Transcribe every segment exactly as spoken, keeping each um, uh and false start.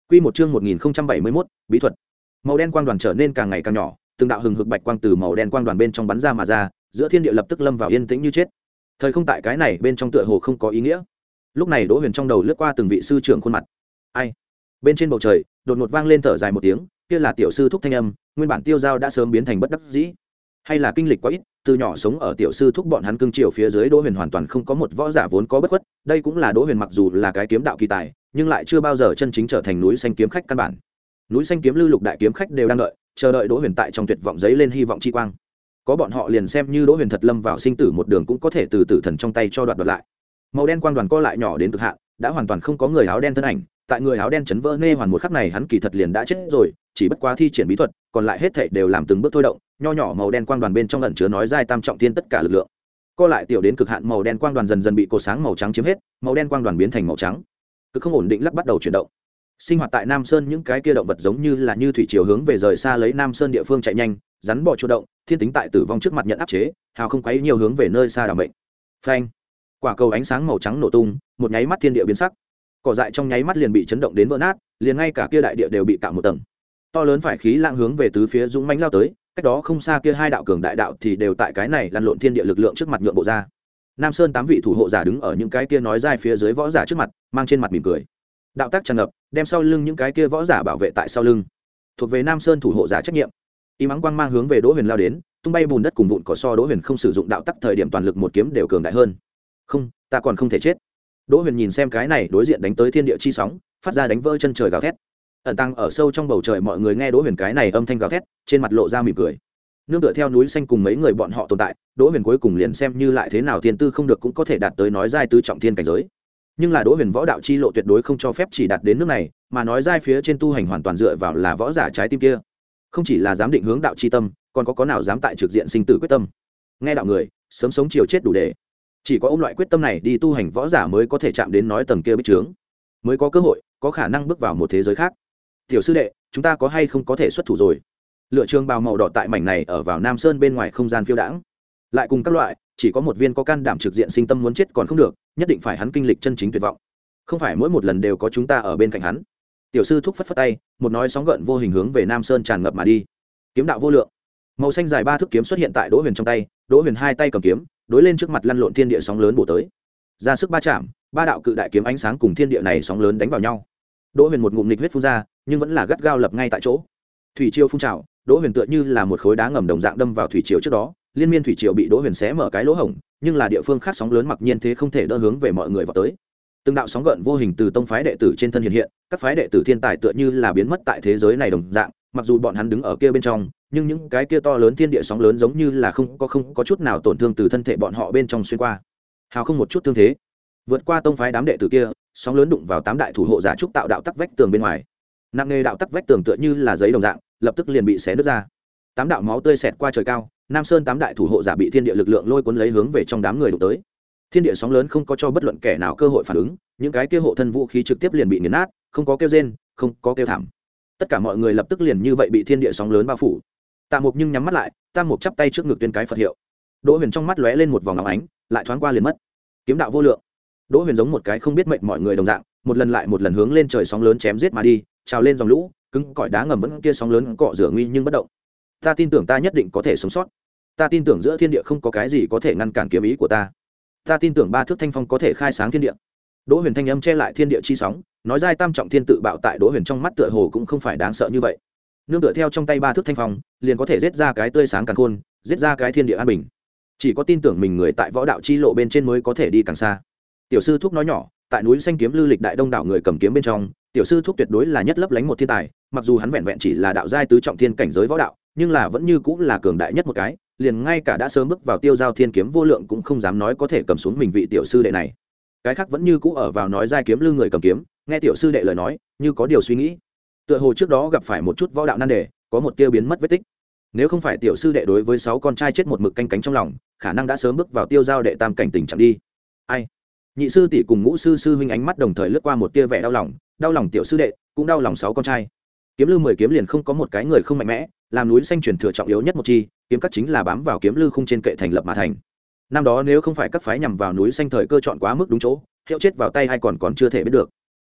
Quy một chương một nghìn không trăm bảy mươi mốt, bí thuật. Màu đen quang đoàn trở nên càng ngày càng nhỏ, từng đạo hừng hực bạch quang từ màu đen quang đoàn bên trong bắn ra mà ra, giữa thiên địa lập tức lâm vào yên tĩnh như chết. Thời không tại cái này bên trong tựa hồ không có ý nghĩa. Lúc này Đỗ Huyền trong đầu lướt qua từng vị sư trưởng khuôn mặt. Ai? Bên trên bầu trời, đột ngột vang lên thở dài một tiếng, kia là tiểu sư thúc thanh âm, nguyên bản tiêu dao đã sớm biến thành bất đắc dĩ. Hay là kinh lịch quá ít, từ nhỏ sống ở tiểu sư thúc bọn hắn cương triều phía dưới, Đỗ Huyền hoàn toàn không có một võ giả vốn có bất khuất, đây cũng là Đỗ Huyền mặc dù là cái kiếm đạo kỳ tài, nhưng lại chưa bao giờ chân chính trở thành núi xanh kiếm khách căn bản. Núi xanh kiếm lưu lục đại kiếm khách đều đang đợi, chờ đợi Đỗ Huyền tại trong tuyệt vọng giấy lên hy vọng chi quang. Có bọn họ liền xem như Đỗ Huyền thật lâm vào sinh tử một đường cũng có thể từ tử thần trong tay cho đoạt đoạt lại. Màu đen quang đoàn co lại nhỏ đến cực hạn, đã hoàn toàn không có người áo đen thân ảnh, tại người áo đen chấn vỡ nê hoàn một khắc này hắn kỳ thật liền đã chết rồi, chỉ bất quá thi triển bí thuật, còn lại hết thảy đều làm từng bước thôi động, nho nhỏ màu đen quang đoàn bên trong ẩn chứa nói giai tam trọng thiên tất cả lực lượng. Co lại tiểu đến cực hạn màu đen quang đoàn dần dần bị cột sáng màu trắng chiếm hết, màu đen quang đoàn biến thành màu trắng. Cứ không ổn định lắc bắt đầu chuyển động. Sinh hoạt tại Nam Sơn những cái kia động vật giống như là như thủy triều hướng về rời xa lấy Nam Sơn địa phương chạy nhanh, rắn bò chuột động, thiên tính tại tử vong trước mặt nhận áp chế, hào không quấy nhiều hướng về nơi xa đảo mệnh. Phanh! Quả cầu ánh sáng màu trắng nổ tung, một nháy mắt thiên địa biến sắc. Cỏ dại trong nháy mắt liền bị chấn động đến vỡ nát, liền ngay cả kia đại địa đều bị cạo một tầng. To lớn phải khí lãng hướng về tứ phía dũng mãnh lao tới, cách đó không xa kia hai đạo cường đại đạo thì đều tại cái này lăn lộn thiên địa lực lượng trước mặt nhượng bộ ra. Nam Sơn tám vị thủ hộ giả đứng ở những cái kia nói dai phía dưới võ giả trước mặt, mang trên mặt mỉm cười. Đạo tác tràn ngập, đem sau lưng những cái kia võ giả bảo vệ tại sau lưng. Thuộc về Nam Sơn thủ hộ giả trách nhiệm. Y mắng quang mang hướng về Đỗ Huyền lao đến, tung bay bùn đất cùng vụn cỏ so Đỗ Huyền không sử dụng đạo tắc thời điểm toàn lực một kiếm đều cường đại hơn. Không, ta còn không thể chết. Đỗ Huyền nhìn xem cái này đối diện đánh tới thiên địa chi sóng, phát ra đánh vỡ chân trời gào thét. Ẩn tăng ở sâu trong bầu trời mọi người nghe Đỗ Huyền cái này âm thanh gào thét, trên mặt lộ ra mỉm cười. Nương tựa theo núi xanh cùng mấy người bọn họ tồn tại, Đỗ Huyền cuối cùng liền xem như lại thế nào thiên tư không được cũng có thể đạt tới nói giai tứ trọng thiên cảnh giới. Nhưng là Đỗ Huyền võ đạo chi lộ tuyệt đối không cho phép chỉ đạt đến nước này, mà nói giai phía trên tu hành hoàn toàn dựa vào là võ giả trái tim kia. Không chỉ là dám định hướng đạo chi tâm, còn có có nào dám tại trực diện sinh tử quyết tâm. Nghe đạo người, sớm sống chiều chết đủ để. Chỉ có ôm loại quyết tâm này đi tu hành võ giả mới có thể chạm đến nói tầng kia bích trướng, mới có cơ hội, có khả năng bước vào một thế giới khác. Tiểu sư đệ, chúng ta có hay không có thể xuất thủ rồi? Lựa trường bào màu đỏ tại mảnh này ở vào Nam Sơn bên ngoài không gian phiêu đãng, lại cùng các loại, chỉ có một viên có can đảm trực diện sinh tâm muốn chết còn không được, nhất định phải hắn kinh lịch chân chính tuyệt vọng, không phải mỗi một lần đều có chúng ta ở bên cạnh hắn. Tiểu sư thúc phất phất tay, một nói sóng gợn vô hình hướng về Nam Sơn tràn ngập mà đi. Kiếm đạo vô lượng, màu xanh dài ba thước kiếm xuất hiện tại Đỗ Huyền trong tay, Đỗ Huyền hai tay cầm kiếm, đối lên trước mặt lăn lộn thiên địa sóng lớn bổ tới, ra sức ba chạm, ba đạo cự đại kiếm ánh sáng cùng thiên địa này sóng lớn đánh vào nhau. Đỗ Huyền một ngụm nghịch huyết phun ra, nhưng vẫn là gắt gao lập ngay tại chỗ. Thủy triều phun trào, Đỗ Huyền tựa như là một khối đá ngầm đồng dạng đâm vào thủy triều trước đó, liên miên thủy triều bị Đỗ Huyền xé mở cái lỗ hổng, nhưng là địa phương khác sóng lớn mặc nhiên thế không thể đỡ hướng về mọi người vào tới. Từng đạo sóng gợn vô hình từ tông phái đệ tử trên thân hiện hiện, các phái đệ tử thiên tài tựa như là biến mất tại thế giới này đồng dạng, mặc dù bọn hắn đứng ở kia bên trong, nhưng những cái kia to lớn thiên địa sóng lớn giống như là không có không có chút nào tổn thương từ thân thể bọn họ bên trong xuyên qua, hào không một chút thương thế. Vượt qua tông phái đám đệ tử kia, sóng lớn đụng vào tám đại thủ hộ giả trúc tạo đạo tắc vách tường bên ngoài, nặng nề đạo tắc vách tường tựa như là giấy đồng dạng, lập tức liền bị xé nứt ra. Tám đạo máu tươi xẹt qua trời cao, Nam Sơn tám đại thủ hộ giả bị thiên địa lực lượng lôi cuốn lấy hướng về trong đám người đụng tới. Thiên địa sóng lớn không có cho bất luận kẻ nào cơ hội phản ứng, những cái kia hộ thân vũ khí trực tiếp liền bị nghiền nát, không có kêu rên, không có kêu thảm. Tất cả mọi người lập tức liền như vậy bị thiên địa sóng lớn bao phủ. Tạ Mục nhưng nhắm mắt lại, Tam Mục chắp tay trước ngực tuyên cái Phật hiệu. Đỗ Huyền trong mắt lóe lên một vòng óng ánh, lại thoáng qua liền mất. Kiếm đạo vô lượng. Đỗ Huyền giống một cái không biết mệnh mọi người đồng dạng, một lần lại một lần hướng lên trời sóng lớn chém giết mà đi, trào lên dòng lũ, cứng cỏi đá ngầm vẫn kia sóng lớn cọ rửa nguy nhưng bất động. Ta tin tưởng ta nhất định có thể sống sót. Ta tin tưởng giữa thiên địa không có cái gì có thể ngăn cản kiếm ý của ta. Ta tin tưởng ba thước thanh phong có thể khai sáng thiên địa. Đỗ Huyền thanh âm che lại thiên địa chi sóng, nói giai tam trọng thiên tự bạo tại Đỗ Huyền trong mắt tựa hồ cũng không phải đáng sợ như vậy. Nương tựa theo trong tay ba thước thanh phong, liền có thể giết ra cái tươi sáng càng khôn, giết ra cái thiên địa an bình. Chỉ có tin tưởng mình người tại võ đạo chi lộ bên trên mới có thể đi càng xa. Tiểu sư thúc nói nhỏ, tại núi xanh kiếm lưu lịch đại đông đảo người cầm kiếm bên trong, tiểu sư thúc tuyệt đối là nhất lấp lánh một thiên tài, mặc dù hắn vẹn vẹn chỉ là đạo giai tứ trọng thiên cảnh giới võ đạo, nhưng là vẫn như cũng là cường đại nhất một cái, liền ngay cả đã sớm bước vào tiêu giao thiên kiếm vô lượng cũng không dám nói có thể cầm xuống mình vị tiểu sư đệ này. Cái khác vẫn như cũ ở vào nói giai kiếm lưu người cầm kiếm, nghe tiểu sư đệ lời nói, như có điều suy nghĩ. Tựa hồ trước đó gặp phải một chút võ đạo nan đề, có một tiêu biến mất vết tích. Nếu không phải tiểu sư đệ đối với sáu con trai chết một mực canh cánh trong lòng, khả năng đã sớm bước vào tiêu giao đệ tam cảnh tình trạng đi. Ai? Nhị sư tỷ cùng ngũ sư sư huynh ánh mắt đồng thời lướt qua một tia vẻ đau lòng, đau lòng tiểu sư đệ, cũng đau lòng sáu con trai. Kiếm lư mười kiếm liền không có một cái người không mạnh mẽ, làm núi xanh truyền thừa trọng yếu nhất một chi, kiếm cắt chính là bám vào kiếm lư khung trên kệ thành lập mà thành. Năm đó nếu không phải các phái nhằm vào núi xanh thời cơ chọn quá mức đúng chỗ, hiệu chết vào tay ai còn còn chưa thể biết được.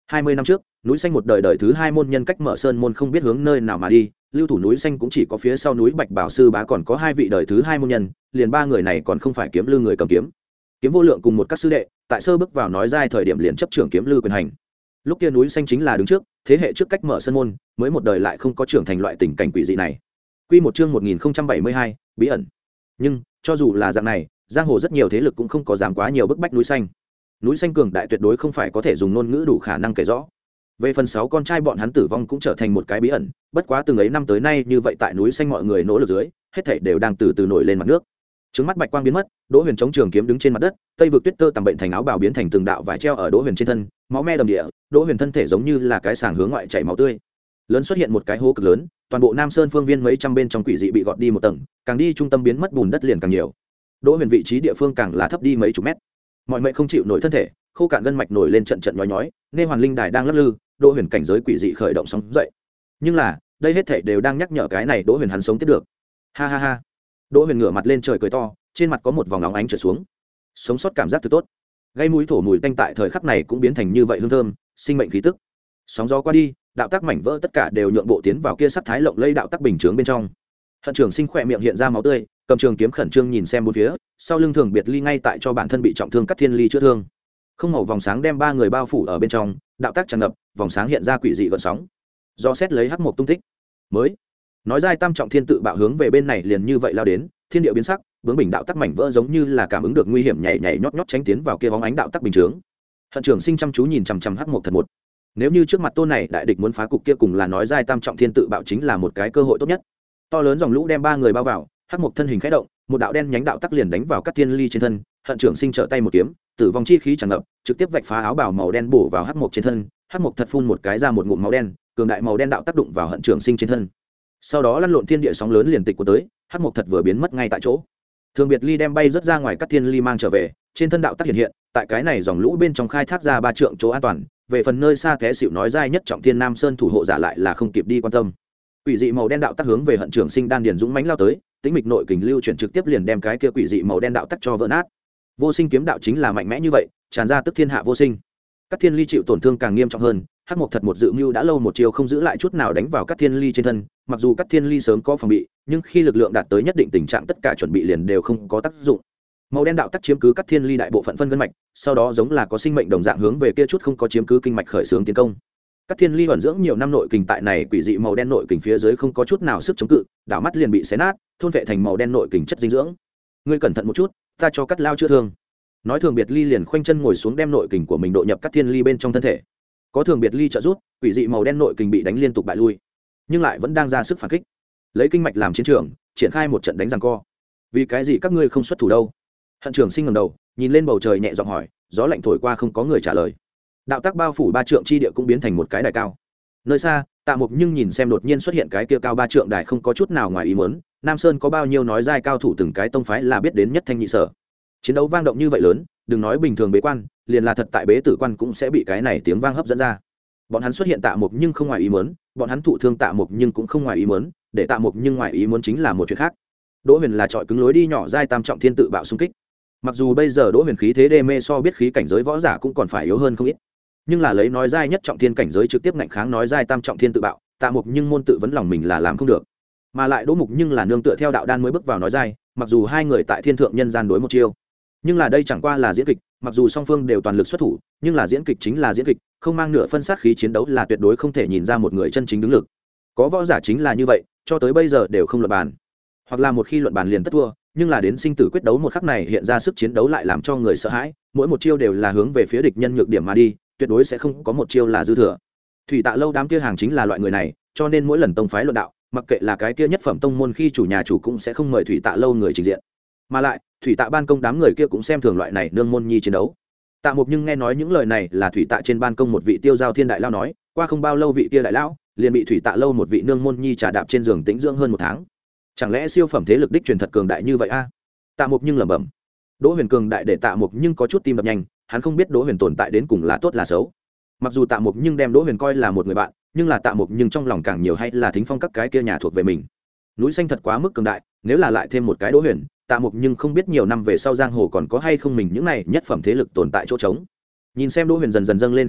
hai mươi năm trước núi xanh một đời đời thứ hai môn nhân cách mở sơn môn không biết hướng nơi nào mà đi, lưu thủ núi xanh cũng chỉ có phía sau núi Bạch Bảo sư bá còn có hai vị đời thứ hai môn nhân, liền ba người này còn không phải kiếm lư người cầm kiếm. Kiếm Vô Lượng cùng một các sư đệ tại sơ bước vào nói giai thời điểm liền chấp trưởng kiếm lư quyền hành. Lúc kia núi xanh chính là đứng trước thế hệ trước cách mở sơn môn, mới một đời lại không có trưởng thành loại tình cảnh quỷ dị này. Quy một chương một nghìn không trăm bảy mươi hai, bí ẩn. Nhưng cho dù là dạng này, giang hồ rất nhiều thế lực cũng không có dám quá nhiều bức bách núi xanh. Núi xanh cường đại tuyệt đối không phải có thể dùng ngôn ngữ đủ khả năng kể rõ. Về phần sáu con trai bọn hắn tử vong cũng trở thành một cái bí ẩn, bất quá từng ấy năm tới nay như vậy tại núi xanh mọi người nỗ lực dưới, hết thảy đều đang từ từ nổi lên mặt nước. Trứng mắt bạch quang biến mất, Đỗ Huyền chống trường kiếm đứng trên mặt đất, tây vực tuyết tơ tầm bệnh thành áo bào biến thành từng đạo vải treo ở Đỗ Huyền trên thân, máu me đầm địa, Đỗ Huyền thân thể giống như là cái sàng hướng ngoại chảy máu tươi. Lớn xuất hiện một cái hố cực lớn, toàn bộ Nam Sơn phương viên mấy trăm bên trong quỷ dị bị gọt đi một tầng, càng đi trung tâm biến mất bùn đất liền càng nhiều. Đỗ Huyền vị trí địa phương càng là thấp đi mấy chục mét. Mọi mệnh không chịu nổi thân thể, khô cạn gân mạch nổi lên trận trận nhói nhói, nghe hoàn linh đài đang lắc lư, Đỗ Huyền cảnh giới quỷ dị khởi động sóng dậy. Nhưng là, đây hết thảy đều đang nhắc nhở cái này Đỗ Huyền hắn sống tiếp được. Ha ha ha. Đỗ Huyền ngửa mặt lên trời cười to, trên mặt có một vòng óng ánh trượt xuống. Sống sót cảm giác thật tốt. Gây mũi thổ mùi tanh tại thời khắc này cũng biến thành như vậy hương thơm, sinh mệnh khí tức. Sóng gió qua đi, đạo tắc mảnh vỡ tất cả đều nhượng bộ tiến vào kia sắc thái lộng lây đạo tắc bình chướng bên trong. Hận Trường Sinh khỏe miệng hiện ra máu tươi, cầm trường kiếm khẩn trương nhìn xem bốn phía, sau lưng Thường Biệt Ly ngay tại cho bản thân bị trọng thương Cắt Thiên Ly chữa thương. Không màu vòng sáng đem ba người bao phủ ở bên trong, đạo tắc tràn ngập, vòng sáng hiện ra quỷ dị gợn sóng. Do xét lấy hắc mục tung tích, mới nói giai tam trọng thiên tự bạo hướng về bên này liền như vậy lao đến, thiên địa biến sắc, bướng bình đạo tắc mảnh vỡ giống như là cảm ứng được nguy hiểm nhảy nhảy nhót nhót tránh tiến vào kia bóng ánh đạo tắc bình chướng. Hận Trường Sinh chăm chú nhìn chằm chằm hắc mục thật một. Nếu như trước mặt tôn này đại địch muốn phá cục kia cùng là nói giai tam trọng thiên tự bạo chính là một cái cơ hội tốt nhất. To lớn dòng lũ đem ba người bao vào, hắc mục thân hình khẽ động, một đạo đen nhánh đạo tắc liền đánh vào Cắt Thiên Ly trên thân. Hận Trường Sinh trở tay một kiếm, tử vong chi khí tràn ngập, trực tiếp vạch phá áo bào màu đen bổ vào hắc mục trên thân. Hắc mục thật phun một cái ra một ngụm máu đen, cường đại màu đen đạo tác động vào Hận Trường Sinh trên thân. Sau đó lăn lộn thiên địa sóng lớn liền tịch của tới, hắc mục thật vừa biến mất ngay tại chỗ. Thường Biệt Ly đem bay rất ra ngoài Cắt Thiên Ly mang trở về, trên thân đạo tác hiện hiện, tại cái này dòng lũ bên trong khai thác ra ba trượng chỗ an toàn. Về phần nơi xa té xỉu nói giai nhất trọng thiên Nam Sơn thủ hộ giả lại là không kịp đi quan tâm. Quỷ dị màu đen đạo tác hướng về Hận Trường Sinh đan điền dũng mãnh lao tới, tĩnh mịch nội kình lưu chuyển trực tiếp liền đem cái kia quỷ dị màu đen đạo tác cho vỡ nát. Vô sinh kiếm đạo chính là mạnh mẽ như vậy, tràn ra tức thiên hạ vô sinh. Cắt Thiên Ly chịu tổn thương càng nghiêm trọng hơn, hắc mục thật một dự mưu đã lâu một chiều không giữ lại chút nào đánh vào Cắt Thiên Ly trên thân. Mặc dù Cắt Thiên Ly sớm có phòng bị, nhưng khi lực lượng đạt tới nhất định tình trạng tất cả chuẩn bị liền đều không có tác dụng. Màu đen đạo tắc chiếm cứ Cắt Thiên Ly đại bộ phận phân gân mạch, sau đó giống là có sinh mệnh đồng dạng hướng về kia chút không có chiếm cứ kinh mạch khởi xướng tiến công. Cắt Thiên Ly ẩn dưỡng nhiều năm nội kình tại này quỷ dị màu đen nội kình phía dưới không có chút nào sức chống cự, đảo mắt liền bị xé nát, thôn vệ thành màu đen nội kình chất dinh dưỡng. Ngươi cẩn thận một chút, ta cho Cắt lao chữa thương. Nói Thường Biệt Ly liền khoanh chân ngồi xuống đem nội kình của mình độ nhập Cắt Thiên Ly bên trong thân thể. Có Thường Biệt Ly trợ giúp, quỷ dị màu đen nội kình bị đánh liên tục bại lui, nhưng lại vẫn đang ra sức phản kích, lấy kinh mạch làm chiến trường, triển khai một trận đánh giằng co. Vì cái gì các ngươi không xuất thủ đâu? Hận Trường Sinh ngẩng đầu, nhìn lên bầu trời nhẹ giọng hỏi, gió lạnh thổi qua không có người trả lời. Đạo tác bao phủ ba trượng chi địa cũng biến thành một cái đài cao. Nơi xa, Tạ Mục nhưng nhìn xem đột nhiên xuất hiện cái kia cao ba trượng đài không có chút nào ngoài ý muốn, Nam Sơn có bao nhiêu nói giai cao thủ từng cái tông phái là biết đến nhất thanh nhị sở. Chiến đấu vang động như vậy lớn, đừng nói bình thường bế quan, liền là thật tại bế tử quan cũng sẽ bị cái này tiếng vang hấp dẫn ra. Bọn hắn xuất hiện Tạ Mục nhưng không ngoài ý muốn, bọn hắn thụ thương Tạ Mục nhưng cũng không ngoài ý muốn, để Tạ Mục nhưng ngoài ý muốn chính là một chuyện khác. Đỗ Huyền là trọi cứng lối đi nhỏ giai tam trọng thiên tự bạo xung kích. Mặc dù bây giờ Đỗ Huyền khí thế đê mê so biết khí cảnh giới võ giả cũng còn phải yếu hơn không ít, nhưng là lấy nói giai nhất trọng thiên cảnh giới trực tiếp ngạnh kháng nói giai tam trọng thiên tự bạo, Tạ Mục nhưng môn tự vấn lòng mình là làm không được. Mà lại Đỗ Mục nhưng là nương tựa theo đạo đan mới bước vào nói giai, mặc dù hai người tại thiên thượng nhân gian đối một chiêu, nhưng là đây chẳng qua là diễn kịch, mặc dù song phương đều toàn lực xuất thủ, nhưng là diễn kịch chính là diễn kịch, không mang nửa phân sát khí chiến đấu là tuyệt đối không thể nhìn ra một người chân chính đứng lực. Có võ giả chính là như vậy, cho tới bây giờ đều không luận bàn, hoặc là một khi luận bàn liền tất thua, nhưng là đến sinh tử quyết đấu một khắc này hiện ra sức chiến đấu lại làm cho người sợ hãi, mỗi một chiêu đều là hướng về phía địch nhân nhược điểm mà đi, tuyệt đối sẽ không có một chiêu là dư thừa. Thủy Tạ lâu đám kia hàng chính là loại người này, cho nên mỗi lần tông phái luận đạo, mặc kệ là cái kia nhất phẩm tông môn khi chủ nhà chủ cũng sẽ không mời Thủy Tạ lâu người trình diện. Mà lại, Thủy Tạ ban công đám người kia cũng xem thường loại này nương môn nhi chiến đấu. Tạ Mục nhưng nghe nói những lời này là Thủy Tạ trên ban công một vị tiêu giao thiên đại lao nói, qua không bao lâu vị kia đại lão liền bị Thủy Tạ lâu một vị nương môn nhi trà đạp trên giường tĩnh dưỡng hơn một tháng. Chẳng lẽ siêu phẩm thế lực đích truyền thật cường đại như vậy a? À? Tạ Mục nhưng lẩm bẩm. Đỗ Huyền cường đại để Tạ Mục nhưng có chút tim đập nhanh, hắn không biết Đỗ Huyền tồn tại đến cùng là tốt là xấu. Mặc dù Tạ Mục nhưng đem Đỗ Huyền coi là một người bạn, nhưng là Tạ Mục nhưng trong lòng càng nhiều hay là Thính Phong các cái kia nhà thuộc về mình. Núi xanh thật quá mức cường đại, nếu là lại thêm một cái Đỗ Huyền, Tạ Mục nhưng không biết nhiều năm về sau giang hồ còn có hay không mình những này nhất phẩm thế lực tồn tại chỗ trống. Nhìn xem Đỗ Huyền dần dần dâng lên khí cơ,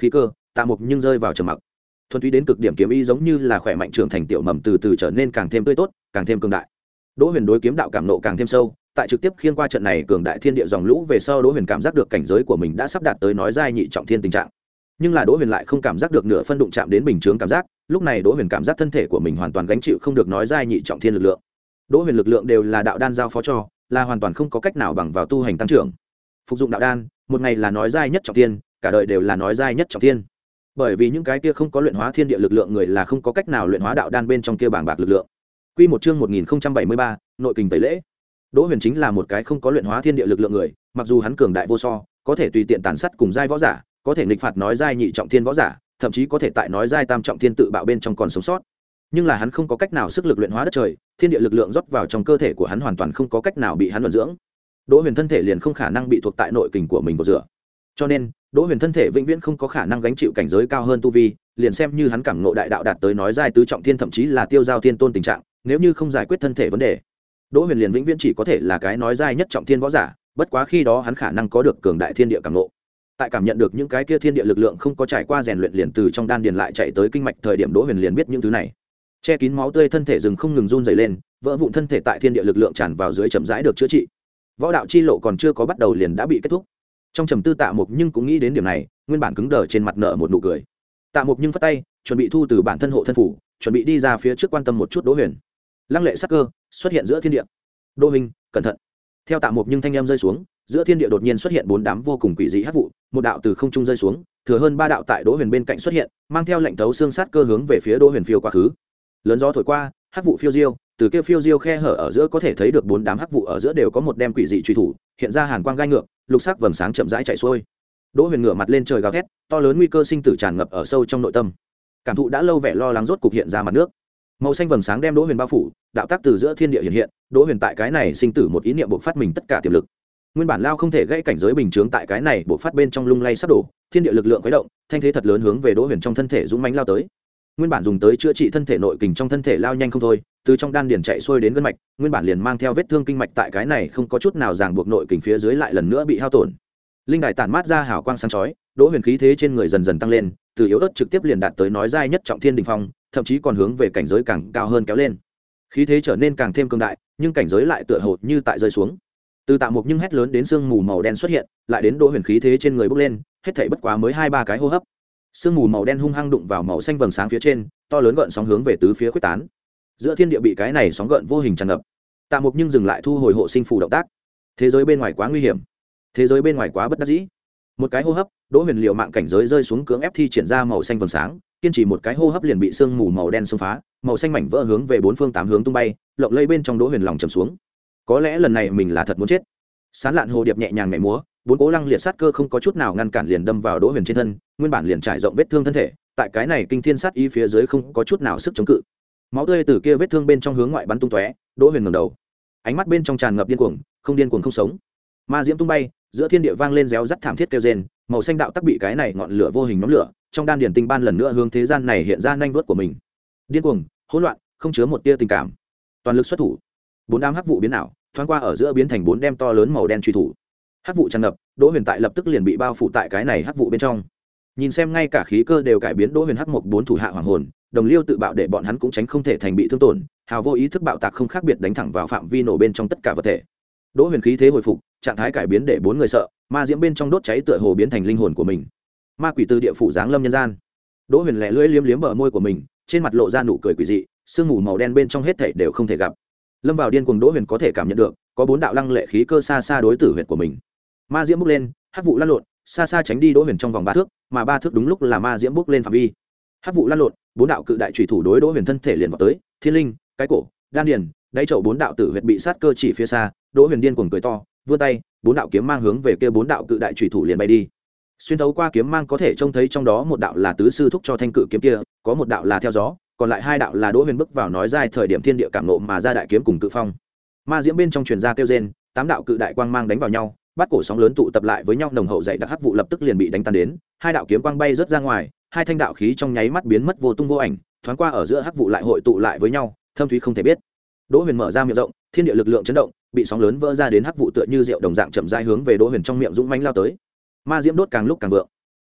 Tạ Mục nhưng rơi vào trầm mặc. Thuần túy đến cực điểm kiếm ý giống như là khỏe mạnh trưởng thành tiểu mầm từ từ trở nên càng thêm tươi tốt, càng thêm cường đại. Đỗ Huyền đối kiếm đạo cảm nộ càng thêm sâu, tại trực tiếp khiên qua trận này cường đại thiên địa dòng lũ về sau, Đỗ Huyền cảm giác được cảnh giới của mình đã sắp đạt tới nói giai nhị trọng thiên tình trạng. Nhưng là Đỗ Huyền lại không cảm giác được nửa phân đụng chạm đến bình chướng cảm giác, lúc này Đỗ Huyền cảm giác thân thể của mình hoàn toàn gánh chịu không được nói giai nhị trọng thiên lực lượng. Đỗ Huyền lực lượng đều là đạo đan giao phó cho, là hoàn toàn không có cách nào bằng vào tu hành tăng trưởng. Phục dụng đạo đan, một ngày là nói giai nhất trọng thiên, cả đời đều là nói giai nhất trọng thiên. Bởi vì những cái kia không có luyện hóa thiên địa lực lượng người là không có cách nào luyện hóa đạo đan bên trong kia bảng bạc lực lượng. Quy một chương một nghìn không trăm bảy mươi ba, nội kình tẩy lễ. Đỗ Huyền chính là một cái không có luyện hóa thiên địa lực lượng người, mặc dù hắn cường đại vô so, có thể tùy tiện tàn sát cùng giai võ giả, có thể nghịch phạt nói giai nhị trọng thiên võ giả, thậm chí có thể tại nói giai tam trọng thiên tự bạo bên trong còn sống sót. Nhưng là hắn không có cách nào sức lực luyện hóa đất trời, thiên địa lực lượng rót vào trong cơ thể của hắn hoàn toàn không có cách nào bị hắn vận dưỡng. Đỗ Huyền thân thể liền không khả năng bị thuộc tại nội kình của mình của rửa. Cho nên, Đỗ Huyền thân thể vĩnh viễn không có khả năng gánh chịu cảnh giới cao hơn tu vi, liền xem như hắn cảm ngộ đại đạo đạt tới nói giai tứ trọng thiên thậm chí là tiêu giao thiên tôn tình trạng, nếu như không giải quyết thân thể vấn đề, Đỗ Huyền liền vĩnh viễn chỉ có thể là cái nói giai nhất trọng thiên võ giả, bất quá khi đó hắn khả năng có được cường đại thiên địa cảm ngộ. Tại cảm nhận được những cái kia thiên địa lực lượng không có trải qua rèn luyện liền từ trong đan điền lại chạy tới kinh mạch thời điểm, Đỗ Huyền liền biết những thứ này. Che kín máu tươi thân thể rừng không ngừng run rẩy lên, vỡ vụn thân thể tại thiên địa lực lượng tràn vào dưới chậm rãi được chữa trị. Võ đạo chi lộ còn chưa có bắt đầu liền đã bị kết thúc. Trong trầm tư Tạ Mục nhưng cũng nghĩ đến điểm này, nguyên bản cứng đờ trên mặt nở một nụ cười. Tạ Mục nhưng phất tay, chuẩn bị thu từ bản thân hộ thân phủ, chuẩn bị đi ra phía trước quan tâm một chút Đỗ Huyền. Lăng lệ sắc cơ xuất hiện giữa thiên địa. Đỗ huynh, cẩn thận. Theo Tạ Mục nhưng thanh âm rơi xuống, giữa thiên địa đột nhiên xuất hiện bốn đám vô cùng quỷ dị hắc vụ, một đạo từ không trung rơi xuống, thừa hơn ba đạo tại Đỗ Huyền bên cạnh xuất hiện, mang theo lệnh thấu xương sát cơ hướng về phía Đỗ Huyền phiêu quá khứ. Lớn gió thổi qua, hắc vụ phiêu diêu, từ kia phiêu diêu khe hở ở giữa có thể thấy được bốn đám hắc vụ ở giữa đều có một đem quỷ dị truy thủ, hiện ra hàn quang gai ngược, lục sắc vầng sáng chậm rãi chạy xuôi. Đỗ Huyền ngửa mặt lên trời gào thét, to lớn nguy cơ sinh tử tràn ngập ở sâu trong nội tâm. Cảm thụ đã lâu vẻ lo lắng rốt cục hiện ra mặt nước. Màu xanh vầng sáng đem Đỗ Huyền bao phủ, đạo tác từ giữa thiên địa hiện hiện, Đỗ Huyền tại cái này sinh tử một ý niệm bộc phát mình tất cả tiềm lực. Nguyên bản lao không thể gãy cảnh giới bình chướng tại cái này bộc phát bên trong lung lay sắp đổ, thiên địa lực lượng khuấy động, thanh thế thật lớn hướng về Đỗ Huyền trong thân thể dũng mãnh lao tới. Nguyên bản dùng tới chữa trị thân thể nội kình trong thân thể lao nhanh không thôi, từ trong đan điền chạy xuôi đến gân mạch, nguyên bản liền mang theo vết thương kinh mạch tại cái này không có chút nào ràng buộc nội kình phía dưới lại lần nữa bị hao tổn. Linh đài tản mát ra hào quang sáng chói, Đỗ Huyền khí thế trên người dần dần tăng lên, từ yếu ớt trực tiếp liền đạt tới nói giai nhất trọng thiên đỉnh phong, thậm chí còn hướng về cảnh giới càng cao hơn kéo lên. Khí thế trở nên càng thêm cường đại, nhưng cảnh giới lại tựa hồ như tại rơi xuống. Từ Tạ Mục nhưng hét lớn đến sương mù màu đen xuất hiện, lại đến Đỗ Huyền khí thế trên người bốc lên, hết thảy bất quá mới hai ba cái hô hấp. Sương mù màu đen hung hăng đụng vào màu xanh vầng sáng phía trên, to lớn gợn sóng hướng về tứ phía khuếch tán. Giữa thiên địa bị cái này sóng gợn vô hình tràn ngập. Tạ Mục nhưng dừng lại thu hồi hộ sinh phù động tác. Thế giới bên ngoài quá nguy hiểm, thế giới bên ngoài quá bất đắc dĩ. Một cái hô hấp, Đỗ Huyền liều mạng cảnh giới rơi xuống cưỡng ép thi triển ra màu xanh vầng sáng, kiên trì một cái hô hấp liền bị sương mù màu đen xông phá, màu xanh mảnh vỡ hướng về bốn phương tám hướng tung bay, lộng lây bên trong Đỗ Huyền lòng trầm xuống. Có lẽ lần này mình là thật muốn chết. Sán lạn hồ điệp nhẹ nhàng nhảy múa, bốn cố lăng liệt sát cơ không có chút nào ngăn cản liền đâm vào Đỗ Huyền trên thân, nguyên bản liền trải rộng vết thương thân thể, tại cái này kinh thiên sát ý phía dưới không có chút nào sức chống cự. Máu tươi từ kia vết thương bên trong hướng ngoại bắn tung tóe, Đỗ Huyền ngẩng đầu, ánh mắt bên trong tràn ngập điên cuồng, không điên cuồng không sống. Ma diễm tung bay, giữa thiên địa vang lên réo rắt thảm thiết kêu rên, màu xanh đạo tắc bị cái này ngọn lửa vô hình nhóm lửa, trong đan điền tinh ban lần nữa hướng thế gian này hiện ra nhanh vuốt của mình. Điên cuồng, hỗn loạn, không chứa một tia tình cảm, toàn lực xuất thủ. Bốn đám hắc vụ biến ảo, thoáng qua ở giữa biến thành bốn đem to lớn màu đen truy thủ. Hắc vụ tràn ngập, Đỗ Huyền tại lập tức liền bị bao phủ tại cái này hắc vụ bên trong. Nhìn xem ngay cả khí cơ đều cải biến, Đỗ Huyền hắc mộc bốn thủ hạ hoàng hồn, đồng liêu tự bạo để bọn hắn cũng tránh không thể thành bị thương tổn, hào vô ý thức bạo tạc không khác biệt đánh thẳng vào phạm vi nổ bên trong tất cả vật thể. Đỗ Huyền khí thế hồi phục, trạng thái cải biến để bốn người sợ, ma diễm bên trong đốt cháy tựa hồ biến thành linh hồn của mình. Ma quỷ từ địa phủ giáng lâm nhân gian. Đỗ Huyền lẻ lưỡi liếm liếm bờ môi của mình, trên mặt lộ ra nụ cười quỷ dị, sương mù màu đen bên trong hết thảy đều không thể gặp. Lâm vào điên cuồng Đỗ Huyền có thể cảm nhận được, có bốn đạo lăng lệ khí cơ xa xa đối tử huyệt của mình. Ma diễm bốc lên, hắc vụ lăn lộn, xa xa tránh đi Đỗ Huyền trong vòng ba thước, mà ba thước đúng lúc là ma diễm bốc lên phạm vi. Hắc vụ lăn lộn, bốn đạo cự đại chủy thủ đối Đỗ Huyền thân thể liền vào tới, thiên linh, cái cổ, đan điền, đáy chậu bốn đạo tử huyệt bị sát cơ chỉ phía xa, Đỗ Huyền điên cuồng cười to, vươn tay, bốn đạo kiếm mang hướng về kia bốn đạo cự đại chủy thủ liền bay đi. Xuyên thấu qua kiếm mang có thể trông thấy trong đó một đạo là tứ sư thúc cho thanh cự kiếm kia, có một đạo là theo gió, còn lại hai đạo là Đỗ Huyền bước vào nói giai thời điểm thiên địa cảm nộ mà ra đại kiếm cùng cự phong. Ma diễm bên trong truyền ra kêu rên, tám đạo cự đại quang mang đánh vào nhau, bắt cổ sóng lớn tụ tập lại với nhau, nồng hậu dày đặc hắc vụ lập tức liền bị đánh tan đến, hai đạo kiếm quang bay rớt ra ngoài, hai thanh đạo khí trong nháy mắt biến mất vô tung vô ảnh, thoáng qua ở giữa hắc vụ lại hội tụ lại với nhau, thâm thúy không thể biết. Đỗ Huyền mở ra miệng rộng, thiên địa lực lượng chấn động, bị sóng lớn vỡ ra đến hắc vụ tựa như rượu đồng dạng chậm rãi hướng về Đỗ Huyền trong miệng dũng mãnh lao tới. Ma diễm đốt càng lúc càng vượng.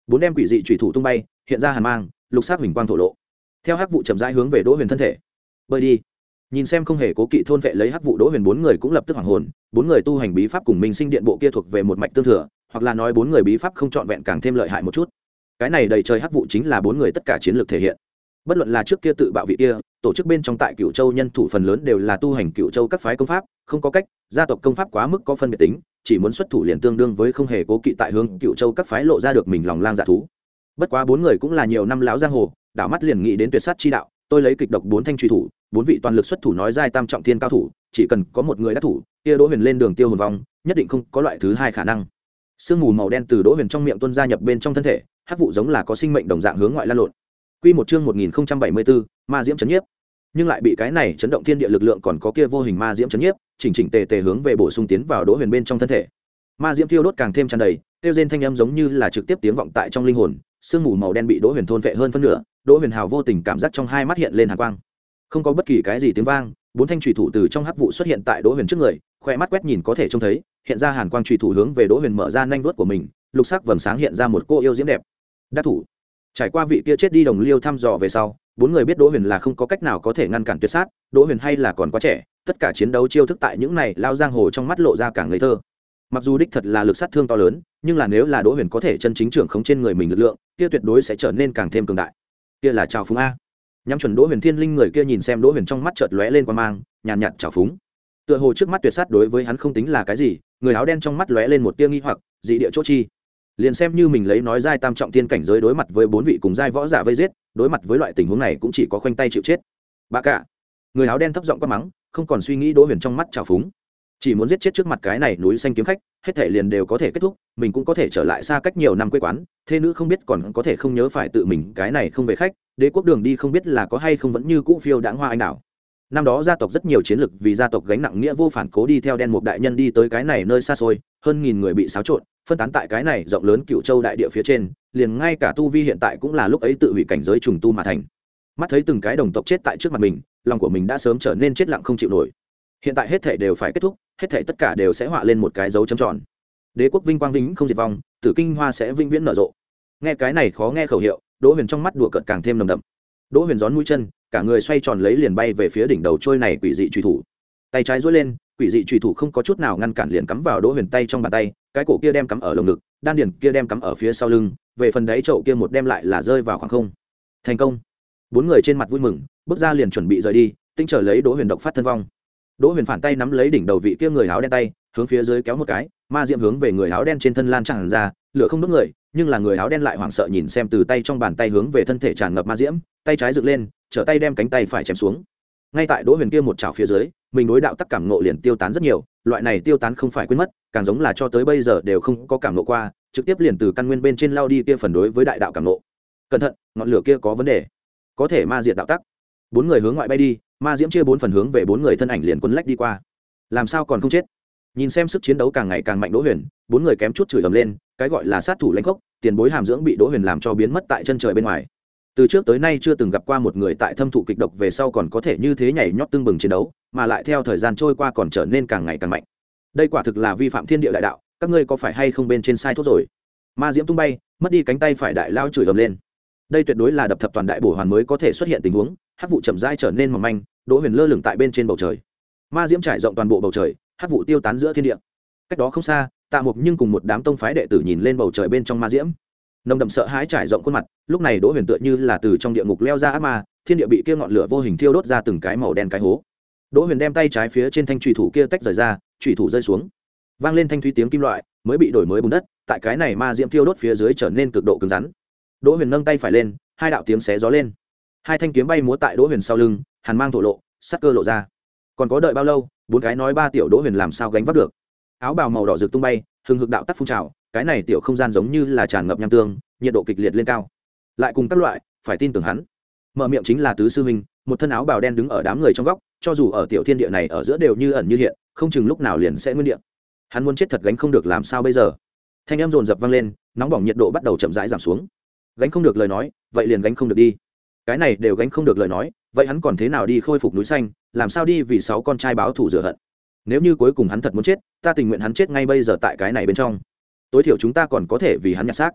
bốn đem quỷ dị thủy thủ tung bay hiện ra hàn mang lục sắc huỳnh quang thổ lộ theo hắc vụ chậm rãi hướng về đỗ huyền thân thể bơi đi. Nhìn xem không hề cố kỵ thôn vệ lấy hắc vụ đỗ huyền bốn người cũng lập tức hoảng hồn. Bốn người tu hành bí pháp cùng minh sinh điện bộ kia thuộc về một mạch tương thừa, hoặc là nói bốn người bí pháp không trọn vẹn càng thêm lợi hại một chút. Cái này đầy trời hắc vụ chính là bốn người tất cả chiến lược thể hiện. Bất luận là trước kia tự bạo vị kia tổ chức bên trong tại Cửu Châu nhân thủ phần lớn đều là tu hành Cửu Châu các phái công pháp, không có cách, gia tộc công pháp quá mức có phân biệt tính, chỉ muốn xuất thủ liền tương đương với không hề cố kỵ tại hướng Cửu Châu các phái lộ ra được mình lòng lang dạ thú. Bất quá bốn người cũng là nhiều năm lão giang hồ, đảo mắt liền nghĩ đến tuyệt sát chi đạo, tôi lấy kịch độc bốn thanh truy thủ, bốn vị toàn lực xuất thủ nói giai tam trọng thiên cao thủ, chỉ cần có một người đắc thủ, kia Đỗ Huyền lên đường tiêu hồn vong, nhất định không có loại thứ hai khả năng. Sương mù màu đen từ Đỗ Huyền trong miệng tuôn ra nhập bên trong thân thể, hắc vụ giống là có sinh mệnh đồng dạng hướng ngoại lan lộn. Quy một chương một nghìn không trăm bảy mươi bốn, ma diễm chấn nhiếp. Nhưng lại bị cái này chấn động thiên địa lực lượng còn có kia vô hình ma diễm chấn nhiếp, chỉnh chỉnh tề tề hướng về bổ sung tiến vào Đỗ Huyền bên trong thân thể. Ma diễm thiêu đốt càng thêm tràn đầy, tiêu rên thanh âm giống như là trực tiếp tiếng vọng tại trong linh hồn, sương mù màu đen bị Đỗ Huyền thôn vệ hơn phân nửa, Đỗ Huyền hào vô tình cảm giác trong hai mắt hiện lên hàn quang. Không có bất kỳ cái gì tiếng vang, bốn thanh chủy thủ từ trong hắc vụ xuất hiện tại Đỗ Huyền trước người, khoe mắt quét nhìn có thể trông thấy, hiện ra hàn quang chủy thủ hướng về Đỗ Huyền mở ra nhanh vuốt của mình, lục sắc vầng sáng hiện ra một cô yêu diễm đẹp. Đắc thủ. Trải qua vị kia chết đi đồng liêu thăm dò về sau, bốn người biết Đỗ Huyền là không có cách nào có thể ngăn cản tuyệt sát, Đỗ Huyền hay là còn quá trẻ, tất cả chiến đấu chiêu thức tại những này lao giang hồ trong mắt lộ ra càng ngây thơ. Mặc dù đích thật là lực sát thương to lớn, nhưng là nếu là Đỗ Huyền có thể chân chính trưởng khống trên người mình lực lượng, kia tuyệt đối sẽ trở nên càng thêm cường đại. Kia là trào phúng a. Nhắm chuẩn Đỗ Huyền Thiên Linh người kia nhìn xem Đỗ Huyền trong mắt chợt lóe lên qua mang, nhàn nhạt trào phúng. Tựa hồ trước mắt tuyệt sát đối với hắn không tính là cái gì, người áo đen trong mắt lóe lên một tia nghi hoặc, dị địa chỗ chi. Liền xem như mình lấy nói giai tam trọng thiên cảnh giới đối mặt với bốn vị cùng giai võ giả vây giết, đối mặt với loại tình huống này cũng chỉ có khoanh tay chịu chết. Bà cả. Người áo đen thấp giọng quát mắng, không còn suy nghĩ Đỗ Huyền trong mắt trào phúng, chỉ muốn giết chết trước mặt cái này núi xanh kiếm khách, hết thể liền đều có thể kết thúc, mình cũng có thể trở lại xa cách nhiều năm quê quán, thê nữ không biết còn có thể không nhớ phải tự mình cái này không về khách, đế quốc đường đi không biết là có hay không vẫn như cũ phiêu đãng hoa anh đào. Năm đó gia tộc rất nhiều chiến lực vì gia tộc gánh nặng nghĩa vô phản cố đi theo đen mục đại nhân đi tới cái này nơi xa xôi, hơn nghìn người bị xáo trộn, phân tán tại cái này rộng lớn Cựu Châu đại địa phía trên, liền ngay cả tu vi hiện tại cũng là lúc ấy tự hủy cảnh giới trùng tu mà thành. Mắt thấy từng cái đồng tộc chết tại trước mặt mình, lòng của mình đã sớm trở nên chết lặng không chịu nổi. Hiện tại hết thảy đều phải kết thúc, hết thảy tất cả đều sẽ họa lên một cái dấu chấm tròn. Đế quốc vinh quang vĩnh không diệt vong, Tử Kinh Hoa sẽ vĩnh viễn nở rộ. Nghe cái này khó nghe khẩu hiệu, Đỗ Huyền trong mắt đùa cợt càng thêm nồng đậm. Đỗ Huyền gión mũi chân, cả người xoay tròn lấy liền bay về phía đỉnh đầu trôi này quỷ dị chủy thủ. Tay trái duỗi lên, quỷ dị chủy thủ không có chút nào ngăn cản liền cắm vào Đỗ Huyền tay trong bàn tay, cái cổ kia đem cắm ở lồng ngực, đan điền kia đem cắm ở phía sau lưng, về phần đáy chậu kia một đem lại là rơi vào khoảng không. Thành công. Bốn người trên mặt vui mừng, bước ra liền chuẩn bị rời đi, tinh trở lấy Đỗ Huyền độc phát thân vong. Đỗ Huyền phản tay nắm lấy đỉnh đầu vị kia người áo đen tay, hướng phía dưới kéo một cái, ma diệm hướng về người áo đen trên thân lan tràn ra, lửa không đốt người, nhưng là người áo đen lại hoảng sợ nhìn xem từ tay trong bàn tay hướng về thân thể tràn ngập ma diễm, tay trái dựng lên, trở tay đem cánh tay phải chém xuống. Ngay tại Đỗ Huyền kia một chảo phía dưới, mình đối đạo tắc cảm ngộ liền tiêu tán rất nhiều, loại này tiêu tán không phải quên mất, càng giống là cho tới bây giờ đều không có cảm ngộ qua, trực tiếp liền từ căn nguyên bên trên lao đi kia phần đối với đại đạo cảm ngộ. Cẩn thận, ngọn lửa kia có vấn đề, có thể ma diệt đạo tắc. Bốn người hướng ngoại bay đi, ma diễm chia bốn phần hướng về bốn người thân ảnh liền quấn lách đi qua. Làm sao còn không chết? Nhìn xem sức chiến đấu càng ngày càng mạnh Đỗ Huyền, bốn người kém chút chửi ầm lên, cái gọi là sát thủ lãnh khốc, tiền bối hàm dưỡng bị Đỗ Huyền làm cho biến mất tại chân trời bên ngoài. Từ trước tới nay chưa từng gặp qua một người tại thâm thụ kịch độc về sau còn có thể như thế nhảy nhót tương bừng chiến đấu, mà lại theo thời gian trôi qua còn trở nên càng ngày càng mạnh. Đây quả thực là vi phạm thiên địa đại đạo, các ngươi có phải hay không bên trên sai thuốc rồi? Ma diễm tung bay, mất đi cánh tay phải đại lao chửi ầm lên. Đây tuyệt đối là đập thập toàn đại bổ hoàn mới có thể xuất hiện tình huống, hắc vụ chậm rãi trở nên mỏng manh, Đỗ Huyền lơ lửng tại bên trên bầu trời. Ma diễm trải rộng toàn bộ bầu trời, hắc vụ tiêu tán giữa thiên địa. Cách đó không xa, Tạ Mục nhưng cùng một đám tông phái đệ tử nhìn lên bầu trời bên trong ma diễm, nồng đậm sợ hãi trải rộng khuôn mặt. Lúc này Đỗ Huyền tựa như là từ trong địa ngục leo ra ác ma, thiên địa bị kia ngọn lửa vô hình thiêu đốt ra từng cái màu đen cái hố. Đỗ Huyền đem tay trái phía trên thanh chủy thủ kia tách rời ra, chủy thủ rơi xuống, vang lên thanh thúy tiếng kim loại, mới bị đổi mới bùn đất, tại cái này ma diễm thiêu đốt phía dưới trở nên cực độ cứng rắn. Đỗ Huyền nâng tay phải lên, hai đạo tiếng xé gió lên, hai thanh kiếm bay múa tại Đỗ Huyền sau lưng, hàn mang thổ lộ, sắc cơ lộ ra. Còn có đợi bao lâu, bốn cái nói ba tiểu Đỗ Huyền làm sao gánh vác được. Áo bào màu đỏ rực tung bay, hừng hực đạo tắc phun trào, cái này tiểu không gian giống như là tràn ngập nham tương, nhiệt độ kịch liệt lên cao. Lại cùng các loại, phải tin tưởng hắn. Mở miệng chính là tứ sư huynh, một thân áo bào đen đứng ở đám người trong góc, cho dù ở tiểu thiên địa này ở giữa đều như ẩn như hiện, không chừng lúc nào liền sẽ nguyên địa. Hắn muốn chết thật gánh không được làm sao bây giờ? Thanh âm dồn dập vang lên, nóng bỏng nhiệt độ bắt đầu chậm rãi giảm xuống. Gánh không được lời nói, vậy liền gánh không được đi. Cái này đều gánh không được lời nói, vậy hắn còn thế nào đi khôi phục núi xanh, làm sao đi vì sáu con trai báo thù rửa hận? Nếu như cuối cùng hắn thật muốn chết, ta tình nguyện hắn chết ngay bây giờ tại cái này bên trong. Tối thiểu chúng ta còn có thể vì hắn nhặt xác.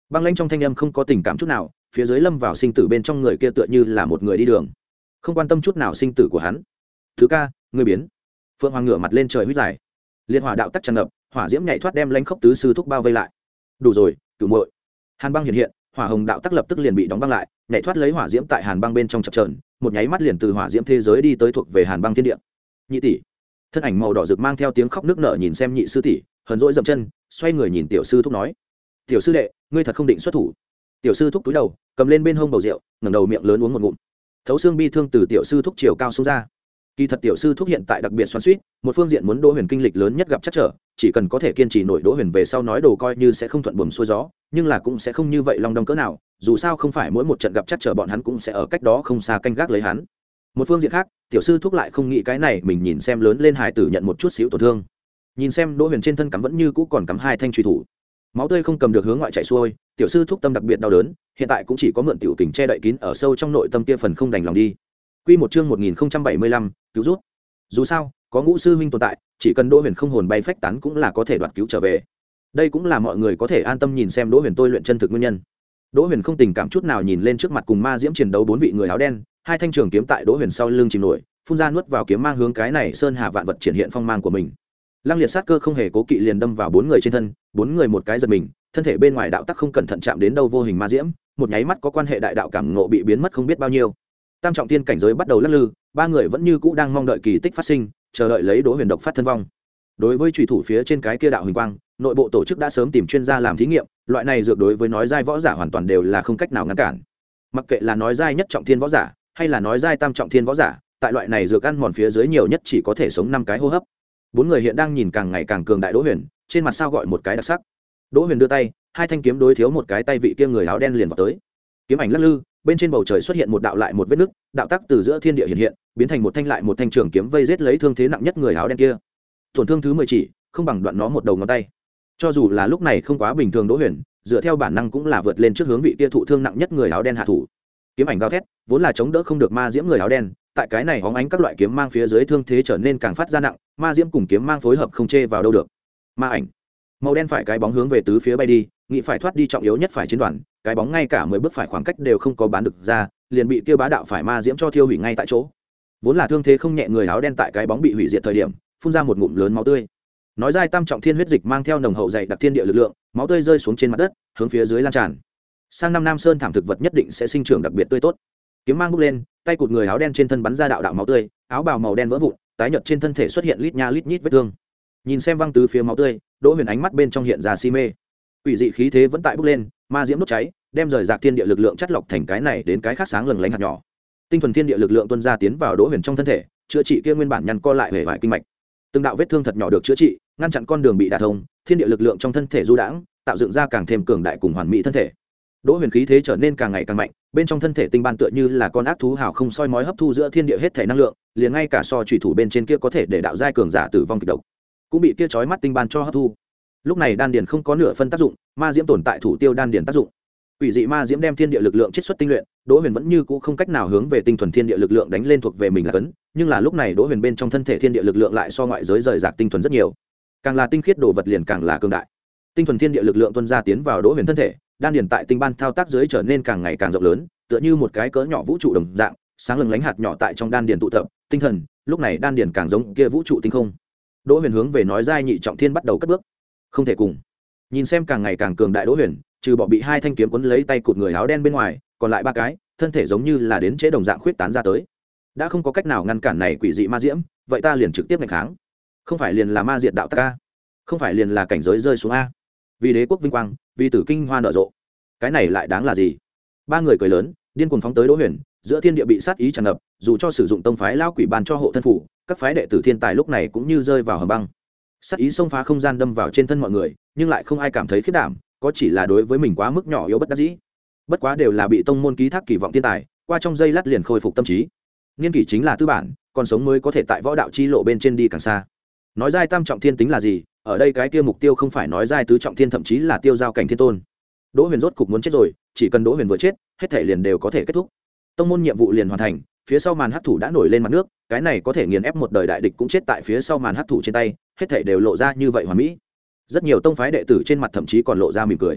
Băng lãnh trong thanh âm không có tình cảm chút nào, phía dưới lâm vào sinh tử bên trong người kia tựa như là một người đi đường, không quan tâm chút nào sinh tử của hắn. Thứ ca, ngươi biến. Phượng Hoàng ngửa mặt lên trời huýt dài, liệt hỏa đạo tắc tràn ngập, hỏa diễm nhảy thoát đem lãnh khốc tứ sư thúc bao vây lại. Đủ rồi, cửu muội. Hàn băng hiện hiện, hỏa hồng đạo tắc lập tức liền bị đóng băng lại, nhảy thoát lấy hỏa diễm tại hàn băng bên trong chập chờn, một nháy mắt liền từ hỏa diễm thế giới đi tới thuộc về hàn băng thiên địa. Nhị tỷ, thân ảnh màu đỏ rực mang theo tiếng khóc nước nở nhìn xem nhị sư tỷ, hờn dỗi dậm chân, xoay người nhìn tiểu sư thúc nói: tiểu sư đệ, ngươi thật không định xuất thủ? Tiểu sư thúc túi đầu, cầm lên bên hông bầu rượu, ngẩng đầu miệng lớn uống một ngụm, thấu xương bi thương từ tiểu sư thúc chiều cao xuống ra. Kỳ thật tiểu sư thúc hiện tại đặc biệt xoắn xuýt, một phương diện muốn Đỗ Huyền kinh lịch lớn nhất gặp chắc trở, chỉ cần có thể kiên trì nổi Đỗ Huyền về sau nói đồ coi như sẽ không thuận buồm xuôi gió, nhưng là cũng sẽ không như vậy long đong cỡ nào, dù sao không phải mỗi một trận gặp chắc trở bọn hắn cũng sẽ ở cách đó không xa canh gác lấy hắn. Một phương diện khác, tiểu sư thúc lại không nghĩ cái này mình nhìn xem lớn lên hài tử nhận một chút xíu tổn thương. Nhìn xem Đỗ Huyền trên thân cắm vẫn như cũ còn cắm hai thanh truy thủ, máu tươi không cầm được hướng ngoại chảy xuôi, tiểu sư thúc tâm đặc biệt đau đớn, hiện tại cũng chỉ có mượn tiểu kình che đậy kín ở sâu trong nội tâm kia phần không đành lòng đi. Quy một chương một nghìn không trăm bảy mươi lăm, cứu rút. Dù sao, có ngũ sư huynh tồn tại, chỉ cần Đỗ Huyền không hồn bay phách tán cũng là có thể đoạt cứu trở về. Đây cũng là mọi người có thể an tâm nhìn xem Đỗ Huyền tôi luyện chân thực nguyên nhân. Đỗ Huyền không tình cảm chút nào nhìn lên trước mặt cùng ma diễm chiến đấu bốn vị người áo đen, hai thanh trường kiếm tại Đỗ Huyền sau lưng chìm nổi, phun ra nuốt vào kiếm mang hướng cái này sơn hà vạn vật triển hiện phong mang của mình. Lăng liệt sát cơ không hề cố kỵ liền đâm vào bốn người trên thân, bốn người một cái giật mình, thân thể bên ngoài đạo tắc không cẩn thận chạm đến đâu vô hình ma diễm, một nháy mắt có quan hệ đại đạo cảm ngộ bị biến mất không biết bao nhiêu. Tam trọng tiên cảnh giới bắt đầu lắc lư, ba người vẫn như cũ đang mong đợi kỳ tích phát sinh, chờ đợi lấy Đỗ Huyền độc phát thân vong. Đối với chủy thủ phía trên cái kia đạo huỳnh quang, nội bộ tổ chức đã sớm tìm chuyên gia làm thí nghiệm, loại này dược đối với nói giai võ giả hoàn toàn đều là không cách nào ngăn cản. Mặc kệ là nói giai nhất trọng thiên võ giả, hay là nói giai tam trọng thiên võ giả, tại loại này dược ăn mòn phía dưới nhiều nhất chỉ có thể sống năm cái hô hấp. Bốn người hiện đang nhìn càng ngày càng cường đại Đỗ Huyền, trên mặt sao gọi một cái đặc sắc. Đỗ Huyền đưa tay, hai thanh kiếm đối thiếu một cái tay vị kia người áo đen liền vào tới. Kiếm ảnh lắc lư, bên trên bầu trời xuất hiện một đạo lại một vết nứt, đạo tắc từ giữa thiên địa hiện hiện, biến thành một thanh lại một thanh trường kiếm vây giết lấy thương thế nặng nhất người áo đen kia. Tổn thương thứ mười chỉ, không bằng đoạn nó một đầu ngón tay. Cho dù là lúc này không quá bình thường Đỗ Huyền, dựa theo bản năng cũng là vượt lên trước hướng vị kia thụ thương nặng nhất người áo đen hạ thủ. Kiếm ảnh gào thét, vốn là chống đỡ không được ma diễm người áo đen, tại cái này hóng ánh các loại kiếm mang phía dưới thương thế trở nên càng phát ra nặng, ma diễm cùng kiếm mang phối hợp không chê vào đâu được. Ma ảnh, màu đen phải cái bóng hướng về tứ phía bay đi, nghĩ phải thoát đi trọng yếu nhất phải chiến đoàn, cái bóng ngay cả mười bước phải khoảng cách đều không có bán được ra, liền bị kia bá đạo phải ma diễm cho thiêu hủy ngay tại chỗ. Vốn là thương thế không nhẹ người áo đen tại cái bóng bị hủy diệt thời điểm, phun ra một ngụm lớn máu tươi. Nói giai tam trọng thiên huyết dịch mang theo nồng hậu dày đặc thiên địa lực lượng, máu tươi rơi xuống trên mặt đất, hướng phía dưới lan tràn. Sang năm Nam Sơn thảm thực vật nhất định sẽ sinh trưởng đặc biệt tươi tốt. Kiếm mang bốc lên, tay cụt người áo đen trên thân bắn ra đạo đạo máu tươi, áo bào màu đen vỡ vụn, tái nhợt trên thân thể xuất hiện lít nha lít nhít vết thương. Nhìn xem văng tứ phía máu tươi, Đỗ Huyền ánh mắt bên trong hiện ra si mê. Quỷ dị khí thế vẫn tại bốc lên, ma diễm đốt cháy, đem rời rạc thiên địa lực lượng chất lọc thành cái này đến cái khác sáng lừng lánh hạt nhỏ. Tinh thuần thiên địa lực lượng tuôn ra tiến vào Đỗ Huyền trong thân thể, chữa trị kia nguyên bản nhăn co lại hề vải kinh mạch. Từng đạo vết thương thật nhỏ được chữa trị, ngăn chặn con đường bị đả thông, thiên địa lực lượng trong thân thể du đãng, tạo dựng ra càng thêm cường đại cùng hoàn mỹ thân thể. Đỗ Huyền khí thế trở nên càng ngày càng mạnh, bên trong thân thể tinh ban tựa như là con ác thú hào không soi mói hấp thu giữa thiên địa hết thể năng lượng, liền ngay cả so chủy thủ bên trên kia có thể để đạo giai cường giả tử vong kịch độc, cũng bị kia chói mắt tinh ban cho hấp thu. Lúc này đan điền không có nửa phân tác dụng, ma diễm tồn tại thủ tiêu đan điền tác dụng. Quỷ dị ma diễm đem thiên địa lực lượng chiết xuất tinh luyện, Đỗ Huyền vẫn như cũ không cách nào hướng về tinh thuần thiên địa lực lượng đánh lên thuộc về mình là cấn, nhưng là lúc này Đỗ Huyền bên trong thân thể thiên địa lực lượng lại so ngoại giới rời rạc tinh thuần rất nhiều. Càng là tinh khiết đồ vật liền càng là cường đại. Tinh thuần thiên địa lực lượng tuôn ra tiến vào Đỗ Huyền thân thể, đan điền tại tinh ban thao tác dưới trở nên càng ngày càng rộng lớn, tựa như một cái cỡ nhỏ vũ trụ đồng dạng, sáng lừng lánh hạt nhỏ tại trong đan điền tụ tập, tinh thần, lúc này đan điền càng giống kia vũ trụ tinh không. Đỗ Huyền hướng về nói giai nhị trọng thiên bắt đầu cất bước. Không thể cùng. Nhìn xem càng ngày càng cường đại Đỗ Huyền, trừ bỏ bị hai thanh kiếm cuốn lấy tay cụt người áo đen bên ngoài, còn lại ba cái, thân thể giống như là đến chế đồng dạng khuyết tán ra tới. Đã không có cách nào ngăn cản này quỷ dị ma diễm, vậy ta liền trực tiếp nghênh kháng. Không phải liền là ma diệt đạo ta, không phải liền là cảnh giới rơi xuống a. Vì đế quốc vinh quang, vì tử kinh hoa nở rộ. Cái này lại đáng là gì? Ba người cười lớn, điên cuồng phóng tới Đỗ Huyền, giữa thiên địa bị sát ý tràn ngập, dù cho sử dụng tông phái lao quỷ ban cho hộ thân phủ, các phái đệ tử thiên tài lúc này cũng như rơi vào hầm băng. Sát ý xông phá không gian đâm vào trên thân mọi người, nhưng lại không ai cảm thấy khiếp đảm, có chỉ là đối với mình quá mức nhỏ yếu bất đắc dĩ. Bất quá đều là bị tông môn ký thác kỳ vọng thiên tài, qua trong giây lát liền khôi phục tâm trí. Niên kỷ chính là tư bản, còn sống mới có thể tại võ đạo chi lộ bên trên đi càng xa. Nói giai tam trọng thiên tính là gì? Ở đây cái kia mục tiêu không phải nói giai tứ trọng thiên, thậm chí là tiêu giao cảnh thiên tôn. Đỗ Huyền rốt cục muốn chết rồi, chỉ cần Đỗ Huyền vừa chết, hết thể liền đều có thể kết thúc. Tông môn nhiệm vụ liền hoàn thành, phía sau màn hắc thủ đã nổi lên mặt nước, cái này có thể nghiền ép một đời đại địch cũng chết tại phía sau màn hắc thủ trên tay, hết thể đều lộ ra như vậy hoàn mỹ. Rất nhiều tông phái đệ tử trên mặt thậm chí còn lộ ra mỉm cười.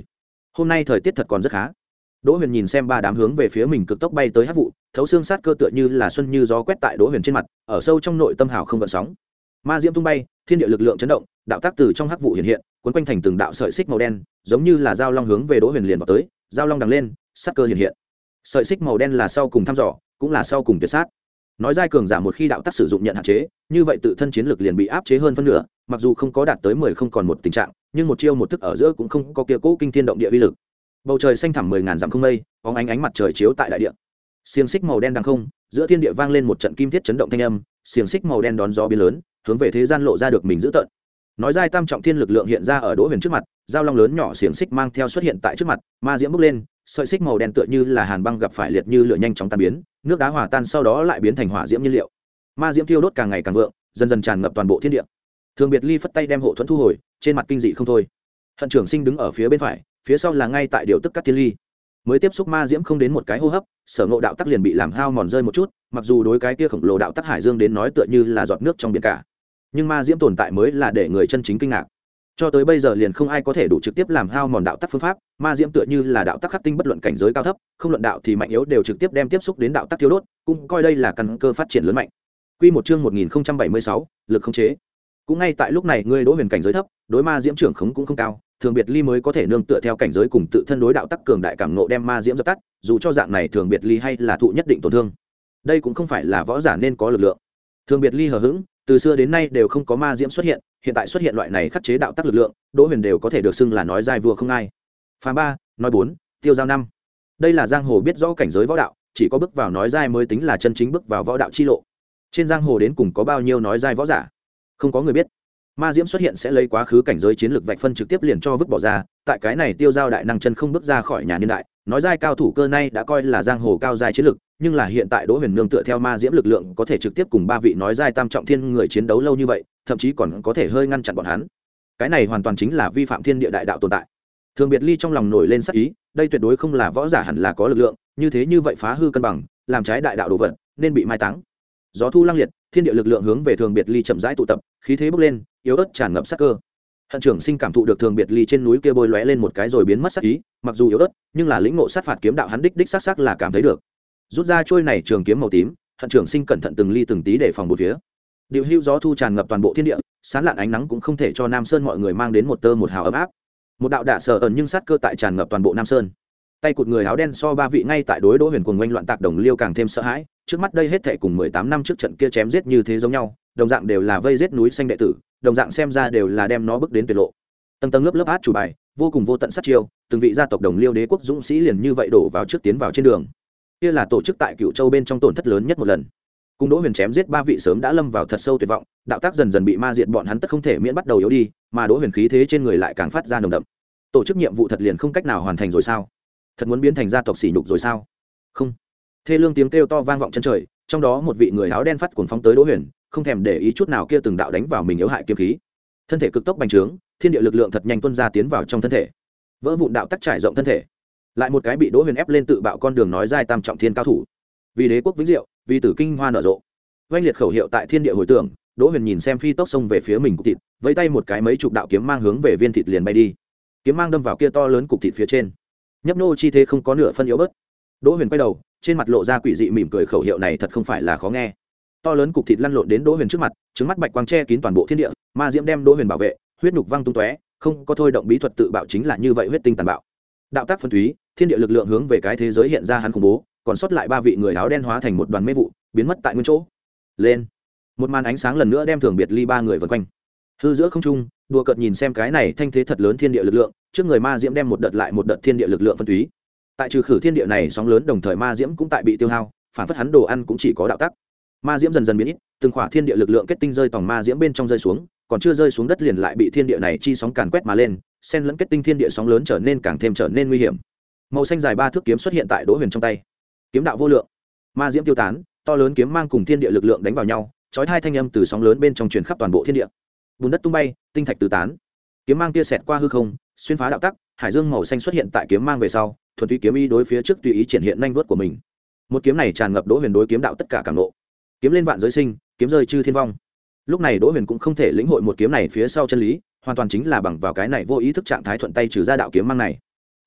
hôm nay thời tiết thật còn rất khá. Đỗ Huyền nhìn xem ba đám hướng về phía mình cực tốc bay tới hắc vụ, thấu xương sát cơ tựa như là xuân như gió quét tại Đỗ Huyền trên mặt, ở sâu trong nội tâm hào không gợn sóng. Ma diễm tung bay, thiên địa lực lượng chấn động, đạo tác từ trong hắc vụ hiện hiện, cuốn quanh thành từng đạo sợi xích màu đen, giống như là dao long hướng về Đỗ Huyền liền vào tới, dao long đằng lên, sát cơ hiện hiện. Sợi xích màu đen là sau cùng thăm dò, cũng là sau cùng tuyệt sát. Nói giai cường giả một khi đạo tác sử dụng nhận hạn chế, như vậy tự thân chiến lực liền bị áp chế hơn phân nửa, mặc dù không có đạt tới mười không còn một tình trạng, nhưng một chiêu một thức ở giữa cũng không có kia cố kinh thiên động địa uy lực. Bầu trời xanh thẳm mười ngàn dặm không mây, bóng ánh ánh mặt trời chiếu tại đại địa. Xiềng xích màu đen đang không, giữa thiên địa vang lên một trận kim thiết chấn động thanh âm, xiềng xích màu đen đón gió biến lớn, hướng về thế gian lộ ra được mình giữ tợn. Nói giai tam trọng thiên lực lượng hiện ra ở Đỗ Huyền trước mặt, dao long lớn nhỏ xiềng xích mang theo xuất hiện tại trước mặt, ma diễm bốc lên, sợi xích màu đen tựa như là hàn băng gặp phải liệt như lửa nhanh chóng tan biến, nước đá hòa tan sau đó lại biến thành hỏa diễm nhiên liệu. Ma diễm thiêu đốt càng ngày càng vượng, dần dần tràn ngập toàn bộ thiên địa. Thường Biệt Ly phất tay đem hộ thuẫn thu hồi, trên mặt kinh dị không thôi. Hận Trưởng Sinh đứng ở phía bên phải, phía sau là ngay tại điều tức Cắt Thiên Ly. Mới tiếp xúc ma diễm không đến một cái hô hấp, Sở Ngộ đạo tắc liền bị làm hao mòn rơi một chút, mặc dù đối cái kia khổng lồ đạo tắc hải dương đến nói tựa như là giọt nước trong biển cả, nhưng ma diễm tồn tại mới là để người chân chính kinh ngạc. Cho tới bây giờ liền không ai có thể đủ trực tiếp làm hao mòn đạo tắc phương pháp, ma diễm tựa như là đạo tắc khắc tinh bất luận cảnh giới cao thấp, không luận đạo thì mạnh yếu đều trực tiếp đem tiếp xúc đến đạo tắc thiêu đốt, cũng coi đây là căn cơ phát triển lớn mạnh. Quy một chương một nghìn không trăm bảy mươi sáu, lực khống chế. Cũng ngay tại lúc này, ngươi Đỗ Huyền cảnh giới thấp, đối ma diễm trưởng khống cũng không cao, Thường Biệt Ly mới có thể nương tựa theo cảnh giới cùng tự thân đối đạo tắc cường đại cảm ngộ đem ma diễm dập tắt, dù cho dạng này Thường Biệt Ly hay là thụ nhất định tổn thương. Đây cũng không phải là võ giả nên có lực lượng. Thường Biệt Ly hờ hững, từ xưa đến nay đều không có ma diễm xuất hiện, hiện tại xuất hiện loại này khắc chế đạo tắc lực lượng, Đỗ Huyền đều có thể được xưng là nói giai vua không ai. Phàm ba, nói bốn, tiêu giao năm. Đây là giang hồ biết rõ cảnh giới võ đạo, chỉ có bước vào nói giai mới tính là chân chính bước vào võ đạo chi lộ. Trên giang hồ đến cùng có bao nhiêu nói giai võ giả, không có người biết. Ma diễm xuất hiện sẽ lấy quá khứ cảnh giới chiến lược vạch phân trực tiếp liền cho vứt bỏ ra, tại cái này tiêu giao đại năng chân không bước ra khỏi nhà niên đại, nói giai cao thủ cơ nay đã coi là giang hồ cao giai chiến lược, nhưng là hiện tại Đỗ Huyền nương tựa theo ma diễm lực lượng có thể trực tiếp cùng ba vị nói giai tam trọng thiên người chiến đấu lâu như vậy, thậm chí còn có thể hơi ngăn chặn bọn hắn. Cái này hoàn toàn chính là vi phạm thiên địa đại đạo tồn tại. Thường Biệt Ly trong lòng nổi lên sắc ý, đây tuyệt đối không là võ giả hẳn là có lực lượng, như thế như vậy phá hư cân bằng, làm trái đại đạo đồ vật, nên bị mai táng. Gió thu lăng liệt, thiên địa lực lượng hướng về Thường Biệt Ly chậm rãi tụ tập, khí thế bốc lên, yếu ớt tràn ngập sát cơ. Hận Trưởng Sinh cảm thụ được Thường Biệt Ly trên núi kia bôi lóe lên một cái rồi biến mất sát ý, mặc dù yếu ớt, nhưng là lĩnh ngộ sát phạt kiếm đạo hắn đích đích xác xác là cảm thấy được. Rút ra trôi này trường kiếm màu tím, Hận Trưởng Sinh cẩn thận từng ly từng tí để phòng một phía. Điều hưu gió thu tràn ngập toàn bộ thiên địa, sáng lạn ánh nắng cũng không thể cho Nam Sơn mọi người mang đến một tơ một hào ấm áp. Một đạo đạ sở ẩn nhưng sát cơ tại tràn ngập toàn bộ Nam Sơn. Tay cụt người áo đen so ba vị ngay tại đối Đỗ Huyền cuồng oanh loạn tạc đồng liêu càng thêm sợ hãi, trước mắt đây hết thảy cùng mười tám năm trước trận kia chém giết như thế giống nhau, đồng dạng đều là vây giết núi xanh đệ tử, đồng dạng xem ra đều là đem nó bước đến tuyệt lộ. Tầng tầng lớp lớp át chủ bài, vô cùng vô tận sát chiêu, từng vị gia tộc đồng liêu đế quốc dũng sĩ liền như vậy đổ vào trước tiến vào trên đường. Kia là tổ chức tại Cựu Châu bên trong tổn thất lớn nhất một lần. Cùng Đỗ Huyền chém giết ba vị sớm đã lâm vào thật sâu tuyệt vọng, đạo tác dần dần bị ma diệt bọn hắn tất không thể miễn bắt đầu yếu đi, mà Đỗ Huyền khí thế trên người lại càng phát ra nồng đậm. Tổ chức nhiệm vụ thật liền không cách nào hoàn thành rồi sao? Thật muốn biến thành gia tộc sỉ nhục rồi sao? Không. Thê lương tiếng kêu to vang vọng chân trời, trong đó một vị người áo đen phát cuồng phóng tới Đỗ Huyền, không thèm để ý chút nào kia từng đạo đánh vào mình yếu hại kiếm khí. Thân thể cực tốc bành trướng, thiên địa lực lượng thật nhanh tuôn ra tiến vào trong thân thể. Vỡ vụn đạo tắc trải rộng thân thể. Lại một cái bị Đỗ Huyền ép lên tự bạo con đường nói giai tam trọng thiên cao thủ. Vì đế quốc vĩnh diệu, vì tử kinh hoa nở rộ. Oanh liệt khẩu hiệu tại thiên địa hồi tưởng, Đỗ Huyền nhìn xem phi tốc xông về phía mình cục thịt, vẫy tay một cái mấy chục đạo kiếm mang hướng về viên thịt liền bay đi. Kiếm mang đâm vào kia to lớn cục thịt phía trên. Nhấp nô chi thế không có nửa phân yếu bớt. Đỗ Huyền quay đầu, trên mặt lộ ra quỷ dị mỉm cười, khẩu hiệu này thật không phải là khó nghe. To lớn cục thịt lăn lộn đến Đỗ Huyền trước mặt, trứng mắt bạch quang che kín toàn bộ thiên địa, ma diễm đem Đỗ Huyền bảo vệ, huyết nhục văng tung tóe, không có thôi động bí thuật tự bạo chính là như vậy huyết tinh tàn bạo. Đạo tác phân thúy, thiên địa lực lượng hướng về cái thế giới hiện ra hắn khủng bố, còn sót lại ba vị người áo đen hóa thành một đoàn mê vụ, biến mất tại nguyên chỗ. Lên, một màn ánh sáng lần nữa đem Thường Biệt Ly ba người vần quanh. Hư giữa không trung, đùa cợt nhìn xem cái này thanh thế thật lớn thiên địa lực lượng, trước người ma diễm đem một đợt lại một đợt thiên địa lực lượng phân thúy. Tại trừ khử thiên địa này sóng lớn đồng thời ma diễm cũng tại bị tiêu hao, phản phất hắn đồ ăn cũng chỉ có đạo tắc. Ma diễm dần dần biến ít, từng khỏa thiên địa lực lượng kết tinh rơi tòng ma diễm bên trong rơi xuống, còn chưa rơi xuống đất liền lại bị thiên địa này chi sóng càn quét mà lên, xen lẫn kết tinh thiên địa sóng lớn trở nên càng thêm trở nên nguy hiểm. Màu xanh dài ba thước kiếm xuất hiện tại Đỗ Huyền trong tay. Kiếm đạo vô lượng. Ma diễm tiêu tán, to lớn kiếm mang cùng thiên địa lực lượng đánh vào nhau, chói hai thanh âm từ sóng lớn bên trong truyền khắp toàn bộ thiên địa. Bùn đất tung bay, tinh thạch tứ tán. Kiếm mang kia xẹt qua hư không, xuyên phá đạo tắc, hải dương màu xanh xuất hiện tại kiếm mang về sau, thuần túy kiếm ý đối phía trước tùy ý triển hiện nhanh vuốt của mình. Một kiếm này tràn ngập Đỗ Huyền đối kiếm đạo tất cả cảm nộ. Kiếm lên vạn giới sinh, kiếm rơi chư thiên vong. Lúc này Đỗ Huyền cũng không thể lĩnh hội một kiếm này phía sau chân lý, hoàn toàn chính là bằng vào cái này vô ý thức trạng thái thuận tay trừ ra đạo kiếm mang này.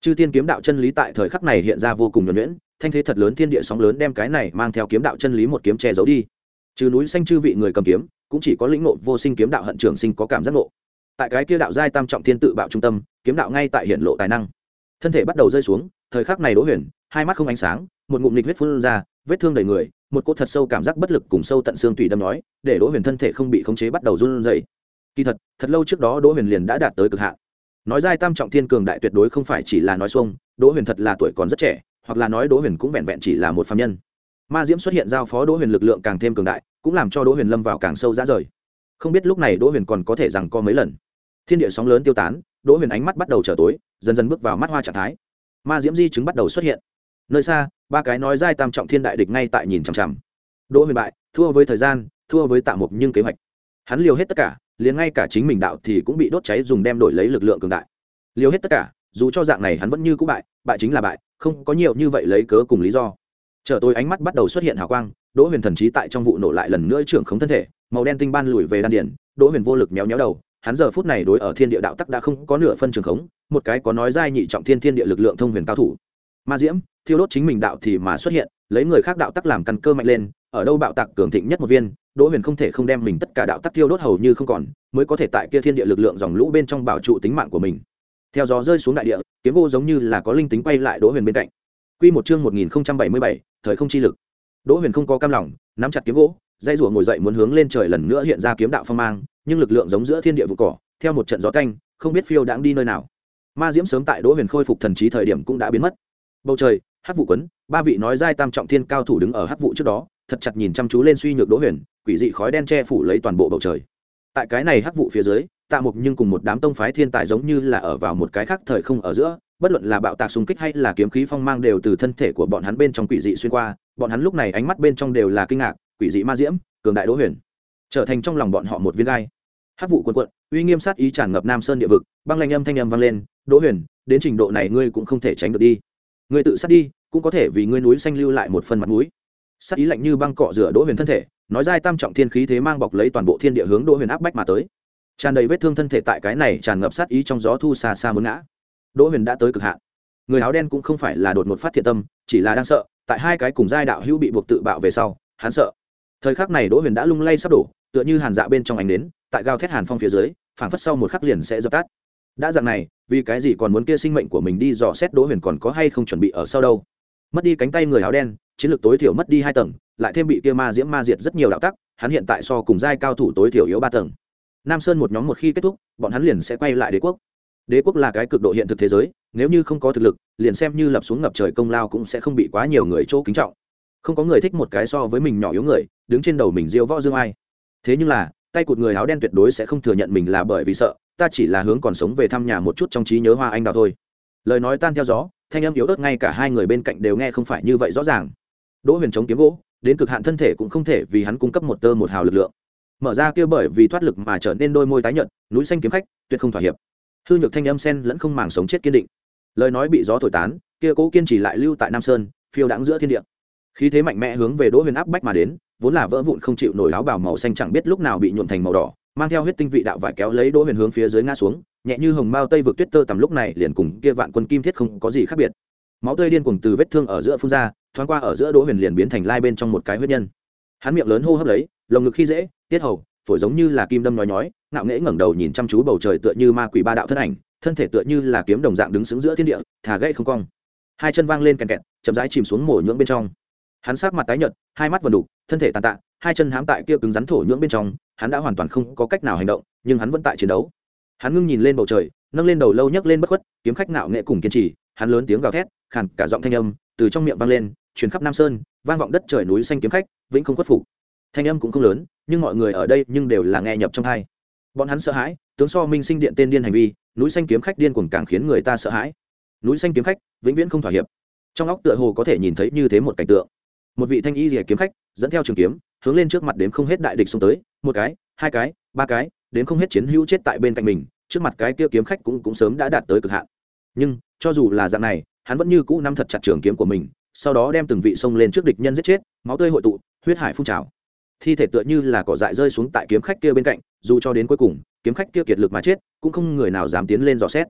chư thiên kiếm đạo chân lý tại thời khắc này hiện ra vô cùng nhuẩn nhuyễn, thanh thế thật lớn, thiên địa sóng lớn đem cái này mang theo kiếm đạo chân lý một kiếm che giấu đi. Trừ núi xanh chư vị người cầm kiếm, cũng chỉ có lĩnh ngộ vô sinh kiếm đạo hận trường sinh có cảm giác ngộ. Tại cái kia đạo giai tam trọng thiên tự bạo trung tâm, kiếm đạo ngay tại hiện lộ tài năng. Thân thể bắt đầu rơi xuống, thời khắc này Đỗ Huyền, hai mắt không ánh sáng, một ngụm nghịch huyết phun ra, vết thương đầy người, một cỗ thật sâu cảm giác bất lực cùng sâu tận xương tủy đâm nói, để Đỗ Huyền thân thể không bị khống chế bắt đầu run rẩy. Kỳ thật, thật lâu trước đó Đỗ Huyền liền đã đạt tới cực hạn. Nói giai tam trọng thiên cường đại tuyệt đối không phải chỉ là nói xuông, Đỗ Huyền thật là tuổi còn rất trẻ, hoặc là nói Đỗ Huyền cũng vẹn vẹn chỉ là một phàm nhân. Ma diễm xuất hiện giao phó Đỗ Huyền lực lượng càng thêm cường đại, cũng làm cho Đỗ Huyền lâm vào càng sâu dã rời. Không biết lúc này Đỗ Huyền còn có thể rằng co mấy lần. Thiên địa sóng lớn tiêu tán, Đỗ Huyền ánh mắt bắt đầu trở tối, dần dần bước vào mắt hoa trạng thái. Ma diễm di chứng bắt đầu xuất hiện. Nơi xa, ba cái nói giai tam trọng thiên đại địch ngay tại nhìn chằm chằm. Đỗ Huyền bại, thua với thời gian, thua với Tạ Mục nhưng kế hoạch. Hắn liều hết tất cả, liền ngay cả chính mình đạo thì cũng bị đốt cháy dùng đem đổi lấy lực lượng cường đại. Liều hết tất cả, dù cho dạng này hắn vẫn như cũ bại, bại chính là bại, không có nhiều như vậy lấy cớ cùng lý do. Trở tôi ánh mắt bắt đầu xuất hiện hào quang, Đỗ Huyền thần trí tại trong vụ nổ lại lần nữa trưởng khống thân thể, màu đen tinh ban lùi về đan điền, Đỗ Huyền vô lực méo méo đầu, hắn giờ phút này đối ở thiên địa đạo tắc đã không có nửa phân trường khống, một cái có nói giai nhị trọng thiên thiên địa lực lượng thông huyền cao thủ. Ma diễm, thiêu đốt chính mình đạo thì mà xuất hiện, lấy người khác đạo tắc làm căn cơ mạnh lên, ở đâu bạo tạc cường thịnh nhất một viên, Đỗ Huyền không thể không đem mình tất cả đạo tắc thiêu đốt hầu như không còn, mới có thể tại kia thiên địa lực lượng dòng lũ bên trong bảo trụ tính mạng của mình. Theo gió rơi xuống đại địa, kiếm gỗ giống như là có linh tính quay lại Đỗ Huyền bên cạnh. Quy một chương một nghìn không trăm bảy mươi bảy, thời không chi lực. Đỗ Huyền không có cam lòng, nắm chặt kiếm gỗ, dây rùa ngồi dậy muốn hướng lên trời lần nữa hiện ra kiếm đạo phong mang, nhưng lực lượng giống giữa thiên địa vụ cỏ, theo một trận gió canh, không biết phiêu đãng đi nơi nào. Ma diễm sớm tại Đỗ Huyền khôi phục thần trí thời điểm cũng đã biến mất. Bầu trời, hắc vụ quấn, ba vị nói giai tam trọng thiên cao thủ đứng ở hắc vụ trước đó, thật chặt nhìn chăm chú lên suy nhược Đỗ Huyền, quỷ dị khói đen che phủ lấy toàn bộ bầu trời. Tại cái này hắc vụ phía dưới, Tạ Mục nhưng cùng một đám tông phái thiên tài giống như là ở vào một cái khác thời không ở giữa, bất luận là bạo tạc xung kích hay là kiếm khí phong mang đều từ thân thể của bọn hắn bên trong quỷ dị xuyên qua, bọn hắn lúc này ánh mắt bên trong đều là kinh ngạc, quỷ dị ma diễm, cường đại Đỗ Huyền, trở thành trong lòng bọn họ một viên gai. Hắc vụ cuồn cuộn, uy nghiêm sát ý tràn ngập Nam Sơn địa vực, băng lanh âm thanh âm vang lên, Đỗ Huyền, đến trình độ này ngươi cũng không thể tránh được đi. Ngươi tự sát đi, cũng có thể vì ngươi núi xanh lưu lại một phần mặt mũi. Sát ý lạnh như băng cọ rửa Đỗ Huyền thân thể, nói giai tam trọng thiên khí thế mang bọc lấy toàn bộ thiên địa hướng Đỗ Huyền áp bách mà tới. Tràn đầy vết thương thân thể tại cái này tràn ngập sát ý trong gió thu xa xa muốn ngã. Đỗ Huyền đã tới cực hạn. Người áo đen cũng không phải là đột ngột phát thiện tâm, chỉ là đang sợ, tại hai cái cùng giai đạo hữu bị buộc tự bạo về sau, hắn sợ. Thời khắc này Đỗ Huyền đã lung lay sắp đổ, tựa như hàn dạ bên trong ánh nến, tại gào thét hàn phong phía dưới, phảng phất sau một khắc liền sẽ dập tắt. Đã dạng này, vì cái gì còn muốn kia sinh mệnh của mình đi dò xét Đỗ Huyền còn có hay không chuẩn bị ở sau đâu? Mất đi cánh tay người áo đen, chiến lược tối thiểu mất đi hai tầng, lại thêm bị kia ma diễm ma diệt rất nhiều đạo tắc, hắn hiện tại so cùng giai cao thủ tối thiểu yếu ba tầng. Nam Sơn một nhóm một khi kết thúc, bọn hắn liền sẽ quay lại đế quốc. Đế quốc là cái cực độ hiện thực thế giới, nếu như không có thực lực, liền xem như lập xuống ngập trời công lao cũng sẽ không bị quá nhiều người chỗ kính trọng. Không có người thích một cái so với mình nhỏ yếu người, đứng trên đầu mình diêu võ dương ai. Thế nhưng là, tay cụt người áo đen tuyệt đối sẽ không thừa nhận mình là bởi vì sợ, ta chỉ là hướng còn sống về thăm nhà một chút trong trí nhớ Hoa Anh Đào thôi. Lời nói tan theo gió, thanh âm yếu ớt ngay cả hai người bên cạnh đều nghe không phải như vậy rõ ràng. Đỗ Huyền chống kiếm gỗ, đến cực hạn thân thể cũng không thể vì hắn cung cấp một tơ một hào lực lượng. Mở ra kia bởi vì thoát lực mà trở nên đôi môi tái nhợt, núi xanh kiếm khách, tuyệt không thỏa hiệp. Hư nhược thanh âm sen lẫn không màng sống chết kiên định. Lời nói bị gió thổi tán, kia cố kiên trì lại lưu tại Nam Sơn, phiêu đãng giữa thiên địa. Khí thế mạnh mẽ hướng về Đỗ Huyền áp bách mà đến, vốn là vỡ vụn không chịu nổi áo bào màu xanh chẳng biết lúc nào bị nhuộm thành màu đỏ, mang theo huyết tinh vị đạo vải kéo lấy Đỗ Huyền hướng phía dưới ngã xuống, nhẹ như hồng mao tây vực tuyết tơ tầm lúc này liền cùng kia vạn quân kim thiết không có gì khác biệt. Máu tươi điên cuồng từ vết thương ở giữa phun ra, thoáng qua ở giữa Đỗ Huyền liền biến thành lai bên trong một cái huyết nhân. Hắn miệng lớn hô hấp lấy, lồng ngực khi dễ, tiết hầu, phổi giống như là kim đâm nhói nhói, ngạo nghễ ngẩng đầu nhìn chăm chú bầu trời tựa như ma quỷ ba đạo thân ảnh, thân thể tựa như là kiếm đồng dạng đứng sững giữa thiên địa, thả gãy không cong. Hai chân vang lên kèn kẹt, chậm rãi chìm xuống mổ nhưỡng bên trong. Hắn sắc mặt tái nhợt, hai mắt vần đục, thân thể tàn tạ, hai chân hãm tại kia cứng rắn thổ nhưỡng bên trong, hắn đã hoàn toàn không có cách nào hành động, nhưng hắn vẫn tại chiến đấu. Hắn ngưng nhìn lên bầu trời, nâng lên đầu lâu nhấc lên bất khuất, kiếm khách ngạo nghệ cùng kiên trì, hắn lớn tiếng gào thét, khàn cả giọng thanh âm từ trong miệng vang lên, truyền khắp Nam Sơn, vang vọng đất trời núi xanh kiếm khách, vĩnh không khuất phục. Thanh âm cũng không lớn, nhưng mọi người ở đây nhưng đều là nghe nhập trong tai. Bọn hắn sợ hãi, tướng so minh sinh điện tên điên hành vi, núi xanh kiếm khách điên cuồng càng khiến người ta sợ hãi. Núi xanh kiếm khách, vĩnh viễn không thỏa hiệp. Trong óc tựa hồ có thể nhìn thấy như thế một cảnh tượng. Một vị thanh y liễu kiếm khách, dẫn theo trường kiếm, hướng lên trước mặt đếm không hết đại địch xông tới, một cái, hai cái, ba cái, đếm không hết chiến hữu chết tại bên cạnh mình, trước mặt cái kia kiếm khách cũng cũng sớm đã đạt tới cực hạn. Nhưng, cho dù là dạng này, hắn vẫn như cũ nắm thật chặt trường kiếm của mình, sau đó đem từng vị xông lên trước địch nhân giết chết, máu tươi hội tụ, huyết hải phun trào. Thi thể tựa như là cỏ dại rơi xuống tại kiếm khách kia bên cạnh, dù cho đến cuối cùng, kiếm khách kia kiệt lực mà chết, cũng không người nào dám tiến lên dò xét.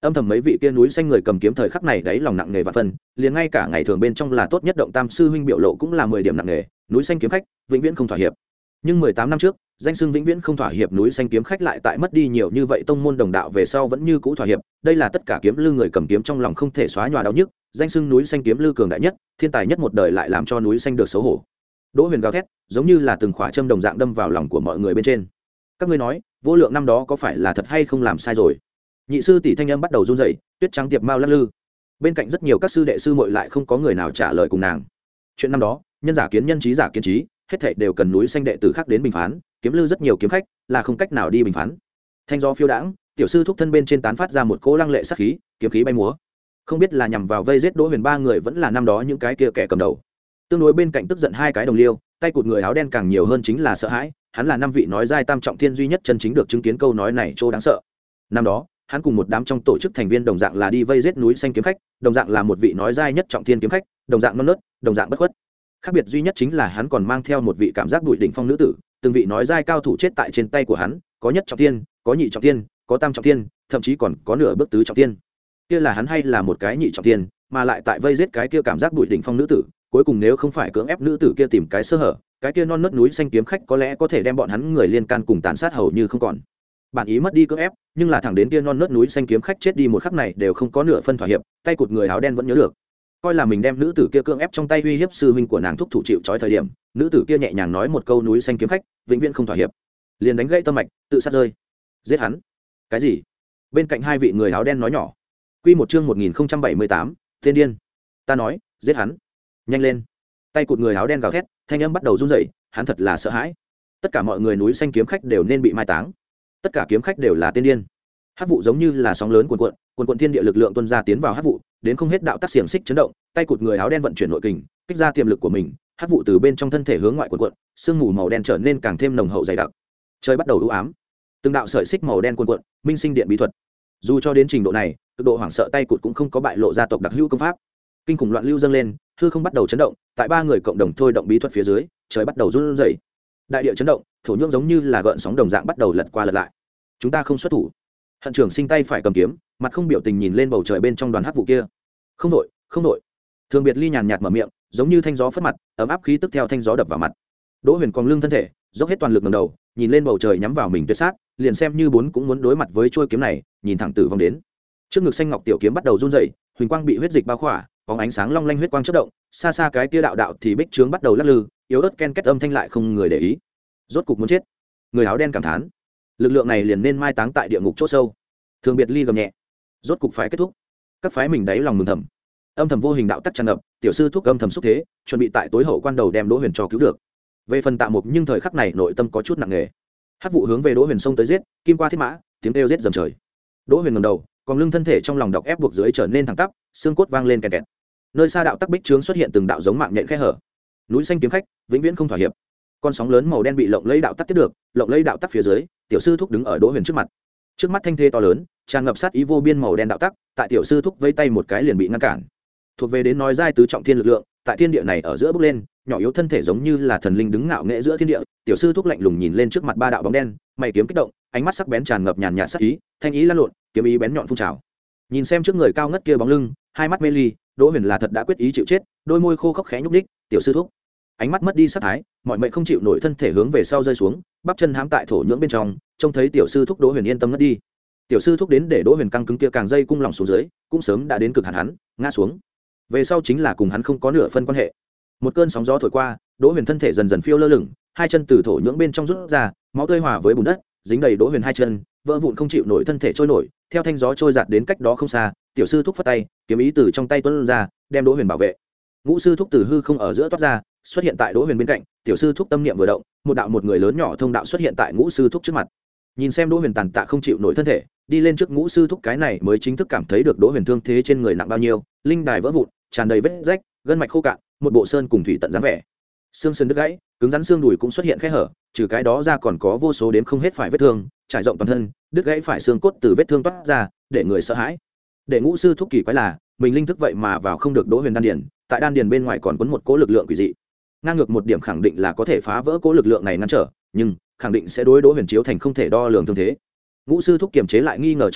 âm thầm mấy vị kia núi xanh người cầm kiếm thời khắc này đấy lòng nặng nghề và phân, liền ngay cả ngày thường bên trong là tốt nhất động tam sư huynh biểu lộ cũng là mười điểm nặng nghề. Núi xanh kiếm khách vĩnh viễn không thỏa hiệp. Nhưng mười tám năm trước, danh xưng vĩnh viễn không thỏa hiệp núi xanh kiếm khách lại tại mất đi nhiều như vậy tông môn đồng đạo về sau vẫn như cũ thỏa hiệp. Đây là tất cả kiếm lư người cầm kiếm trong lòng không thể xóa nhòa đau nhức. Danh xưng núi xanh kiếm lư cường đại nhất, thiên tài nhất một đời lại làm cho núi xanh được xấu hổ. Đỗ Huyền gào thét, giống như là từng khỏa châm đồng dạng đâm vào lòng của mọi người bên trên. Các ngươi nói, vô lượng năm đó có phải là thật hay không làm sai rồi? Nhị sư tỷ thanh âm bắt đầu run rẩy, tuyết trắng tiệp mao lắc lư. Bên cạnh rất nhiều các sư đệ sư muội lại không có người nào trả lời cùng nàng. Chuyện năm đó, nhân giả kiến nhân, trí giả kiến trí, hết thảy đều cần núi xanh đệ tử khác đến bình phán, kiếm lư rất nhiều kiếm khách là không cách nào đi bình phán. Thanh gió phiêu đãng, tiểu sư thúc thân bên trên tán phát ra một cỗ lăng lệ sát khí, kiếm khí bay múa. Không biết là nhằm vào vây giết Đỗ Huyền ba người vẫn là năm đó những cái kia kẻ cầm đầu. Tương đối bên cạnh tức giận hai cái đồng liêu, tay cụt người áo đen càng nhiều hơn chính là sợ hãi, hắn là năm vị nói giai tam trọng thiên duy nhất chân chính được chứng kiến câu nói này chỗ đáng sợ. Năm đó, hắn cùng một đám trong tổ chức thành viên đồng dạng là đi vây giết núi xanh kiếm khách, đồng dạng là một vị nói giai nhất trọng thiên kiếm khách, đồng dạng non nớt, đồng dạng bất khuất. Khác biệt duy nhất chính là hắn còn mang theo một vị cảm giác bụi đỉnh phong nữ tử, từng vị nói giai cao thủ chết tại trên tay của hắn, có nhất trọng thiên, có nhị trọng thiên, có tam trọng thiên, thậm chí còn có nửa bước tứ trọng thiên. Kia là hắn hay là một cái nhị trọng thiên, mà lại tại vây giết cái kia cảm giác bụi đỉnh phong nữ tử, cuối cùng nếu không phải cưỡng ép nữ tử kia tìm cái sơ hở, cái kia non nớt núi xanh kiếm khách có lẽ có thể đem bọn hắn người liên can cùng tàn sát hầu như không còn. Bản ý mất đi cưỡng ép, nhưng là thẳng đến kia non nớt núi xanh kiếm khách chết đi một khắc này đều không có nửa phân thỏa hiệp, tay cụt người áo đen vẫn nhớ được. Coi là mình đem nữ tử kia cưỡng ép trong tay uy hiếp sư huynh của nàng thúc thủ chịu trói thời điểm, nữ tử kia nhẹ nhàng nói một câu núi xanh kiếm khách vĩnh viễn không thỏa hiệp, liền đánh gãy tâm mạch, tự sát rơi. Giết hắn? Cái gì? Bên cạnh hai vị người áo đen nói nhỏ. Quy một chương một nghìn không trăm bảy mươi tám, tên điên. Ta nói, giết hắn. Nhanh lên. Tay cụt người áo đen gào thét, thanh âm bắt đầu run rẩy, hắn thật là sợ hãi. Tất cả mọi người núi xanh kiếm khách đều nên bị mai táng. Tất cả kiếm khách đều là tên điên. Hắc vụ giống như là sóng lớn cuồn cuộn, cuồn cuộn thiên địa lực lượng tuôn ra tiến vào hắc vụ, đến không hết đạo tác xiềng xích chấn động, tay cụt người áo đen vận chuyển nội kình, kích ra tiềm lực của mình, hắc vụ từ bên trong thân thể hướng ngoại cuồn cuộn, sương mù màu đen trở nên càng thêm nồng hậu dày đặc. Trời bắt đầu u ám. Từng đạo sợi xích màu đen cuồn cuộn, minh sinh điện bí thuật. Dù cho đến trình độ này, cực độ hoảng sợ tay cụt cũng không có bại lộ ra tộc đặc hữu công pháp. Kinh khủng loạn lưu dâng lên, hư không bắt đầu chấn động, tại ba người cộng đồng thôi động bí thuật phía dưới, trời bắt đầu run rẩy. Đại địa chấn động, thổ nhưỡng giống như là gợn sóng đồng dạng bắt đầu lật qua lật lại. Chúng ta không xuất thủ. Hận trưởng sinh tay phải cầm kiếm, mặt không biểu tình nhìn lên bầu trời bên trong đoàn hắc vụ kia. Không đội, không đội. Thường biệt ly nhàn nhạt mở miệng, giống như thanh gió phất mặt, ấm áp khí tức theo thanh gió đập vào mặt. Đỗ Huyền cong lưng thân thể, dốc hết toàn lực ngẩng đầu, nhìn lên bầu trời nhắm vào mình tuyệt sát, liền xem như bốn cũng muốn đối mặt với chuôi kiếm này, nhìn thẳng tử vong đến. Trước ngực xanh ngọc tiểu kiếm bắt đầu run rẩy, huỳnh quang bị huyết dịch bao khỏa, bóng ánh sáng long lanh huyết quang chớp động, xa xa cái kia đạo đạo thì bích trướng bắt đầu lắc lư, yếu ớt ken két âm thanh lại không người để ý. Rốt cục muốn chết. Người áo đen cảm thán, lực lượng này liền nên mai táng tại địa ngục chỗ sâu. Thường biệt ly gầm nhẹ, rốt cục phải kết thúc. Các phái mình đáy lòng mừng thầm, âm thầm vô hình đạo tắc tràn ngập, tiểu sư thúc âm thầm xúc thế, chuẩn bị tại tối hậu quan đầu đem Đỗ Huyền cho cứu được. Về phần Tạ Mục nhưng thời khắc này nội tâm có chút nặng nề. Hắc vụ hướng về Đỗ Huyền xông tới giết, kim qua thiết mã, tiếng kêu giết dầm trời. Đỗ Huyền ngẩng đầu, còn lưng thân thể trong lòng độc ép buộc dưới trở nên thẳng tắp, xương cốt vang lên kẹt kẹt. Nơi xa đạo tắc bích trướng xuất hiện từng đạo giống mạng nhện khe hở. Núi xanh kiếm khách vĩnh viễn không thỏa hiệp. Con sóng lớn màu đen bị lộng lẫy đạo tắc tiếp được, lộng lẫy đạo tắc phía dưới, tiểu sư thúc đứng ở Đỗ Huyền trước mặt. Trước mắt thanh thế to lớn, tràn ngập sát ý vô biên màu đen đạo tắc, tại tiểu sư thúc vây tay một cái liền bị ngăn cản. Thuộc về đến nói giai tứ trọng thiên lực lượng, tại thiên địa này ở giữa bốc lên, nhỏ yếu thân thể giống như là thần linh đứng ngạo nghễ giữa thiên địa. Tiểu sư thúc lạnh lùng nhìn lên trước mặt ba đạo bóng đen, mày kiếm kích động, ánh mắt sắc bén tràn ngập nhàn nhạt sát ý, thanh ý lan lộn, kiếm ý bén nhọn phun trào. Nhìn xem trước người cao ngất kia bóng lưng, hai mắt mê ly, Đỗ Huyền là thật đã quyết ý chịu chết, đôi môi khô khốc khẽ nhúc nhích, tiểu sư thúc. Ánh mắt mất đi sát thái, mọi mệnh không chịu nổi thân thể hướng về sau rơi xuống, bắp chân hãm tại thổ nhưỡng bên trong, trông thấy tiểu sư thúc Đỗ Huyền yên tâm ngất đi. Tiểu sư thúc đến để Đỗ Huyền căng cứng kia càng dây cung lỏng xuống dưới, cũng sớm đã đến cực hạn hắn, ngã xuống. Về sau chính là cùng hắn không có nửa phân quan hệ. Một cơn sóng gió thổi qua, Đỗ Huyền thân thể dần dần phiêu lơ lửng, hai chân từ thổ nhưỡng bên trong rút ra, máu tươi hòa với bùn đất, dính đầy Đỗ Huyền hai chân, vỡ vụn không chịu nổi thân thể trôi nổi, theo thanh gió trôi giạt đến cách đó không xa, tiểu sư thúc phất tay, kiếm ý từ trong tay tuôn ra, đem Đỗ Huyền bảo vệ. Ngũ sư thúc từ hư không ở giữa toát ra, xuất hiện tại Đỗ Huyền bên cạnh, tiểu sư thúc tâm niệm vừa động, một đạo một người lớn nhỏ thông đạo xuất hiện tại Ngũ sư thúc trước mặt. Nhìn xem Đỗ Huyền tàn tạ không chịu nổi thân thể, đi lên trước Ngũ sư thúc cái này mới chính thức cảm thấy được Đỗ Huyền thương thế trên người nặng bao nhiêu, linh đài vỡ vụn, tràn đầy vết rách, gân mạch khô cạn, một bộ sơn cùng thủy tận dáng vẻ. Xương sườn đứt gãy, cứng rắn xương đùi cũng xuất hiện khe hở, trừ cái đó ra còn có vô số đếm không hết phải vết thương, trải rộng toàn thân, đứt gãy phải xương cốt từ vết thương toát ra, để người sợ hãi. Để Ngũ sư thúc kỳ quái là, mình linh thức vậy mà vào không được Đỗ Huyền đan điền, tại đan điền bên ngoài còn quấn một cỗ lực lượng quỷ dị. Ngang ngược một điểm khẳng định là có thể phá vỡ cỗ lực lượng này ngăn trở, nhưng khẳng định sẽ đối Đỗ Huyền chiếu thành không thể đo lường thương thế. Ngũ sư thúc kiềm chế lại nghi ngờ trong lòng,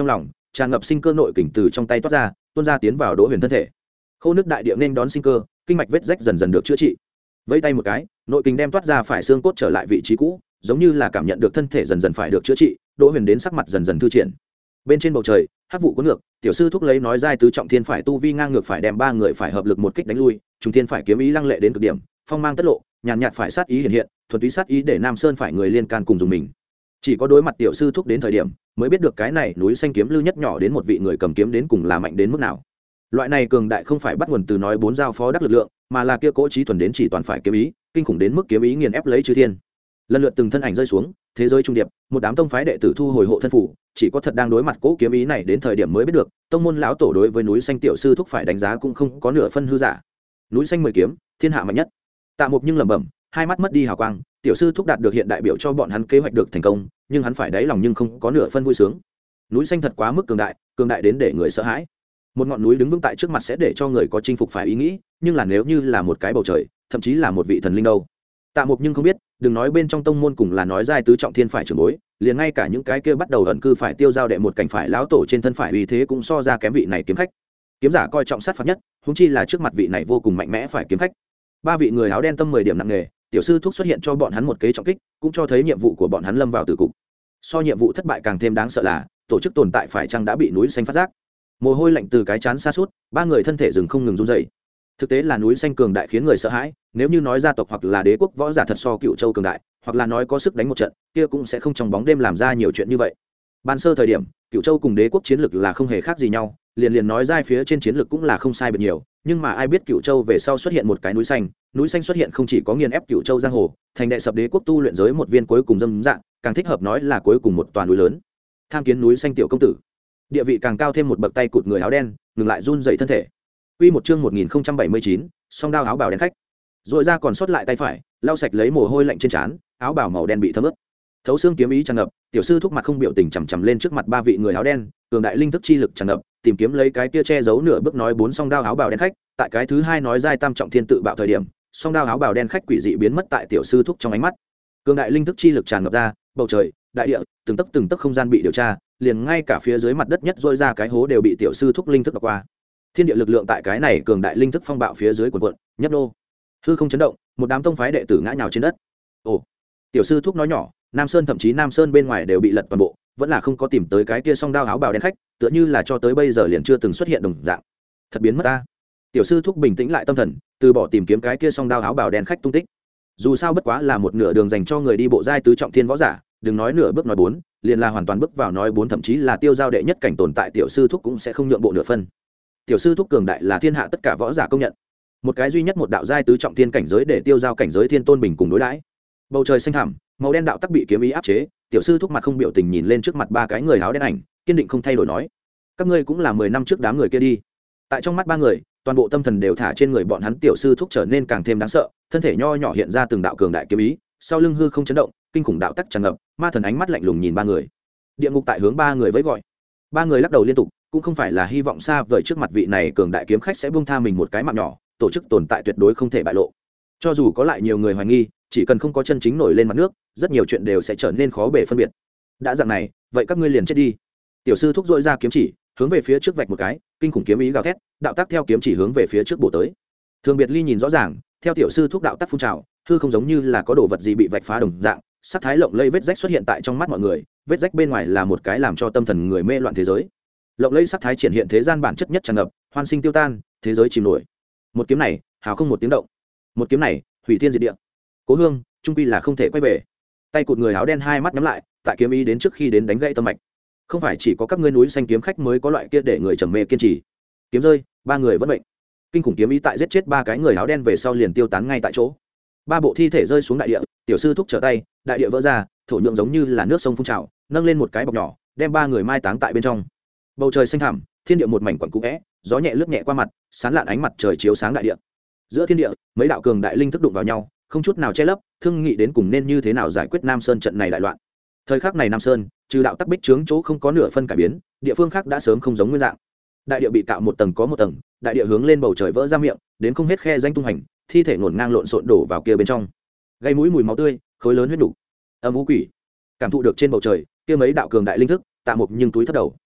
tràn ngập sinh cơ nội kình từ trong tay toát ra tuôn ra tiến vào Đỗ Huyền thân thể. Khô nước đại địa nên đón sinh cơ, kinh mạch vết rách dần dần được chữa trị. Vẫy tay một cái, nội kình đem toát ra phải xương cốt trở lại vị trí cũ, giống như là cảm nhận được thân thể dần dần phải được chữa trị. Đỗ Huyền đến sắc mặt dần dần thư triển. Bên trên bầu trời, hắc vụ cuốn ngược, tiểu sư thúc lấy nói giai tứ trọng thiên phải tu vi ngang ngược phải đem ba người phải hợp lực một kích đánh lui, trùng thiên phải kiếm ý lăng lệ đến cực điểm, phong mang tất lộ, nhàn nhạt phải sát ý hiện hiện, thuần túy sát ý để Nam Sơn phải người liên can cùng dùng mình. Chỉ có đối mặt tiểu sư thúc đến thời điểm, mới biết được cái này núi xanh kiếm lư nhất nhỏ đến một vị người cầm kiếm đến cùng là mạnh đến mức nào. Loại này cường đại không phải bắt nguồn từ nói bốn giao phó đắc lực lượng, mà là kia cố trí thuần đến chỉ toàn phải kiếm ý, kinh khủng đến mức kiếm ý nghiền ép lấy chư thiên. Lần lượt từng thân ảnh rơi xuống, thế giới trung điệp, một đám tông phái đệ tử thu hồi hộ thân phủ, chỉ có thật đang đối mặt cố kiếm ý này đến thời điểm mới biết được, tông môn lão tổ đối với núi xanh tiểu sư thúc phải đánh giá cũng không có nửa phân hư giả. Núi xanh mười kiếm, thiên hạ mạnh nhất. Tạ Mục nhưng lẩm bẩm, hai mắt mất đi hào quang, tiểu sư thúc đạt được hiện đại biểu cho bọn hắn kế hoạch được thành công, nhưng hắn phải đáy lòng nhưng không có nửa phân vui sướng. Núi xanh thật quá mức cường đại, cường đại đến để người sợ hãi. Một ngọn núi đứng vững tại trước mặt sẽ để cho người có chinh phục phải ý nghĩ, nhưng là nếu như là một cái bầu trời, thậm chí là một vị thần linh đâu. Tạ Mục nhưng không biết, đừng nói bên trong tông môn cùng là nói giai tứ trọng thiên phải trưởng bối, liền ngay cả những cái kia bắt đầu ẩn cư phải tiêu giao đệ một cảnh phải lão tổ trên thân phải uy thế cũng so ra kém vị này kiếm khách. Kiếm giả coi trọng sát phạt nhất, huống chi là trước mặt vị này vô cùng mạnh mẽ phải kiếm khách. Ba vị người áo đen tâm mười điểm nặng nề, tiểu sư thúc xuất hiện cho bọn hắn một kế trọng kích, cũng cho thấy nhiệm vụ của bọn hắn lâm vào tử cục. So nhiệm vụ thất bại càng thêm đáng sợ là, tổ chức tồn tại phải chăng đã bị núi xanh phát giác. Mồ hôi lạnh từ cái chán xa suốt, ba người thân thể dừng không ngừng run rẩy. Thực tế là núi xanh cường đại khiến người sợ hãi, nếu như nói gia tộc hoặc là đế quốc võ giả thật so Cựu Châu cường đại, hoặc là nói có sức đánh một trận, kia cũng sẽ không trong bóng đêm làm ra nhiều chuyện như vậy. Ban sơ thời điểm, Cựu Châu cùng đế quốc chiến lực là không hề khác gì nhau, liền liền nói giai phía trên chiến lực cũng là không sai biệt nhiều, nhưng mà ai biết Cựu Châu về sau xuất hiện một cái núi xanh, núi xanh xuất hiện không chỉ có nghiền ép Cựu Châu giang hồ, thành đệ sập đế quốc tu luyện giới một viên cuối cùng dâm dạng, càng thích hợp nói là cuối cùng một tòa núi lớn. Tham kiến núi xanh tiểu công tử. Địa vị càng cao thêm một bậc tay cụt người áo đen, ngừng lại run rẩy thân thể. Quy một chương một nghìn không trăm bảy mươi chín, song đao áo bào đen khách. Rồi ra còn sót lại tay phải, lau sạch lấy mồ hôi lạnh trên trán, áo bào màu đen bị thấm ướt. Thấu xương kiếm ý tràn ngập, tiểu sư thúc mặt không biểu tình chằm chằm lên trước mặt ba vị người áo đen, cường đại linh thức chi lực tràn ngập, tìm kiếm lấy cái kia che giấu nửa bước nói bốn song đao áo bào đen khách, tại cái thứ hai nói giai tam trọng thiên tự bạo thời điểm, song đao áo bào đen khách quỷ dị biến mất tại tiểu sư thúc trong ánh mắt. Cường đại linh thức chi lực tràn ngập ra, bầu trời, đại địa, từng tấc từng tấc không gian bị điều tra, liền ngay cả phía dưới mặt đất nhất rỗi ra cái hố đều bị tiểu sư thúc linh thức đọc qua. Thiên địa lực lượng tại cái này cường đại linh thức phong bạo phía dưới cuộn cuộn, nhấp nô. Hư không chấn động, một đám tông phái đệ tử ngã nhào trên đất. Ồ, tiểu sư thúc nói nhỏ, Nam Sơn thậm chí Nam Sơn bên ngoài đều bị lật toàn bộ, vẫn là không có tìm tới cái kia song đao áo bào đen khách, tựa như là cho tới bây giờ liền chưa từng xuất hiện đồng dạng. Thật biến mất ta. Tiểu sư thúc bình tĩnh lại tâm thần, từ bỏ tìm kiếm cái kia song đao áo bào đen khách tung tích. Dù sao bất quá là một nửa đường dành cho người đi bộ giai tứ trọng thiên võ giả, đừng nói nửa bước nói bốn, liền là hoàn toàn bước vào nói bốn thậm chí là tiêu giao đệ nhất cảnh tồn tại tiểu sư thúc cũng sẽ không nhượng bộ nửa phân. Tiểu sư thúc cường đại là thiên hạ tất cả võ giả công nhận. Một cái duy nhất một đạo giai tứ trọng thiên cảnh giới để tiêu giao cảnh giới thiên tôn bình cùng đối đãi. Bầu trời xanh thẳm, màu đen đạo tắc bị kiếm ý áp chế, tiểu sư thúc mặt không biểu tình nhìn lên trước mặt ba cái người áo đen ảnh, kiên định không thay đổi nói: các ngươi cũng là mười năm trước đám người kia đi. Tại trong mắt ba người, toàn bộ tâm thần đều thả trên người bọn hắn, tiểu sư thúc trở nên càng thêm đáng sợ, thân thể nho nhỏ hiện ra từng đạo cường đại kiếm ý, sau lưng hư không chấn động, kinh khủng đạo tắc tràn ngập, ma thần ánh mắt lạnh lùng nhìn ba người. Địa ngục tại hướng ba người vẫy gọi. Ba người lắc đầu liên tục, cũng không phải là hy vọng xa vời trước mặt vị này cường đại kiếm khách sẽ buông tha mình một cái mạng nhỏ, tổ chức tồn tại tuyệt đối không thể bại lộ. Cho dù có lại nhiều người hoài nghi, chỉ cần không có chân chính nổi lên mặt nước, rất nhiều chuyện đều sẽ trở nên khó bề phân biệt. Đã dạng này, vậy các ngươi liền chết đi. Tiểu sư thúc dội ra kiếm chỉ, hướng về phía trước vạch một cái, kinh khủng kiếm ý gào thét, đạo tác theo kiếm chỉ hướng về phía trước bổ tới. Thường Biệt Ly nhìn rõ ràng, theo tiểu sư thúc đạo tác phun trào, hư không giống như là có đồ vật gì bị vạch phá đồng dạng, sắc thái lộng lẫy vết rách xuất hiện tại trong mắt mọi người, vết rách bên ngoài là một cái làm cho tâm thần người mê loạn thế giới. Lộng lẫy sắc thái triển hiện thế gian bản chất nhất tràn ngập, hoan sinh tiêu tan, thế giới chìm nổi. Một kiếm này, hào không một tiếng động. Một kiếm này, hủy thiên diệt địa. Cố Hương, trung quy là không thể quay về. Tay cụt người áo đen hai mắt nhắm lại, tại kiếm ý đến trước khi đến đánh gãy tâm mạch. Không phải chỉ có các ngươi núi xanh kiếm khách mới có loại kia để người trầm mê kiên trì. Kiếm rơi, ba người vẫn bệnh. Kinh khủng kiếm ý tại giết chết ba cái người áo đen về sau liền tiêu tán ngay tại chỗ. Ba bộ thi thể rơi xuống đại địa, tiểu sư thúc trở tay, đại địa vỡ ra, thổ nhượng giống như là nước sông phun trào, nâng lên một cái bọc nhỏ, đem ba người mai táng tại bên trong. Bầu trời xanh thẳm, thiên địa một mảnh quẩn cũ vẽ, gió nhẹ lướt nhẹ qua mặt, sáng lạn ánh mặt trời chiếu sáng đại địa. Giữa thiên địa, mấy đạo cường đại linh thức đụng vào nhau, không chút nào che lấp, thương nghị đến cùng nên như thế nào giải quyết Nam Sơn trận này đại loạn. Thời khắc này Nam Sơn, trừ đạo tắc bích trướng chỗ không có nửa phân cải biến, địa phương khác đã sớm không giống nguyên dạng. Đại địa bị cạo một tầng có một tầng, đại địa hướng lên bầu trời vỡ ra miệng, đến không hết khe danh tung hành, thi thể ngổn ngang lộn xộn đổ vào kia bên trong. Gây mũi mùi máu tươi, khối lớn huyết đủ. Âm u quỷ, cảm thụ được trên bầu trời, kia mấy đạo cường đại linh thức, Tạ Mục nhưng túi thấp đầu.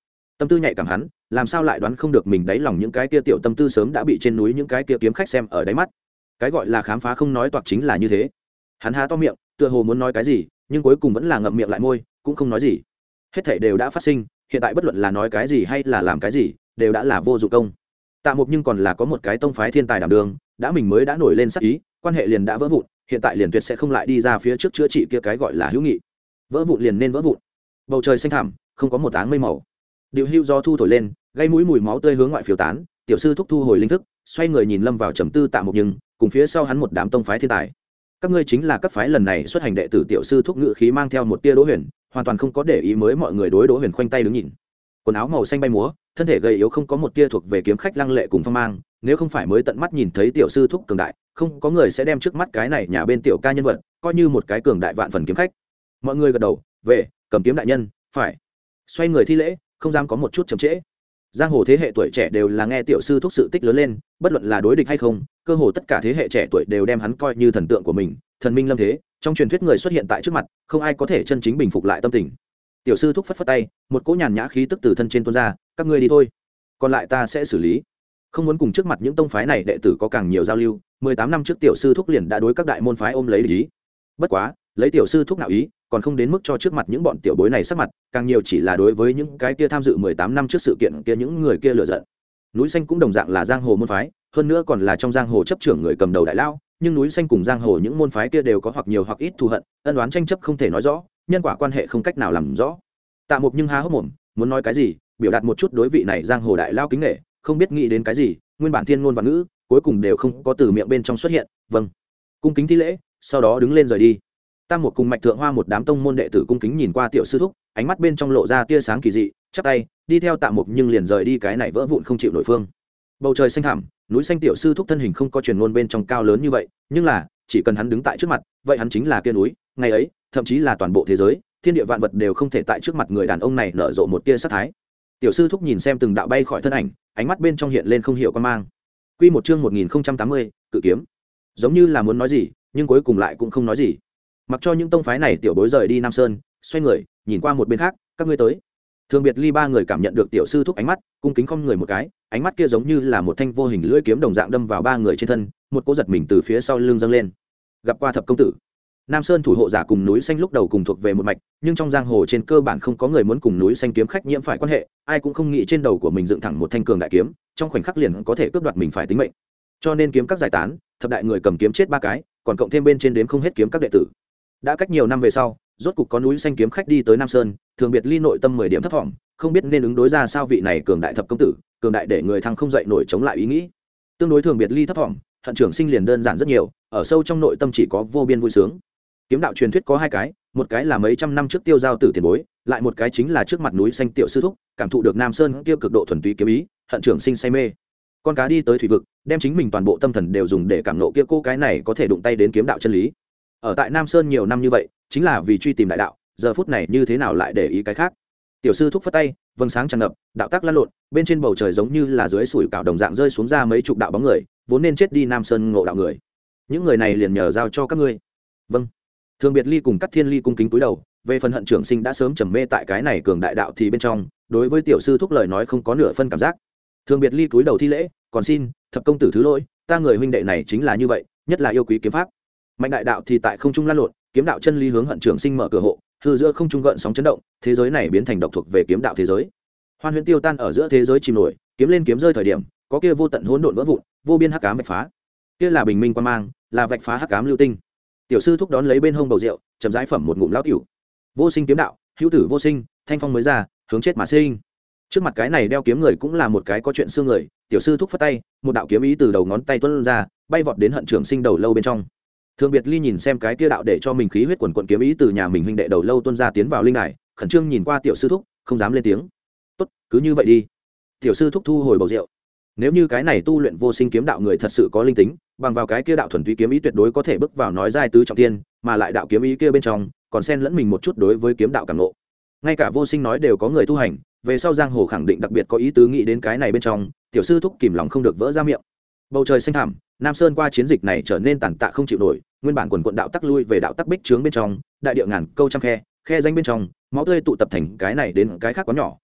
tâm tư nhạy cảm hắn làm sao lại đoán không được mình đáy lòng những cái kia tiểu tâm tư sớm đã bị trên núi những cái kia kiếm khách xem ở đáy mắt. Cái gọi là khám phá không nói toạc chính là như thế. Hắn há to miệng tựa hồ muốn nói cái gì, nhưng cuối cùng vẫn là ngậm miệng lại môi, cũng không nói gì. Hết thảy đều đã phát sinh, hiện tại bất luận là nói cái gì hay là làm cái gì đều đã là vô dụng công. Tạ Mục nhưng còn là có một cái tông phái thiên tài đảm đường, đã mình mới đã nổi lên sắc ý, quan hệ liền đã vỡ vụn, hiện tại liền tuyệt sẽ không lại đi ra phía trước chữa trị kia cái gọi là hữu nghị. Vỡ vụn liền nên vỡ vụn. Bầu trời xanh thẳm, không có một áng mây màu. Điều hưu gió thu thổi lên, gây mũi mùi máu tươi hướng ngoại phiêu tán. Tiểu sư thúc thu hồi linh thức, xoay người nhìn lâm vào trầm tư Tạ Mục, nhưng cùng phía sau hắn một đám tông phái thiên tài. Các ngươi chính là các phái lần này xuất hành đệ tử. Tiểu sư thúc ngự khí mang theo một tia Đỗ Huyền, hoàn toàn không có để ý mới mọi người đối Đỗ Huyền khoanh tay đứng nhìn. Quần áo màu xanh bay múa, thân thể gầy yếu không có một tia thuộc về kiếm khách lăng lệ cùng phong mang, nếu không phải mới tận mắt nhìn thấy tiểu sư thúc cường đại, không có người sẽ đem trước mắt cái này nhà bên tiểu ca nhân vật coi như một cái cường đại vạn phần kiếm khách. Mọi người gật đầu, về, cầm kiếm đại nhân, phải. Xoay người thi lễ, không dám có một chút chậm trễ. Giang hồ thế hệ tuổi trẻ đều là nghe tiểu sư thúc sự tích lớn lên, bất luận là đối địch hay không, cơ hồ tất cả thế hệ trẻ tuổi đều đem hắn coi như thần tượng của mình, thần minh lâm thế, trong truyền thuyết người xuất hiện tại trước mặt, không ai có thể chân chính bình phục lại tâm tình. Tiểu sư thúc phất phất tay, một cỗ nhàn nhã khí tức từ thân trên tuôn ra, các ngươi đi thôi, còn lại ta sẽ xử lý. Không muốn cùng trước mặt những tông phái này đệ tử có càng nhiều giao lưu, mười tám năm trước tiểu sư thúc liền đã đối các đại môn phái ôm lấy lý. Bất quá, lấy tiểu sư thúc nào ý, còn không đến mức cho trước mặt những bọn tiểu bối này sắc mặt, càng nhiều chỉ là đối với những cái kia tham dự mười tám năm trước sự kiện kia những người kia lựa giận. Núi xanh cũng đồng dạng là giang hồ môn phái, hơn nữa còn là trong giang hồ chấp trưởng người cầm đầu đại lao, nhưng núi xanh cùng giang hồ những môn phái kia đều có hoặc nhiều hoặc ít thù hận, ân oán tranh chấp không thể nói rõ, nhân quả quan hệ không cách nào làm rõ. Tạ Mục nhưng há hốc mồm, muốn nói cái gì, biểu đạt một chút đối vị này giang hồ đại lao kính nể, không biết nghĩ đến cái gì, nguyên bản thiên ngôn và ngữ, cuối cùng đều không có từ miệng bên trong xuất hiện. Vâng, cung kính thi lễ, sau đó đứng lên rời đi. Tam Mục cùng Mạch Thượng Hoa một đám tông môn đệ tử cung kính nhìn qua tiểu sư thúc, ánh mắt bên trong lộ ra tia sáng kỳ dị, chắp tay đi theo Tạ Mục nhưng liền rời đi cái này vỡ vụn không chịu nổi phương. Bầu trời xanh thẳm, núi xanh tiểu sư thúc thân hình không có truyền ngôn bên trong cao lớn như vậy, nhưng là chỉ cần hắn đứng tại trước mặt, vậy hắn chính là kia núi, ngày ấy, thậm chí là toàn bộ thế giới, thiên địa vạn vật đều không thể tại trước mặt người đàn ông này nở rộ một tia sát thái. Tiểu sư thúc nhìn xem từng đạo bay khỏi thân ảnh, ánh mắt bên trong hiện lên không hiểu quan mang. Quy một chương một nghìn không trăm tám mươi, cự kiếm. Giống như là muốn nói gì, nhưng cuối cùng lại cũng không nói gì. Mặc cho những tông phái này tiểu bối rời đi Nam Sơn, xoay người, nhìn qua một bên khác, các ngươi tới. Thường biệt ly ba người cảm nhận được tiểu sư thúc ánh mắt, cung kính không người một cái, ánh mắt kia giống như là một thanh vô hình lưỡi kiếm đồng dạng đâm vào ba người trên thân, một cỗ giật mình từ phía sau lưng dâng lên. Gặp qua thập công tử. Nam Sơn thủ hộ giả cùng núi xanh lúc đầu cùng thuộc về một mạch, nhưng trong giang hồ trên cơ bản không có người muốn cùng núi xanh kiếm khách nhiễm phải quan hệ, ai cũng không nghĩ trên đầu của mình dựng thẳng một thanh cường đại kiếm, trong khoảnh khắc liền có thể cướp đoạt mình phải tính mệnh. Cho nên kiếm các giải tán, thập đại người cầm kiếm chết ba cái, còn cộng thêm bên trên đếm không hết kiếm các đệ tử. Đã cách nhiều năm về sau, rốt cục có núi xanh kiếm khách đi tới Nam Sơn, thường biệt ly nội tâm mười điểm thấp vọng, không biết nên ứng đối ra sao vị này cường đại thập công tử, cường đại để người thăng không dậy nổi chống lại ý nghĩ. Tương đối thường biệt ly thấp vọng, Hận Trưởng Sinh liền đơn giản rất nhiều, ở sâu trong nội tâm chỉ có vô biên vui sướng. Kiếm đạo truyền thuyết có hai cái, một cái là mấy trăm năm trước tiêu giao tử tiền bối, lại một cái chính là trước mặt núi xanh tiểu sư thúc, cảm thụ được Nam Sơn kia cực độ thuần túy kiếm ý, Hận Trưởng Sinh say mê. Con cá đi tới thủy vực, đem chính mình toàn bộ tâm thần đều dùng để cảm nộ kia cô cái này có thể đụng tay đến kiếm đạo chân lý. Ở tại Nam Sơn nhiều năm như vậy, chính là vì truy tìm đại đạo, giờ phút này như thế nào lại để ý cái khác. Tiểu sư thúc phất tay, vầng sáng tràn ngập, đạo tác lăn lộn, bên trên bầu trời giống như là dưới sủi cảo đồng dạng rơi xuống ra mấy chục đạo bóng người, vốn nên chết đi Nam Sơn ngộ đạo người. Những người này liền nhờ giao cho các ngươi. Vâng. Thường biệt ly cùng Cắt Thiên Ly cung kính cúi đầu, về phần Hận Trưởng Sinh đã sớm trầm mê tại cái này cường đại đạo thì bên trong, đối với tiểu sư thúc lời nói không có nửa phân cảm giác. Thường biệt ly cúi đầu thi lễ, còn xin thập công tử thứ lỗi, ta người huynh đệ này chính là như vậy, nhất là yêu quý kiếm pháp. Mạnh đại đạo thì tại không trung lăn lộn, kiếm đạo chân lý hướng Hận Trưởng Sinh mở cửa hộ, hư giữa không trung gợn sóng chấn động, thế giới này biến thành độc thuộc về kiếm đạo thế giới. Hoan huyễn tiêu tan ở giữa thế giới chìm nổi, kiếm lên kiếm rơi thời điểm, có kia vô tận hỗn độn vỡ vụn, vô biên hắc ám vạch phá. Kia là bình minh quan mang, là vạch phá hắc ám lưu tinh. Tiểu sư thúc đón lấy bên hông bầu rượu, chậm rãi phẩm một ngụm lão tiểu. Vô sinh kiếm đạo, hữu tử vô sinh, thanh phong mới ra, hướng chết mà sinh. Trước mặt cái này đeo kiếm người cũng là một cái có chuyện xương người, tiểu sư thúc phất tay, một đạo kiếm ý từ đầu ngón tay tuôn ra, bay vọt đến Hận Trưởng Sinh đầu lâu bên trong. Thường biệt ly nhìn xem cái kia đạo để cho mình khí huyết quần quần kiếm ý từ nhà mình huynh đệ đầu lâu tuôn ra tiến vào linh đài, khẩn trương nhìn qua tiểu sư thúc, không dám lên tiếng. Tốt, cứ như vậy đi. Tiểu sư thúc thu hồi bầu rượu. Nếu như cái này tu luyện vô sinh kiếm đạo người thật sự có linh tính, bằng vào cái kia đạo thuần túy kiếm ý tuyệt đối có thể bước vào nói giai tứ trọng thiên, mà lại đạo kiếm ý kia bên trong còn xen lẫn mình một chút đối với kiếm đạo cảm ngộ. Ngay cả vô sinh nói đều có người tu hành, về sau giang hồ khẳng định đặc biệt có ý tứ nghĩ đến cái này bên trong, tiểu sư thúc kìm lòng không được vỡ ra miệng. Bầu trời xanh thẳm, Nam Sơn qua chiến dịch này trở nên tàn tạ không chịu nổi, nguyên bản quần quận đạo tắc lui về đạo tắc bích trướng bên trong, đại địa ngàn câu trăm khe, khe danh bên trong, máu tươi tụ tập thành cái này đến cái khác quá nhỏ,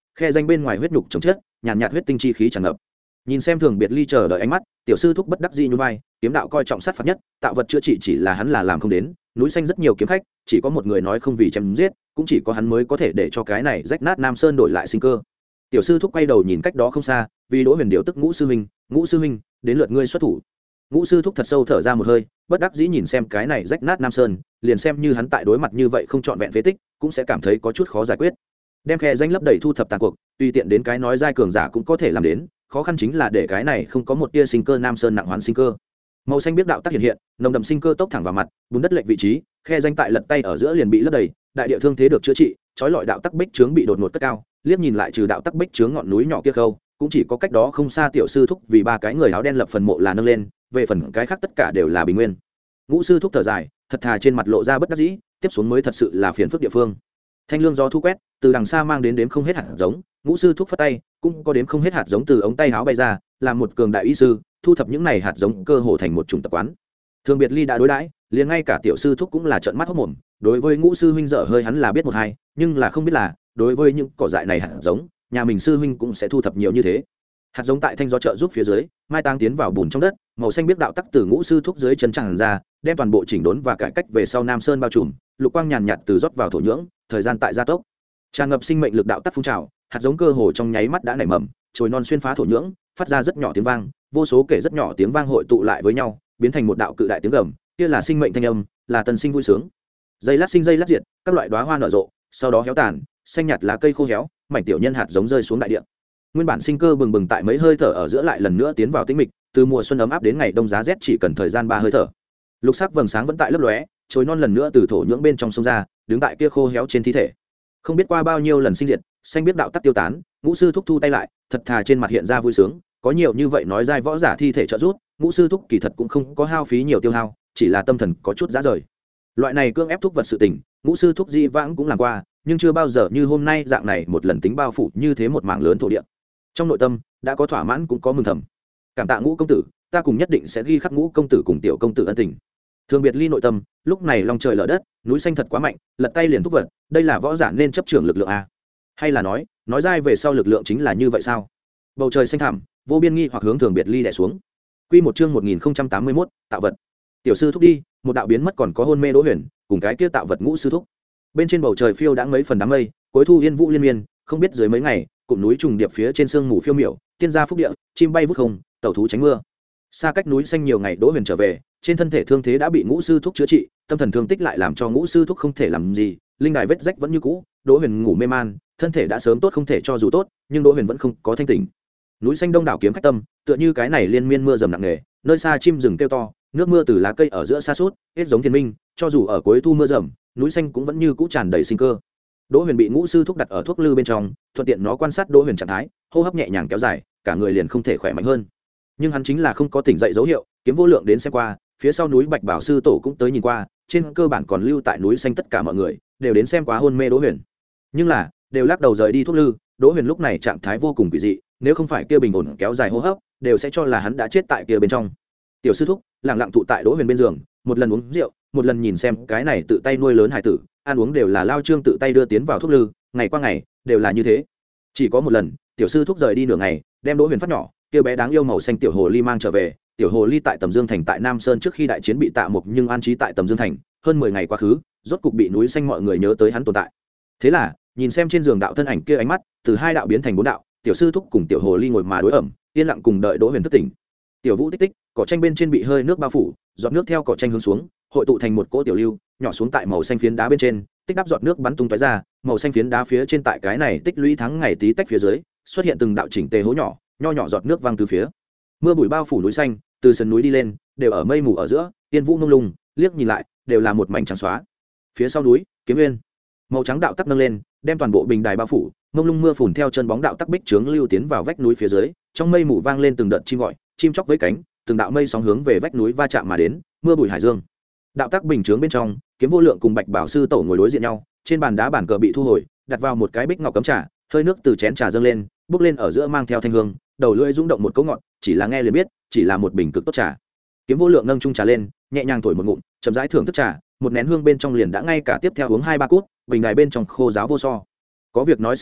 khe danh bên ngoài huyết nhục chồng chết nhàn nhạt, nhạt huyết tinh chi khí tràn ngập. Nhìn xem Thường Biệt Ly chờ đợi ánh mắt, tiểu sư thúc bất đắc dĩ nhún vai, kiếm đạo coi trọng sát phạt nhất, tạo vật chữa trị chỉ là hắn là làm không đến, núi xanh rất nhiều kiếm khách, chỉ có một người nói không vì chém giết, cũng chỉ có hắn mới có thể để cho cái này rách nát Nam Sơn đổi lại sinh cơ. Tiểu sư thúc quay đầu nhìn cách đó không xa, vì Đỗ Huyền điều tức Ngũ sư huynh, Ngũ sư huynh, đến lượt ngươi xuất thủ. Ngũ sư thúc thật sâu thở ra một hơi, bất đắc dĩ nhìn xem cái này rách nát Nam Sơn, liền xem như hắn tại đối mặt như vậy không chọn vẹn phế tích, cũng sẽ cảm thấy có chút khó giải quyết. Đem khe danh lấp đầy thu thập tàn cuộc, tùy tiện đến cái nói giai cường giả cũng có thể làm đến, khó khăn chính là để cái này không có một tia sinh cơ Nam Sơn nặng hoán sinh cơ. Màu xanh biết đạo tác hiện hiện, nồng đậm sinh cơ tốc thẳng vào mặt, bùn đất lệch vị trí, khe danh tại lật tay ở giữa liền bị lấp đầy, đại địa thương thế được chữa trị, chói lọi đạo tắc bích trướng bị đột ngột cất cao, liếc nhìn lại trừ đạo tắc bích trướng ngọn núi nhỏ kia khâu, cũng chỉ có cách đó không xa tiểu sư thúc vì ba cái người áo đen lập phần mộ là nâng lên, về phần cái khác tất cả đều là bình nguyên. Ngũ sư thúc thở dài, thật thà trên mặt lộ ra bất đắc dĩ, tiếp xuống mới thật sự là phiền phức địa phương. Thanh lương gió thu quét, từ đằng xa mang đến đếm không hết hạt giống, Ngũ sư thúc phất tay, cũng có đếm không hết hạt giống từ ống tay áo bay ra, làm một cường đại y sư, thu thập những này hạt giống cơ hồ thành một chủng tập quán. Thường Biệt Ly đã đối đãi, liền ngay cả tiểu sư thúc cũng là trợn mắt hốt mồm, đối với Ngũ sư huynh dở hơi hắn là biết một hai, nhưng là không biết là, đối với những cỏ dại này hạt giống, nhà mình sư huynh cũng sẽ thu thập nhiều như thế. Hạt giống tại thanh gió trợ giúp phía dưới, mai táng tiến vào bùn trong đất, màu xanh biết đạo tắc từ Ngũ sư thúc dưới chân tràn ra, đem toàn bộ chỉnh đốn và cải cách về sau Nam Sơn bao trùm, lục quang nhàn nhạt từ rót vào thổ nhưỡng, thời gian tại gia tốc. Tràn ngập sinh mệnh lực đạo tắc phun trào, hạt giống cơ hồ trong nháy mắt đã nảy mầm, chồi non xuyên phá thổ nhưỡng, phát ra rất nhỏ tiếng vang, vô số kể rất nhỏ tiếng vang hội tụ lại với nhau, biến thành một đạo cự đại tiếng gầm, kia là sinh mệnh thanh âm, là tân sinh vui sướng. Dây lát sinh dây lát diệt, các loại đóa hoa nở rộ, sau đó héo tàn, xanh nhạt lá cây khô héo, mảnh tiểu nhân hạt giống rơi xuống đại địa. Nguyên bản sinh cơ bừng bừng tại mấy hơi thở ở giữa lại lần nữa tiến vào tĩnh mịch, từ mùa xuân ấm áp đến ngày đông giá rét chỉ cần thời gian ba hơi thở. Lục sắc vầng sáng vẫn tại lấp lóe, chồi non lần nữa từ thổ nhưỡng bên trong sông ra, đứng tại kia khô héo trên thi thể. Không biết qua bao nhiêu lần sinh diệt, xanh biết đạo tắc tiêu tán, Ngũ sư thúc thu tay lại, thật thà trên mặt hiện ra vui sướng, có nhiều như vậy nói giai võ giả thi thể trợ giúp, Ngũ sư thúc kỳ thật cũng không có hao phí nhiều tiêu hao, chỉ là tâm thần có chút giá rời. Loại này cương ép thúc vật sự tình, Ngũ sư thúc di vãng cũng làm qua, nhưng chưa bao giờ như hôm nay dạng này một lần tính bao phủ như thế một mảng lớn thổ địa. Trong nội tâm đã có thỏa mãn cũng có mừng thầm. Cảm tạ Ngũ công tử, ta cùng nhất định sẽ ghi khắc Ngũ công tử cùng tiểu công tử ân tình. Thường Biệt Ly nội tâm, lúc này lòng trời lở đất, núi xanh thật quá mạnh, lật tay liền thúc vật, đây là võ giả nên chấp trưởng lực lượng a? Hay là nói, nói dai về sau lực lượng chính là như vậy sao? Bầu trời xanh thẳm, vô biên nghi hoặc hướng Thường Biệt Ly đè xuống. Quy một chương một nghìn không trăm tám mươi mốt, tạo vật. Tiểu sư thúc đi, một đạo biến mất còn có hôn mê Đỗ Huyền, cùng cái kia tạo vật Ngũ sư thúc. Bên trên bầu trời phiêu đãng mấy phần đám mây, cuối thu yên vũ liên miên, không biết dưới mấy ngày, cụm núi trùng điệp phía trên sương mù phiêu miểu, tiên gia phúc địa, chim bay vút không, tẩu thú tránh mưa. Xa cách núi xanh nhiều ngày, Đỗ Huyền trở về, trên thân thể thương thế đã bị Ngũ sư thúc chữa trị, tâm thần thương tích lại làm cho Ngũ sư thúc không thể làm gì, linh đài vết rách vẫn như cũ, Đỗ Huyền ngủ mê man, thân thể đã sớm tốt không thể cho dù tốt, nhưng Đỗ Huyền vẫn không có thanh tỉnh. Núi xanh đông đảo kiếm khách tâm, tựa như cái này liên miên mưa dầm nặng nề, nơi xa chim rừng kêu to, nước mưa từ lá cây ở giữa xa suốt, hết giống thiên minh, cho dù ở cuối thu mưa dầm, núi xanh cũng vẫn như cũ tràn đầy sinh cơ. Đỗ Huyền bị Ngũ sư thúc đặt ở thuốc lư bên trong, thuận tiện nó quan sát Đỗ Huyền trạng thái, hô hấp nhẹ nhàng kéo dài, cả người liền không thể khỏe mạnh hơn. Nhưng hắn chính là không có tỉnh dậy dấu hiệu, Kiếm Vô Lượng đến xem qua, phía sau núi Bạch Bảo sư tổ cũng tới nhìn qua, trên cơ bản còn lưu tại núi xanh tất cả mọi người đều đến xem quá hôn mê Đỗ Huyền. Nhưng là, đều lắc đầu rời đi thuốc lư, Đỗ Huyền lúc này trạng thái vô cùng kỳ dị, nếu không phải kia bình ổn kéo dài hô hấp, đều sẽ cho là hắn đã chết tại kia bên trong. Tiểu sư thúc lặng lặng tụ tại Đỗ Huyền bên giường, một lần uống rượu, một lần nhìn xem cái này tự tay nuôi lớn hải tử, ăn uống đều là lao trương tự tay đưa tiến vào thuốc lư, ngày qua ngày đều là như thế. Chỉ có một lần, tiểu sư thúc rời đi nửa ngày, đem Đỗ Huyền phát nhỏ, kia bé đáng yêu màu xanh tiểu hồ ly mang trở về. Tiểu hồ ly tại Tầm Dương thành tại Nam Sơn trước khi đại chiến bị tạ mục nhưng an trí tại Tầm Dương thành, hơn mười ngày quá khứ, rốt cục bị núi xanh mọi người nhớ tới hắn tồn tại. Thế là, nhìn xem trên giường đạo thân ảnh kia ánh mắt, từ hai đạo biến thành bốn đạo, tiểu sư thúc cùng tiểu hồ ly ngồi mà đối ẩm, yên lặng cùng đợi Đỗ Huyền thức tỉnh. Tiểu vũ tích tích, cỏ tranh bên trên bị hơi nước bao phủ, giọt nước theo cỏ tranh hướng xuống, hội tụ thành một cỗ tiểu lưu, nhỏ xuống tại màu xanh phiến đá bên trên, tích đắp giọt nước bắn tung tóe ra, màu xanh phiến đá phía trên tại cái này tích lũy tháng ngày tí tách phía dưới, xuất hiện từng đạo chỉnh tề hố nhỏ, nho nhỏ giọt nước văng từ phía. Mưa bụi bao phủ núi xanh, từ sườn núi đi lên, đều ở mây mù ở giữa, tiên vũ mông lung, liếc nhìn lại, đều là một mảnh trắng xóa. Phía sau núi, Kiếm Nguyên, màu trắng đạo tắc nâng lên, đem toàn bộ bình đài bao phủ, mông lung mưa phùn theo chân bóng đạo tắc bích trướng lưu tiến vào vách núi phía dưới, trong mây mù vang lên từng đợt chim gọi, chim chóc với cánh, từng đạo mây sóng hướng về vách núi va chạm mà đến, mưa bụi hải dương. Đạo tắc bình trướng bên trong, Kiếm Vô Lượng cùng Bạch Bảo sư tổ ngồi đối diện nhau, trên bàn đá bản cờ bị thu hồi, đặt vào một cái bích ngọc cấm trà, hơi nước từ chén trà dâng lên, bốc lên ở giữa mang theo thanh hương, đầu lưỡi rung động một cỗ ngọt, chỉ là nghe liền biết, chỉ là một bình cực tốt trà. Kiếm Vô Lượng nâng chung trà lên, nhẹ nhàng thổi một ngụm, chậm rãi thưởng thức trà, một nén hương bên trong liền đã ngay cả tiếp theo uống hai ba cút, bình đài bên trong khô giáo vô so. Có việc nói sự tình,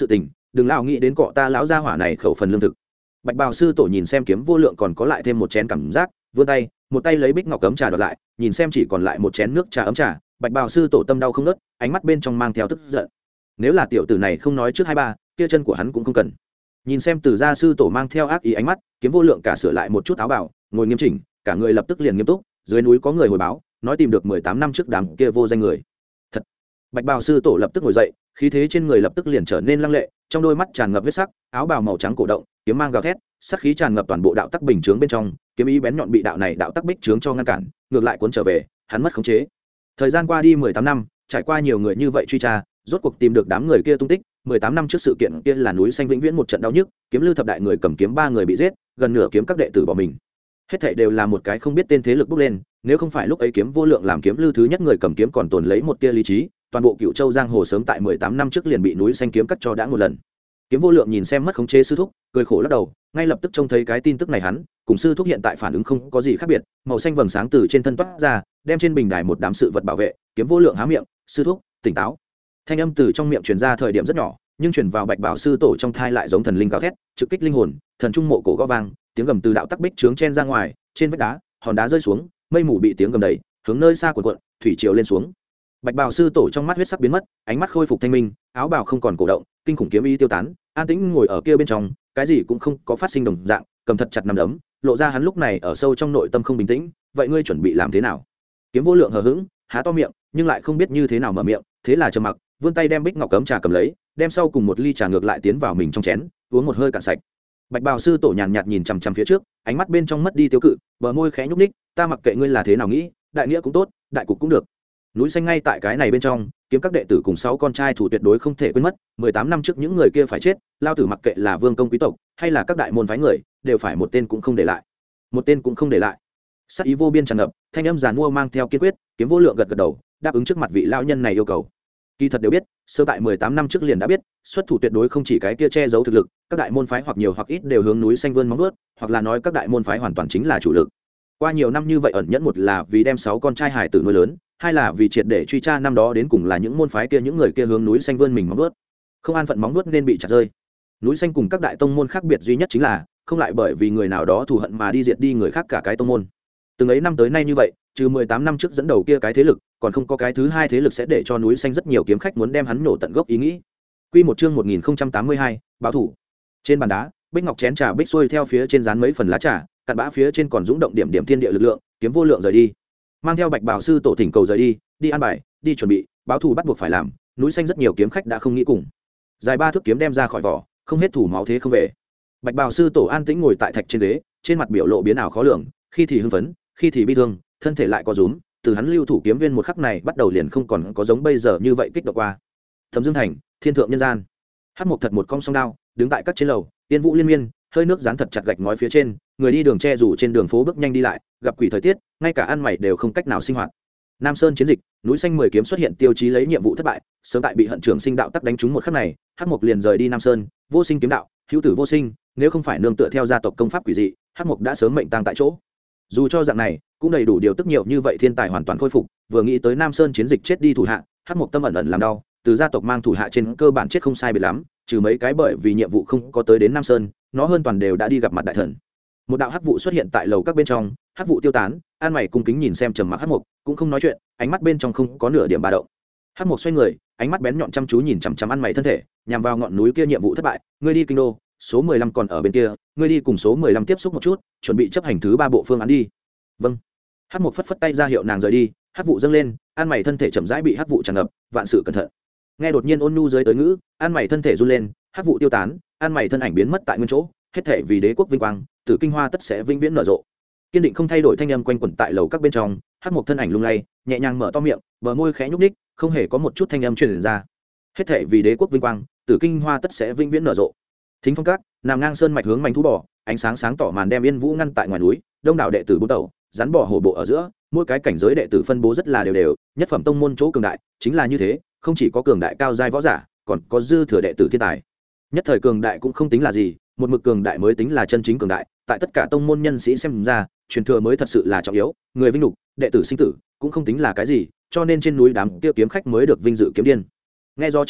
đừng lão nghĩ đến cọ ta lão gia hỏa này khẩu phần lương thực. Bạch bào sư tổ nhìn xem kiếm vô lượng còn có lại thêm một chén cảm giác, vươn tay một tay lấy bích ngọc cấm trà đoạt lại, nhìn xem chỉ còn lại một chén nước trà ấm trà. Bạch bào sư tổ tâm đau không nớt, ánh mắt bên trong mang theo tức giận. Nếu là tiểu tử này không nói trước hai ba, kia chân của hắn cũng không cần. Nhìn xem từ gia sư tổ mang theo ác ý ánh mắt, kiếm vô lượng cả sửa lại một chút áo bào, ngồi nghiêm chỉnh, cả người lập tức liền nghiêm túc. Dưới núi có người hồi báo, nói tìm được mười tám năm trước đám kia vô danh người. Thật. Bạch bào sư tổ lập tức ngồi dậy, khí thế trên người lập tức liền trở nên lăng lệ, trong đôi mắt tràn ngập huyết sắc, áo bào màu trắng cổ động, kiếm mang gào thét, sắc khí tràn ngập toàn bộ đạo tắc bình chướng bên trong, kiếm ý bén nhọn bị đạo này đạo tắc bích chướng cho ngăn cản, ngược lại cuốn trở về, hắn mất khống chế. Thời gian qua đi mười tám năm, trải qua nhiều người như vậy truy tra, rốt cuộc tìm được đám người kia tung tích. mười tám năm trước sự kiện kia là núi xanh vĩnh viễn một trận đau nhức, kiếm lư thập đại người cầm kiếm ba người bị giết, gần nửa kiếm các đệ tử bỏ mình. Hết thảy đều là một cái không biết tên thế lực bốc lên, nếu không phải lúc ấy kiếm vô lượng làm kiếm lư thứ nhất người cầm kiếm còn tồn lấy một tia lý trí, toàn bộ Cựu Châu giang hồ sớm tại mười tám năm trước liền bị núi xanh kiếm cắt cho đã một lần. Kiếm vô lượng nhìn xem mất khống chế sư thúc, cười khổ lắc đầu, ngay lập tức trông thấy cái tin tức này hắn, cùng sư thúc hiện tại phản ứng không có gì khác biệt, màu xanh vầng sáng từ trên thân toát ra, đem trên bình đài một đám sự vật bảo vệ. Kiếm vô lượng há miệng, sư thúc, tỉnh táo. Thanh âm từ trong miệng truyền ra thời điểm rất nhỏ, nhưng truyền vào Bạch Bảo sư tổ trong thai lại giống thần linh gào thét, trực kích linh hồn, thần trung mộ cổ gõ vang, tiếng gầm từ đạo tắc bích trướng chen ra ngoài, trên vách đá, hòn đá rơi xuống, mây mù bị tiếng gầm đẩy, hướng nơi xa cuộn cuộn, thủy triều lên xuống. Bạch Bảo sư tổ trong mắt huyết sắc biến mất, ánh mắt khôi phục thanh minh, áo bào không còn cổ động, kinh khủng kiếm ý tiêu tán, an tĩnh ngồi ở kia bên trong, cái gì cũng không có phát sinh đồng dạng, cầm thật chặt nắm đấm, lộ ra hắn lúc này ở sâu trong nội tâm không bình tĩnh. Vậy ngươi chuẩn bị làm thế nào? Kiếm vô lượng hờ hững, há to miệng, nhưng lại không biết như thế nào mở miệng, thế là trầm mặc, vươn tay đem bích ngọc cấm trà cầm lấy, đem sau cùng một ly trà ngược lại tiến vào mình trong chén, uống một hơi cạn sạch. Bạch Bào sư tổ nhàn nhạt nhìn chằm chằm phía trước, ánh mắt bên trong mất đi tiêu cự, bờ môi khẽ nhúc ních, ta mặc kệ ngươi là thế nào nghĩ, đại nghĩa cũng tốt, đại cục cũng được. Núi xanh ngay tại cái này bên trong, kiếm các đệ tử cùng sáu con trai thủ tuyệt đối không thể quên mất, mười tám năm trước những người kia phải chết, lao tử mặc kệ là vương công quý tộc hay là các đại môn phái người, đều phải một tên cũng không để lại. Một tên cũng không để lại. Sát ý vô biên tràn ngập, thanh âm giàn mua mang theo kiên quyết, kiếm vô lượng gật gật đầu, đáp ứng trước mặt vị lão nhân này yêu cầu. Kỳ thật đều biết, sơ tại mười tám năm trước liền đã biết, xuất thủ tuyệt đối không chỉ cái kia che giấu thực lực, các đại môn phái hoặc nhiều hoặc ít đều hướng núi xanh vươn móng vuốt, hoặc là nói các đại môn phái hoàn toàn chính là chủ lực. Qua nhiều năm như vậy ẩn nhẫn, một là vì đem sáu con trai hải tử nuôi lớn, hai là vì triệt để truy tra năm đó đến cùng là những môn phái kia những người kia hướng núi xanh vươn mình móng vuốt. Không an phận móng vuốt nên bị chặt rơi. Núi xanh cùng các đại tông môn khác biệt duy nhất chính là không lại bởi vì người nào đó thù hận mà đi diệt đi người khác cả cái tông môn. Từng ấy năm tới nay như vậy, trừ mười tám năm trước dẫn đầu kia cái thế lực, còn không có cái thứ hai thế lực sẽ để cho núi xanh rất nhiều kiếm khách muốn đem hắn nổ tận gốc ý nghĩ. Quy một chương một nghìn không trăm tám mươi hai, báo thủ. Trên bàn đá, bích ngọc chén trà bích xuôi theo phía trên dán mấy phần lá trà, cặn bã phía trên còn dũng động điểm điểm thiên địa lực lượng, kiếm vô lượng rời đi. Mang theo Bạch Bảo sư tổ thỉnh cầu rời đi, đi an bài, đi chuẩn bị, báo thù bắt buộc phải làm, núi xanh rất nhiều kiếm khách đã không nghĩ cùng. Dài ba thước kiếm đem ra khỏi vỏ, không hết thủ máu thế không về. Bạch Bảo sư tổ an tĩnh ngồi tại thạch trên ghế, trên mặt biểu lộ biến ảo khó lường, khi thì hưng phấn, khi thì bi thương, thân thể lại có rúm, từ hắn lưu thủ kiếm viên một khắc này bắt đầu liền không còn có giống bây giờ như vậy kích động qua. Thẩm Dương Thành, thiên thượng nhân gian. Hắc Mộc thật một cong song đao, đứng tại các trên lầu, tiên vũ liên miên, hơi nước dán thật chặt gạch ngói phía trên, người đi đường che rủ trên đường phố bước nhanh đi lại, gặp quỷ thời tiết, ngay cả ăn mày đều không cách nào sinh hoạt. Nam Sơn chiến dịch, núi xanh mười kiếm xuất hiện tiêu chí lấy nhiệm vụ thất bại, sớm tại bị hận trưởng sinh đạo tắc đánh trúng một khắc này, Hắc Mộc liền rời đi Nam Sơn, vô sinh kiếm đạo, hữu tử vô sinh, nếu không phải nương tựa theo gia tộc công pháp quỷ dị, Hắc Mộc đã sớm mệnh tang tại chỗ. Dù cho dạng này, cũng đầy đủ điều tức nhiều như vậy thiên tài hoàn toàn khôi phục, vừa nghĩ tới Nam Sơn chiến dịch chết đi thủ hạ, Hắc Mộc tâm ẩn ẩn làm đau, từ gia tộc mang thủ hạ trên cơ bản chết không sai biệt lắm, trừ mấy cái bởi vì nhiệm vụ không có tới đến Nam Sơn, nó hơn toàn đều đã đi gặp mặt đại thần. Một đạo hắc vụ xuất hiện tại lầu các bên trong, hắc vụ tiêu tán, an mày cung kính nhìn xem trầm mặc hắc mộc, cũng không nói chuyện, ánh mắt bên trong không có nửa điểm ba động. Hắc mộc xoay người, ánh mắt bén nhọn chăm chú nhìn chằm chằm an mày thân thể, nhằm vào ngọn núi kia nhiệm vụ thất bại, ngươi đi kinh đô, số mười lăm còn ở bên kia, ngươi đi cùng số mười lăm tiếp xúc một chút, chuẩn bị chấp hành thứ ba bộ phương án đi. Vâng. Hắc mộc phất phất tay ra hiệu nàng rời đi, hắc vụ dâng lên, an mày thân thể chậm rãi bị hắc vụ tràn ngập, vạn sự cẩn thận. Nghe đột nhiên ôn nhu dưới tới ngữ, an mày thân thể run lên, hắc vụ tiêu tán, an mày thân ảnh biến mất tại nguyên chỗ, hết thể vì đế quốc vinh quang, tử kinh hoa tất sẽ vĩnh viễn nở rộ. Kiên định không thay đổi thanh âm quanh quẩn tại lầu các bên trong, hắc mộc thân ảnh lung lay, nhẹ nhàng mở to miệng, bờ môi khẽ nhúc ních, không hề có một chút thanh âm truyền ra. Hết thể vì đế quốc vinh quang, tử kinh hoa tất sẽ vĩnh viễn nở rộ. Thính phong các, nằm ngang sơn mạch hướng mảnh thú bò, ánh sáng sáng tỏ màn đem yên vũ ngăn tại ngoài núi, đông đảo đệ tử bốn tẩu, rắn bò hổ bộ ở giữa, mỗi cái cảnh giới đệ tử phân bố rất là đều đều, nhất phẩm tông môn chỗ cường đại, chính là như thế, không chỉ có cường đại cao giai võ giả, còn có dư thừa đệ tử thiên tài. Nhất thời cường đại cũng không tính là gì, một mực cường đại mới tính là chân chính cường đại, tại tất cả tông môn nhân sĩ xem ra, truyền thừa mới thật sự là trọng yếu, người vinh lục, đệ tử sinh tử cũng không tính là cái gì, cho nên trên núi đám kia kiếm khách mới được vinh dự kiếm điên. Nghe gió trên đài,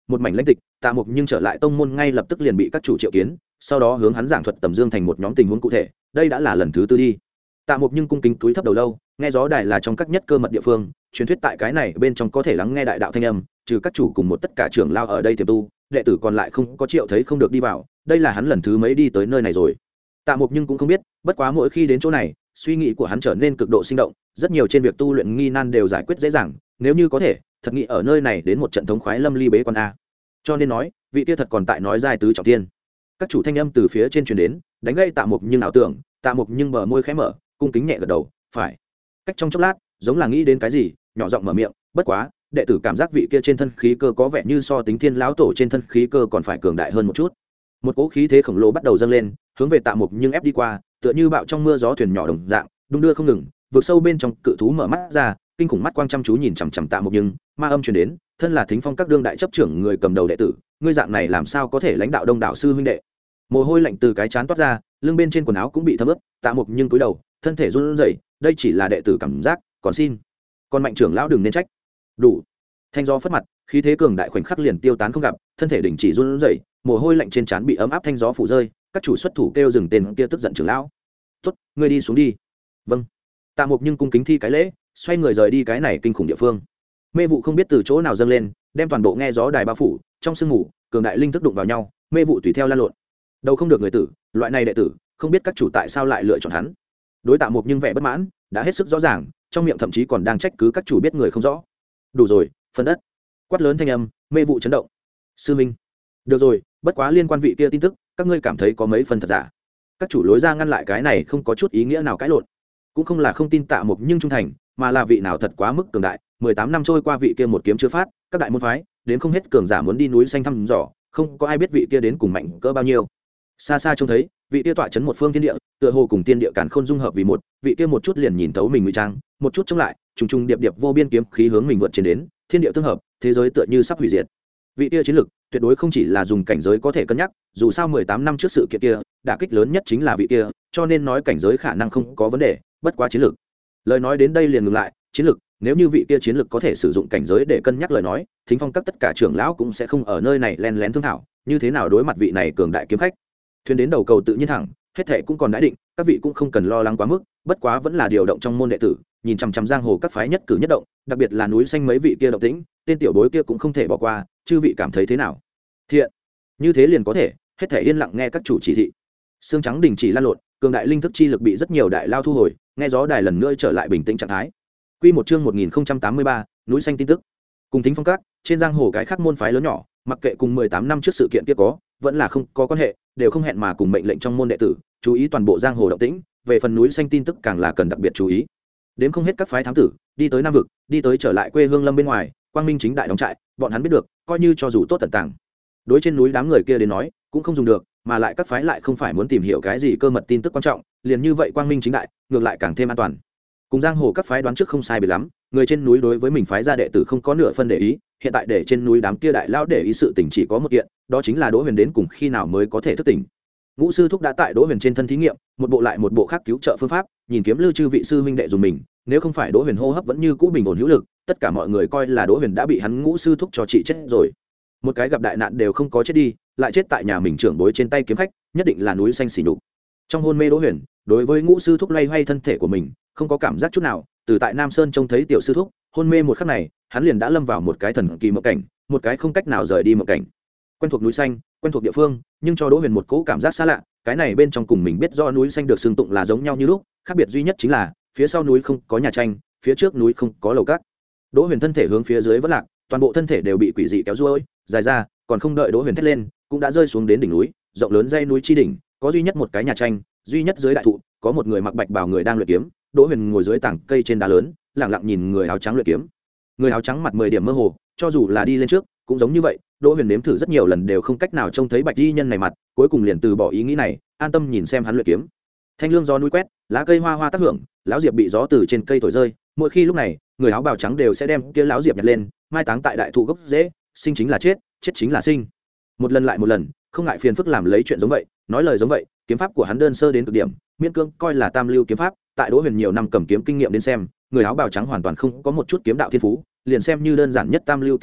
một mảnh lãnh tịch. Tạ Mục nhưng trở lại tông môn ngay lập tức liền bị các chủ triệu kiến, sau đó hướng hắn giảng thuật Tầm Dương thành một nhóm tình huống cụ thể. Đây đã là lần thứ tư đi. Tạ Mục nhưng cung kính túi thấp đầu lâu, nghe gió đài là trong các nhất cơ mật địa phương, truyền thuyết tại cái này bên trong có thể lắng nghe đại đạo thanh âm, trừ các chủ cùng một tất cả trưởng lao ở đây tiềm tu, đệ tử còn lại không có triệu thấy không được đi vào. Đây là hắn lần thứ mấy đi tới nơi này rồi. Tạ Mục nhưng cũng không biết, bất quá mỗi khi đến chỗ này, suy nghĩ của hắn trở nên cực độ sinh động, rất nhiều trên việc tu luyện nghi nan đều giải quyết dễ dàng, nếu như có thể, thật nghĩ ở nơi này đến một trận thống khoái lâm ly bế quan a. Cho nên nói, vị kia thật còn tại nói giai tứ trọng thiên. Các chủ thanh âm từ phía trên truyền đến, đánh gây Tạ Mục nhưng ảo tưởng, Tạ Mục nhưng bờ môi khẽ mở, cung kính nhẹ gật đầu, phải. Cách trong chốc lát, giống là nghĩ đến cái gì, nhỏ giọng mở miệng, bất quá, đệ tử cảm giác vị kia trên thân khí cơ có vẻ như so Tính Thiên lão tổ trên thân khí cơ còn phải cường đại hơn một chút. Một cỗ khí thế khổng lồ bắt đầu dâng lên, hướng về Tạ Mục nhưng ép đi qua, tựa như bạo trong mưa gió thuyền nhỏ đồng dạng, đung đưa không ngừng, vượt sâu bên trong cự thú mở mắt ra, kinh khủng mắt quang chăm chú nhìn chằm chằm Tạ Mục nhưng, ma âm truyền đến, thân là Thính Phong các đương đại chấp trưởng người cầm đầu đệ tử, ngươi dạng này làm sao có thể lãnh đạo đông đảo sư huynh đệ? Mồ hôi lạnh từ cái trán toát ra, lưng bên trên quần áo cũng bị thấm ướt, Tạ Mục nhưng cúi đầu, thân thể run rẩy, đây chỉ là đệ tử cảm giác, còn xin, còn Mạnh trưởng lão đừng nên trách. Đủ. Thanh gió phất mặt, khí thế cường đại khoảnh khắc liền tiêu tán không gặp, thân thể đình chỉ run rẩy, mồ hôi lạnh trên trán bị ấm áp thanh gió phủ rơi, các chủ xuất thủ kêu dừng tên kia tức giận trưởng lão. "Tốt, ngươi đi xuống đi." "Vâng." Tạ Mục nhưng cung kính thi cái lễ, xoay người rời đi cái này kinh khủng địa phương. Mê vụ không biết từ chỗ nào dâng lên, đem toàn bộ nghe gió đài bao phủ, trong sương mù, cường đại linh thức đụng vào nhau, mê vụ tùy theo lan lộn. Đầu không được người tử, loại này đệ tử, không biết các chủ tại sao lại lựa chọn hắn. Đối Tạ Mục nhưng vẻ bất mãn, đã hết sức rõ ràng, trong miệng thậm chí còn đang trách cứ các chủ biết người không rõ. "Đủ rồi, phân đất." Quát lớn thanh âm, mê vụ chấn động. "Sư minh." "Được rồi, bất quá liên quan vị kia tin tức, các ngươi cảm thấy có mấy phần thật giả?" Các chủ lối ra ngăn lại cái này không có chút ý nghĩa nào cãi lộn. Cũng không là không tin Tạ Mục nhưng trung thành, mà là vị nào thật quá mức cường đại, mười tám năm trôi qua vị kia một kiếm chưa phát, các đại môn phái, đến không hết cường giả muốn đi núi xanh thăm dò, không có ai biết vị kia đến cùng mạnh cỡ bao nhiêu. Xa xa trông thấy, vị kia tọa chấn một phương thiên địa, tựa hồ cùng tiên địa càn khôn dung hợp vì một, vị kia một chút liền nhìn thấu mình ngụy trang, một chút chống lại, trùng trùng điệp điệp vô biên kiếm khí hướng mình vượt trên đến, thiên địa tương hợp, thế giới tựa như sắp hủy diệt. Vị kia chiến lực, tuyệt đối không chỉ là dùng cảnh giới có thể cân nhắc, dù sao mười tám năm trước sự kiện kia, đả kích lớn nhất chính là vị kia, cho nên nói cảnh giới khả năng không có vấn đề, bất quá chiến lực. Lời nói đến đây liền ngừng lại, chiến lực, nếu như vị kia chiến lực có thể sử dụng cảnh giới để cân nhắc lời nói, Thính Phong các tất cả trưởng lão cũng sẽ không ở nơi này len lén thương thảo, như thế nào đối mặt vị này cường đại kiếm khách. Thuyền đến đầu cầu tự nhiên thẳng, hết thệ cũng còn đã định, các vị cũng không cần lo lắng quá mức, bất quá vẫn là điều động trong môn đệ tử, nhìn chằm chằm giang hồ các phái nhất cử nhất động, đặc biệt là núi xanh mấy vị kia động tĩnh, tên tiểu bối kia cũng không thể bỏ qua, chư vị cảm thấy thế nào? Thiện. Như thế liền có thể, hết thảy yên lặng nghe các chủ chỉ thị. Sương trắng đình chỉ lan lộn, cường đại linh thức chi lực bị rất nhiều đại lao thu hồi, nghe gió đài lần nữa trở lại bình tĩnh trạng thái. Quy một chương một nghìn không trăm tám mươi ba, núi xanh tin tức. Cùng Thính Phong các, trên giang hồ cái khác môn phái lớn nhỏ, mặc kệ cùng mười tám năm trước sự kiện kia có, vẫn là không có quan hệ, đều không hẹn mà cùng mệnh lệnh trong môn đệ tử, chú ý toàn bộ giang hồ động tĩnh, về phần núi xanh tin tức càng là cần đặc biệt chú ý. Đến không hết các phái thám tử, đi tới Nam vực, đi tới trở lại quê hương Lâm bên ngoài, Quang Minh chính đại đóng trại, bọn hắn biết được, coi như cho dù tốt tận tàng. Đối trên núi đám người kia đến nói, cũng không dùng được, mà lại các phái lại không phải muốn tìm hiểu cái gì cơ mật tin tức quan trọng, liền như vậy Quang Minh chính đại, ngược lại càng thêm an toàn. Cùng giang hồ các phái đoán trước không sai biệt lắm, người trên núi đối với mình phái gia đệ tử không có nửa phân để ý, hiện tại để trên núi đám kia đại lao để ý sự tình chỉ có một kiện, đó chính là Đỗ Huyền đến cùng khi nào mới có thể thức tỉnh. Ngũ sư thúc đã tại Đỗ Huyền trên thân thí nghiệm, một bộ lại một bộ khác cứu trợ phương pháp, nhìn kiếm lưu chư vị sư huynh đệ dùng mình, nếu không phải Đỗ Huyền hô hấp vẫn như cũ bình ổn hữu lực, tất cả mọi người coi là Đỗ Huyền đã bị hắn Ngũ sư thúc cho trị chết rồi. Một cái gặp đại nạn đều không có chết đi, lại chết tại nhà mình trưởng bối trên tay kiếm khách, nhất định là núi xanh xỉ nhục. Trong hôn mê Đỗ Huyền, đối với Ngũ sư thúc loay hoay thân thể của mình, không có cảm giác chút nào, từ tại Nam Sơn trông thấy tiểu sư thúc, hôn mê một khắc này, hắn liền đã lâm vào một cái thần kỳ mộng cảnh, một cái không cách nào rời đi mộng cảnh. Quen thuộc núi xanh, quen thuộc địa phương, nhưng cho Đỗ Huyền một cỗ cảm giác xa lạ, cái này bên trong cùng mình biết do núi xanh được xưng tụng là giống nhau như lúc, khác biệt duy nhất chính là, phía sau núi không có nhà tranh, phía trước núi không có lầu cát. Đỗ Huyền thân thể hướng phía dưới vẫn lạc, toàn bộ thân thể đều bị quỷ dị kéo ruôi, dài ra, còn không đợi Đỗ Huyền thét lên, cũng đã rơi xuống đến đỉnh núi, rộng lớn dãy núi chi đỉnh, có duy nhất một cái nhà tranh, duy nhất dưới đại thụ, có một người mặc bạch bào người đang luyện kiếm, Đỗ Huyền ngồi dưới tảng cây trên đá lớn, lặng lặng nhìn người áo trắng luyện kiếm. Người áo trắng mặt mười điểm mơ hồ, cho dù là đi lên trước, cũng giống như vậy, Đỗ Huyền nếm thử rất nhiều lần đều không cách nào trông thấy bạch y nhân này mặt, cuối cùng liền từ bỏ ý nghĩ này, an tâm nhìn xem hắn luyện kiếm. Thanh lương gió núi quét, lá cây hoa hoa tác hưởng, lão diệp bị gió từ trên cây thổi rơi, mỗi khi lúc này, người áo bào trắng đều sẽ đem kia lão diệp nhặt lên, mai táng tại đại thụ gốc rễ, sinh chính là chết, chết chính là sinh. Một lần lại một lần, không ngại phiền phức làm lấy chuyện giống vậy, nói lời giống vậy, kiếm pháp của hắn đơn sơ đến cực điểm, miễn cưỡng coi là tam lưu kiếm pháp, tại Đỗ Huyền nhiều năm cầm kiếm kinh nghiệm đến xem, người áo bào trắng hoàn toàn không có một chút kiếm đạo thiên phú, liền xem như đơn giản nhất tam lưu kiếm pháp,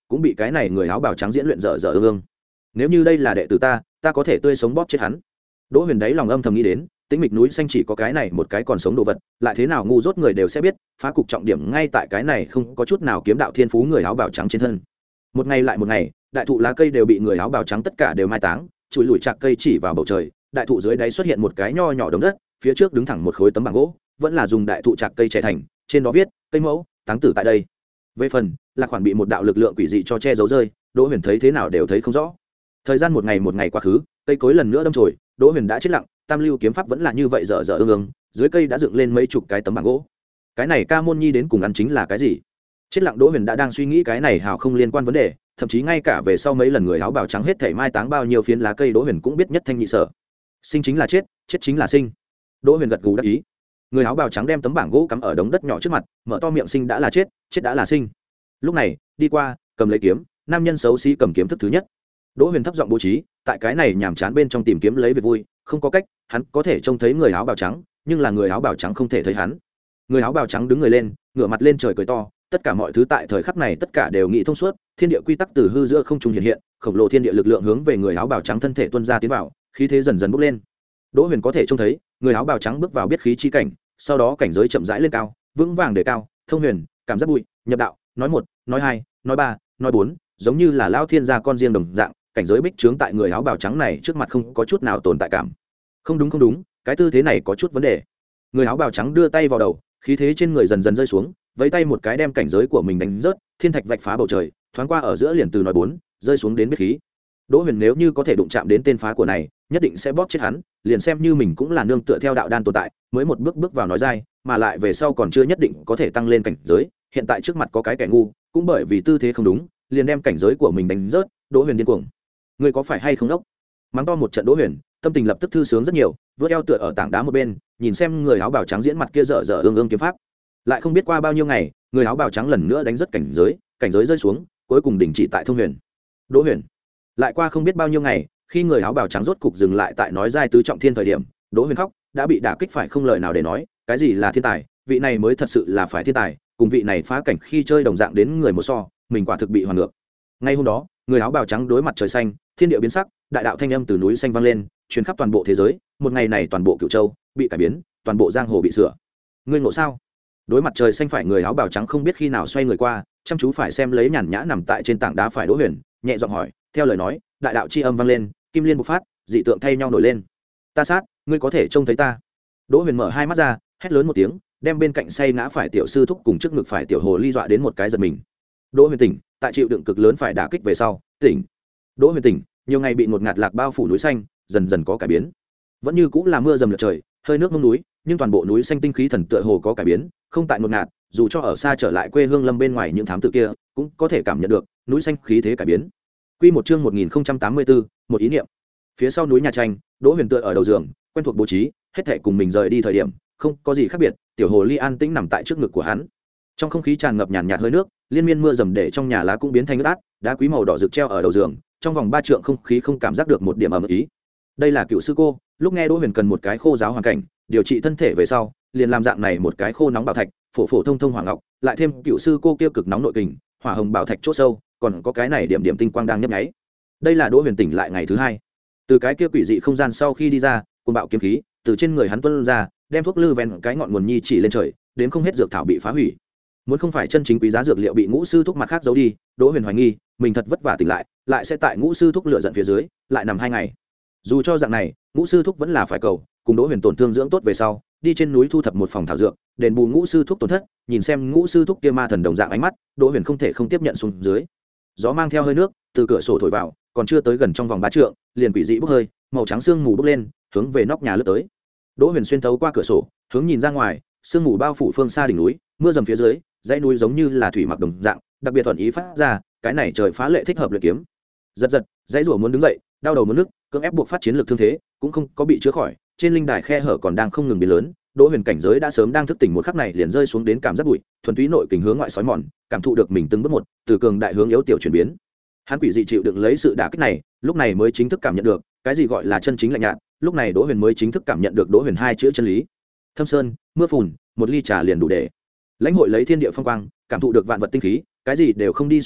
cũng bị cái này người áo bào trắng diễn luyện dở dở ương ương. Nếu như đây là đệ tử ta ta có thể tươi sống bóp chết hắn. Đỗ Huyền đấy lòng âm thầm nghĩ đến, tĩnh mịch núi xanh chỉ có cái này một cái còn sống đồ vật, lại thế nào ngu dốt người đều sẽ biết, phá cục trọng điểm ngay tại cái này không có chút nào kiếm đạo thiên phú người áo bào trắng trên thân. Một ngày lại một ngày, đại thụ lá cây đều bị người áo bào trắng tất cả đều mai táng, chùi lùi chạc cây chỉ vào bầu trời, đại thụ dưới đáy xuất hiện một cái nho nhỏ đống đất, phía trước đứng thẳng một khối tấm bảng gỗ, vẫn là dùng đại thụ chạc cây chế thành, trên đó viết cây mẫu táng tử tại đây. Về phần là khoản bị một đạo lực lượng quỷ dị cho che giấu rơi, Đỗ Huyền thấy thế nào đều thấy không rõ. Thời gian một ngày một ngày quá khứ, cây cối lần nữa đâm chồi, Đỗ Huyền đã chết lặng, tam lưu kiếm pháp vẫn là như vậy dở dở ương ương, dưới cây đã dựng lên mấy chục cái tấm bảng gỗ. Cái này Ca Môn Nhi đến cùng ăn chính là cái gì? Chết lặng Đỗ Huyền đã đang suy nghĩ cái này hào không liên quan vấn đề, thậm chí ngay cả về sau mấy lần người áo bào trắng hết thảy mai táng bao nhiêu phiến lá cây Đỗ Huyền cũng biết nhất thanh nhị sở. Sinh chính là chết, chết chính là sinh. Đỗ Huyền gật gù đáp ý. Người áo bào trắng đem tấm bảng gỗ cắm ở đống đất nhỏ trước mặt, mở to miệng, sinh đã là chết, chết đã là sinh. Lúc này, đi qua, cầm lấy kiếm, nam nhân xấu xí cầm kiếm thức thứ nhất. Đỗ Huyền thấp giọng bố trí, tại cái này nhàm chán bên trong tìm kiếm lấy việc vui, không có cách, hắn có thể trông thấy người áo bào trắng, nhưng là người áo bào trắng không thể thấy hắn. Người áo bào trắng đứng người lên, ngửa mặt lên trời cười to, tất cả mọi thứ tại thời khắc này tất cả đều nghĩ thông suốt, thiên địa quy tắc từ hư giữa không trung hiện hiện, khổng lồ thiên địa lực lượng hướng về người áo bào trắng thân thể tuôn ra tiến vào, khí thế dần dần bốc lên. Đỗ Huyền có thể trông thấy, người áo bào trắng bước vào biết khí chi cảnh, sau đó cảnh giới chậm rãi lên cao, vững vàng đề cao, thông huyền, cảm giác bụi, nhập đạo, nói một, nói hai, nói ba, nói bốn, giống như là lao thiên gia con riêng đồng dạng, cảnh giới bích trướng tại người áo bào trắng này trước mặt không có chút nào tồn tại cảm. Không đúng không đúng, cái tư thế này có chút vấn đề. Người áo bào trắng đưa tay vào đầu, khí thế trên người dần dần rơi xuống, vẫy tay một cái đem cảnh giới của mình đánh rớt, thiên thạch vạch phá bầu trời, thoáng qua ở giữa liền từ nói bốn, rơi xuống đến biết khí. Đỗ Huyền nếu như có thể đụng chạm đến tên phá của này, nhất định sẽ bóp chết hắn, liền xem như mình cũng là nương tựa theo đạo đan tồn tại, mới một bước bước vào nói dai, mà lại về sau còn chưa nhất định có thể tăng lên cảnh giới, hiện tại trước mặt có cái kẻ ngu, cũng bởi vì tư thế không đúng, liền đem cảnh giới của mình đánh rớt. Đỗ Huyền điên cuồng. Ngươi có phải hay không đốc? Mắng to một trận Đỗ Huyền, tâm tình lập tức thư sướng rất nhiều, vớt eo tựa ở tảng đá một bên, nhìn xem người áo bào trắng diễn mặt kia dở dở ương ương kiếm pháp. Lại không biết qua bao nhiêu ngày, người áo bào trắng lần nữa đánh rất cảnh giới, cảnh giới rơi xuống, cuối cùng đình chỉ tại thông huyền. Đỗ Huyền. Lại qua không biết bao nhiêu ngày, khi người áo bào trắng rốt cục dừng lại tại nói giai tứ trọng thiên thời điểm, Đỗ Huyền khóc, đã bị đả kích phải không lời nào để nói, cái gì là thiên tài, vị này mới thật sự là phải thiên tài, cùng vị này phá cảnh khi chơi đồng dạng đến người một so, mình quả thực bị hoàn ngược. Ngay hôm đó, người áo bào trắng đối mặt trời xanh, thiên địa biến sắc, đại đạo thanh âm từ núi xanh vang lên, truyền khắp toàn bộ thế giới, một ngày này toàn bộ Cửu Châu bị cải biến, toàn bộ giang hồ bị sửa. Ngươi ngộ sao? Đối mặt trời xanh phải người áo bào trắng không biết khi nào xoay người qua, chăm chú phải xem lấy nhàn nhã nằm tại trên tảng đá phải Đỗ Huyền, nhẹ giọng hỏi, theo lời nói, đại đạo chi âm vang lên, kim liên bộc phát, dị tượng thay nhau nổi lên. Ta sát, ngươi có thể trông thấy ta? Đỗ Huyền mở hai mắt ra, hét lớn một tiếng, đem bên cạnh say ngã phải tiểu sư thúc cùng trước ngực phải tiểu hồ ly dọa đến một cái giật mình. Đỗ Huyền tỉnh, tại chịu đựng cực lớn phải đả kích về sau, tỉnh. Đỗ Huyền tỉnh, nhiều ngày bị ngột ngạt lạc bao phủ núi xanh, dần dần có cải biến. Vẫn như cũng là mưa dầm lật trời, hơi nước mông núi, nhưng toàn bộ núi xanh tinh khí thần tựa hồ có cải biến, không tại ngột ngạt, dù cho ở xa trở lại quê hương lâm bên ngoài những thám tử kia, cũng có thể cảm nhận được núi xanh khí thế cải biến. Quy một chương một nghìn không trăm tám mươi tư, một ý niệm. Phía sau núi nhà tranh, Đỗ Huyền tựa ở đầu giường, quen thuộc bố trí, hết thảy cùng mình rời đi thời điểm, không có gì khác biệt, tiểu hồ ly an tĩnh nằm tại trước ngực của hắn. Trong không khí tràn ngập nhàn nhạt hơi nước, liên miên mưa dầm để trong nhà lá cũng biến thành ướt át, đá quý màu đỏ rực treo ở đầu giường, trong vòng ba trượng không khí không cảm giác được một điểm ẩm ý. Đây là cựu sư cô, lúc nghe Đỗ Huyền cần một cái khô giáo hoàn cảnh, điều trị thân thể về sau, liền làm dạng này một cái khô nóng bảo thạch, phổ phổ thông thông hỏa ngọc, lại thêm cựu sư cô kia cực nóng nội kình, hỏa hồng bảo thạch chỗ sâu, còn có cái này điểm điểm tinh quang đang nhấp nháy. Đây là Đỗ Huyền tỉnh lại ngày thứ hai, từ cái kia quỷ dị không gian sau khi đi ra, cuồng bạo kiếm khí từ trên người hắn tuôn ra, đem thuốc lư ven cái ngọn nguồn nhi chỉ lên trời, đến không hết dược thảo bị phá hủy. Muốn không phải chân chính quý giá dược liệu bị ngũ sư thúc mặt khác giấu đi, Đỗ Huyền hoài nghi mình thật vất vả tỉnh lại, lại sẽ tại ngũ sư thúc lựa giận phía dưới lại nằm hai ngày. Dù cho dạng này, ngũ sư thúc vẫn là phải cầu cùng Đỗ Huyền tổn thương dưỡng tốt về sau, đi trên núi thu thập một phòng thảo dược, đền bù ngũ sư thúc tổn thất. Nhìn xem ngũ sư thúc kia ma thần đồng dạng ánh mắt, Đỗ Huyền không thể không tiếp nhận xuống dưới. Gió mang theo hơi nước từ cửa sổ thổi vào, còn chưa tới gần trong vòng ba trượng, liền quỷ dị bốc hơi, màu trắng sương mù bốc lên, hướng về nóc nhà lướt tới. Đỗ Huyền xuyên thấu qua cửa sổ, hướng nhìn ra ngoài, sương mù bao phủ phương xa đỉnh núi, mưa dầm phía dưới, dãy núi giống như là thủy mặc đồng dạng, đặc biệt thuận ý phát ra, cái này trời phá lệ thích hợp luyện kiếm. Giật giật, dãy rủa muốn đứng dậy, đau đầu muốn nức, cưỡng ép buộc phát chiến lược thương thế, cũng không có bị chữa khỏi, trên linh đài khe hở còn đang không ngừng biến lớn. Đỗ Huyền cảnh giới đã sớm đang thức tỉnh một khắc này liền rơi xuống đến cảm giác bụi, thuần túy nội kình hướng ngoại sói mòn, cảm thụ được mình từng bước một, từ cường đại hướng yếu tiểu chuyển biến. Hắn quỷ dị chịu đựng lấy sự đả kích này, lúc này mới chính thức cảm nhận được cái gì gọi là chân chính lạnh nhạt, lúc này Đỗ Huyền mới chính thức cảm nhận được Đỗ Huyền hai chữ chân lý. Thâm sơn, mưa phùn, một ly trà liền đủ để lãnh hội lấy thiên địa phong quang, cảm thụ được vạn vật tinh khí, cái gì đều không đi suy nghĩ,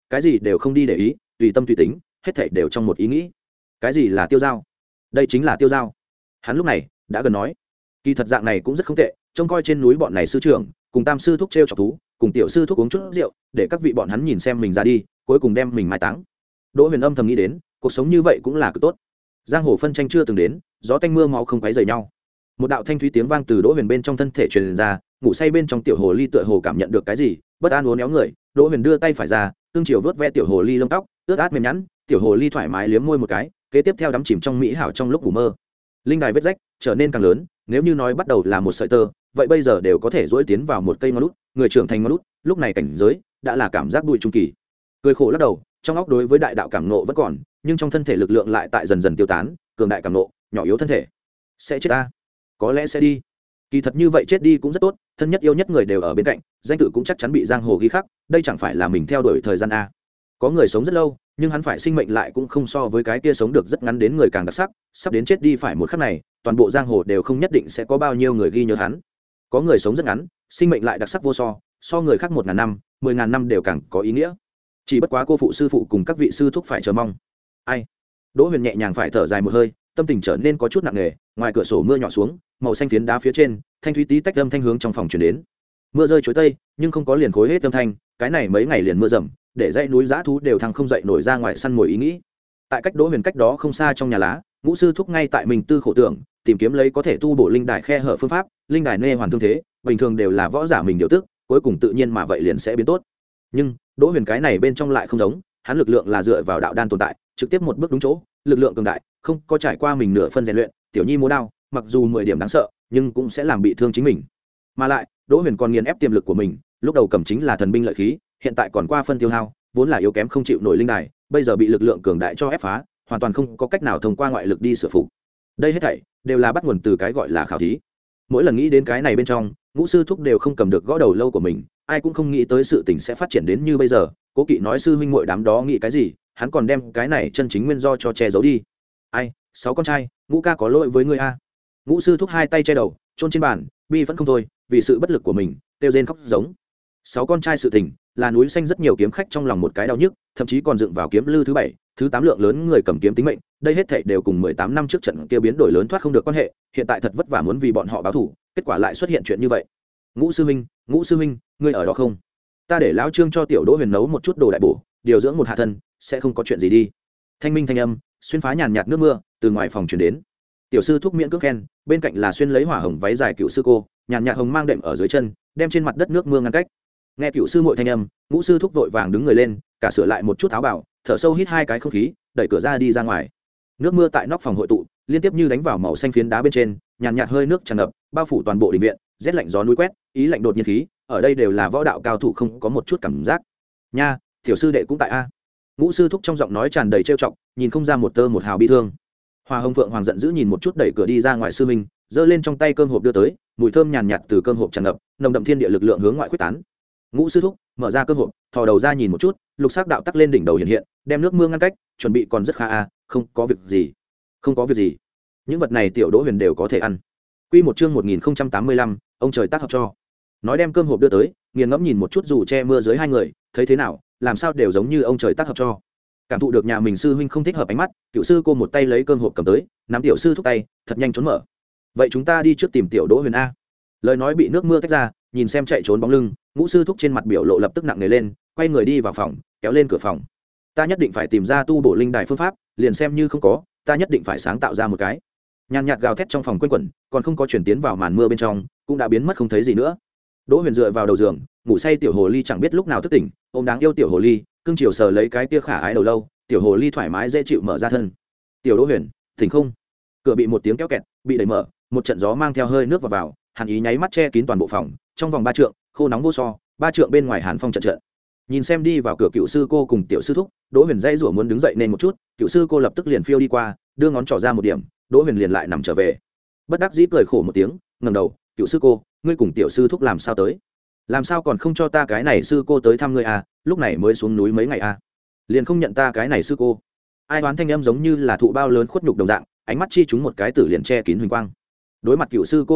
cái gì đều không đi để ý, tùy tâm tùy tính, hết thảy đều trong một ý nghĩ. Cái gì là tiêu dao? Đây chính là tiêu dao. Hắn lúc này đã gần nói, kỳ thật dạng này cũng rất không tệ, trông coi trên núi bọn này sư trưởng cùng tam sư thúc treo chọc thú, cùng tiểu sư thúc uống chút rượu, để các vị bọn hắn nhìn xem mình ra đi, cuối cùng đem mình mai táng. Đỗ Huyền âm thầm nghĩ đến, cuộc sống như vậy cũng là cực tốt. Giang hồ phân tranh chưa từng đến, gió tanh mưa máu không quấy rầy nhau. Một đạo thanh thúy tiếng vang từ Đỗ Huyền bên trong thân thể truyền ra, ngủ say bên trong tiểu hồ ly tựa hồ cảm nhận được cái gì, bất an uốn éo người. Đỗ Huyền đưa tay phải ra, tương chiều vớt ve tiểu hồ ly lông tóc, ướt át mềm nhẵn, tiểu hồ ly thoải mái liếm môi một cái, kế tiếp theo đắm chìm trong mỹ hảo trong lúc ngủ mơ. Linh đài vết rách trở nên càng lớn, nếu như nói bắt đầu là một sợi tơ, vậy bây giờ đều có thể duỗi tiến vào một cây ngón út, người trưởng thành ngón út, lúc này cảnh giới đã là cảm giác bụi trung kỳ. Cười khổ lắc đầu, trong óc đối với đại đạo cảm nộ vẫn còn, nhưng trong thân thể lực lượng lại tại dần dần tiêu tán, cường đại cảm nộ, nhỏ yếu thân thể. Sẽ chết ta, có lẽ sẽ đi. Kỳ thật như vậy chết đi cũng rất tốt, thân nhất yêu nhất người đều ở bên cạnh, danh tự cũng chắc chắn bị giang hồ ghi khắc, đây chẳng phải là mình theo đuổi thời gian a. Có người sống rất lâu, nhưng hắn phải sinh mệnh lại cũng không so với cái kia sống được rất ngắn đến người càng đặc sắc, sắp đến chết đi phải một khắc này, toàn bộ giang hồ đều không nhất định sẽ có bao nhiêu người ghi nhớ hắn. Có người sống rất ngắn, sinh mệnh lại đặc sắc vô so, so người khác một ngàn năm, mười ngàn năm đều càng có ý nghĩa. Chỉ bất quá cô phụ sư phụ cùng các vị sư thúc phải chờ mong. Ai? Đỗ Huyền nhẹ nhàng phải thở dài một hơi, tâm tình trở nên có chút nặng nề. Ngoài cửa sổ mưa nhỏ xuống, màu xanh phiến đá phía trên, thanh thúy tí tách âm thanh hướng trong phòng truyền đến. Mưa rơi chối tây, nhưng không có liền khối hết âm thanh, cái này mấy ngày liền mưa rầm, để dãy núi dã thú đều thăng không dậy nổi ra ngoài săn mồi ý nghĩ. Tại cách Đỗ Huyền cách đó không xa trong nhà lá, ngũ sư thúc ngay tại mình tư khổ tưởng, tìm kiếm lấy có thể tu bổ linh đài khe hở phương pháp. Linh đài nê hoàn thương thế, bình thường đều là võ giả mình điều tức, cuối cùng tự nhiên mà vậy liền sẽ biến tốt. Nhưng Đỗ Huyền cái này bên trong lại không giống, hắn lực lượng là dựa vào đạo đan tồn tại, trực tiếp một bước đúng chỗ, lực lượng cường đại, không có trải qua mình nửa phân rèn luyện, tiểu nhi múa đao, mặc dù mười điểm đáng sợ, nhưng cũng sẽ làm bị thương chính mình. Mà lại, Đỗ Huyền còn nghiền ép tiềm lực của mình, lúc đầu cầm chính là thần binh lợi khí, hiện tại còn qua phân tiêu hao, vốn là yếu kém không chịu nổi linh đài, bây giờ bị lực lượng cường đại cho ép phá, hoàn toàn không có cách nào thông qua ngoại lực đi sửa phục. Đây hết thảy đều là bắt nguồn từ cái gọi là khảo thí. Mỗi lần nghĩ đến cái này bên trong, ngũ sư thúc đều không cầm được gõ đầu lâu của mình, ai cũng không nghĩ tới sự tình sẽ phát triển đến như bây giờ. Cố Kỵ nói sư huynh muội đám đó nghĩ cái gì, hắn còn đem cái này chân chính nguyên do cho che giấu đi. Ai, sáu con trai, ngũ ca có lỗi với ngươi a. Ngũ sư thúc hai tay che đầu, chôn trên bàn, bi vẫn không thôi, vì sự bất lực của mình, kêu rên khóc giống. Sáu con trai sự tình, là núi xanh rất nhiều kiếm khách trong lòng một cái đau nhức, thậm chí còn dựng vào kiếm lư thứ bảy, thứ tám lượng lớn người cầm kiếm tính mệnh, đây hết thảy đều cùng mười tám năm trước trận kia biến đổi lớn thoát không được quan hệ, hiện tại thật vất vả muốn vì bọn họ báo thù, kết quả lại xuất hiện chuyện như vậy. Ngũ sư huynh, Ngũ sư huynh, ngươi ở đó không? Ta để lão Trương cho tiểu Đỗ Huyền nấu một chút đồ đại bổ, điều dưỡng một hạ thân, sẽ không có chuyện gì đi. Thanh minh thanh âm, xuyên phá nhàn nhạt nước mưa, từ ngoài phòng truyền đến. Tiểu sư thúc miễn cưỡng khen, bên cạnh là xuyên lấy hỏa hồng váy dài cựu sư cô, nhàn nhạt hồng mang đệm ở dưới chân, đem trên mặt đất nước mưa ngăn cách. Nghe cựu sư muội thanh âm, Ngũ sư thúc vội vàng đứng người lên, cả sửa lại một chút áo bảo, thở sâu hít hai cái không khí, đẩy cửa ra đi ra ngoài. Nước mưa tại nóc phòng hội tụ, liên tiếp như đánh vào màu xanh phiến đá bên trên, nhàn nhạt hơi nước tràn ngập, bao phủ toàn bộ đình viện, rét lạnh gió núi quét, ý lạnh đột nhiên khí, ở đây đều là võ đạo cao thủ không có một chút cảm giác. Nha, tiểu sư đệ cũng tại a. Ngũ sư thúc trong giọng nói tràn đầy trêu chọc, nhìn không ra một tơ một hào bi thương. Hoa Hồng Phượng Hoàng giận dữ nhìn một chút, đẩy cửa đi ra ngoài sư minh, giơ lên trong tay cơm hộp đưa tới, mùi thơm nhàn nhạt từ cơm hộp tràn ngập, nồng đậm thiên địa lực lượng hướng ngoại quyết tán. Ngũ sư thúc mở ra cơm hộp, thò đầu ra nhìn một chút, lục sắc đạo tắc lên đỉnh đầu hiện hiện, đem nước mưa ngăn cách, chuẩn bị còn rất khá a, không có việc gì, không có việc gì. Những vật này tiểu Đỗ Huyền đều có thể ăn. Quy một chương một nghìn không trăm tám mươi lăm, ông trời tác hợp cho. Nói đem cơm hộp đưa tới, nghiền ngẫm nhìn một chút dù che mưa dưới hai người, thấy thế nào, làm sao đều giống như ông trời tác hợp cho. Cảm thụ được nhà mình sư huynh không thích hợp ánh mắt, cựu sư cô một tay lấy cơm hộp cầm tới, nắm tiểu sư thúc tay, thật nhanh trốn mở. Vậy chúng ta đi trước tìm tiểu Đỗ Huyền a. Lời nói bị nước mưa tách ra, nhìn xem chạy trốn bóng lưng, ngũ sư thúc trên mặt biểu lộ lập tức nặng nề lên, quay người đi vào phòng, kéo lên cửa phòng. Ta nhất định phải tìm ra tu bổ linh đài phương pháp, liền xem như không có, ta nhất định phải sáng tạo ra một cái. Nhàn nhạt gào thét trong phòng quanh quẩn, còn không có chuyển tiến vào màn mưa bên trong, cũng đã biến mất không thấy gì nữa. Đỗ Huyền dựa vào đầu giường, ngủ say tiểu hồ ly chẳng biết lúc nào thức tỉnh, ôm đáng yêu tiểu hồ ly, cưng chiều sờ lấy cái tia khả ái đầu lâu, tiểu hồ ly thoải mái dễ chịu mở ra thân. Tiểu Đỗ Huyền, tỉnh không? Cửa bị một tiếng kéo kẹt, bị đẩy mở, một trận gió mang theo hơi nước vào vào, hàn ý nháy mắt che kín toàn bộ phòng, trong vòng ba trượng, khô nóng vô so, ba trượng bên ngoài hàn phong trận trận. Nhìn xem đi vào cửa cựu sư cô cùng tiểu sư thúc, Đỗ Huyền dây rủa muốn đứng dậy nên một chút, cựu sư cô lập tức liền phiêu đi qua, đưa ngón trỏ ra một điểm, Đỗ Huyền liền lại nằm trở về. Bất đắc dĩ cười khổ một tiếng, ngẩng đầu, cựu sư cô, ngươi cùng tiểu sư thúc làm sao tới? Làm sao còn không cho ta cái này sư cô tới thăm ngươi à? Lúc này mới xuống núi mấy ngày à? Liền không nhận ta cái này sư cô? Ai đoán thanh âm giống như là thụ bao lớn khuất nhục đồng dạng, ánh mắt chi chúng một cái tử liền che kín huỳnh quang. Đối mặt cựu sư cô trêu tức,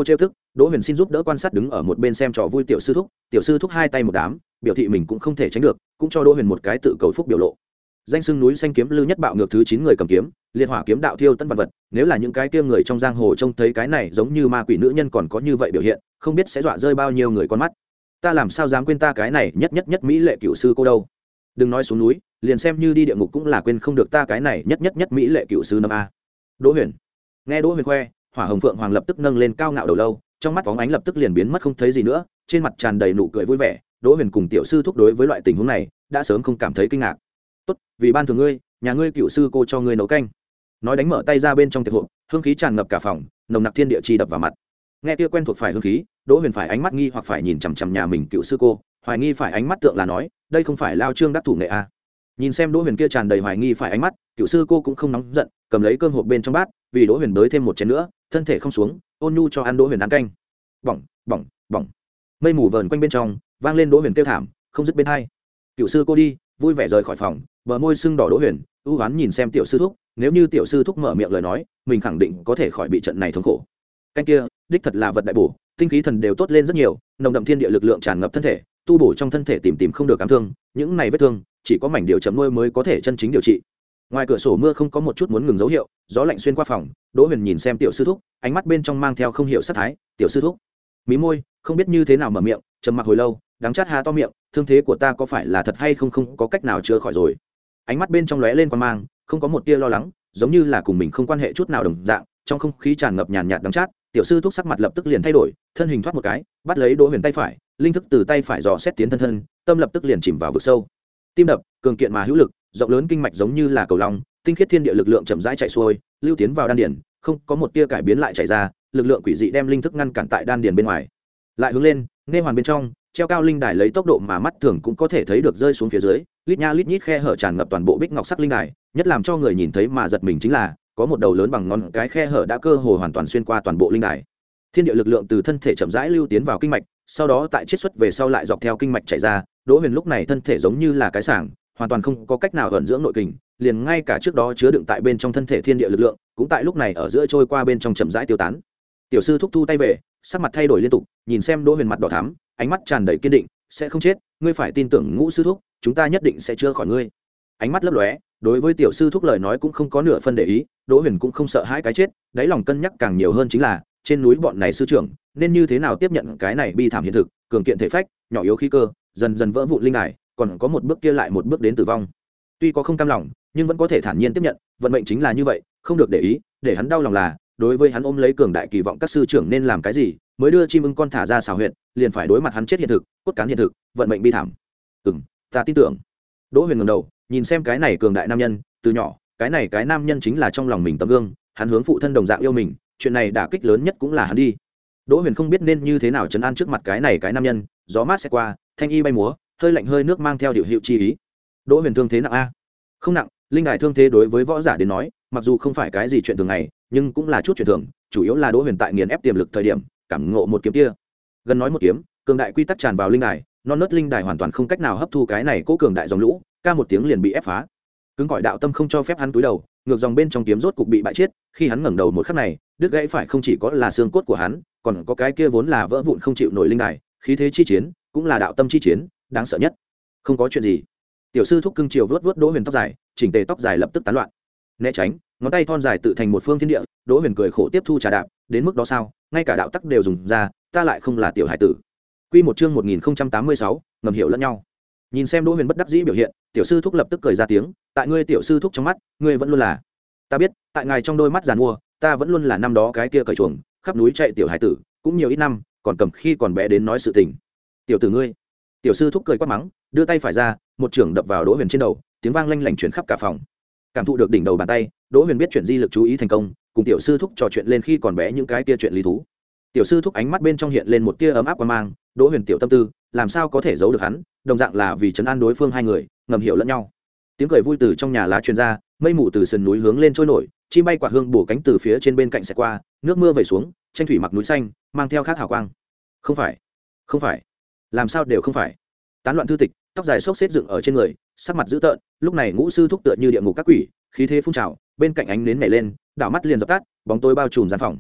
Đỗ Huyền xin giúp đỡ quan sát đứng ở một bên xem trò vui tiểu sư thúc, tiểu sư thúc hai tay một đám, biểu thị mình cũng không thể tránh được, cũng cho Đỗ Huyền một cái tự cầu phúc biểu lộ. Danh xưng núi xanh kiếm lư nhất bạo ngược thứ chín người cầm kiếm, liệt hỏa kiếm đạo thiêu tân vật vật, nếu là những cái kia người trong giang hồ trông thấy cái này giống như ma quỷ nữ nhân còn có như vậy biểu hiện, không biết sẽ dọa rơi bao nhiêu người con mắt. Ta làm sao dám quên ta cái này nhất nhất nhất mỹ lệ cựu sư cô đâu. Đừng nói xuống núi, liền xem như đi địa ngục cũng là quên không được ta cái này nhất nhất nhất mỹ lệ cựu sư năm a. Đỗ Huyền. Nghe Đỗ Huyền khoe, Hỏa Hồng Phượng Hoàng lập tức nâng lên cao ngạo đầu lâu, trong mắt phóng ánh lập tức liền biến mất không thấy gì nữa, trên mặt tràn đầy nụ cười vui vẻ. Đỗ Huyền cùng tiểu sư thúc đối với loại tình huống này đã sớm không cảm thấy kinh ngạc. Tốt, vì ban thường ngươi, nhà ngươi cựu sư cô cho ngươi nấu canh. Nói đánh mở tay ra bên trong tiệc hộp, hương khí tràn ngập cả phòng, nồng nặc thiên địa chi đập vào mặt. Nghe kia quen thuộc phải hương khí, Đỗ Huyền phải ánh mắt nghi hoặc phải nhìn chằm chằm nhà mình cựu sư cô, hoài nghi phải ánh mắt tượng là nói, đây không phải lao trương đắc thủ nghệ a. Nhìn xem Đỗ Huyền kia tràn đầy hoài nghi phải ánh mắt, cựu sư cô cũng không nóng giận, cầm lấy cơm hộp bên trong bát, vì Đỗ Huyền bới thêm một chén nữa, thân thể không xuống, ôn nhu cho ăn Đỗ Huyền ăn canh. Bỏng, bỏng, bỏng. Mây mù vờn quanh bên trong, vang lên Đỗ Huyền kêu thảm, không dứt bên hai. Cựu sư cô đi, vui vẻ rời khỏi phòng, bờ môi sưng đỏ Đỗ Huyền, ưu ái nhìn xem tiểu sư thúc, nếu như tiểu sư thúc mở miệng lời nói, mình khẳng định có thể khỏi bị trận này thống khổ. Canh kia, đích thật là vật đại bổ, tinh khí thần đều tốt lên rất nhiều, nồng đậm thiên địa lực lượng tràn ngập thân thể, tu bổ trong thân thể tìm tìm không được ám thương, những này vết thương, chỉ có mảnh điều chấm nuôi mới có thể chân chính điều trị. Ngoài cửa sổ mưa không có một chút muốn ngừng dấu hiệu, gió lạnh xuyên qua phòng, Đỗ Huyền nhìn xem tiểu sư thúc, ánh mắt bên trong mang theo không hiểu sát thái, tiểu sư thúc, mí môi, không biết như thế nào mở miệng, trầm mặc hồi lâu, đắng chát há to miệng, thương thế của ta có phải là thật hay không không có cách nào chữa khỏi rồi. Ánh mắt bên trong lóe lên quan mang, không có một tia lo lắng, giống như là cùng mình không quan hệ chút nào đồng dạng, trong không khí tràn ngập nhàn nhạt đắng chát, tiểu sư thúc sắc mặt lập tức liền thay đổi, thân hình thoát một cái, bắt lấy Đỗ Huyền tay phải, linh thức từ tay phải dò xét tiến thân thân, tâm lập tức liền chìm vào vực sâu. Tim đập cường kiện mà hữu lực, rộng lớn kinh mạch giống như là cầu long, tinh khiết thiên địa lực lượng chậm rãi chạy xuôi, lưu tiến vào đan điền, không có một tia cải biến lại chảy ra, lực lượng quỷ dị đem linh thức ngăn cản tại đan điền bên ngoài. Lại hướng lên, nghe hoàn bên trong, treo cao linh đài lấy tốc độ mà mắt thường cũng có thể thấy được rơi xuống phía dưới, lít nha lít nhít khe hở tràn ngập toàn bộ bích ngọc sắc linh đài, nhất làm cho người nhìn thấy mà giật mình chính là, có một đầu lớn bằng ngón cái khe hở đã cơ hồ hoàn toàn xuyên qua toàn bộ linh đài. Thiên địa lực lượng từ thân thể chậm rãi lưu tiến vào kinh mạch, sau đó tại chiết xuất về sau lại dọc theo kinh mạch chảy ra. Đỗ Huyền lúc này thân thể giống như là cái sảng, hoàn toàn không có cách nào ẩn dưỡng nội kình, liền ngay cả trước đó chứa đựng tại bên trong thân thể thiên địa lực lượng, cũng tại lúc này ở giữa trôi qua bên trong chậm rãi tiêu tán. Tiểu sư thúc thu tay về, sắc mặt thay đổi liên tục, nhìn xem Đỗ Huyền mặt đỏ thắm, ánh mắt tràn đầy kiên định, sẽ không chết, ngươi phải tin tưởng Ngũ sư thúc, chúng ta nhất định sẽ chữa khỏi ngươi. Ánh mắt lấp lóe, đối với tiểu sư thúc lời nói cũng không có nửa phân để ý, Đỗ Huyền cũng không sợ hãi cái chết, đáy lòng cân nhắc càng nhiều hơn chính là, trên núi bọn này sư trưởng, nên như thế nào tiếp nhận cái này bi thảm hiện thực, cường kiện thể phách, nhỏ yếu khí cơ, dần dần vỡ vụn linh đài, còn có một bước kia lại một bước đến tử vong. Tuy có không cam lòng, nhưng vẫn có thể thản nhiên tiếp nhận, vận mệnh chính là như vậy, không được để ý, để hắn đau lòng là, đối với hắn ôm lấy cường đại kỳ vọng các sư trưởng nên làm cái gì, mới đưa chim ưng con thả ra xào huyện, liền phải đối mặt hắn chết hiện thực, cốt cán hiện thực, vận mệnh bi thảm. Ừm, ta tin tưởng. Đỗ Huyền ngẩng đầu, nhìn xem cái này cường đại nam nhân, từ nhỏ, cái này cái nam nhân chính là trong lòng mình tấm gương, hắn hướng phụ thân đồng dạng yêu mình, chuyện này đả kích lớn nhất cũng là hắn đi. Đỗ Huyền không biết nên như thế nào trấn an trước mặt cái này cái nam nhân, gió mát sẽ qua, thanh y bay múa, hơi lạnh hơi nước mang theo điều hiệu chi ý. Đỗ Huyền thương thế nặng a? Không nặng, linh đài thương thế đối với võ giả đến nói, mặc dù không phải cái gì chuyện thường ngày, nhưng cũng là chút chuyện thường, chủ yếu là Đỗ Huyền tại nghiền ép tiềm lực thời điểm, cảm ngộ một kiếm kia. Gần nói một kiếm, cường đại quy tắc tràn vào linh đài, non nớt linh đài hoàn toàn không cách nào hấp thu cái này cố cường đại dòng lũ, ca một tiếng liền bị ép phá. Cứng cỏi đạo tâm không cho phép hắn cúi đầu, ngược dòng bên trong kiếm rốt cục bị bại chết, khi hắn ngẩng đầu một khắc này, đứt gãy phải không chỉ có là xương cốt của hắn, còn có cái kia vốn là vỡ vụn không chịu nổi linh đài, khí thế chi chiến, cũng là đạo tâm chi chiến, đáng sợ nhất. Không có chuyện gì. Tiểu sư thúc cưng chiều vuốt vuốt Đỗ Huyền tóc dài, chỉnh tề tóc dài lập tức tán loạn. Né tránh, ngón tay thon dài tự thành một phương thiên địa, Đỗ Huyền cười khổ tiếp thu trà đạp, đến mức đó sao, ngay cả đạo tắc đều dùng ra, ta lại không là tiểu hải tử. Quy một chương một nghìn không trăm tám mươi sáu, ngầm hiểu lẫn nhau. Nhìn xem Đỗ Huyền bất đắc dĩ biểu hiện, tiểu sư thúc lập tức cười ra tiếng, tại ngươi tiểu sư thúc trong mắt, ngươi vẫn luôn là. Ta biết, tại ngài trong đôi mắt giàn mua, ta vẫn luôn là năm đó cái kia cởi chuồng, khắp núi chạy tiểu hải tử, cũng nhiều ít năm, còn cầm khi còn bé đến nói sự tình. Tiểu tử ngươi. Tiểu sư thúc cười quát mắng, đưa tay phải ra, một chưởng đập vào Đỗ Huyền trên đầu, tiếng vang lanh lảnh truyền khắp cả phòng. Cảm thụ được đỉnh đầu bàn tay, Đỗ Huyền biết chuyển di lực chú ý thành công, cùng tiểu sư thúc trò chuyện lên khi còn bé những cái kia chuyện lý thú. Tiểu sư thúc ánh mắt bên trong hiện lên một tia ấm áp quan mang, Đỗ Huyền tiểu tâm tư, làm sao có thể giấu được hắn, đồng dạng là vì trấn an đối phương hai người, ngầm hiểu lẫn nhau. Tiếng cười vui từ trong nhà lá truyền ra, mây mù từ sườn núi hướng lên trôi nổi, chim bay quạt hương bổ cánh từ phía trên bên cạnh sẽ qua, nước mưa vẩy xuống, tranh thủy mặc núi xanh, mang theo khác hào quang. Không phải, không phải, làm sao đều không phải. Tán loạn thư tịch, tóc dài xốc xếp dựng ở trên người, sắc mặt dữ tợn, lúc này Ngũ sư thúc tựa như địa ngục các quỷ, khí thế phun trào, bên cạnh ánh nến nhảy lên, đảo mắt liền dập tắt, bóng tối bao trùm gian phòng.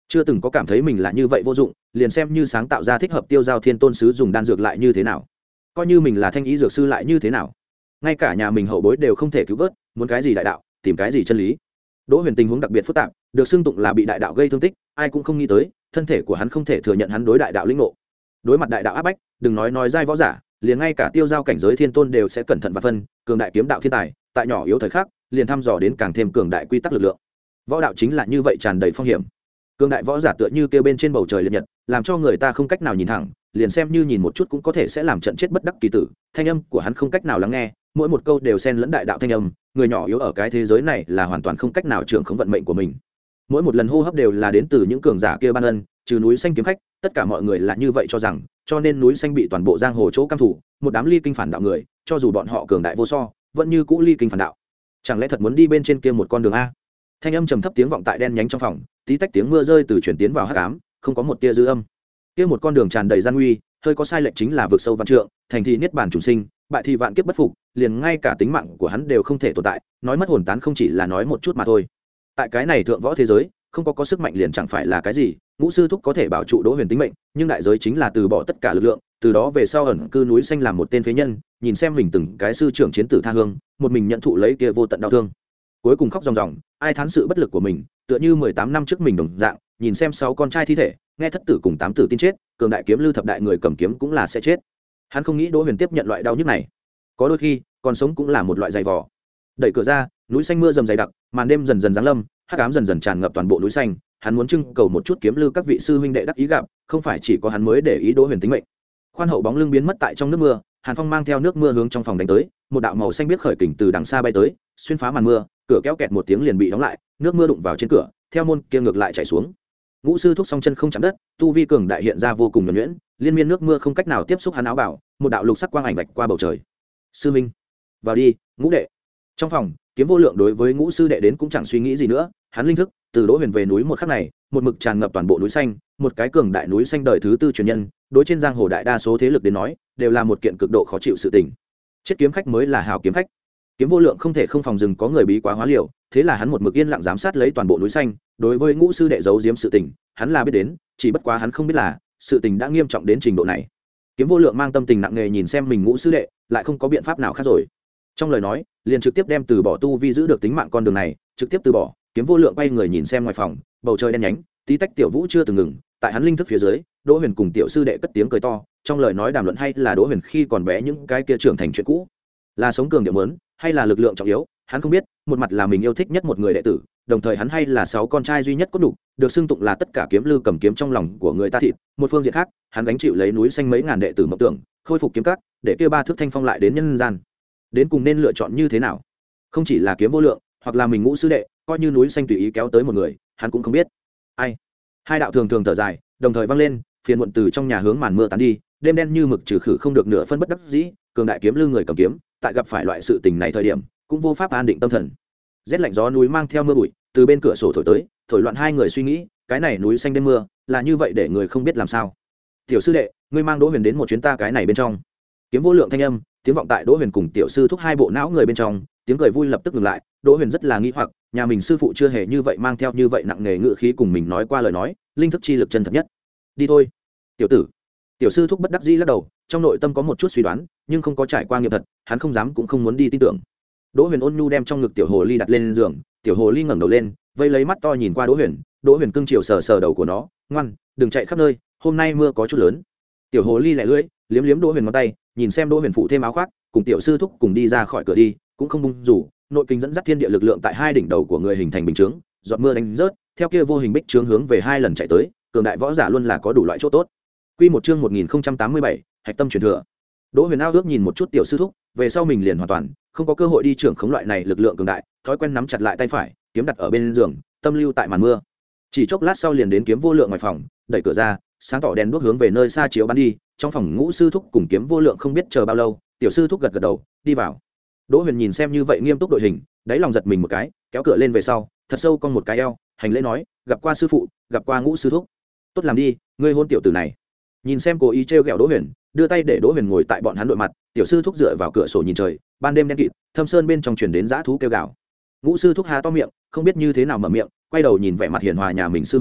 chưa từng có cảm thấy mình là như vậy vô dụng, liền xem như sáng tạo ra thích hợp tiêu giao thiên tôn sứ dùng đan dược lại như thế nào, coi như mình là thanh ý dược sư lại như thế nào, ngay cả nhà mình hậu bối đều không thể cứu vớt, muốn cái gì đại đạo, tìm cái gì chân lý. Đỗ Huyền tình huống đặc biệt phức tạp, được xưng tụng là bị đại đạo gây thương tích, ai cũng không nghĩ tới thân thể của hắn không thể thừa nhận hắn đối đại đạo lĩnh ngộ. Đối mặt đại đạo áp bách, đừng nói nói giai võ giả, liền ngay cả tiêu giao cảnh giới thiên tôn đều sẽ cẩn thận và phân, cường đại kiếm đạo thiên tài, tại nhỏ yếu thời khắc, liền thăm dò đến càng thêm cường đại quy tắc lực lượng. Võ đạo chính là như vậy, tràn đầy phong hiểm. Cường đại võ giả tựa như kêu bên trên bầu trời liệt nhật, làm cho người ta không cách nào nhìn thẳng, liền xem như nhìn một chút cũng có thể sẽ làm trận chết bất đắc kỳ tử. Thanh âm của hắn không cách nào lắng nghe, mỗi một câu đều xen lẫn đại đạo thanh âm, người nhỏ yếu ở cái thế giới này là hoàn toàn không cách nào trưởng khống vận mệnh của mình. Mỗi một lần hô hấp đều là đến từ những cường giả kia ban ân, trừ núi xanh kiếm khách, tất cả mọi người là như vậy cho rằng, cho nên núi xanh bị toàn bộ giang hồ chỗ căm thủ, một đám ly kinh phản đạo người, cho dù bọn họ cường đại vô so, vẫn như cũ ly kinh phản đạo. Chẳng lẽ thật muốn đi bên trên kia một con đường a? Thanh âm trầm thấp tiếng vọng tại đen nhánh trong phòng, tí tách tiếng mưa rơi từ chuyển tiến vào hắc ám, không có một tia dư âm. Kia một con đường tràn đầy gian nguy, hơi có sai lệch chính là vực sâu vạn trượng, thành thị niết bàn trùng sinh, bại thì vạn kiếp bất phục, liền ngay cả tính mạng của hắn đều không thể tồn tại, nói mất hồn tán không chỉ là nói một chút mà thôi. Tại cái này thượng võ thế giới, không có có sức mạnh liền chẳng phải là cái gì, ngũ sư thúc có thể bảo trụ Đỗ Huyền tính mệnh, nhưng đại giới chính là từ bỏ tất cả lực lượng, từ đó về sau ẩn cư núi xanh làm một tên phế nhân, nhìn xem mình từng cái sư trưởng chiến tử tha hương, một mình nhận thụ lấy kia vô tận đau thương. Cuối cùng khóc ròng ròng, ai thán sự bất lực của mình, tựa như mười tám năm trước mình đồng dạng, nhìn xem sáu con trai thi thể, nghe thất tử cùng tám tử tin chết, cường đại kiếm lưu thập đại người cầm kiếm cũng là sẽ chết. Hắn không nghĩ Đỗ Huyền tiếp nhận loại đau nhức này, có đôi khi còn sống cũng là một loại dày vò. Đẩy cửa ra, núi xanh mưa dầm dày đặc, màn đêm dần dần giáng lâm, hắc ám dần dần tràn ngập toàn bộ núi xanh. Hắn muốn trưng cầu một chút kiếm lưu các vị sư huynh đệ đắc ý gặp, không phải chỉ có hắn mới để ý Đỗ Huyền tính mệnh. Khoan hậu bóng lưng biến mất tại trong nước mưa, Hàn Phong mang theo nước mưa hướng trong phòng đánh tới, một đạo màu xanh biếc khởi kình từ đằng xa bay tới, xuyên phá màn mưa, cửa kéo kẹt một tiếng liền bị đóng lại, nước mưa đụng vào trên cửa, theo môn kia ngược lại chảy xuống. Ngũ sư thúc song chân không chạm đất, tu vi cường đại hiện ra vô cùng nhuần nhuyễn, liên miên nước mưa không cách nào tiếp xúc hắn áo bảo, một đạo lục sắc quang ảnh vạch qua bầu trời. Sư minh, vào đi, ngũ đệ. Trong phòng, Kiếm Vô Lượng đối với ngũ sư đệ đến cũng chẳng suy nghĩ gì nữa, hắn linh thức từ Đỗ Huyền về núi một khắc này, một mực tràn ngập toàn bộ núi xanh, một cái cường đại núi xanh đời thứ tư truyền nhân, đối trên giang hồ đại đa số thế lực đến nói, đều là một kiện cực độ khó chịu sự tình. Chết kiếm khách mới là hảo kiếm khách. Kiếm Vô Lượng không thể không phòng rừng có người bí quá hóa liều, thế là hắn một mực yên lặng giám sát lấy toàn bộ núi xanh, đối với ngũ sư đệ giấu giếm sự tình, hắn là biết đến, chỉ bất quá hắn không biết là sự tình đã nghiêm trọng đến trình độ này. Kiếm Vô Lượng mang tâm tình nặng nề nhìn xem mình ngũ sư đệ, lại không có biện pháp nào khác rồi. Trong lời nói, liền trực tiếp đem từ bỏ tu vi giữ được tính mạng con đường này, trực tiếp từ bỏ. Kiếm Vô Lượng quay người nhìn xem ngoài phòng, bầu trời đen nhánh, tí tách tiểu vũ chưa từng ngừng, tại hắn linh thức phía dưới, Đỗ Huyền cùng tiểu sư đệ cất tiếng cười to, trong lời nói đàm luận hay là Đỗ Huyền khi còn bé những cái kia trưởng thành chuyện cũ, là sống cường điệu mớn, hay là lực lượng trọng yếu, hắn không biết. Một mặt là mình yêu thích nhất một người đệ tử, đồng thời hắn hay là sáu con trai duy nhất cốt đủ, được xưng tụng là tất cả kiếm lưu cầm kiếm trong lòng của người ta thịt. Một phương diện khác, hắn gánh chịu lấy núi xanh mấy ngàn đệ tử mộng tưởng, khôi phục kiếm các, để kia ba thước thanh phong lại đến nhân gian. Đến cùng nên lựa chọn như thế nào? Không chỉ là Kiếm Vô Lượng, hoặc là mình ngũ sư đệ, coi như núi xanh tùy ý kéo tới một người, hắn cũng không biết. Ai? Hai đạo thường thường thở dài, đồng thời vang lên, phiền muộn từ trong nhà hướng màn mưa tán đi, đêm đen như mực trừ khử không được nửa phân bất đắc dĩ, cường đại kiếm lưu người cầm kiếm, tại gặp phải loại sự tình này thời điểm, cũng vô pháp an định tâm thần. Rét lạnh gió núi mang theo mưa bụi, từ bên cửa sổ thổi tới, thổi loạn hai người suy nghĩ, cái này núi xanh đêm mưa, là như vậy để người không biết làm sao. Tiểu sư đệ, ngươi mang Đỗ Huyền đến một chuyến ta cái này bên trong. Kiếm Vô Lượng thanh âm, tiếng vọng tại Đỗ Huyền cùng tiểu sư thúc hai bộ não người bên trong, tiếng cười vui lập tức ngừng lại. Đỗ Huyền rất là nghi hoặc, nhà mình sư phụ chưa hề như vậy mang theo như vậy nặng nề ngữ khí cùng mình nói qua lời nói, linh thức chi lực chân thật nhất. Đi thôi, tiểu tử. Tiểu sư thúc bất đắc dĩ lắc đầu, trong nội tâm có một chút suy đoán, nhưng không có trải qua nghiệm thật, hắn không dám cũng không muốn đi tin tưởng. Đỗ Huyền ôn nhu đem trong ngực tiểu hồ ly đặt lên giường, tiểu hồ ly ngẩng đầu lên, vây lấy mắt to nhìn qua Đỗ Huyền. Đỗ Huyền cưng chiều sờ sờ đầu của nó, ngoan, đừng chạy khắp nơi, hôm nay mưa có chút lớn. Tiểu hồ ly lẻ lưỡi, liếm liếm Đỗ Huyền ngón tay, nhìn xem Đỗ Huyền phụ thêm áo khoác, cùng tiểu sư thúc cùng đi ra khỏi cửa đi, cũng không bung rủ, nội kinh dẫn dắt thiên địa lực lượng tại hai đỉnh đầu của người hình thành bình chướng, giọt mưa đánh rớt, theo kia vô hình bích chướng hướng về hai lần chạy tới, cường đại võ giả luôn là có đủ loại chỗ tốt. Quy một chương một nghìn không trăm tám mươi bảy, hạch tâm truyền thừa. Đỗ Huyền ao ước nhìn một chút tiểu sư thúc, về sau mình liền hoàn toàn không có cơ hội đi trưởng khống loại này lực lượng cường đại, thói quen nắm chặt lại tay phải, kiếm đặt ở bên giường, tâm lưu tại màn mưa. Chỉ chốc lát sau liền đến Kiếm Vô Lượng ngoài phòng, đẩy cửa ra, sáng tỏ đèn đuốc hướng về nơi xa chiếu bắn đi, trong phòng ngũ sư thúc cùng Kiếm Vô Lượng không biết chờ bao lâu, tiểu sư thúc gật gật đầu, đi vào. Đỗ Huyền nhìn xem như vậy nghiêm túc đội hình, đáy lòng giật mình một cái, kéo cửa lên về sau, thật sâu cong một cái eo, hành lễ nói, gặp qua sư phụ, gặp qua ngũ sư thúc. Tốt làm đi, ngươi hôn tiểu tử này. Nhìn xem cố ý trêu ghẹo Đỗ Huyền, đưa tay để Đỗ Huyền ngồi tại bọn hắn đội mặt, tiểu sư thúc dựa vào cửa sổ nhìn trời, ban đêm đen kịt, thâm sơn bên trong truyền đến dã thú kêu gào. Ngũ sư thúc há to miệng, không biết như thế nào mở miệng, quay đầu nhìn vẻ mặt hiền hòa nhà mình sư minh,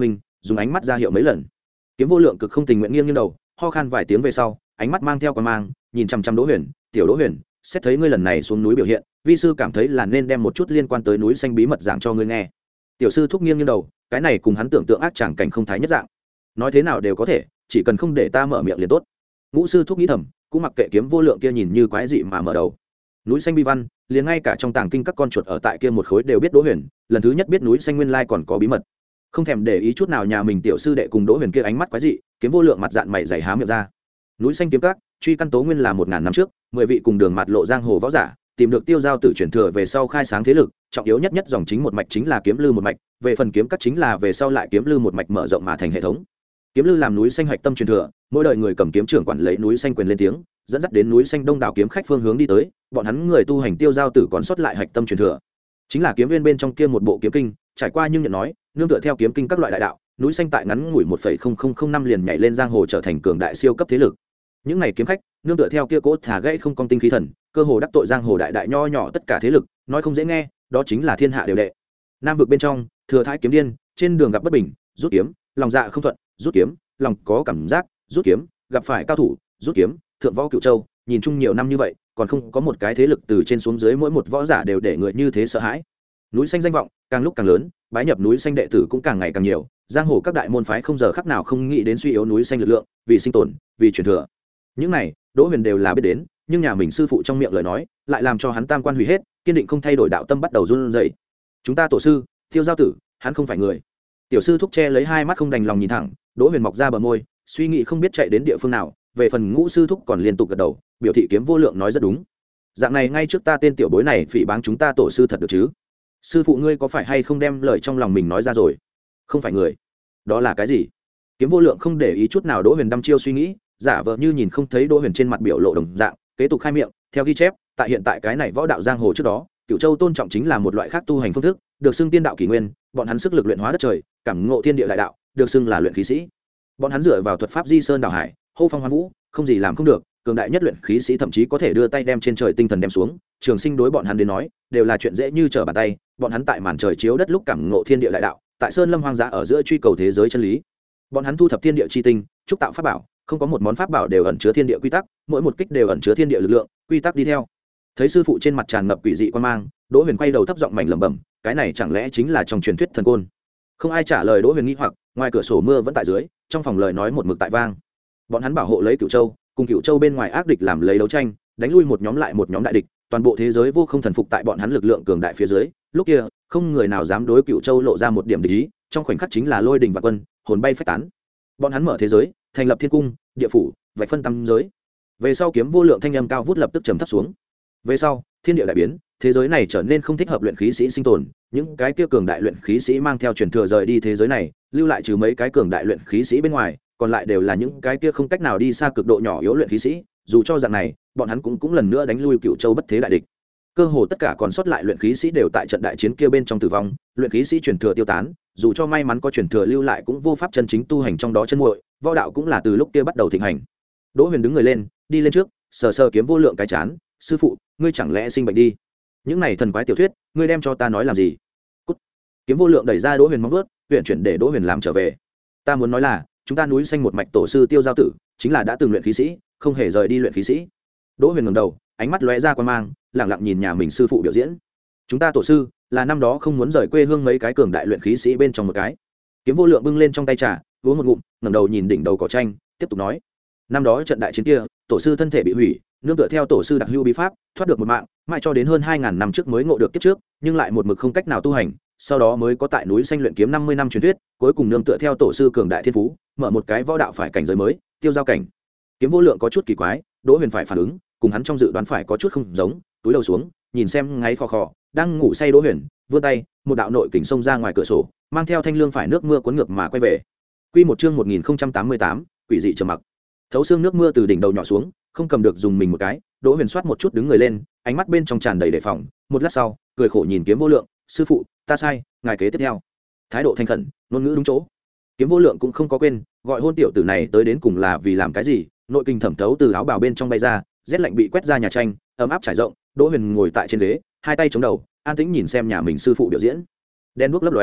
dùng ánh mắt ra hiệu mấy lần. Kiếm Vô Lượng cực không tình nguyện nghiêng nghiêng đầu, ho khan vài tiếng về sau, ánh mắt mang theo quan mang, nhìn chăm chăm Đỗ Huyền, "Tiểu Đỗ Huyền, xét thấy ngươi lần này xuống núi biểu hiện, vi sư cảm thấy là nên đem một chút liên quan tới núi xanh bí mật giảng cho ngươi nghe." Tiểu sư thúc nghiêng nghiêng đầu, cái này cùng hắn tưởng tượng ác chẳng cảnh không thái nhất dạng. Nói thế nào đều có thể, chỉ cần không để ta mở miệng liền tốt. Ngũ sư thúc nghĩ thầm, cũng mặc kệ Kiếm Vô Lượng kia nhìn như quái dị mà mở đầu. Núi xanh bi văn, liền ngay cả trong tàng kinh các con chuột ở tại kia một khối đều biết Đỗ Huyền, lần thứ nhất biết núi xanh nguyên lai còn có bí mật. Không thèm để ý chút nào nhà mình tiểu sư đệ cùng Đỗ Huyền kia ánh mắt quái dị, Kiếm Vô Lượng mặt dạn mày dày há miệng ra. Núi xanh kiếm các, truy căn tố nguyên là một ngàn năm trước, mười vị cùng đường mạt lộ giang hồ võ giả, tìm được tiêu giao tử truyền thừa về sau khai sáng thế lực, trọng yếu nhất nhất dòng chính một mạch chính là kiếm lư một mạch, về phần kiếm các chính là về sau lại kiếm lư một mạch mở rộng mà thành hệ thống. Kiếm lư làm núi xanh hạch tâm truyền thừa, mỗi đời người cầm kiếm trưởng quản lấy núi xanh quyền lên tiếng, dẫn dắt đến núi xanh đông đảo kiếm khách phương hướng đi tới, bọn hắn người tu hành tiêu giao tử còn sót lại hạch tâm truyền thừa, chính là kiếm viên bên trong kia một bộ kiếm kinh, trải qua nhưng nhận nói, nương tựa theo kiếm kinh các loại đại đạo, núi xanh tại ngắn ngủi một phẩy không không không năm liền nhảy lên giang hồ trở thành cường đại siêu cấp thế lực. Những này kiếm khách, nương tựa theo kia cỗ thả gãy không công tinh khí thần, cơ hồ đắc tội giang hồ đại đại nho nhỏ tất cả thế lực, nói không dễ nghe, đó chính là thiên hạ đều đệ. Nam vực bên trong, thừa thái kiếm điên, trên đường gặp bất bình, rút kiếm, lòng dạ không thuận, rút kiếm, lòng có cảm giác, rút kiếm, gặp phải cao thủ, rút kiếm, thượng võ cựu châu, nhìn chung nhiều năm như vậy, còn không có một cái thế lực từ trên xuống dưới mỗi một võ giả đều để người như thế sợ hãi. Núi xanh danh vọng càng lúc càng lớn, bái nhập núi xanh đệ tử cũng càng ngày càng nhiều, giang hồ các đại môn phái không giờ khắc nào không nghĩ đến suy yếu núi xanh lực lượng, vì sinh tồn, vì truyền thừa. Những này, Đỗ Huyền đều là biết đến, nhưng nhà mình sư phụ trong miệng lời nói, lại làm cho hắn tam quan hủy hết, kiên định không thay đổi đạo tâm bắt đầu run rẩy. Chúng ta tổ sư, Tiêu Giao Tử, hắn không phải người. Tiểu sư thúc che lấy hai mắt không đành lòng nhìn thẳng, Đỗ Huyền mọc ra bờ môi, suy nghĩ không biết chạy đến địa phương nào, về phần Ngũ sư thúc còn liên tục gật đầu, biểu thị Kiếm Vô Lượng nói rất đúng. Dạng này ngay trước ta tên tiểu bối này phỉ báng chúng ta tổ sư thật được chứ? Sư phụ ngươi có phải hay không đem lời trong lòng mình nói ra rồi? Không phải người. Đó là cái gì? Kiếm Vô Lượng không để ý chút nào Đỗ Huyền đăm chiêu suy nghĩ, giả vờ như nhìn không thấy Đỗ Huyền trên mặt biểu lộ đồng dạng, kế tục khai miệng, theo ghi chép, tại hiện tại cái này võ đạo giang hồ trước đó, Cửu Châu tôn trọng chính là một loại khác tu hành phương thức, được xưng tiên đạo kỷ nguyên, bọn hắn sức lực luyện hóa đất trời, cảm ngộ thiên địa đại đạo, được xưng là luyện khí sĩ. Bọn hắn dựa vào thuật pháp di sơn đảo hải, hô phong hoán vũ, không gì làm không được, cường đại nhất luyện khí sĩ thậm chí có thể đưa tay đem trên trời tinh thần đem xuống, trường sinh đối bọn hắn đến nói, đều là chuyện dễ như trở bàn tay, bọn hắn tại màn trời chiếu đất lúc cảm ngộ thiên địa đại đạo, tại sơn lâm hoang dã ở giữa truy cầu thế giới chân lý. Bọn hắn thu thập thiên địa chi tinh, trúc tạo pháp bảo, không có một món pháp bảo đều ẩn chứa thiên địa quy tắc, mỗi một kích đều ẩn chứa thiên địa lực lượng, quy tắc đi theo. Thấy sư phụ trên mặt tràn ngập quỷ dị quan mang, Đỗ Huyền quay đầu thấp giọng mạnh lẩm bẩm, cái này chẳng lẽ chính là trong truyền thuyết thần côn? Không ai trả lời Đỗ Huyền nghi hoặc, ngoài cửa sổ mưa vẫn tại dưới, trong phòng lời nói một mực tại vang. Bọn hắn bảo hộ lấy Cửu Châu, cùng Cửu Châu bên ngoài ác địch làm lấy đấu tranh, đánh lui một nhóm lại một nhóm đại địch, toàn bộ thế giới vô không thần phục tại bọn hắn lực lượng cường đại phía dưới. Lúc kia, không người nào dám đối Cửu Châu lộ ra một điểm địch ý, trong khoảnh khắc chính là lôi đình và quân, hồn bay phách tán. Bọn hắn mở thế giới, thành lập thiên cung, địa phủ, vạch phân tam giới. Về sau Kiếm Vô Lượng thanh âm cao vút lập tức trầm thấp xuống. Về sau, thiên địa đại biến, thế giới này trở nên không thích hợp luyện khí sĩ sinh tồn, những cái kia cường đại luyện khí sĩ mang theo truyền thừa rời đi thế giới này, lưu lại trừ mấy cái cường đại luyện khí sĩ bên ngoài, còn lại đều là những cái kia không cách nào đi xa cực độ nhỏ yếu luyện khí sĩ, dù cho dạng này, bọn hắn cũng cũng lần nữa đánh lui Cửu Châu bất thế đại địch. Cơ hồ tất cả còn sót lại luyện khí sĩ đều tại trận đại chiến kia bên trong tử vong, luyện khí sĩ truyền thừa tiêu tán, dù cho may mắn có truyền thừa lưu lại cũng vô pháp chân chính tu hành trong đó chân muội, võ đạo cũng là từ lúc kia bắt đầu thịnh hành. Đỗ Huyền đứng người lên, đi lên trước, sờ sờ Kiếm Vô Lượng cái chán, sư phụ, ngươi chẳng lẽ sinh bệnh đi? Những này thần quái tiểu thuyết, ngươi đem cho ta nói làm gì? Cút. Kiếm Vô Lượng đẩy ra Đỗ Huyền móng vuốt, huyện chuyển để Đỗ Huyền làm trở về. Ta muốn nói là, chúng ta núi xanh một mạch tổ sư Tiêu Giao Tử, chính là đã từng luyện khí sĩ, không hề rời đi luyện khí sĩ. Đỗ Huyền ngẩng đầu, ánh mắt lóe ra quan mang, lặng lặng nhìn nhà mình sư phụ biểu diễn. Chúng ta tổ sư, là năm đó không muốn rời quê hương mấy cái cường đại luyện khí sĩ bên trong một cái. Kiếm Vô Lượng bưng lên trong tay trà, uống một ngụm, ngẩng đầu nhìn đỉnh đầu cỏ tranh, tiếp tục nói: năm đó trận đại chiến kia, tổ sư thân thể bị hủy, nương tựa theo tổ sư đặc hữu bí pháp, thoát được một mạng, mãi cho đến hơn hai ngàn năm trước mới ngộ được kiếp trước, nhưng lại một mực không cách nào tu hành, sau đó mới có tại núi xanh luyện kiếm năm mươi năm truyền thuyết, cuối cùng nương tựa theo tổ sư cường đại thiên phú, mở một cái võ đạo phải cảnh giới mới, tiêu giao cảnh. Kiếm Vô Lượng có chút kỳ quái, Đỗ Huyền phải phản ứng, cùng hắn trong dự đoán phải có chút không giống, túi đầu xuống, nhìn xem ngáy khò khò, đang ngủ say Đỗ Huyền, vươn tay, một đạo nội kình xông ra ngoài cửa sổ, mang theo thanh lương phải nước mưa cuốn ngược mà quay về. Quy một chương một nghìn không trăm tám mươi tám, quỷ dị trầm mặc. Thấu xương nước mưa từ đỉnh đầu nhỏ xuống, không cầm được dùng mình một cái, Đỗ Huyền soát một chút đứng người lên, ánh mắt bên trong tràn đầy đề phòng, một lát sau, cười khổ nhìn Kiếm Vô Lượng, sư phụ, ta sai, ngài kế tiếp theo. Thái độ thành khẩn, ngôn ngữ đúng chỗ. Kiếm Vô Lượng cũng không có quên, gọi hôn tiểu tử này tới đến cùng là vì làm cái gì, nội kinh thẩm thấu từ áo bào bên trong bay ra, rét lạnh bị quét ra nhà tranh, ấm áp trải rộng, Đỗ Huyền ngồi tại trên ghế, hai tay chống đầu, an tĩnh nhìn xem nhà mình sư phụ biểu diễn. Đen đuốc lấp lóe,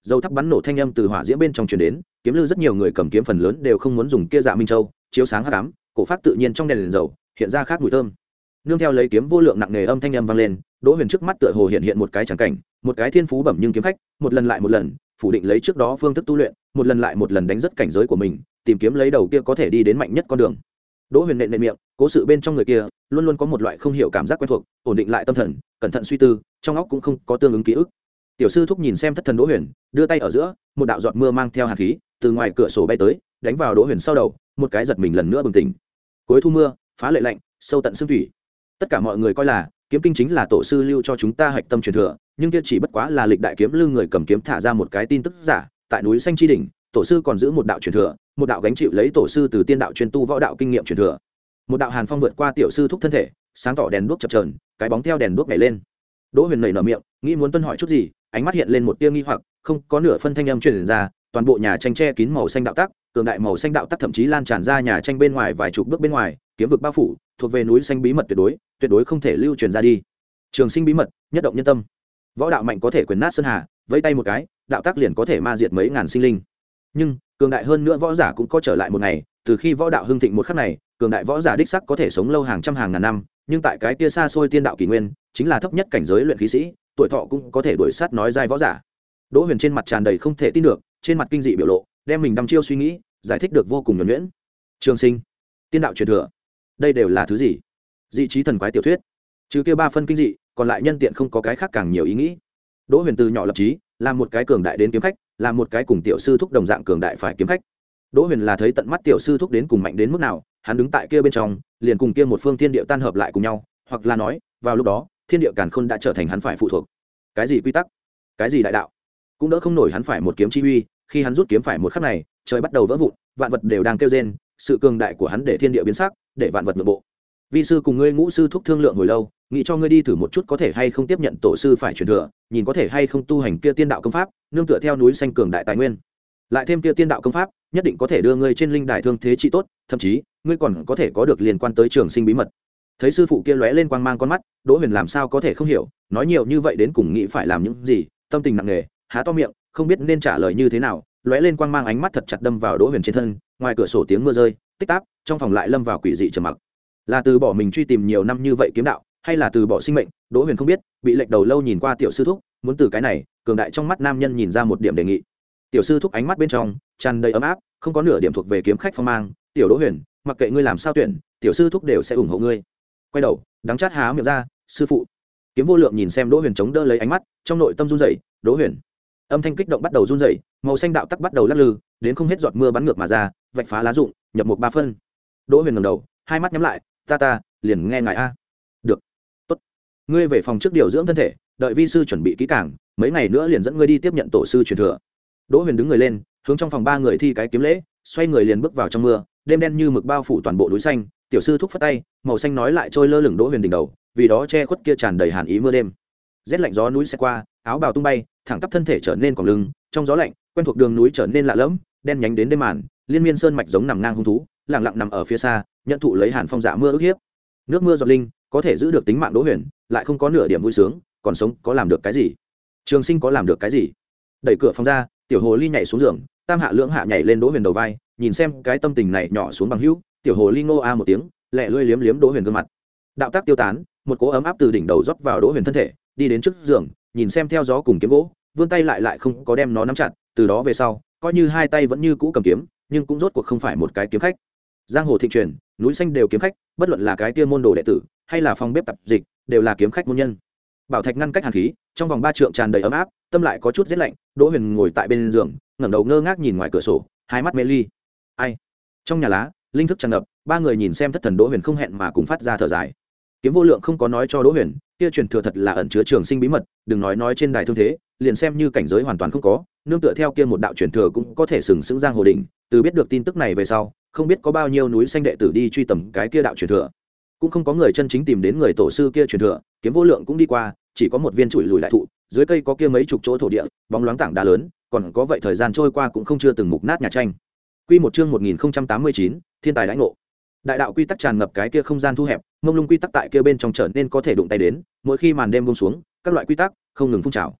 dầu thắp bắn nổ thanh âm từ hỏa diễm bên trong truyền đến, kiếm lư rất nhiều người cầm kiếm phần lớn đều không muốn dùng kia dạ minh châu chiếu sáng hắc ám, cổ phát tự nhiên trong đèn, đèn dầu hiện ra khác mùi thơm. Nương theo lấy kiếm vô lượng nặng nề âm thanh âm vang lên, Đỗ Huyền trước mắt tựa hồ hiện hiện một cái tràng cảnh, một cái thiên phú bẩm nhưng kiếm khách, một lần lại một lần phủ định lấy trước đó phương thức tu luyện, một lần lại một lần đánh rất cảnh giới của mình, tìm kiếm lấy đầu kia có thể đi đến mạnh nhất con đường. Đỗ Huyền nện nện miệng, cố sự bên trong người kia luôn luôn có một loại không hiểu cảm giác quen thuộc, ổn định lại tâm thần, cẩn thận suy tư, trong óc cũng không có tương ứng ký ức. Tiểu sư thúc nhìn xem thất thần Đỗ Huyền, đưa tay ở giữa, một đạo giọt mưa mang theo hàn khí từ ngoài cửa sổ bay tới, đánh vào Đỗ Huyền sau đầu, một cái giật mình lần nữa bừng tỉnh. Cuối thu mưa, phá lệ lạnh, sâu tận xương thủy. Tất cả mọi người coi là kiếm kinh chính là tổ sư lưu cho chúng ta hạch tâm truyền thừa, nhưng kia chỉ bất quá là lịch đại kiếm lư người cầm kiếm thả ra một cái tin tức giả. Tại núi xanh chi đỉnh, tổ sư còn giữ một đạo truyền thừa, một đạo gánh chịu lấy tổ sư từ tiên đạo truyền tu võ đạo kinh nghiệm truyền thừa. Một đạo hàn phong vượt qua tiểu sư thúc thân thể, sáng tỏ đèn đuốc chập chờn, cái bóng theo đèn đuốc nhảy lên. Đỗ Huyền nảy nở miệng, nghĩ muốn tuân hỏi chút gì, ánh mắt hiện lên một tia nghi hoặc, không có nửa phân thanh âm truyền ra, toàn bộ nhà tranh che kín màu xanh đạo tắc, cường đại màu xanh đạo tắc thậm chí lan tràn ra nhà tranh bên ngoài vài chục bước bên ngoài, kiếm vực bao phủ, thuộc về núi xanh bí mật tuyệt đối, tuyệt đối không thể lưu truyền ra đi. Trường sinh bí mật, nhất động nhân tâm. Võ đạo mạnh có thể quyền nát sơn hà, vẫy tay một cái, đạo tắc liền có thể ma diệt mấy ngàn sinh linh. Nhưng cường đại hơn nữa võ giả cũng có trở lại một ngày, từ khi võ đạo hưng thịnh một khắc này, cường đại võ giả đích sắc có thể sống lâu hàng trăm hàng ngàn năm, nhưng tại cái kia xa xôi tiên đạo kỷ nguyên, chính là thấp nhất cảnh giới luyện khí sĩ, tuổi thọ cũng có thể đuổi sát nói giai võ giả. Đỗ Huyền trên mặt tràn đầy không thể tin được, trên mặt kinh dị biểu lộ, đem mình đăm chiêu suy nghĩ, giải thích được vô cùng nhuần nhuyễn. Trường sinh, tiên đạo truyền thừa, đây đều là thứ gì? Dị trí thần quái tiểu thuyết. Trừ kia ba phân kinh dị, còn lại nhân tiện không có cái khác càng nhiều ý nghĩ. Đỗ Huyền từ nhỏ lập chí, làm một cái cường đại đến kiếm khách, làm một cái cùng tiểu sư thúc đồng dạng cường đại phải kiếm khách. Đỗ Huyền là thấy tận mắt tiểu sư thúc đến cùng mạnh đến mức nào, hắn đứng tại kia bên trong, liền cùng kia một phương thiên địa tan hợp lại cùng nhau, hoặc là nói, vào lúc đó, thiên địa càn khôn đã trở thành hắn phải phụ thuộc. Cái gì quy tắc, cái gì đại đạo, cũng đỡ không nổi hắn phải một kiếm chi uy. Khi hắn rút kiếm phải một khắc này, trời bắt đầu vỡ vụn, vạn vật đều đang kêu rên, sự cường đại của hắn để thiên địa biến sắc, để vạn vật nhượng bộ. Vi sư cùng ngươi ngũ sư thúc thương lượng hồi lâu, nghĩ cho ngươi đi thử một chút có thể hay không tiếp nhận tổ sư phải truyền thừa, nhìn có thể hay không tu hành kia tiên đạo công pháp, nương tựa theo núi xanh cường đại tài nguyên, lại thêm kia tiên đạo công pháp, nhất định có thể đưa ngươi trên linh đài thương thế trị tốt, thậm chí ngươi còn có thể có được liên quan tới trường sinh bí mật. Thấy sư phụ kia lóe lên quang mang con mắt, Đỗ Huyền làm sao có thể không hiểu, nói nhiều như vậy đến cùng nghĩ phải làm những gì, tâm tình nặng nề, há to miệng, không biết nên trả lời như thế nào. Lóe lên quang mang ánh mắt thật chặt đâm vào Đỗ Huyền trên thân, ngoài cửa sổ tiếng mưa rơi, tích tắc, trong phòng lại lâm vào quỷ dị trầm mặc. Là từ bỏ mình truy tìm nhiều năm như vậy kiếm đạo, hay là từ bỏ sinh mệnh, Đỗ Huyền không biết, bị lệch đầu lâu nhìn qua tiểu sư thúc, muốn từ cái này, cường đại trong mắt nam nhân nhìn ra một điểm đề nghị. Tiểu sư thúc ánh mắt bên trong tràn đầy ấm áp, không có nửa điểm thuộc về kiếm khách phong mang. Tiểu Đỗ Huyền, mặc kệ ngươi làm sao tuyển, tiểu sư thúc đều sẽ ủng hộ ngươi. Quay đầu, đắng chát há miệng ra, sư phụ. Kiếm vô lượng nhìn xem Đỗ Huyền chống đỡ lấy ánh mắt, trong nội tâm run rẩy. Đỗ Huyền, âm thanh kích động bắt đầu run rẩy, màu xanh đạo tắc bắt đầu lắc lư, đến không hết giọt mưa bắn ngược mà ra, vạch phá lá rụng, nhập một ba phân. Đỗ Huyền ngẩng đầu, hai mắt nhắm lại, ta ta liền nghe ngài a. Được, tốt, ngươi về phòng trước điều dưỡng thân thể, đợi vi sư chuẩn bị kỹ càng, mấy ngày nữa liền dẫn ngươi đi tiếp nhận tổ sư truyền thừa. Đỗ Huyền đứng người lên, hướng trong phòng ba người thi cái kiếm lễ, xoay người liền bước vào trong mưa, đêm đen như mực bao phủ toàn bộ núi xanh. Tiểu sư thúc phất tay, màu xanh nói lại trôi lơ lửng Đỗ Huyền đỉnh đầu, vì đó che khuất kia tràn đầy hàn ý mưa đêm. Rét lạnh gió núi sẽ qua, áo bào tung bay, thẳng tắp thân thể trở nên còng lưng, trong gió lạnh, quen thuộc đường núi trở nên lạ lẫm, đen nhánh đến đêm màn, liên miên sơn mạch giống nằm ngang hung thú, lặng lặng nằm ở phía xa, nhận thụ lấy hàn phong dạ mưa ức hiếp. Nước mưa giọt linh, có thể giữ được tính mạng Đỗ Huyền, lại không có nửa điểm vui sướng, còn sống có làm được cái gì? Trường sinh có làm được cái gì? Đẩy cửa phòng ra, tiểu hồ ly nhảy xuống giường, tam hạ lưỡng hạ nhảy lên Đỗ Huyền đầu vai, nhìn xem cái tâm tình này nhỏ xuống bằng hữu, tiểu hồ ly ngô a một tiếng, lẹ lưỡi liếm liếm Đỗ Huyền gương mặt. Đạo tác tiêu tán, một cỗ ấm áp từ đỉnh đầu rót vào Đỗ Huyền thân thể, đi đến trước giường, nhìn xem theo gió cùng kiếm gỗ, vươn tay lại lại không có đem nó nắm chặt, từ đó về sau, coi như hai tay vẫn như cũ cầm kiếm, nhưng cũng rốt cuộc không phải một cái kiếm khách. Giang hồ thịnh truyền, núi xanh đều kiếm khách, bất luận là cái kia môn đồ đệ tử, hay là phòng bếp tập dịch, đều là kiếm khách môn nhân. Bảo thạch ngăn cách hàn khí, trong vòng ba trượng tràn đầy ấm áp, tâm lại có chút rét lạnh. Đỗ Huyền ngồi tại bên giường, ngẩng đầu ngơ ngác nhìn ngoài cửa sổ, hai mắt mê ly. Ai? Trong nhà lá, linh thức tràn ngập, ba người nhìn xem thất thần Đỗ Huyền không hẹn mà cùng phát ra thở dài. Kiếm vô lượng không có nói cho Đỗ Huyền, kia truyền thừa thật là ẩn chứa trường sinh bí mật, đừng nói nói trên đài thương thế, liền xem như cảnh giới hoàn toàn không có, nương tựa theo kia một đạo truyền thừa cũng có thể sừng sững giang hồ đỉnh. Từ biết được tin tức này về sau, không biết có bao nhiêu núi xanh đệ tử đi truy tầm cái kia đạo truyền thừa, cũng không có người chân chính tìm đến người tổ sư kia truyền thừa. Kiếm vô lượng cũng đi qua, chỉ có một viên chuỗi lùi đại thụ, dưới cây có kia mấy chục chỗ thổ địa, bóng loáng tảng đá lớn, còn có vậy thời gian trôi qua cũng không chưa từng mục nát nhà tranh. Quy một chương một nghìn không trăm tám mươi chín, thiên tài đãi ngộ. Đại đạo quy tắc tràn ngập cái kia không gian thu hẹp, mông lung quy tắc tại kia bên trong trở nên có thể đụng tay đến, mỗi khi màn đêm buông xuống, các loại quy tắc không ngừng phun trào.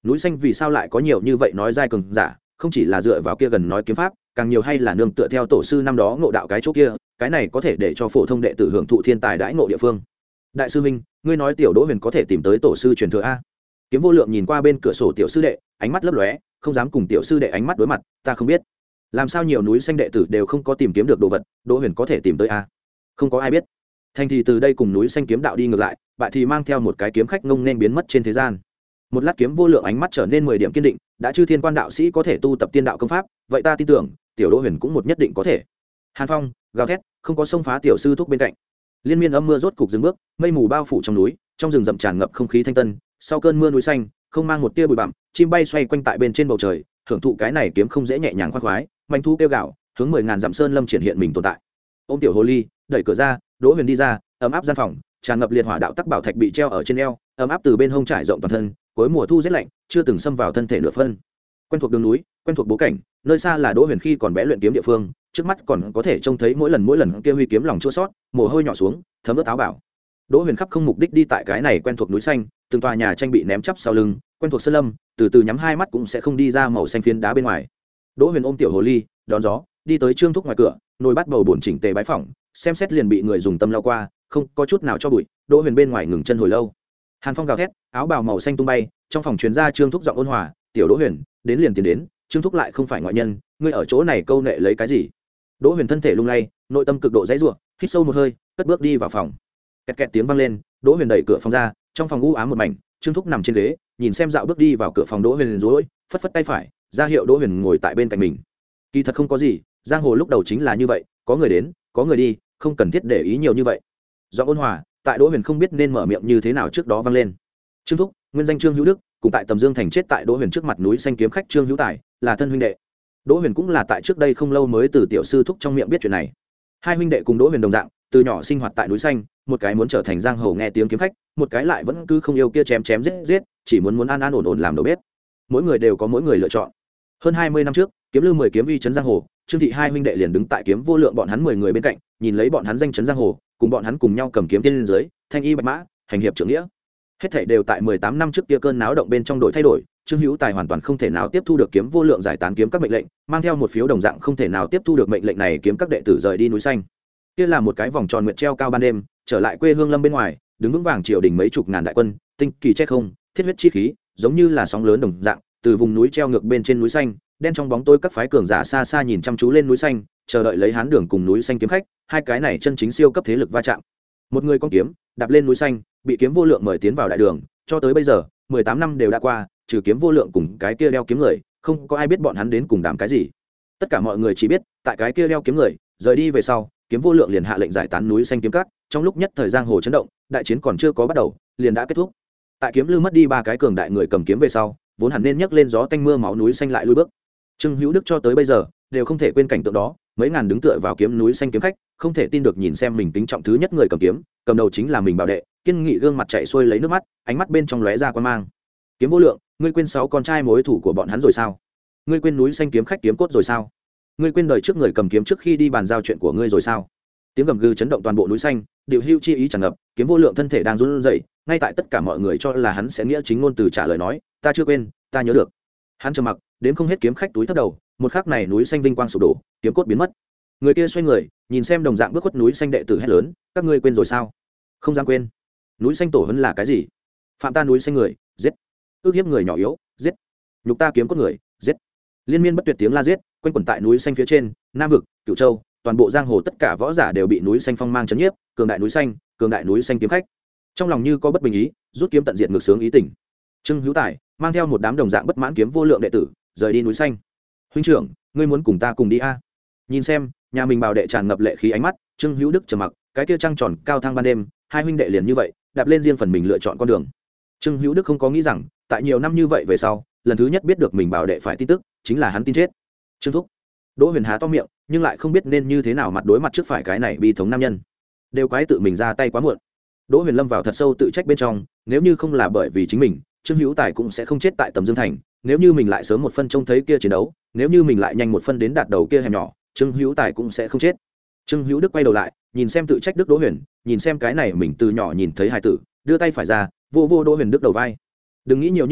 núi xanh vì sao lại có nhiều như vậy nói dai cường giả, không chỉ là dựa vào kia gần nói kiếm pháp, càng nhiều hay là nương tựa theo tổ sư năm đó ngộ đạo cái chỗ kia, cái này có thể để cho phổ thông đệ tử hưởng thụ thiên tài đãi ngộ địa phương. Đại sư huynh, ngươi nói tiểu Đỗ Huyền có thể tìm tới tổ sư truyền thừa a? Kiếm Vô Lượng nhìn qua bên cửa sổ tiểu sư đệ, ánh mắt lấp lóe, không dám cùng tiểu sư đệ ánh mắt đối mặt, ta không biết. Làm sao nhiều núi xanh đệ tử đều không có tìm kiếm được đồ vật, Đỗ Huyền có thể tìm tới a? Không có ai biết. Thành thì từ đây cùng núi xanh kiếm đạo đi ngược lại, bại thì mang theo một cái kiếm khách ngông nên biến mất trên thế gian. Một lát Kiếm Vô Lượng ánh mắt trở nên mười điểm kiên định, đã chư thiên quan đạo sĩ có thể tu tập tiên đạo công pháp, vậy ta tin tưởng tiểu Đỗ Huyền cũng một nhất định có thể. Hàn Phong gào thét, không có xông phá tiểu sư thúc bên cạnh. Liên miên âm mưa rốt cục dừng bước, mây mù bao phủ trong núi, trong rừng rậm tràn ngập không khí thanh tân, sau cơn mưa núi xanh không mang một tia bụi bặm, chim bay xoay quanh tại bên trên bầu trời, hưởng thụ cái này kiếm không dễ nhẹ nhàng khoan khoái, manh thu kêu gạo, hướng mười ngàn dặm sơn lâm triển hiện mình tồn tại. Ôm tiểu hồ ly, đẩy cửa ra, Đỗ Huyền đi ra, ấm áp gian phòng, tràn ngập liệt hỏa đạo tắc bảo thạch bị treo ở trên eo, ấm áp từ bên hông trải rộng toàn thân, cuối mùa thu rét lạnh chưa từng xâm vào thân thể nửa phân. Quen thuộc đường núi, quen thuộc bố cảnh, nơi xa là Đỗ Huyền khi còn bé luyện kiếm địa phương, trước mắt còn có thể trông thấy mỗi lần mỗi lần kia huy kiếm lòng chua xót, mồ hôi nhỏ xuống, thấm ướt áo bảo. Đỗ Huyền khắp không mục đích đi tại cái này quen thuộc núi xanh, từng tòa nhà tranh bị ném chắp sau lưng, quen thuộc sơn lâm, từ từ nhắm hai mắt cũng sẽ không đi ra màu xanh phiến đá bên ngoài. Đỗ Huyền ôm tiểu hồ ly, đón gió, đi tới Trương Thúc ngoài cửa, nồi bát bầu bổn chỉnh tề bái phỏng, xem xét liền bị người dùng tâm lao qua, không có chút nào cho bụi. Đỗ Huyền bên ngoài ngừng chân hồi lâu. Hàn Phong gào thét, áo bào màu xanh tung bay, trong phòng truyền ra Trương Thúc giọng ôn hòa, "Tiểu Đỗ Huyền, đến liền tiến đến, Trương Thúc lại không phải ngoại nhân, ngươi ở chỗ này câu nệ lấy cái gì?" Đỗ Huyền thân thể lung lay, nội tâm cực độ dãy rủa, hít sâu một hơi, cất bước đi vào phòng. Kẹt kẹt tiếng vang lên, Đỗ Huyền đẩy cửa phòng ra, trong phòng u ám một mảnh, Trương Thúc nằm trên ghế, nhìn xem dạo bước đi vào cửa phòng Đỗ Huyền rối, phất phất tay phải, ra hiệu Đỗ Huyền ngồi tại bên cạnh mình. Kỳ thật không có gì, giang hồ lúc đầu chính là như vậy, có người đến, có người đi, không cần thiết để ý nhiều như vậy. Giọng ôn hòa, tại Đỗ Huyền không biết nên mở miệng như thế nào trước đó vang lên. Trương Thúc, nguyên danh Trương Hữu Đức, cùng tại Tầm Dương thành chết tại Đỗ Huyền trước mặt núi xanh kiếm khách Trương Hữu Tài, là thân huynh đệ. Đỗ Huyền cũng là tại trước đây không lâu mới từ tiểu sư thúc trong miệng biết chuyện này. Hai huynh đệ cùng Đỗ Huyền đồng dạng, từ nhỏ sinh hoạt tại núi xanh, một cái muốn trở thành giang hồ nghe tiếng kiếm khách, một cái lại vẫn cứ không yêu kia chém chém giết giết, chỉ muốn muốn an an ổn ổn làm đầu bếp. Mỗi người đều có mỗi người lựa chọn. Hơn hai mươi năm trước, kiếm lư mười kiếm uy chấn giang hồ, Trương thị hai huynh đệ liền đứng tại Kiếm Vô Lượng bọn hắn mười người bên cạnh, nhìn lấy bọn hắn danh chấn giang hồ, cùng bọn hắn cùng nhau cầm kiếm tiên dưới, thanh y bạch mã, hành hiệp trưởng nghĩa. Hết thảy đều tại mười tám năm trước kia cơn náo động bên trong đổi thay đổi, Trương Hữu Tài hoàn toàn không thể nào tiếp thu được Kiếm Vô Lượng giải tán kiếm các mệnh lệnh, mang theo một phiếu đồng dạng không thể nào tiếp thu được mệnh lệnh này kiếm các đệ tử rời đi núi xanh. Kia là một cái vòng tròn nguyệt treo cao ban đêm, trở lại quê hương lâm bên ngoài, đứng vững vàng triều đình mấy chục ngàn đại quân, tinh kỳ che không, thiết huyết chi khí, giống như là sóng lớn đồng dạng, từ vùng núi treo ngược bên trên núi xanh, đen trong bóng tối các phái cường giả xa xa nhìn chăm chú lên núi xanh, chờ đợi lấy Hán Đường cùng núi xanh kiếm khách, hai cái này chân chính siêu cấp thế lực va chạm. Một người con kiếm, đạp lên núi xanh, bị Kiếm Vô Lượng mời tiến vào đại đường, cho tới bây giờ, mười tám năm đều đã qua, trừ Kiếm Vô Lượng cùng cái kia đeo kiếm người, không có ai biết bọn hắn đến cùng đàm cái gì. Tất cả mọi người chỉ biết, tại cái kia đeo kiếm người rời đi về sau, Kiếm Vô Lượng liền hạ lệnh giải tán núi xanh kiếm các, trong lúc nhất thời giang hồ chấn động, đại chiến còn chưa có bắt đầu, liền đã kết thúc. Tại Kiếm Lư mất đi ba cái cường đại người cầm kiếm về sau, vốn hẳn nên nhấc lên gió tanh mưa máu núi xanh lại lùi bước. Trương Hữu Đức cho tới bây giờ đều không thể quên cảnh tượng đó, mấy ngàn đứng tựa vào kiếm núi xanh kiếm khách, không thể tin được nhìn xem mình kính trọng thứ nhất người cầm kiếm, cầm đầu chính là mình bảo đệ, kiên nghị gương mặt chạy xuôi lấy nước mắt, ánh mắt bên trong lóe ra quan mang. Kiếm Vô Lượng, ngươi quên sáu con trai mối thủ của bọn hắn rồi sao? Ngươi quên núi xanh kiếm khách kiếm cốt rồi sao? Ngươi quên đời trước người cầm kiếm trước khi đi bàn giao chuyện của ngươi rồi sao? Tiếng gầm gừ chấn động toàn bộ núi xanh, điều hưu chi ý tràn ngập, Kiếm Vô Lượng thân thể đang run rẩy, ngay tại tất cả mọi người cho là hắn sẽ nghĩa chính ngôn từ trả lời nói, ta chưa quên, ta nhớ được. Hắn trầm mặc, đến không hết kiếm khách túi thấp đầu, một khắc này núi xanh vinh quang sụp đổ, kiếm cốt biến mất. Người kia xoay người, nhìn xem đồng dạng bước khuất núi xanh đệ tử hét lớn, các ngươi quên rồi sao? Không dám quên. Núi xanh tổ huấn là cái gì? Phạm ta núi xanh người, giết. Ước hiếp người nhỏ yếu, giết. Nhục ta kiếm cốt người, giết. Liên miên bất tuyệt tiếng la giết, quanh quẩn tại núi xanh phía trên, Nam vực, Cửu Châu, toàn bộ giang hồ tất cả võ giả đều bị núi xanh phong mang chấn nhiếp, cường đại núi xanh, cường đại núi xanh kiếm khách. Trong lòng như có bất bình ý, rút kiếm tận diệt ngược sướng ý tình. Trương Hữu Tài mang theo một đám đồng dạng bất mãn Kiếm Vô Lượng đệ tử, rời đi núi xanh. Huynh trưởng, ngươi muốn cùng ta cùng đi a? À? Nhìn xem, nhà mình bảo đệ tràn ngập lệ khí ánh mắt, Trương Hữu Đức trầm mặc, cái kia trăng tròn cao thang ban đêm, hai huynh đệ liền như vậy, đạp lên riêng phần mình lựa chọn con đường. Trương Hữu Đức không có nghĩ rằng, tại nhiều năm như vậy về sau, lần thứ nhất biết được mình bảo đệ phải tin tức, chính là hắn tin chết. Trương Thúc. Đỗ Huyền há to miệng, nhưng lại không biết nên như thế nào mặt đối mặt trước phải cái này bi thống nam nhân. Đều quái tự mình ra tay quá muộn. Đỗ Huyền lâm vào thật sâu tự trách bên trong, nếu như không là bởi vì chính mình, Trương Hữu Tài cũng sẽ không chết tại Tầm Dương thành, nếu như mình lại sớm một phân trông thấy kia chiến đấu, nếu như mình lại nhanh một phân đến đạt đầu kia hẻm nhỏ, Trương Hữu Tài cũng sẽ không chết. Trương Hữu Đức quay đầu lại, nhìn xem tự trách Đức Đỗ Huyền, nhìn xem cái này mình từ nhỏ nhìn thấy hài tử, đưa tay phải ra, vô vô Đỗ Huyền Đức đầu vai. Đừng nghĩ nhiều như vậy,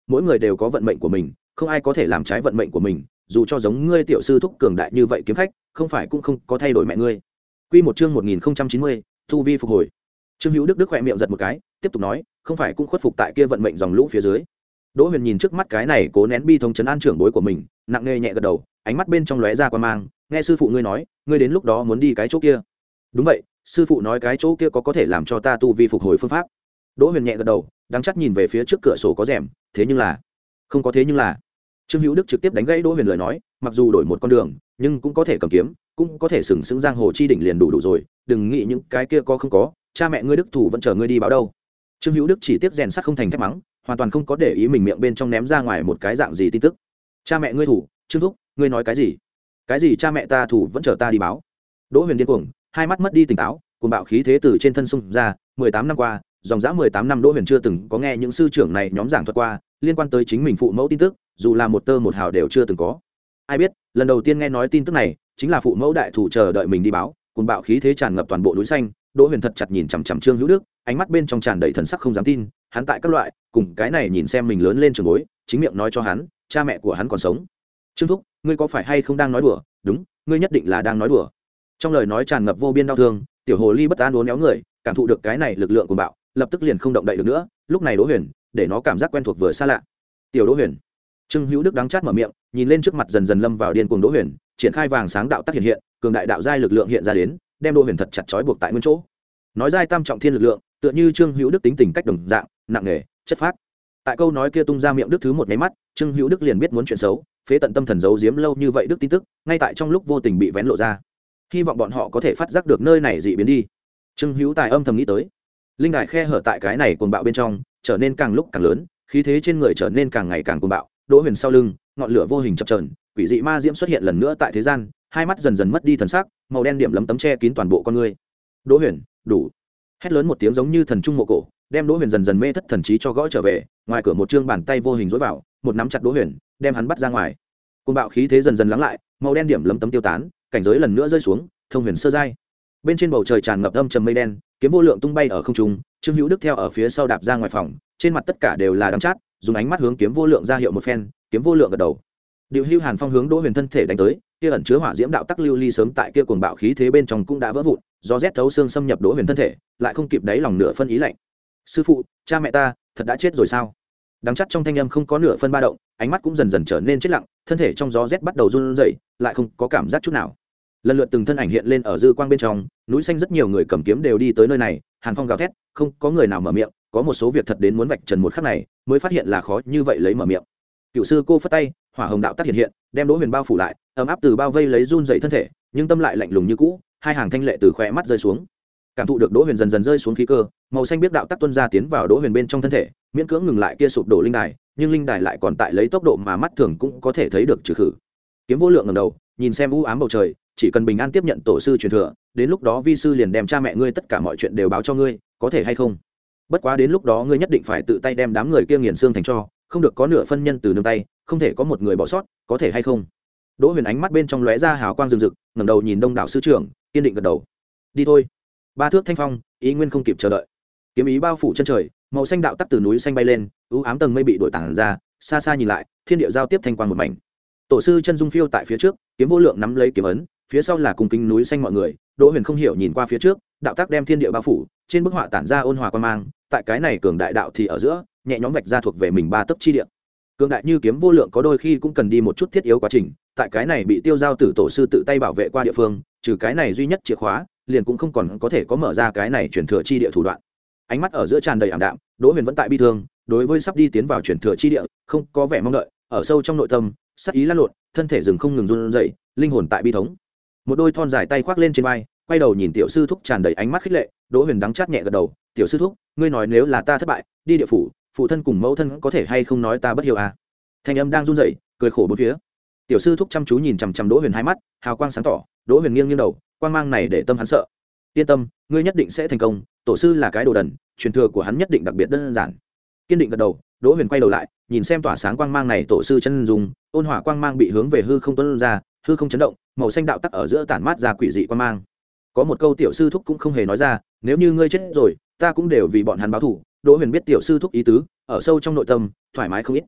mỗi người đều có vận mệnh của mình, không ai có thể làm trái vận mệnh của mình, dù cho giống ngươi tiểu sư thúc cường đại như vậy kiếm khách, không phải cũng không có thay đổi mẹ ngươi. Quy một chương một nghìn chín mươi, thu vi phục hồi. Trương Hữu Đức Đức khẽ miệng giật một cái, tiếp tục nói, không phải cũng khuất phục tại kia vận mệnh dòng lũ phía dưới. Đỗ Huyền nhìn trước mắt cái này cố nén bi thống trấn an trưởng bối của mình, nặng nề nhẹ gật đầu, ánh mắt bên trong lóe ra quan mang, nghe sư phụ ngươi nói, ngươi đến lúc đó muốn đi cái chỗ kia. Đúng vậy, sư phụ nói cái chỗ kia có có thể làm cho ta tu vi phục hồi phương pháp. Đỗ Huyền nhẹ gật đầu, đắng chắt nhìn về phía trước cửa sổ có rèm, thế nhưng là, không có thế nhưng là. Trương Hữu Đức trực tiếp đánh gãy Đỗ Huyền lời nói, mặc dù đổi một con đường, nhưng cũng có thể cầm kiếm, cũng có thể sừng sững giang hồ chi đỉnh liền đủ đủ rồi, đừng nghĩ những cái kia có không có, cha mẹ ngươi Đức thủ vẫn chờ ngươi đi báo đâu. Trương Hữu Đức chỉ tiếp rèn sắt không thành thép mắng, hoàn toàn không có để ý mình miệng bên trong ném ra ngoài một cái dạng gì tin tức. Cha mẹ ngươi thủ, Trương thúc, ngươi nói cái gì? Cái gì cha mẹ ta thủ vẫn chờ ta đi báo? Đỗ Huyền điên cuồng, hai mắt mất đi tỉnh táo, cuồng bạo khí thế từ trên thân xung ra, mười tám năm qua, dòng dã mười tám năm Đỗ Huyền chưa từng có nghe những sư trưởng này nhóm giảng thuật qua, liên quan tới chính mình phụ mẫu tin tức, dù là một tơ một hào đều chưa từng có. Ai biết, lần đầu tiên nghe nói tin tức này, chính là phụ mẫu đại thủ chờ đợi mình đi báo, cuồng bạo khí thế tràn ngập toàn bộ núi xanh. Đỗ Huyền thật chặt nhìn chằm chằm Trương Hữu Đức, ánh mắt bên trong tràn đầy thần sắc không dám tin, hắn tại các loại, cùng cái này nhìn xem mình lớn lên trường bối, chính miệng nói cho hắn, cha mẹ của hắn còn sống. Trương thúc, ngươi có phải hay không đang nói đùa? Đúng, ngươi nhất định là đang nói đùa. Trong lời nói tràn ngập vô biên đau thương, tiểu hồ ly bất an uốn éo người, cảm thụ được cái này lực lượng cuồng bạo, lập tức liền không động đậy được nữa. Lúc này Đỗ Huyền, để nó cảm giác quen thuộc vừa xa lạ. Tiểu Đỗ Huyền. Trương Hữu Đức đắng chát mở miệng, nhìn lên trước mặt dần dần lâm vào điên cuồng Đỗ Huyền, triển khai vàng sáng đạo tác hiện hiện, cường đại đạo giai lực lượng hiện ra đến, đem Đỗ Huyền thật chặt trói buộc tại nguyên chỗ. Nói giai tam trọng thiên lực lượng, tựa như Trương Hữu Đức tính tình cách đồng dạng, nặng nề, chất phác. Tại câu nói kia tung ra miệng Đức thứ một cái mắt, Trương Hữu Đức liền biết muốn chuyện xấu, phế tận tâm thần giấu giếm lâu như vậy Đức tin tức, ngay tại trong lúc vô tình bị vén lộ ra. Hy vọng bọn họ có thể phát giác được nơi này dị biến đi. Trương Hữu Tài âm thầm nghĩ tới. Linh đài khe hở tại cái này cuồng bạo bên trong, trở nên càng lúc càng lớn, khí thế trên người trở nên càng ngày càng cuồng bạo. Đỗ Huyền sau lưng, ngọn lửa vô hình chập chờn, quỷ dị ma diễm xuất hiện lần nữa tại thế gian, hai mắt dần dần mất đi thần sắc, màu đen điểm lấm tấm che kín toàn bộ con người. Đỗ Huyền, đủ. Hét lớn một tiếng giống như thần trung mộ cổ, đem Đỗ Huyền dần dần mê thất thần trí cho gõ trở về. Ngoài cửa một trương bàn tay vô hình dối vào, một nắm chặt Đỗ Huyền, đem hắn bắt ra ngoài. Cuồng bạo khí thế dần dần lắng lại, màu đen điểm lấm tấm tiêu tán, cảnh giới lần nữa rơi xuống, thông huyền sơ giai. Bên trên bầu trời tràn ngập âm trầm mây đen, kiếm vô lượng tung bay ở không trung, Trương Hữu Đức theo ở phía sau đạp ra ngoài phòng, trên mặt tất cả đều là đắng chát, dùng ánh mắt hướng kiếm vô lượng ra hiệu một phen, kiếm vô lượng gật đầu. Điệu Hưu Hàn Phong hướng Đỗ Huyền thân thể đánh tới, kia ẩn chứa hỏa diễm đạo tắc lưu ly sớm tại kia cuồng bạo khí thế bên trong cũng đã vỡ vụn, do rét thấu xương xâm nhập Đỗ Huyền thân thể, lại không kịp đáy lòng nửa phân ý lạnh. Sư phụ, cha mẹ ta, thật đã chết rồi sao? Đắng chát trong thanh âm không có nửa phân ba động, ánh mắt cũng dần dần trở nên chết lặng, thân thể trong gió rét bắt đầu run rẩy, lại không có cảm giác chút nào. Lần lượt từng thân ảnh hiện lên ở dư quang bên trong, núi xanh rất nhiều người cầm kiếm đều đi tới nơi này, Hàn Phong gào thét, không có người nào mở miệng, có một số việc thật đến muốn vạch trần một khắc này, mới phát hiện là khó như vậy lấy mở miệng. Cựu sư cô phất tay, hỏa hồng đạo tác hiện hiện, đem Đỗ Huyền bao phủ lại, ấm áp từ bao vây lấy run dậy thân thể, nhưng tâm lại lạnh lùng như cũ, hai hàng thanh lệ từ khóe mắt rơi xuống. Cảm thụ được Đỗ Huyền dần dần rơi xuống khí cơ, màu xanh biết đạo tác tuôn ra tiến vào Đỗ Huyền bên trong thân thể, miễn cưỡng ngừng lại kia sụp đổ linh đài, nhưng linh đài lại còn tại lấy tốc độ mà mắt thường cũng có thể thấy được trừ khử. Kiếm vô lượng ngẩng đầu, nhìn xem u ám bầu trời, chỉ cần bình an tiếp nhận tổ sư truyền thừa, đến lúc đó vi sư liền đem cha mẹ ngươi tất cả mọi chuyện đều báo cho ngươi, có thể hay không? Bất quá đến lúc đó ngươi nhất định phải tự tay đem đám người kia nghiền xương thành tro, không được có nửa phân nhân từ nương tay, không thể có một người bỏ sót, có thể hay không? Đỗ Huyền ánh mắt bên trong lóe ra hào quang rực rực, ngẩng đầu nhìn đông đảo sư trưởng, kiên định gật đầu. Đi thôi. Ba thước thanh phong, ý nguyên không kịp chờ đợi. Kiếm ý bao phủ chân trời, màu xanh đạo tắc từ núi xanh bay lên, u ám tầng mây bị đổi tản ra, xa xa nhìn lại, thiên địa giao tiếp thanh quang một mảnh. Tổ sư chân dung phiêu tại phía trước, kiếm vô lượng nắm lấy kiếm ấn, phía sau là cùng kính núi xanh mọi người. Đỗ Huyền không hiểu nhìn qua phía trước, đạo tác đem thiên địa bao phủ, trên bức họa tản ra ôn hòa quan mang, tại cái này cường đại đạo thì ở giữa, nhẹ nhõm vạch ra thuộc về mình ba tấc chi địa. Cường đại như kiếm vô lượng có đôi khi cũng cần đi một chút thiết yếu quá trình, tại cái này bị tiêu giao tử tổ sư tự tay bảo vệ qua địa phương, trừ cái này duy nhất chìa khóa, liền cũng không còn có thể có mở ra cái này truyền thừa chi địa thủ đoạn. Ánh mắt ở giữa tràn đầy ảm đạm, Đỗ Huyền vẫn tại bi thương, đối với sắp đi tiến vào truyền thừa chi địa, không có vẻ mong đợi, ở sâu trong nội tâm, sát ý lan lộn, thân thể dừng không ngừng run rẩy, linh hồn tại bi thống. Một đôi thon dài tay khoác lên trên vai, quay đầu nhìn tiểu sư thúc tràn đầy ánh mắt khích lệ. Đỗ Huyền đắng chát nhẹ gật đầu, tiểu sư thúc, ngươi nói nếu là ta thất bại, đi địa phủ, phụ thân cùng mẫu thân có thể hay không nói ta bất hiếu à? Thanh âm đang run rẩy, cười khổ bốn phía. Tiểu sư thúc chăm chú nhìn chằm chằm Đỗ Huyền hai mắt, hào quang sáng tỏ. Đỗ Huyền nghiêng nghiêng đầu, quang mang này để tâm hắn sợ. Yên tâm, ngươi nhất định sẽ thành công, tổ sư là cái đồ đần, truyền thừa của hắn nhất định đặc biệt đơn giản. Kiên định gật đầu, Đỗ Huyền quay đầu lại, nhìn xem tỏa sáng quang mang này tổ sư chân dung, ôn hòa quang mang bị hướng về hư không tuôn ra, hư không chấn động, màu xanh đạo tắc ở giữa tản mát ra quỷ dị quang mang. Có một câu tiểu sư thúc cũng không hề nói ra, nếu như ngươi chết rồi, ta cũng đều vì bọn hắn báo thù. Đỗ Huyền biết tiểu sư thúc ý tứ, ở sâu trong nội tâm, thoải mái không ít.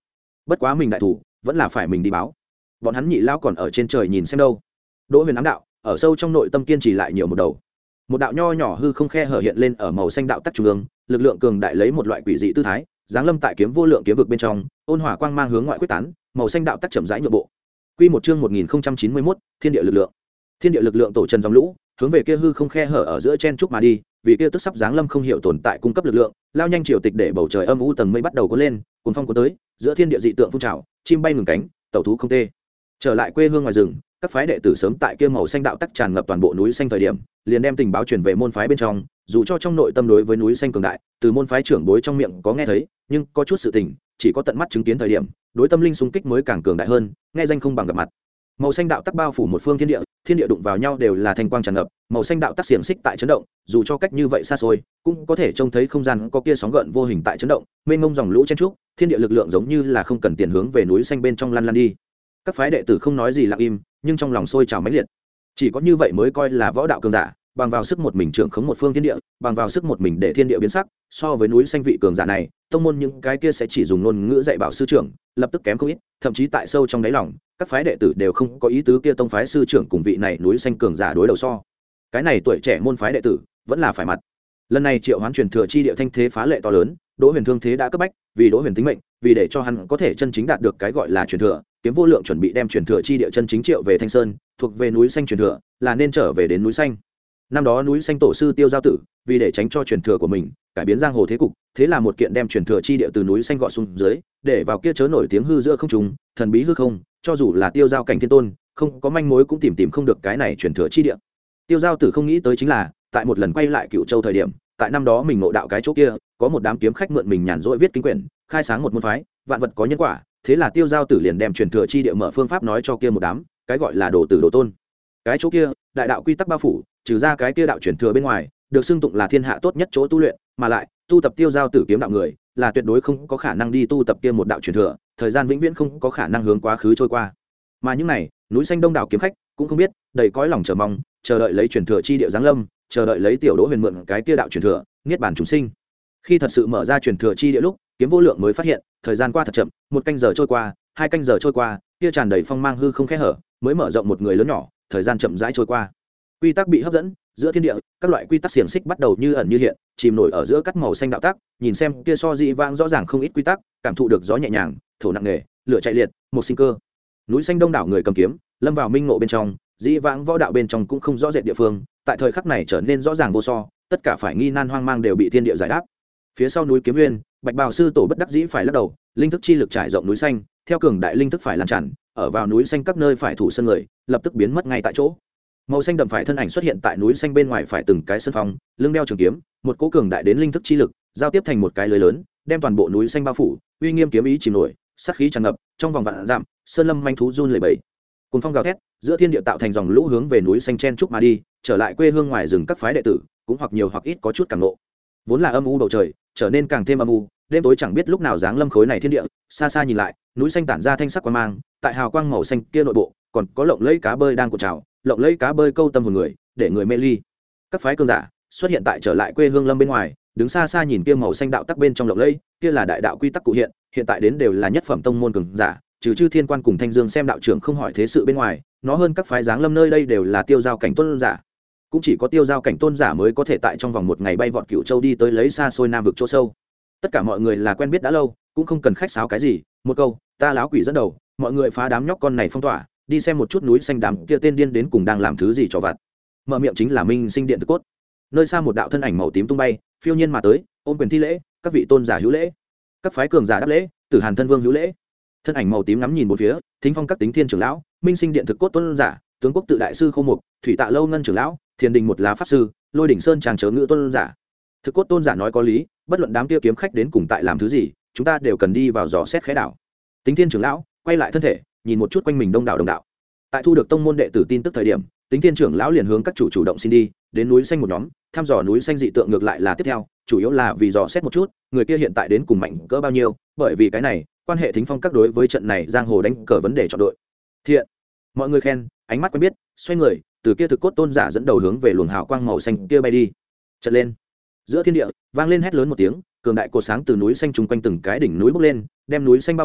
bất quá mình đại thủ vẫn là phải mình đi báo. Bọn hắn nhị lao còn ở trên trời nhìn xem đâu. Đỗ Huyền ám đạo, ở sâu trong nội tâm kiên trì lại nhiều một đầu. Một đạo nho nhỏ hư không khe hở hiện lên ở màu xanh đạo tắc trung ương, lực lượng cường đại lấy một loại quỷ dị tư thái giáng lâm tại kiếm vô lượng kiếm vực bên trong, ôn hỏa quang mang hướng ngoại quyết tán, màu xanh đạo tắc chậm rãi nhượng bộ. Quy một chương một nghìn không trăm chín mươi mốt, thiên địa lực lượng. Thiên địa lực lượng tổ trần dòng lũ, hướng về kia hư không khe hở ở giữa chen trúc mà đi, vì kia tức sắp giáng lâm không hiểu tồn tại cung cấp lực lượng, lao nhanh triều tịch để bầu trời âm u tầng mây bắt đầu cuốn lên, cuốn phong cuốn tới, giữa thiên địa dị tượng phun trào, chim bay ngừng cánh, tẩu thú không tê. Trở lại quê hương ngoài rừng, các phái đệ tử sớm tại kia màu xanh đạo tắc tràn ngập toàn bộ núi xanh thời điểm, liền đem tình báo truyền về môn phái bên trong, dù cho trong nội tâm đối với núi xanh cường đại, từ môn phái trưởng bối trong miệng có nghe thấy, nhưng có chút sự tình, chỉ có tận mắt chứng kiến thời điểm, đối tâm linh xung kích mới càng cường đại hơn, nghe danh không bằng gặp mặt. Màu xanh đạo tắc bao phủ một phương thiên địa, thiên địa đụng vào nhau đều là thanh quang tràn ngập, màu xanh đạo tắc xiềng xích tại chấn động, dù cho cách như vậy xa xôi, cũng có thể trông thấy không gian có kia sóng gợn vô hình tại chấn động, mênh mông dòng lũ chen trúc, thiên địa lực lượng giống như là không cần tiền hướng về núi xanh bên trong lăn lăn đi. Các phái đệ tử không nói gì lặng im, nhưng trong lòng sôi trào mãnh liệt. Chỉ có như vậy mới coi là võ đạo cường giả, bằng vào sức một mình trưởng khống một phương thiên địa, bằng vào sức một mình để thiên địa biến sắc, so với núi xanh vị cường giả này, tông môn những cái kia sẽ chỉ dùng ngôn ngữ dạy bảo sư trưởng, lập tức kém không ít, thậm chí tại sâu trong đáy lòng, các phái đệ tử đều không có ý tứ kia tông phái sư trưởng cùng vị này núi xanh cường giả đối đầu so. Cái này tuổi trẻ môn phái đệ tử, vẫn là phải mặt. Lần này Triệu Hoán truyền thừa chi địa thanh thế phá lệ to lớn, Đỗ Huyền thương thế đã cấp bách, vì Đỗ Huyền tính mệnh, vì để cho hắn có thể chân chính đạt được cái gọi là truyền thừa, Kiếm Vô Lượng chuẩn bị đem truyền thừa chi địa chân chính triệu về Thanh Sơn, thuộc về núi xanh truyền thừa, là nên trở về đến núi xanh. Năm đó núi xanh tổ sư Tiêu Giao Tử, vì để tránh cho truyền thừa của mình cải biến giang hồ thế cục, thế là một kiện đem truyền thừa chi địa từ núi xanh gọt xuống dưới, để vào kia chớ nổi tiếng hư giữa không trùng, thần bí hư không, cho dù là Tiêu Giao cảnh thiên tôn, không có manh mối cũng tìm tìm không được cái này truyền thừa chi địa. Tiêu Giao Tử không nghĩ tới chính là, tại một lần quay lại Cựu Châu thời điểm, tại năm đó mình ngộ đạo cái chỗ kia, có một đám kiếm khách mượn mình nhàn rỗi viết kinh quyển, khai sáng một môn phái, vạn vật có nhân quả, thế là Tiêu Giao Tử liền đem truyền thừa chi địa mở phương pháp nói cho kia một đám, cái gọi là đồ tử đồ tôn. Cái chỗ kia, đại đạo quy tắc bao phủ, trừ ra cái kia đạo truyền thừa bên ngoài, được xưng tụng là thiên hạ tốt nhất chỗ tu luyện, mà lại, tu tập Tiêu Giao Tử kiếm đạo người, là tuyệt đối không có khả năng đi tu tập kia một đạo truyền thừa, thời gian vĩnh viễn không có khả năng hướng quá khứ trôi qua. Mà những này, núi xanh đông đảo kiếm khách cũng không biết, đầy cõi lòng chờ mong, chờ đợi lấy truyền thừa chi địa giáng lâm, chờ đợi lấy tiểu Đỗ Huyền mượn cái kia đạo truyền thừa, niết bàn chúng sinh. Khi thật sự mở ra truyền thừa chi địa lúc, Kiếm Vô Lượng mới phát hiện, thời gian qua thật chậm, một canh giờ trôi qua, hai canh giờ trôi qua, kia tràn đầy phong mang hư không khe hở, mới mở rộng một người lớn nhỏ, thời gian chậm rãi trôi qua. Quy tắc bị hấp dẫn, giữa thiên địa, các loại quy tắc xiềng xích bắt đầu như ẩn như hiện, chìm nổi ở giữa cắt màu xanh đạo tắc, nhìn xem kia so dị vãng rõ ràng không ít quy tắc, cảm thụ được gió nhẹ nhàng, thổ nặng nề, lửa chạy liệt, một sinh cơ. Núi xanh đông đảo người cầm kiếm, lâm vào minh ngộ bên trong, dị vãng võ đạo bên trong cũng không rõ rệt địa phương, tại thời khắc này trở nên rõ ràng vô so, tất cả phải nghi nan hoang mang đều bị thiên địa giải đáp. Phía sau núi Kiếm Nguyên, Bạch Bào sư tổ bất đắc dĩ phải lắc đầu, linh thức chi lực trải rộng núi xanh, theo cường đại linh thức phải lan tràn, ở vào núi xanh các nơi phải thủ sân người, lập tức biến mất ngay tại chỗ. Màu xanh đậm phải thân ảnh xuất hiện tại núi xanh bên ngoài phải từng cái sân phong, lưng đeo trường kiếm, một cỗ cường đại đến linh thức chi lực, giao tiếp thành một cái lưới lớn, đem toàn bộ núi xanh bao phủ, uy nghiêm kiếm ý chìm nổi, sát khí tràn ngập, trong vòng vạn dặm, sơn lâm manh thú run lẩy bẩy. Cùng phong gào thét, giữa thiên địa tạo thành dòng lũ hướng về núi xanh chen trúc mà đi, trở lại quê hương ngoài rừng các phái đệ tử, cũng hoặc nhiều hoặc ít có chút cảm ngộ. Vốn là âm u bầu trời, trở nên càng thêm âm u, đêm tối chẳng biết lúc nào giáng lâm khối này thiên địa, xa xa nhìn lại, núi xanh tản ra thanh sắc quang mang, tại hào quang màu xanh kia nội bộ, còn có lộng lẫy cá bơi đang cuộn trào, lộng lẫy cá bơi câu tâm hồn người, để người mê ly. Các phái cường giả xuất hiện tại trở lại quê hương lâm bên ngoài, đứng xa xa nhìn kia màu xanh đạo tắc bên trong lộng lẫy, kia là đại đạo quy tắc cụ hiện, hiện tại đến đều là nhất phẩm tông môn cường giả, trừ Chư Thiên Quan cùng Thanh Dương xem đạo trưởng không hỏi thế sự bên ngoài, nó hơn các phái giáng lâm nơi đây đều là tiêu giao cảnh tôn giả. Cũng chỉ có tiêu giao cảnh tôn giả mới có thể tại trong vòng một ngày bay vọt Cửu Châu đi tới lấy xa xôi nam vực chỗ sâu. Tất cả mọi người là quen biết đã lâu, cũng không cần khách sáo cái gì, một câu, ta láo quỷ dẫn đầu, mọi người phá đám nhóc con này phong tỏa, đi xem một chút núi xanh đám kia tên điên đến cùng đang làm thứ gì cho vặt. Mở miệng chính là Minh Sinh Điện Thực Cốt. Nơi xa một đạo thân ảnh màu tím tung bay, phiêu nhiên mà tới, ôm quyền thi lễ, các vị tôn giả hữu lễ. Các phái cường giả đáp lễ, Tử Hàn thân vương hữu lễ. Thân ảnh màu tím ngắm nhìn bốn phía, Thính Phong các tính thiên trưởng lão, Minh Sinh Điện Thực Cốt tôn giả, Tướng Quốc tự đại sư Khô Mục, Thủy Tạ Lâu ngân trưởng lão, Thiền Đình một lá pháp sư, Lôi Đỉnh Sơn tràng chớ ngữ tôn giả. Thực Cốt tôn giả nói có lý, bất luận đám kia kiếm khách đến cùng tại làm thứ gì, chúng ta đều cần đi vào dò xét khẽ đảo. Tính thiên trưởng lão quay lại thân thể, nhìn một chút quanh mình đông đảo đồng đạo. Tại thu được tông môn đệ tử tin tức thời điểm, Tính thiên trưởng lão liền hướng các chủ chủ động xin đi, đến núi xanh một nhóm, thăm dò núi xanh dị tượng ngược lại là tiếp theo, chủ yếu là vì dò xét một chút, người kia hiện tại đến cùng mạnh cỡ bao nhiêu, bởi vì cái này, quan hệ Thính Phong các đối với trận này giang hồ đánh cờ vấn đề chọn đội. Thiện, mọi người khen, ánh mắt quen biết, xoay người, từ kia Thực Cốt tôn giả dẫn đầu hướng về luồng hào quang màu xanh kia bay đi. Trận lên, giữa thiên địa vang lên hét lớn một tiếng, cường đại cột sáng từ núi xanh chung quanh từng cái đỉnh núi bốc lên, đem núi xanh bao phủ,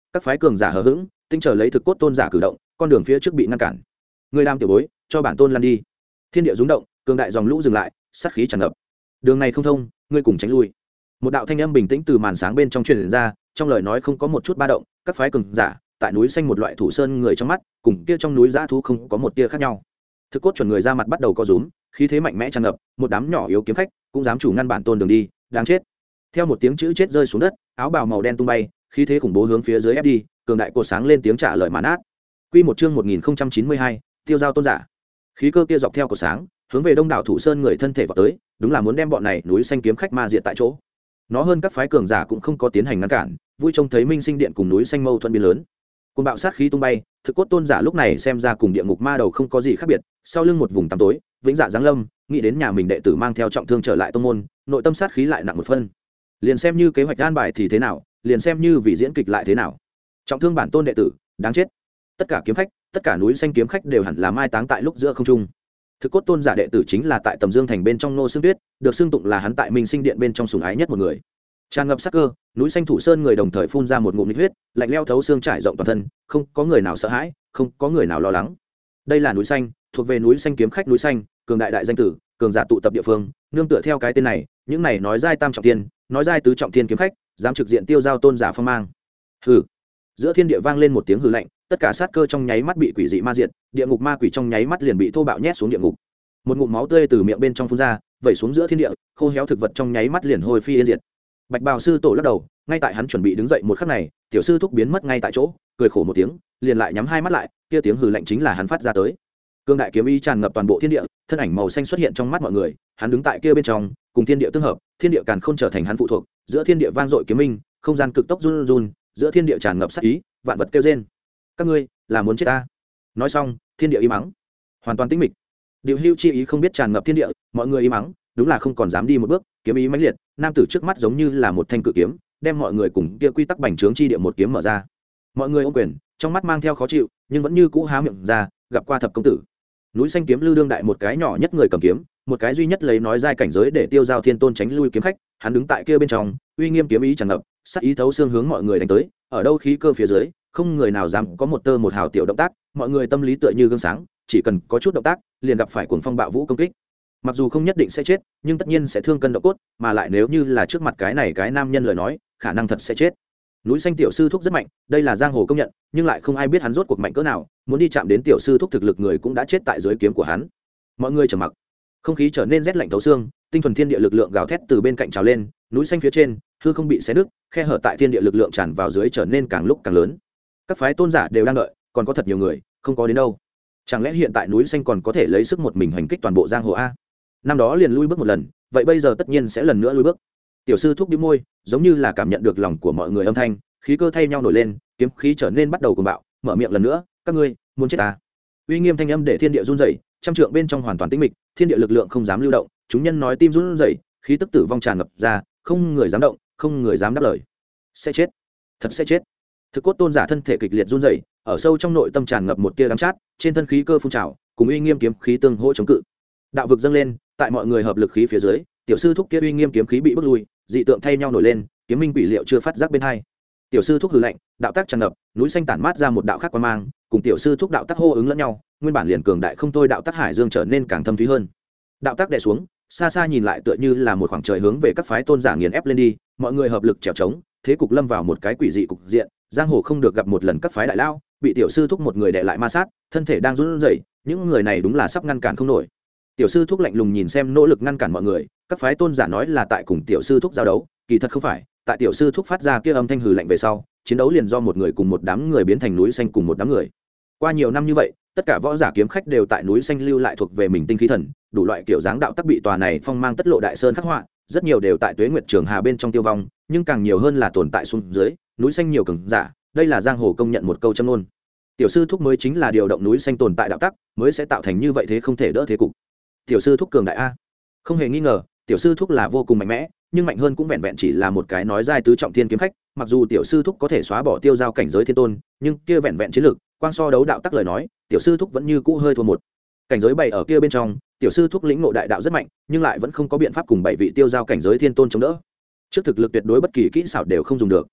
các phái cường giả hờ hững tinh chờ lấy thực cốt tôn giả cử động, con đường phía trước bị ngăn cản. Người đam tiểu bối, cho bản tôn lăn đi. Thiên địa rung động, cường đại dòng lũ dừng lại, sát khí tràn ngập. Đường này không thông, ngươi cùng tránh lui. Một đạo thanh âm bình tĩnh từ màn sáng bên trong truyền ra, trong lời nói không có một chút ba động. Các phái cường giả tại núi xanh một loại thủ sơn người trong mắt, cùng kia trong núi dã thú không có một tia khác nhau. Thực cốt chuẩn người ra mặt bắt đầu co rúm, khí thế mạnh mẽ tràn ngập, một đám nhỏ yếu kiếm khách cũng dám chủ ngăn bản tôn đường đi, đáng chết. Theo một tiếng chữ chết rơi xuống đất, áo bào màu đen tung bay, khí thế khủng bố hướng phía dưới ép đi, cường đại cột sáng lên tiếng trả lời màn át. Quy một chương một nghìn không trăm chín mươi hai, tiêu giao tôn giả. Khí cơ kia dọc theo cột sáng, hướng về đông đảo thủ sơn người thân thể vào tới, đúng là muốn đem bọn này núi xanh kiếm khách ma diệt tại chỗ. Nó hơn các phái cường giả cũng không có tiến hành ngăn cản, vui trông thấy minh sinh điện cùng núi xanh mâu thuẫn biến lớn. Cơn bạo sát khí tung bay, thực cốt tôn giả lúc này xem ra cùng địa ngục ma đầu không có gì khác biệt, sau lưng một vùng tăm tối, vĩnh dạ giáng lâm, nghĩ đến nhà mình đệ tử mang theo trọng thương trở lại tông môn, nội tâm sát khí lại nặng một phân. Liền xem như kế hoạch an bài thì thế nào, liền xem như vì diễn kịch lại thế nào. Trọng thương bản tôn đệ tử, đáng chết. Tất cả kiếm khách, tất cả núi xanh kiếm khách đều hẳn là mai táng tại lúc giữa không trung. Thực cốt tôn giả đệ tử chính là tại Tầm Dương thành bên trong Nô Xương Tuyết, được xưng tụng là hắn tại Minh Sinh điện bên trong sủng ái nhất một người. Tràn ngập sát cơ, núi xanh thủ sơn người đồng thời phun ra một ngụm nhiệt huyết, lạnh lẽo thấu xương trải rộng toàn thân, không có người nào sợ hãi, không có người nào lo lắng. Đây là núi xanh, thuộc về núi xanh kiếm khách núi xanh, cường đại đại danh tử, cường giả tụ tập địa phương, nương tựa theo cái tên này, những này nói giai tam trọng thiên, nói giai tứ trọng thiên kiếm khách, dám trực diện tiêu giao tôn giả phong mang. Hừ. Giữa thiên địa vang lên một tiếng hừ lạnh, tất cả sát cơ trong nháy mắt bị quỷ dị ma diệt, địa ngục ma quỷ trong nháy mắt liền bị thô bạo nhét xuống địa ngục. Một ngụm máu tươi từ miệng bên trong phun ra, vẩy xuống giữa thiên địa, khô héo thực vật trong nháy mắt liền hồi phi yên diệt. Bạch bào sư tổ lắc đầu, ngay tại hắn chuẩn bị đứng dậy một khắc này, tiểu sư thúc biến mất ngay tại chỗ, cười khổ một tiếng, liền lại nhắm hai mắt lại, kia tiếng hừ lạnh chính là hắn phát ra tới. Cương đại kiếm ý tràn ngập toàn bộ thiên địa, thân ảnh màu xanh xuất hiện trong mắt mọi người, hắn đứng tại kia bên trong, cùng thiên địa tương hợp, thiên địa càn khôn trở thành hắn phụ thuộc, giữa thiên địa vang dội kiếm minh, không gian cực tốc run run, giữa thiên địa tràn ngập sát ý, vạn vật kêu rên. Các ngươi là muốn chết ta? Nói xong, thiên địa im mắng, hoàn toàn tĩnh mịch. Điều hưu chi ý không biết tràn ngập thiên địa, mọi người im mắng, đúng là không còn dám đi một bước, kiếm ý mãnh liệt, nam tử trước mắt giống như là một thanh cự kiếm, đem mọi người cùng kia quy tắc bành trướng chi địa một kiếm mở ra. Mọi người ôm quyền, trong mắt mang theo khó chịu, nhưng vẫn như cũ há miệng ra, gặp qua thập công tử. Núi xanh kiếm lưu đương đại một cái nhỏ nhất người cầm kiếm, một cái duy nhất lấy nói giai cảnh giới để tiêu giao thiên tôn tránh lui kiếm khách, hắn đứng tại kia bên trong, uy nghiêm kiếm ý tràn ngập, sát ý thấu xương hướng mọi người đánh tới, ở đâu khí cơ phía dưới, không người nào dám có một tơ một hào tiểu động tác, mọi người tâm lý tựa như gương sáng, chỉ cần có chút động tác, liền gặp phải cuồng phong bạo vũ công kích. Mặc dù không nhất định sẽ chết, nhưng tất nhiên sẽ thương cân độ cốt, mà lại nếu như là trước mặt cái này cái nam nhân lời nói, khả năng thật sẽ chết. Núi xanh tiểu sư thúc rất mạnh, đây là giang hồ công nhận, nhưng lại không ai biết hắn rốt cuộc mạnh cỡ nào, muốn đi chạm đến tiểu sư thúc thực lực người cũng đã chết tại dưới kiếm của hắn. Mọi người trầm mặc, không khí trở nên rét lạnh thấu xương, tinh thuần thiên địa lực lượng gào thét từ bên cạnh trào lên, núi xanh phía trên, hư không bị xé nứt, khe hở tại thiên địa lực lượng tràn vào dưới trở nên càng lúc càng lớn. Các phái tôn giả đều đang đợi, còn có thật nhiều người không có đến đâu. Chẳng lẽ hiện tại núi xanh còn có thể lấy sức một mình hành kích toàn bộ giang hồ a? Năm đó liền lui bước một lần, vậy bây giờ tất nhiên sẽ lần nữa lui bước. Tiểu sư thúc bĩu môi, giống như là cảm nhận được lòng của mọi người âm thanh, khí cơ thay nhau nổi lên, kiếm khí trở nên bắt đầu cuồng bạo, mở miệng lần nữa, các ngươi muốn chết ta? Uy nghiêm thanh âm để thiên địa run rẩy, trăm trượng bên trong hoàn toàn tĩnh mịch, thiên địa lực lượng không dám lưu động, chúng nhân nói tim run rẩy, khí tức tử vong tràn ngập ra, không người dám động, không người dám đáp lời. Sẽ chết, thật sẽ chết. Thực cốt tôn giả thân thể kịch liệt run rẩy, ở sâu trong nội tâm tràn ngập một tia đắng chát, trên thân khí cơ phun trào, cùng uy nghiêm kiếm khí tương hỗ chống cự. Đạo vực dâng lên, tại mọi người hợp lực khí phía dưới, tiểu sư thúc kia uy nghiêm kiếm khí bị bức lui, dị tượng thay nhau nổi lên, kiếm minh quỷ liệu chưa phát giác bên hai. Tiểu sư thúc hừ lạnh, đạo tác tràn ngập, núi xanh tản mát ra một đạo khác quang mang, cùng tiểu sư thúc đạo tác hô ứng lẫn nhau, nguyên bản liền cường đại không thôi, đạo tác hải dương trở nên càng thâm thúy hơn. Đạo tác đè xuống, xa xa nhìn lại tựa như là một khoảng trời hướng về các phái tôn giả nghiền ép lên đi, mọi người hợp lực chèo chống, thế cục lâm vào một cái quỷ dị cục diện, giang hồ không được gặp một lần các phái đại lao, bị tiểu sư thúc một người đè lại ma sát, thân thể đang run rẩy, những người này đúng là sắp ngăn cản không nổi. Tiểu sư thúc lạnh lùng nhìn xem nỗ lực ngăn cản mọi người, các phái tôn giả nói là tại cùng tiểu sư thúc giao đấu, kỳ thật không phải, tại tiểu sư thúc phát ra kia âm thanh hừ lạnh về sau, chiến đấu liền do một người cùng một đám người biến thành núi xanh cùng một đám người. Qua nhiều năm như vậy, tất cả võ giả kiếm khách đều tại núi xanh lưu lại thuộc về mình tinh khí thần, đủ loại kiểu dáng đạo tắc bị tòa này phong mang tất lộ đại sơn khắc họa, rất nhiều đều tại Tuế Nguyệt Trường Hà bên trong tiêu vong, nhưng càng nhiều hơn là tồn tại xuống dưới, núi xanh nhiều cường giả, đây là giang hồ công nhận một câu châm ngôn. Tiểu sư thúc mới chính là điều động núi xanh tồn tại đạo tắc, mới sẽ tạo thành như vậy thế không thể đỡ thế cục. Tiểu sư thúc cường đại a, không hề nghi ngờ, tiểu sư thúc là vô cùng mạnh mẽ, nhưng mạnh hơn cũng vẹn vẹn chỉ là một cái nói giai tứ trọng thiên kiếm khách, mặc dù tiểu sư thúc có thể xóa bỏ tiêu giao cảnh giới thiên tôn, nhưng kia vẹn vẹn chiến lực, quang so đấu đạo tắc lời nói, tiểu sư thúc vẫn như cũ hơi thua một. Cảnh giới bảy ở kia bên trong, tiểu sư thúc lĩnh ngộ đại đạo rất mạnh, nhưng lại vẫn không có biện pháp cùng bảy vị tiêu giao cảnh giới thiên tôn chống đỡ. Trước thực lực tuyệt đối bất kỳ kỹ xảo đều không dùng được.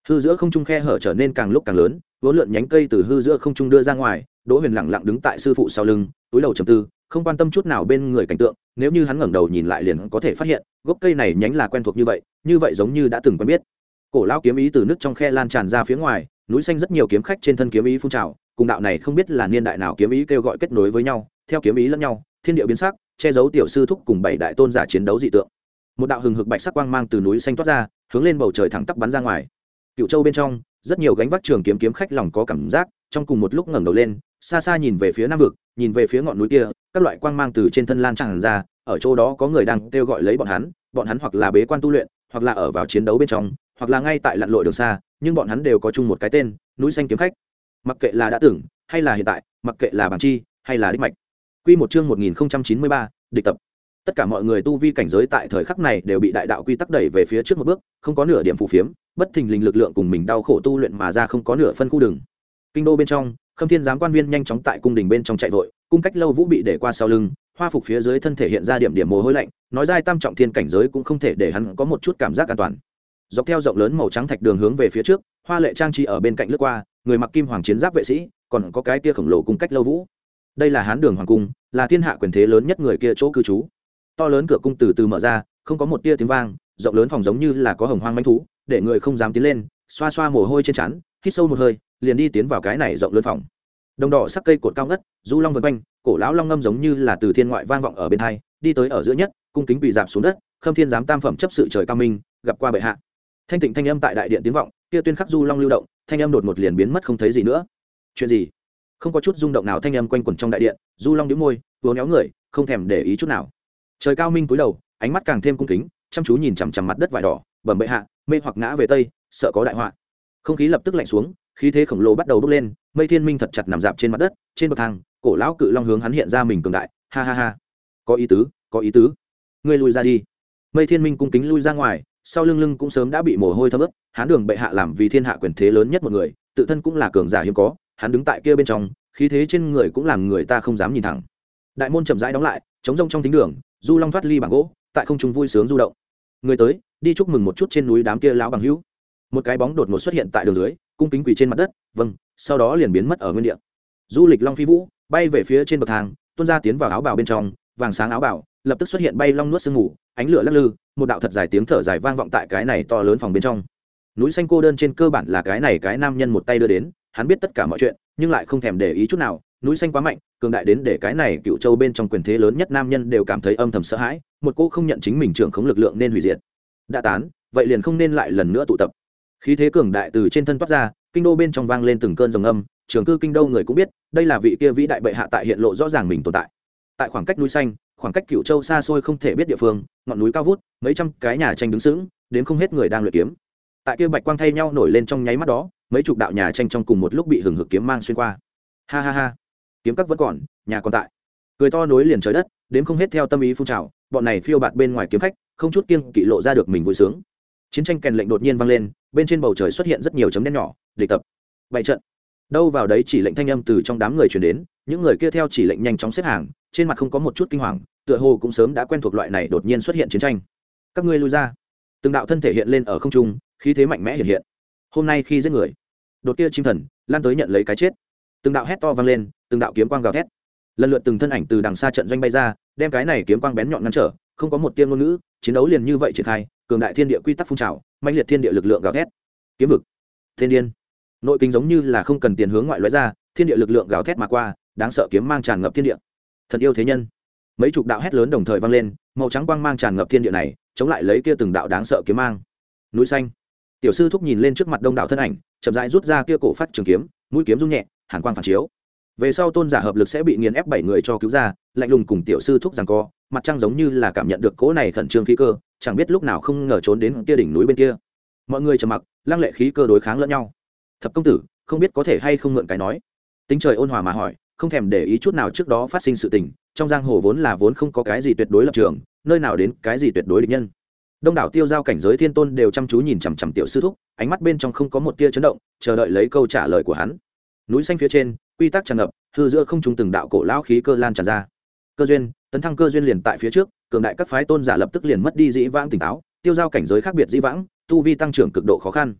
hư giữa không trung khe hở trở nên càng lúc càng lớn, vốn lượn nhánh cây từ hư giữa không trung đưa ra ngoài. Đỗ Huyền lặng lặng đứng tại sư phụ sau lưng, túi đầu trầm tư, không quan tâm chút nào bên người cảnh tượng. Nếu như hắn ngẩng đầu nhìn lại liền có thể phát hiện gốc cây này nhánh là quen thuộc như vậy, như vậy giống như đã từng quen biết. Cổ lão kiếm ý từ nước trong khe lan tràn ra phía ngoài, núi xanh rất nhiều kiếm khách trên thân kiếm ý phun trào, cùng đạo này không biết là niên đại nào kiếm ý kêu gọi kết nối với nhau, theo kiếm ý lẫn nhau, thiên địa biến sắc, che giấu tiểu sư thúc cùng bảy đại tôn giả chiến đấu dị tượng. Một đạo hừng hực bạch sắc quang mang từ núi xanh toát ra, hướng lên bầu trời thẳng tắp bắn ra ngoài. Cựu Châu bên trong, rất nhiều gánh vác trường kiếm kiếm khách lòng có cảm giác, trong cùng một lúc ngẩng đầu lên, xa xa nhìn về phía nam vực, nhìn về phía ngọn núi kia, các loại quang mang từ trên thân lan tràn ra, ở chỗ đó có người đang kêu gọi lấy bọn hắn, bọn hắn hoặc là bế quan tu luyện, hoặc là ở vào chiến đấu bên trong, hoặc là ngay tại lặn lội đường xa, nhưng bọn hắn đều có chung một cái tên, núi xanh kiếm khách. Mặc kệ là đã từng hay là hiện tại, mặc kệ là bằng chi hay là đích mạch. Quy một chương một nghìn không trăm chín mươi ba, địch tập. Tất cả mọi người tu vi cảnh giới tại thời khắc này đều bị đại đạo quy tắc đẩy về phía trước một bước, không có nửa điểm phù phiếm, bất thình lình lực lượng cùng mình đau khổ tu luyện mà ra không có nửa phân khu đường. Kinh đô bên trong, Khâm Thiên giám quan viên nhanh chóng tại cung đình bên trong chạy vội, cung cách lâu vũ bị để qua sau lưng, hoa phục phía dưới thân thể hiện ra điểm điểm mồ hôi lạnh, nói dai tam trọng thiên cảnh giới cũng không thể để hắn có một chút cảm giác an toàn. Dọc theo rộng lớn màu trắng thạch đường hướng về phía trước, hoa lệ trang trí ở bên cạnh lướt qua, người mặc kim hoàng chiến giáp vệ sĩ, còn có cái kia khổng lồ cung cách lâu vũ. Đây là Hán Đường hoàng cung, là thiên hạ quyền thế lớn nhất người kia chỗ cư trú. To lớn cửa cung từ từ mở ra, không có một tia tiếng vang, rộng lớn phòng giống như là có hồng hoang manh thú, để người không dám tiến lên, xoa xoa mồ hôi trên trán, hít sâu một hơi, liền đi tiến vào cái này rộng lớn phòng. Đồng đỏ sắc cây cột cao ngất, du long vần quanh, cổ lão long ngâm giống như là từ thiên ngoại vang vọng ở bên hai, đi tới ở giữa nhất, cung kính quỳ dạp xuống đất, Khâm Thiên giám tam phẩm chấp sự trời cao minh, gặp qua bệ hạ. Thanh tịnh thanh âm tại đại điện tiếng vọng, kia tuyên khắc du long lưu động, thanh âm đột ngột liền biến mất không thấy gì nữa. Chuyện gì? Không có chút rung động nào, thanh âm quanh quẩn trong đại điện, du long nhếch môi, uốn éo người, không thèm để ý chút nào. Trời cao minh cúi đầu, ánh mắt càng thêm cung kính, chăm chú nhìn chằm chằm mặt đất vải đỏ, bẩm bệ hạ, mê hoặc ngã về tây, sợ có đại họa. Không khí lập tức lạnh xuống, khí thế khổng lồ bắt đầu bốc lên, Mây Thiên Minh thật chặt nằm dạp trên mặt đất, trên bậc thang, cổ lão cự long hướng hắn hiện ra mình cường đại, ha ha ha, có ý tứ, có ý tứ, ngươi lùi ra đi. Mây Thiên Minh cung kính lui ra ngoài, sau lưng lưng cũng sớm đã bị mồ hôi thấm ướt, Hán Đường bệ hạ làm vì thiên hạ quyền thế lớn nhất một người, tự thân cũng là cường giả hiếm có, hắn đứng tại kia bên trong, khí thế trên người cũng làm người ta không dám nhìn thẳng. Đại môn chậm rãi đóng lại, trống rông trong thính đường, du long thoát ly bảng gỗ, tại không trung vui sướng du động. Người tới, đi chúc mừng một chút trên núi đám kia lão bằng hữu. Một cái bóng đột ngột xuất hiện tại đường dưới, cung kính quỳ trên mặt đất, vâng, sau đó liền biến mất ở nguyên địa. Du lịch long phi vũ, bay về phía trên bậc thang, tuôn ra tiến vào áo bào bên trong, vàng sáng áo bào, lập tức xuất hiện bay long nuốt sương ngủ, ánh lửa lắc lư, một đạo thật dài tiếng thở dài vang vọng tại cái này to lớn phòng bên trong. Núi xanh cô đơn trên cơ bản là cái này cái nam nhân một tay đưa đến, hắn biết tất cả mọi chuyện, nhưng lại không thèm để ý chút nào. Núi xanh quá mạnh, cường đại đến để cái này Cựu Châu bên trong quyền thế lớn nhất nam nhân đều cảm thấy âm thầm sợ hãi, một cô không nhận chính mình trưởng khống lực lượng nên hủy diệt. Đã tán, vậy liền không nên lại lần nữa tụ tập. Khí thế cường đại từ trên thân toát ra, kinh đô bên trong vang lên từng cơn rồng âm, trường cư kinh đô người cũng biết, đây là vị kia vĩ đại bệ hạ tại hiện lộ rõ ràng mình tồn tại. Tại khoảng cách núi xanh, khoảng cách Cựu Châu xa xôi không thể biết địa phương, ngọn núi cao vút, mấy trăm cái nhà tranh đứng sững, đến không hết người đang luyện kiếm. Tại kia bạch quang thay nhau nổi lên trong nháy mắt đó, mấy chục đạo nhà tranh trong cùng một lúc bị hừng hực kiếm mang xuyên qua. Ha ha ha, kiếm các vẫn còn, nhà còn tại. Cười to nối liền trời đất, đến không hết theo tâm ý phun trào, bọn này phiêu bạt bên ngoài kiếm khách, không chút kiêng kỵ lộ ra được mình vui sướng. Chiến tranh kèn lệnh đột nhiên vang lên, bên trên bầu trời xuất hiện rất nhiều chấm đen nhỏ, địch tập. Bảy trận. Đâu vào đấy chỉ lệnh thanh âm từ trong đám người truyền đến, những người kia theo chỉ lệnh nhanh chóng xếp hàng, trên mặt không có một chút kinh hoàng, tựa hồ cũng sớm đã quen thuộc loại này đột nhiên xuất hiện chiến tranh. Các ngươi lui ra. Từng đạo thân thể hiện lên ở không trung, khí thế mạnh mẽ hiện hiện. Hôm nay khi giết người, đột kia chim thần lan tới nhận lấy cái chết. Từng đạo hét to vang lên, từng đạo kiếm quang gào thét. Lần lượt từng thân ảnh từ đằng xa trận doanh bay ra, đem cái này kiếm quang bén nhọn ngăn trở, không có một tiếng ngôn ngữ, chiến đấu liền như vậy triển khai, cường đại thiên địa quy tắc phun trào, mãnh liệt thiên địa lực lượng gào thét. Kiếm vực, thiên điên. Nội kinh giống như là không cần tiền hướng ngoại lóe ra, thiên địa lực lượng gào thét mà qua, đáng sợ kiếm mang tràn ngập thiên địa. Thần yêu thế nhân. Mấy chục đạo hét lớn đồng thời vang lên, màu trắng quang mang tràn ngập thiên địa này, chống lại lấy kia từng đạo đáng sợ kiếm mang. Núi xanh. Tiểu sư thúc nhìn lên trước mặt đông đảo thân ảnh, chậm rãi rút ra kia cổ phát trường kiếm, mũi kiếm rung nhẹ, hàn quang phản chiếu. Về sau tôn giả hợp lực sẽ bị nghiền ép bảy người cho cứu ra, lạnh lùng cùng tiểu sư thúc giằng co, mặt trăng giống như là cảm nhận được cỗ này khẩn trương khí cơ, chẳng biết lúc nào không ngờ trốn đến kia đỉnh núi bên kia. Mọi người trầm mặc, lăng lệ khí cơ đối kháng lẫn nhau. Thập công tử, không biết có thể hay không mượn cái nói. Tính trời ôn hòa mà hỏi, không thèm để ý chút nào trước đó phát sinh sự tình, trong giang hồ vốn là vốn không có cái gì tuyệt đối lập trường, nơi nào đến cái gì tuyệt đối địch nhân. Đông đảo tiêu giao cảnh giới thiên tôn đều chăm chú nhìn chằm chằm tiểu sư thúc, ánh mắt bên trong không có một tia chấn động, chờ đợi lấy câu trả lời của hắn. Núi xanh phía trên, quy tắc tràn ngập, hư giữa không trung từng đạo cổ lão khí cơ lan tràn ra. Cơ duyên, tấn thăng cơ duyên liền tại phía trước, cường đại các phái tôn giả lập tức liền mất đi dĩ vãng tỉnh táo, tiêu giao cảnh giới khác biệt dĩ vãng, tu vi tăng trưởng cực độ khó khăn.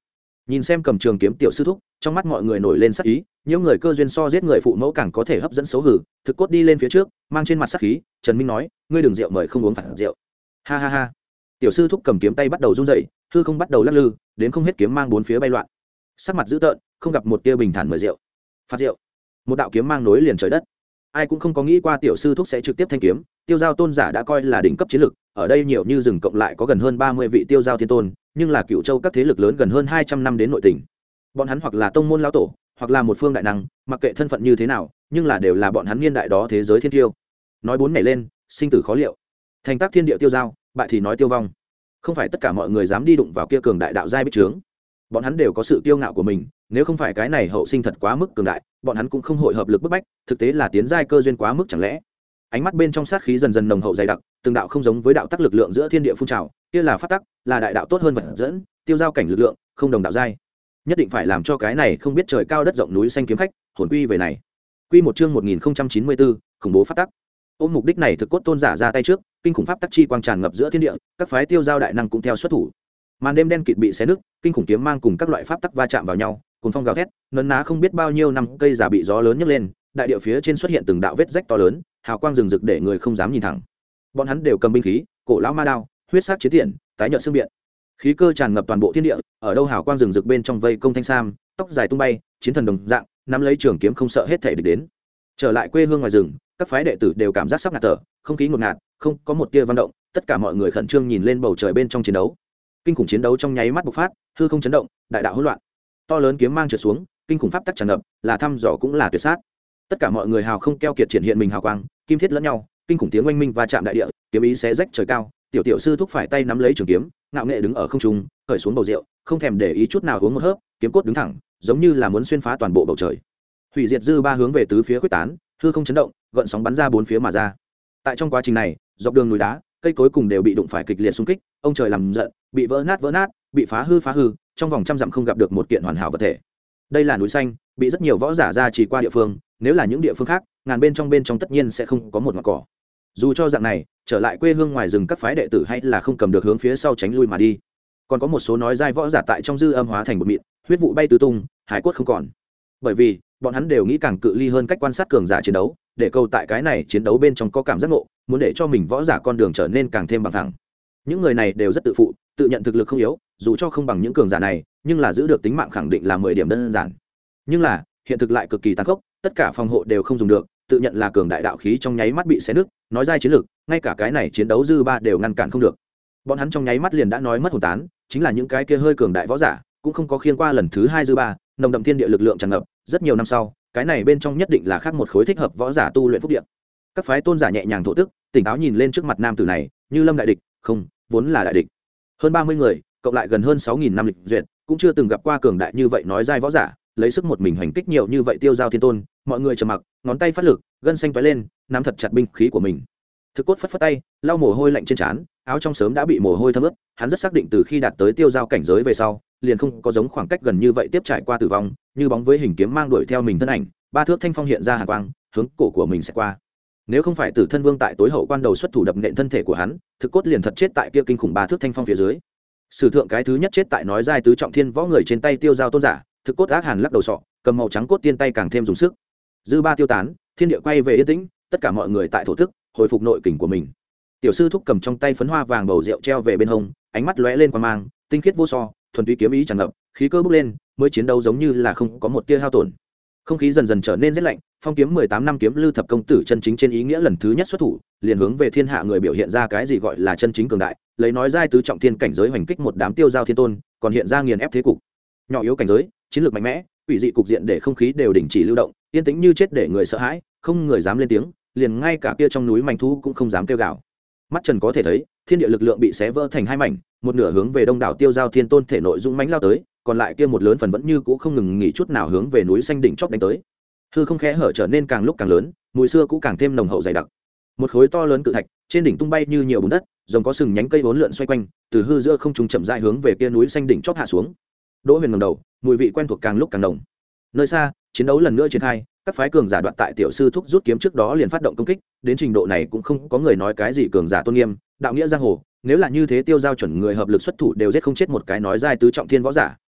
Nhìn xem cầm trường kiếm tiểu sư thúc, trong mắt mọi người nổi lên sắc ý, những người cơ duyên so giết người phụ mẫu càng có thể hấp dẫn xấu hử. Thực cốt đi lên phía trước, mang trên mặt sắc khí, Trần Minh nói, ngươi đừng rượu mời không uống phản rượu. Ha ha ha. Tiểu sư thúc cầm kiếm tay bắt đầu run rẩy, hư không bắt đầu lắc lư, đến không hết kiếm mang bốn phía bay loạn. Sắc mặt dữ tợn, không gặp một tia bình thản mời rượu. Phạt rượu. Một đạo kiếm mang nối liền trời đất. Ai cũng không có nghĩ qua tiểu sư thúc sẽ trực tiếp thanh kiếm, tiêu giao tôn giả đã coi là đỉnh cấp chiến lực, ở đây nhiều như rừng cộng lại có gần hơn ba mươi vị tiêu giao thiên tôn, nhưng là Cửu Châu các thế lực lớn gần hơn hai trăm năm đến nội tỉnh. Bọn hắn hoặc là tông môn lão tổ, hoặc là một phương đại năng, mặc kệ thân phận như thế nào, nhưng là đều là bọn hắn niên đại đó thế giới thiên tiêu. Nói bốn nhảy lên, sinh tử khó liệu. Thành tác thiên địa tiêu giao, bại thì nói tiêu vong. Không phải tất cả mọi người dám đi đụng vào kia cường đại đạo giai bích trướng. Bọn hắn đều có sự kiêu ngạo của mình, nếu không phải cái này hậu sinh thật quá mức cường đại, bọn hắn cũng không hội hợp lực bức bách, thực tế là tiến giai cơ duyên quá mức chẳng lẽ. Ánh mắt bên trong sát khí dần dần nồng hậu dày đặc, từng đạo không giống với đạo tắc lực lượng giữa thiên địa phun trào, kia là pháp tắc, là đại đạo tốt hơn vật dẫn, tiêu giao cảnh lực lượng, không đồng đạo giai. Nhất định phải làm cho cái này không biết trời cao đất rộng núi xanh kiếm khách, hồn quy về này. Quy một chương một nghìn không trăm chín mươi bốn, khủng bố pháp tắc. Ôm mục đích này thực cốt tôn giả ra tay trước, kinh khủng pháp tắc chi quang tràn ngập giữa thiên địa, các phái tiêu giao đại năng cũng theo xuất thủ. Màn đêm đen kịt bị xé nứt, kinh khủng kiếm mang cùng các loại pháp tắc va chạm vào nhau, cuồng phong gào thét, nấn ná không biết bao nhiêu năm cây già bị gió lớn nhấc lên, đại địa phía trên xuất hiện từng đạo vết rách to lớn, hào quang rừng rực để người không dám nhìn thẳng. Bọn hắn đều cầm binh khí, cổ lão ma đao, huyết sắc chiến tiễn, tái nhợt xương biện. Khí cơ tràn ngập toàn bộ thiên địa, ở đâu hào quang rừng rực bên trong vây công thanh sam, tóc dài tung bay, chiến thần đồng dạng, nắm lấy trường kiếm không sợ hết thảy địch đến. Trở lại quê hương ngoài rừng, các phái đệ tử đều cảm giác sắp ngạt thở, không khí ngột ngạt, không có một tia vận động, tất cả mọi người khẩn trương nhìn lên bầu trời bên trong chiến đấu. Kinh khủng chiến đấu trong nháy mắt bộc phát, hư không chấn động, đại đạo hỗn loạn. To lớn kiếm mang trượt xuống, kinh khủng pháp tắc tràn ngập, là thăm dò cũng là tuyệt sát. Tất cả mọi người hào không keo kiệt triển hiện mình hào quang, kim thiết lẫn nhau, kinh khủng tiếng oanh minh va chạm đại địa, kiếm ý xé rách trời cao. Tiểu tiểu sư thúc phải tay nắm lấy trường kiếm, ngạo nghệ đứng ở không trung, cởi xuống bầu rượu, không thèm để ý chút nào uống một hớp, kiếm cốt đứng thẳng, giống như là muốn xuyên phá toàn bộ bầu trời. Hủy diệt dư ba hướng về tứ phía quyết tán, hư không chấn động, gợn sóng bắn ra bốn phía mà ra. Tại trong quá trình này, dọc đường núi đá, cây cối cùng đều bị đụng phải kịch liệt xung kích, ông trời làm giận, bị vỡ nát vỡ nát, bị phá hư phá hư, trong vòng trăm dặm không gặp được một kiện hoàn hảo vật thể. Đây là núi xanh, bị rất nhiều võ giả ra chỉ qua địa phương, nếu là những địa phương khác, ngàn bên trong bên trong tất nhiên sẽ không có một ngọn cỏ. Dù cho dạng này, trở lại quê hương ngoài rừng các phái đệ tử hay là không cầm được hướng phía sau tránh lui mà đi. Còn có một số nói dai võ giả tại trong dư âm hóa thành một mịn, huyết vụ bay tứ tung, hải cốt không còn. Bởi vì, bọn hắn đều nghĩ càng cự ly hơn cách quan sát cường giả chiến đấu, để câu tại cái này chiến đấu bên trong có cảm giác ngộ, muốn để cho mình võ giả con đường trở nên càng thêm bằng thẳng. Những người này đều rất tự phụ, tự nhận thực lực không yếu, dù cho không bằng những cường giả này, nhưng là giữ được tính mạng khẳng định là mười điểm đơn giản. Nhưng là, hiện thực lại cực kỳ tàn khốc, tất cả phòng hộ đều không dùng được, tự nhận là cường đại đạo khí trong nháy mắt bị xé nứt, nói dai chiến lực, ngay cả cái này chiến đấu dư ba đều ngăn cản không được. Bọn hắn trong nháy mắt liền đã nói mất hồn tán, chính là những cái kia hơi cường đại võ giả, cũng không có khiêng qua lần thứ hai dư ba, nồng đậm thiên địa lực lượng tràn ngập, rất nhiều năm sau, cái này bên trong nhất định là khác một khối thích hợp võ giả tu luyện phúc địa. Các phái tôn giả nhẹ nhàng thổ tức, tỉnh táo nhìn lên trước mặt nam tử này, như lâm đại địch, không, vốn là đại địch. Hơn ba mươi người, cộng lại gần hơn sáu nghìn năm lịch duyệt, cũng chưa từng gặp qua cường đại như vậy nói dai võ giả, lấy sức một mình hành kích nhiều như vậy tiêu giao thiên tôn, mọi người trầm mặc, ngón tay phát lực, gân xanh tóe lên, nắm thật chặt binh khí của mình. Thực cốt phất phất tay, lau mồ hôi lạnh trên trán, áo trong sớm đã bị mồ hôi thấm ướt, hắn rất xác định từ khi đạt tới tiêu giao cảnh giới về sau, liền không có giống khoảng cách gần như vậy tiếp trải qua tử vong, như bóng với hình kiếm mang đuổi theo mình thân ảnh, ba thước thanh phong hiện ra hàn quang, hướng cổ của mình sẽ qua. Nếu không phải Tử Thân Vương tại tối hậu quan đầu xuất thủ đập nện thân thể của hắn, thực cốt liền thật chết tại kia kinh khủng ba thước thanh phong phía dưới. Sử thượng cái thứ nhất chết tại nói giai tứ trọng thiên võ người trên tay tiêu giao tôn giả, thực cốt ác hàn lắc đầu sọ, cầm màu trắng cốt tiên tay càng thêm dùng sức. Dư ba tiêu tán, thiên địa quay về yên tĩnh, tất cả mọi người tại thổ thức, hồi phục nội kình của mình. Tiểu sư thúc cầm trong tay phấn hoa vàng bầu rượu treo về bên hông, ánh mắt lóe lên qua mang, tinh khiết vô so, thuần túy kiếm ý tràn ngập, khí cơ bốc lên, mới chiến đấu giống như là không có một tia hao tổn. Không khí dần dần trở nên rét lạnh, phong kiếm mười tám năm kiếm lưu thập công tử chân chính trên ý nghĩa lần thứ nhất xuất thủ, liền hướng về thiên hạ người biểu hiện ra cái gì gọi là chân chính cường đại, lấy nói giai tứ trọng thiên cảnh giới hoành kích một đám tiêu giao thiên tôn, còn hiện ra nghiền ép thế cục. Nhỏ yếu cảnh giới, chiến lược mạnh mẽ, quỷ dị cục diện để không khí đều đình chỉ lưu động, yên tĩnh như chết để người sợ hãi, không người dám lên tiếng, liền ngay cả kia trong núi manh thú cũng không dám kêu gào. Mắt trần có thể thấy, thiên địa lực lượng bị xé vỡ thành hai mảnh, một nửa hướng về đông đảo tiêu giao thiên tôn thể nội dũng mãnh lao tới, còn lại kia một lớn phần vẫn như cũ không ngừng nghỉ chút nào hướng về núi xanh đỉnh chóp đánh tới. Hư không khẽ hở trở nên càng lúc càng lớn, mùi xưa cũng càng thêm nồng hậu dày đặc. Một khối to lớn cự thạch, trên đỉnh tung bay như nhiều bùn đất, rồng có sừng nhánh cây vốn lượn xoay quanh, từ hư giữa không trung chậm rãi hướng về kia núi xanh đỉnh chóp hạ xuống. Đỗ Huyền ngẩng đầu, mùi vị quen thuộc càng lúc càng nồng. Nơi xa, chiến đấu lần nữa triển khai, các phái cường giả đoạn tại tiểu sư thúc rút kiếm trước đó liền phát động công kích, đến trình độ này cũng không có người nói cái gì cường giả tôn nghiêm, đạo nghĩa giang hồ, nếu là như thế tiêu giao chuẩn người hợp lực xuất thủ đều giết không chết một cái nói giai tứ trọng thiên võ giả,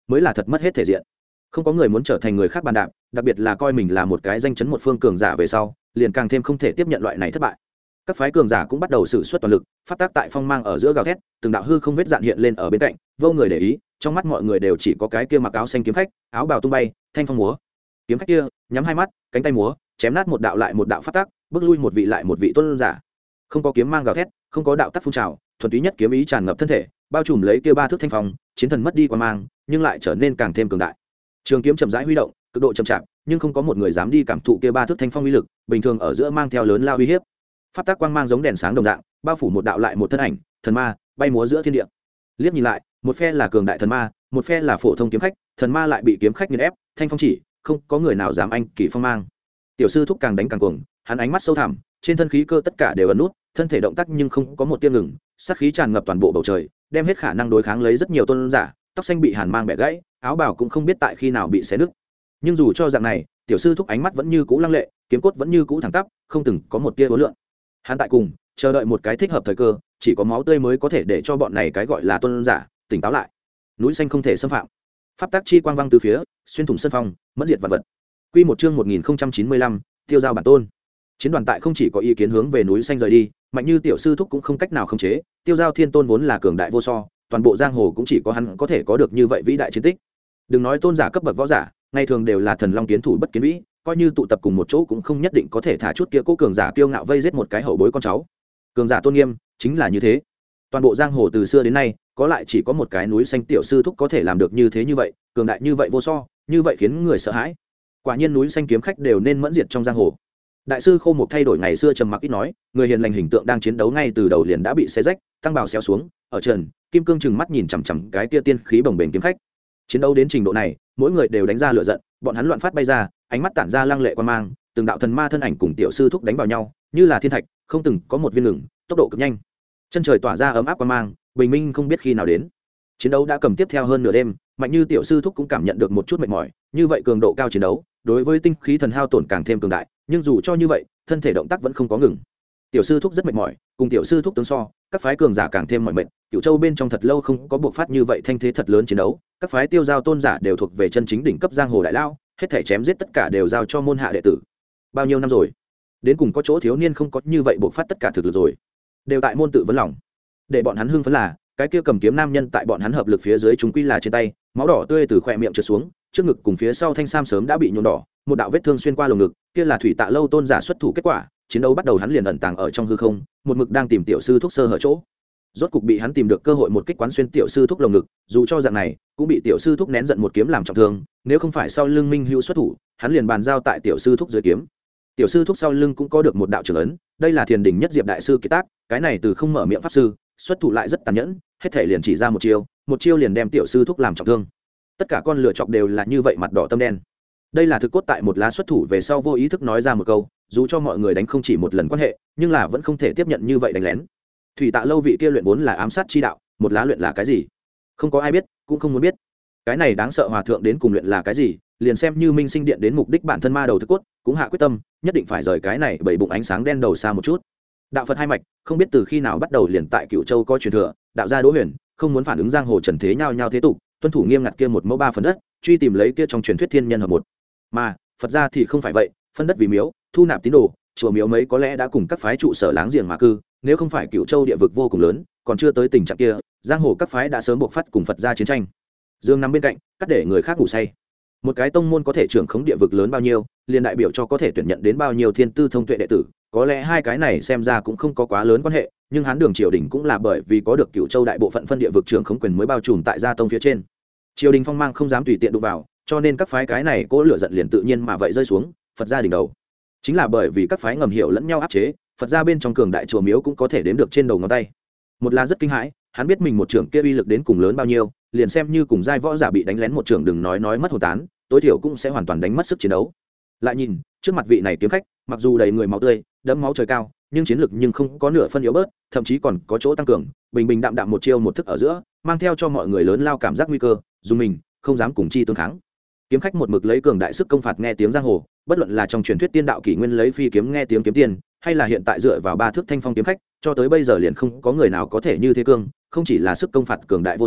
mới là thật mất hết thể diện. Không có người muốn trở thành người khác bàn đạp, đặc biệt là coi mình là một cái danh chấn một phương cường giả về sau, liền càng thêm không thể tiếp nhận loại này thất bại. Các phái cường giả cũng bắt đầu sử xuất toàn lực, phát tác tại phong mang ở giữa gào thét, từng đạo hư không vết dạn hiện lên ở bên cạnh, vô người để ý, trong mắt mọi người đều chỉ có cái kia mặc áo xanh kiếm khách, áo bào tung bay, thanh phong múa. Kiếm khách kia, nhắm hai mắt, cánh tay múa, chém nát một đạo lại một đạo phát tác, bước lui một vị lại một vị tôn giả. Không có kiếm mang gào thét, không có đạo tắc phun trào, thuần túy nhất kiếm ý tràn ngập thân thể, bao trùm lấy kia ba thước thanh phong, chiến thần mất đi quan mang, nhưng lại trở nên càng thêm cường đại. Trường kiếm chậm rãi huy động, cực độ chậm chạp, nhưng không có một người dám đi cảm thụ kia ba thước thanh phong uy lực, bình thường ở giữa mang theo lớn lao uy hiếp. Pháp tác quang mang giống đèn sáng đồng dạng, bao phủ một đạo lại một thân ảnh, thần ma, bay múa giữa thiên địa. Liếc nhìn lại, một phe là cường đại thần ma, một phe là phổ thông kiếm khách, thần ma lại bị kiếm khách nghiền ép, thanh phong chỉ, không có người nào dám anh kỳ phong mang. Tiểu sư thúc càng đánh càng cuồng, hắn ánh mắt sâu thẳm, trên thân khí cơ tất cả đều ẩn nút, thân thể động tác nhưng không có một tia ngừng, sát khí tràn ngập toàn bộ bầu trời, đem hết khả năng đối kháng lấy rất nhiều tôn giả, tóc xanh bị hàn mang bẻ gãy, áo bào cũng không biết tại khi nào bị xé nứt. Nhưng dù cho dạng này, tiểu sư thúc ánh mắt vẫn như cũ lăng lệ, kiếm cốt vẫn như cũ thẳng tắp, không từng có một tia hối lượng. Hắn tại cùng chờ đợi một cái thích hợp thời cơ, chỉ có máu tươi mới có thể để cho bọn này cái gọi là tôn giả tỉnh táo lại. Núi xanh không thể xâm phạm, pháp tác chi quang vang từ phía, xuyên thủng sân phong, mẫn diệt vật vật. Quy một chương một nghìn không trăm chín mươi lăm, tiêu giao bản tôn. Chiến đoàn tại không chỉ có ý kiến hướng về núi xanh rời đi, mạnh như tiểu sư thúc cũng không cách nào khống chế, tiêu giao thiên tôn vốn là cường đại vô so, toàn bộ giang hồ cũng chỉ có hắn có thể có được như vậy vĩ đại chiến tích. Đừng nói tôn giả cấp bậc võ giả, ngày thường đều là thần long kiến thủ bất kiến vĩ, coi như tụ tập cùng một chỗ cũng không nhất định có thể thả chút kia cố cường giả kiêu ngạo vây giết một cái hậu bối con cháu. Cường giả tôn nghiêm chính là như thế. Toàn bộ giang hồ từ xưa đến nay, có lại chỉ có một cái núi xanh tiểu sư thúc có thể làm được như thế như vậy, cường đại như vậy vô so, như vậy khiến người sợ hãi. Quả nhiên núi xanh kiếm khách đều nên mẫn diệt trong giang hồ. Đại sư Khô Mục thay đổi ngày xưa trầm mặc ít nói, người hiền lành hình tượng đang chiến đấu ngay từ đầu liền đã bị xé rách, tăng bào xéo xuống, ở trần, kim cương chừng mắt nhìn chằm chằm cái kia tiên khí bồng bềnh kiếm khách. Chiến đấu đến trình độ này, mỗi người đều đánh ra lửa giận, bọn hắn loạn phát bay ra, ánh mắt tản ra lăng lệ quan mang, từng đạo thần ma thân ảnh cùng tiểu sư thúc đánh vào nhau, như là thiên thạch, không từng có một viên ngừng, tốc độ cực nhanh. Chân trời tỏa ra ấm áp quan mang, bình minh không biết khi nào đến. Chiến đấu đã cầm tiếp theo hơn nửa đêm, mạnh như tiểu sư thúc cũng cảm nhận được một chút mệt mỏi, như vậy cường độ cao chiến đấu, đối với tinh khí thần hao tổn càng thêm cường đại, nhưng dù cho như vậy, thân thể động tác vẫn không có ngừng. Tiểu sư thúc rất mệt mỏi, cùng tiểu sư thúc tướng so, các phái cường giả càng thêm mỏi mệt. Cửu Châu bên trong thật lâu không có buộc phát như vậy thanh thế thật lớn chiến đấu, các phái tiêu giao tôn giả đều thuộc về chân chính đỉnh cấp giang hồ đại lao, hết thể chém giết tất cả đều giao cho môn hạ đệ tử. Bao nhiêu năm rồi, đến cùng có chỗ thiếu niên không có như vậy buộc phát tất cả thực lực rồi, đều tại môn tự vấn lòng. Để bọn hắn hưng phấn là, cái kia cầm kiếm nam nhân tại bọn hắn hợp lực phía dưới chúng quy là trên tay, máu đỏ tươi từ khóe miệng trượt xuống, trước ngực cùng phía sau thanh sam sớm đã bị nhuộm đỏ, một đạo vết thương xuyên qua lồng ngực, kia là thủy tạ lâu tôn giả xuất thủ kết quả. Chiến đấu bắt đầu hắn liền ẩn tàng ở trong hư không, một mực đang tìm tiểu sư thúc sơ hở chỗ. Rốt cục bị hắn tìm được cơ hội một kích quán xuyên tiểu sư thúc lồng ngực, dù cho dạng này, cũng bị tiểu sư thúc nén giận một kiếm làm trọng thương, nếu không phải sau lưng Minh Hữu xuất thủ, hắn liền bàn giao tại tiểu sư thúc dưới kiếm. Tiểu sư thúc sau lưng cũng có được một đạo trưởng ấn, đây là Thiền Đình nhất diệp đại sư kiệt tác, cái này từ không mở miệng pháp sư, xuất thủ lại rất tàn nhẫn, hết thể liền chỉ ra một chiêu, một chiêu liền đem tiểu sư thúc làm trọng thương. Tất cả con lựa chọc đều là như vậy mặt đỏ tâm đen. Đây là thực cốt tại một lá xuất thủ về sau vô ý thức nói ra một câu, dù cho mọi người đánh không chỉ một lần quan hệ, nhưng là vẫn không thể tiếp nhận như vậy đánh lén. Thủy tạ lâu vị kia luyện vốn là ám sát chi đạo, một lá luyện là cái gì, không có ai biết, cũng không muốn biết. Cái này đáng sợ hòa thượng đến cùng luyện là cái gì, liền xem như Minh Sinh Điện đến mục đích bản thân ma đầu thực cốt, cũng hạ quyết tâm, nhất định phải rời cái này bảy bụng ánh sáng đen đầu xa một chút. Đạo Phật hai mạch, không biết từ khi nào bắt đầu liền tại Cửu Châu có truyền thừa, đạo gia Đỗ Huyền, không muốn phản ứng giang hồ trần thế nhau nhau thế tục, tuân thủ nghiêm ngặt kia một mẫu ba phần đất, truy tìm lấy kia trong truyền thuyết thiên nhân hợp một. Mà Phật gia thì không phải vậy, phân đất vì miếu, thu nạp tín đồ, chùa miếu mấy có lẽ đã cùng các phái trụ sở láng giềng mà cư, nếu không phải Cửu Châu địa vực vô cùng lớn, còn chưa tới tình trạng kia, giang hồ các phái đã sớm buộc phát cùng Phật gia chiến tranh. Dương nằm bên cạnh, cắt để người khác ngủ say. Một cái tông môn có thể trưởng khống địa vực lớn bao nhiêu, liền đại biểu cho có thể tuyển nhận đến bao nhiêu thiên tư thông tuệ đệ tử, có lẽ hai cái này xem ra cũng không có quá lớn quan hệ, nhưng Hán Đường triều đình cũng là bởi vì có được Cửu Châu đại bộ phận phân địa vực trưởng khống quyền mới bao trùm tại gia tông phía trên. Triều đình phong mang không dám tùy tiện đụng vào, cho nên các phái cái này cố lửa giận liền tự nhiên mà vậy rơi xuống Phật gia đỉnh đầu. Chính là bởi vì các phái ngầm hiểu lẫn nhau áp chế, Phật gia bên trong cường đại chùa miếu cũng có thể đếm được trên đầu ngón tay. Một là rất kinh hãi, hắn biết mình một trưởng kia uy lực đến cùng lớn bao nhiêu, liền xem như cùng giai võ giả bị đánh lén một trưởng đừng nói nói mất hồn tán, tối thiểu cũng sẽ hoàn toàn đánh mất sức chiến đấu. Lại nhìn trước mặt vị này kiếm khách, mặc dù đầy người máu tươi, đẫm máu trời cao, nhưng chiến lực nhưng không có nửa phân yếu bớt, thậm chí còn có chỗ tăng cường, bình bình đạm đạm một chiêu một thức ở giữa, mang theo cho mọi người lớn lao cảm giác nguy cơ, dùng mình không dám cùng chi tương kháng. Kiếm khách một mực lấy cường đại sức công phạt nghe tiếng giang hồ, bất luận là trong truyền thuyết tiên đạo kỷ nguyên lấy phi kiếm nghe tiếng kiếm tiền, hay là hiện tại dựa vào ba thước thanh phong kiếm khách, cho tới bây giờ liền không có người nào có thể như thế cương, không chỉ là sức công phạt cường đại vô so,